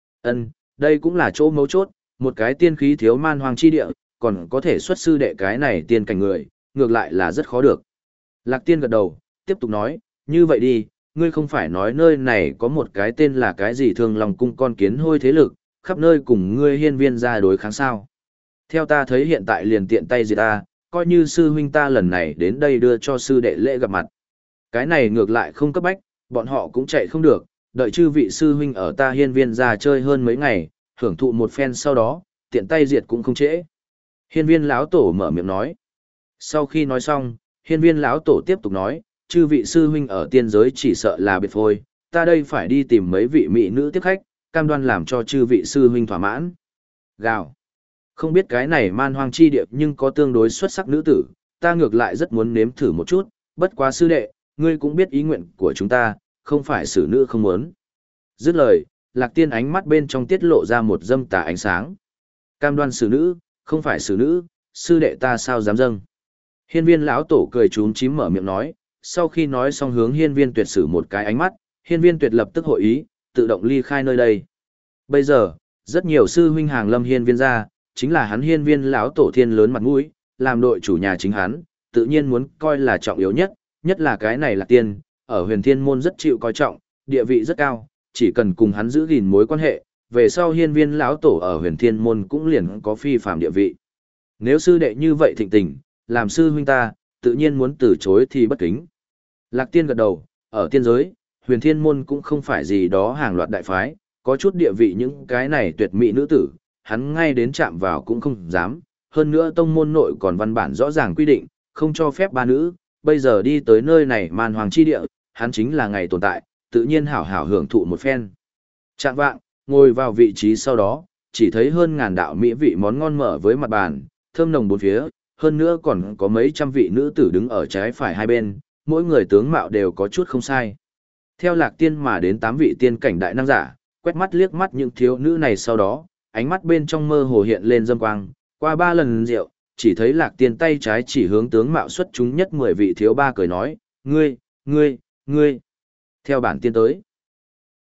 Đây cũng là chỗ mấu chốt, một cái tiên khí thiếu man hoang chi địa, còn có thể xuất sư đệ cái này tiên cảnh người, ngược lại là rất khó được. Lạc Tiên gật đầu, tiếp tục nói, như vậy đi, ngươi không phải nói nơi này có một cái tên là cái gì Thương Long cung con kiến hôi thế lực, khắp nơi cùng ngươi hiên viên ra đối kháng sao. Theo ta thấy hiện tại liền tiện tay diệt ta, coi như sư huynh ta lần này đến đây đưa cho sư đệ lễ gặp mặt. Cái này ngược lại không cấp bách, bọn họ cũng chạy không được, đợi chư vị sư huynh ở ta hiên viên ra chơi hơn mấy ngày, hưởng thụ một phen sau đó, tiện tay diệt cũng không trễ. Hiên viên lão tổ mở miệng nói. Sau khi nói xong, hiên viên lão tổ tiếp tục nói, chư vị sư huynh ở tiên giới chỉ sợ là biệt phôi, ta đây phải đi tìm mấy vị mỹ nữ tiếp khách, cam đoan làm cho chư vị sư huynh thỏa mãn. Gào. Không biết cái này man hoang chi địa nhưng có tương đối xuất sắc nữ tử, ta ngược lại rất muốn nếm thử một chút, bất quá sư đệ, ngươi cũng biết ý nguyện của chúng ta, không phải xử nữ không muốn. Dứt lời, Lạc Tiên ánh mắt bên trong tiết lộ ra một dâm tà ánh sáng. Cam đoan xử nữ, không phải xử nữ, sư đệ ta sao dám dâng. Hiên viên lão tổ cười trúm chím mở miệng nói, sau khi nói xong hướng hiên viên tuyệt sử một cái ánh mắt, hiên viên tuyệt lập tức hội ý, tự động ly khai nơi đây. Bây giờ, rất nhiều sư huynh hàng lâm hiên viên ra, chính là hắn hiên viên lão tổ thiên lớn mặt mũi, làm đội chủ nhà chính hắn, tự nhiên muốn coi là trọng yếu nhất, nhất là cái này là tiên, ở huyền thiên môn rất chịu coi trọng, địa vị rất cao, chỉ cần cùng hắn giữ gìn mối quan hệ, về sau hiên viên lão tổ ở huyền thiên môn cũng liền có phi phàm địa vị. Nếu sư đệ như vậy thịnh tình, làm sư huynh ta, tự nhiên muốn từ chối thì bất kính. Lạc Tiên gật đầu, ở tiên giới, huyền thiên môn cũng không phải gì đó hàng loạt đại phái, có chút địa vị những cái này tuyệt mỹ nữ tử, hắn ngay đến chạm vào cũng không dám, hơn nữa tông môn nội còn văn bản rõ ràng quy định, không cho phép ba nữ, bây giờ đi tới nơi này man hoàng chi địa, hắn chính là ngày tồn tại, tự nhiên hảo hảo hưởng thụ một phen. Trạng vạng, ngồi vào vị trí sau đó, chỉ thấy hơn ngàn đạo mỹ vị món ngon mở với mặt bàn, thơm nồng bốn phía, hơn nữa còn có mấy trăm vị nữ tử đứng ở trái phải hai bên, mỗi người tướng mạo đều có chút không sai. Theo Lạc Tiên mà đến 8 vị tiên cảnh đại năng giả, quét mắt liếc mắt những thiếu nữ này sau đó, ánh mắt bên trong mơ hồ hiện lên dâm quang, qua 3 lần rượu, chỉ thấy Lạc Tiên tay trái chỉ hướng tướng mạo xuất chúng nhất 10 vị thiếu ba cười nói, ngươi. Theo bản tiên tới.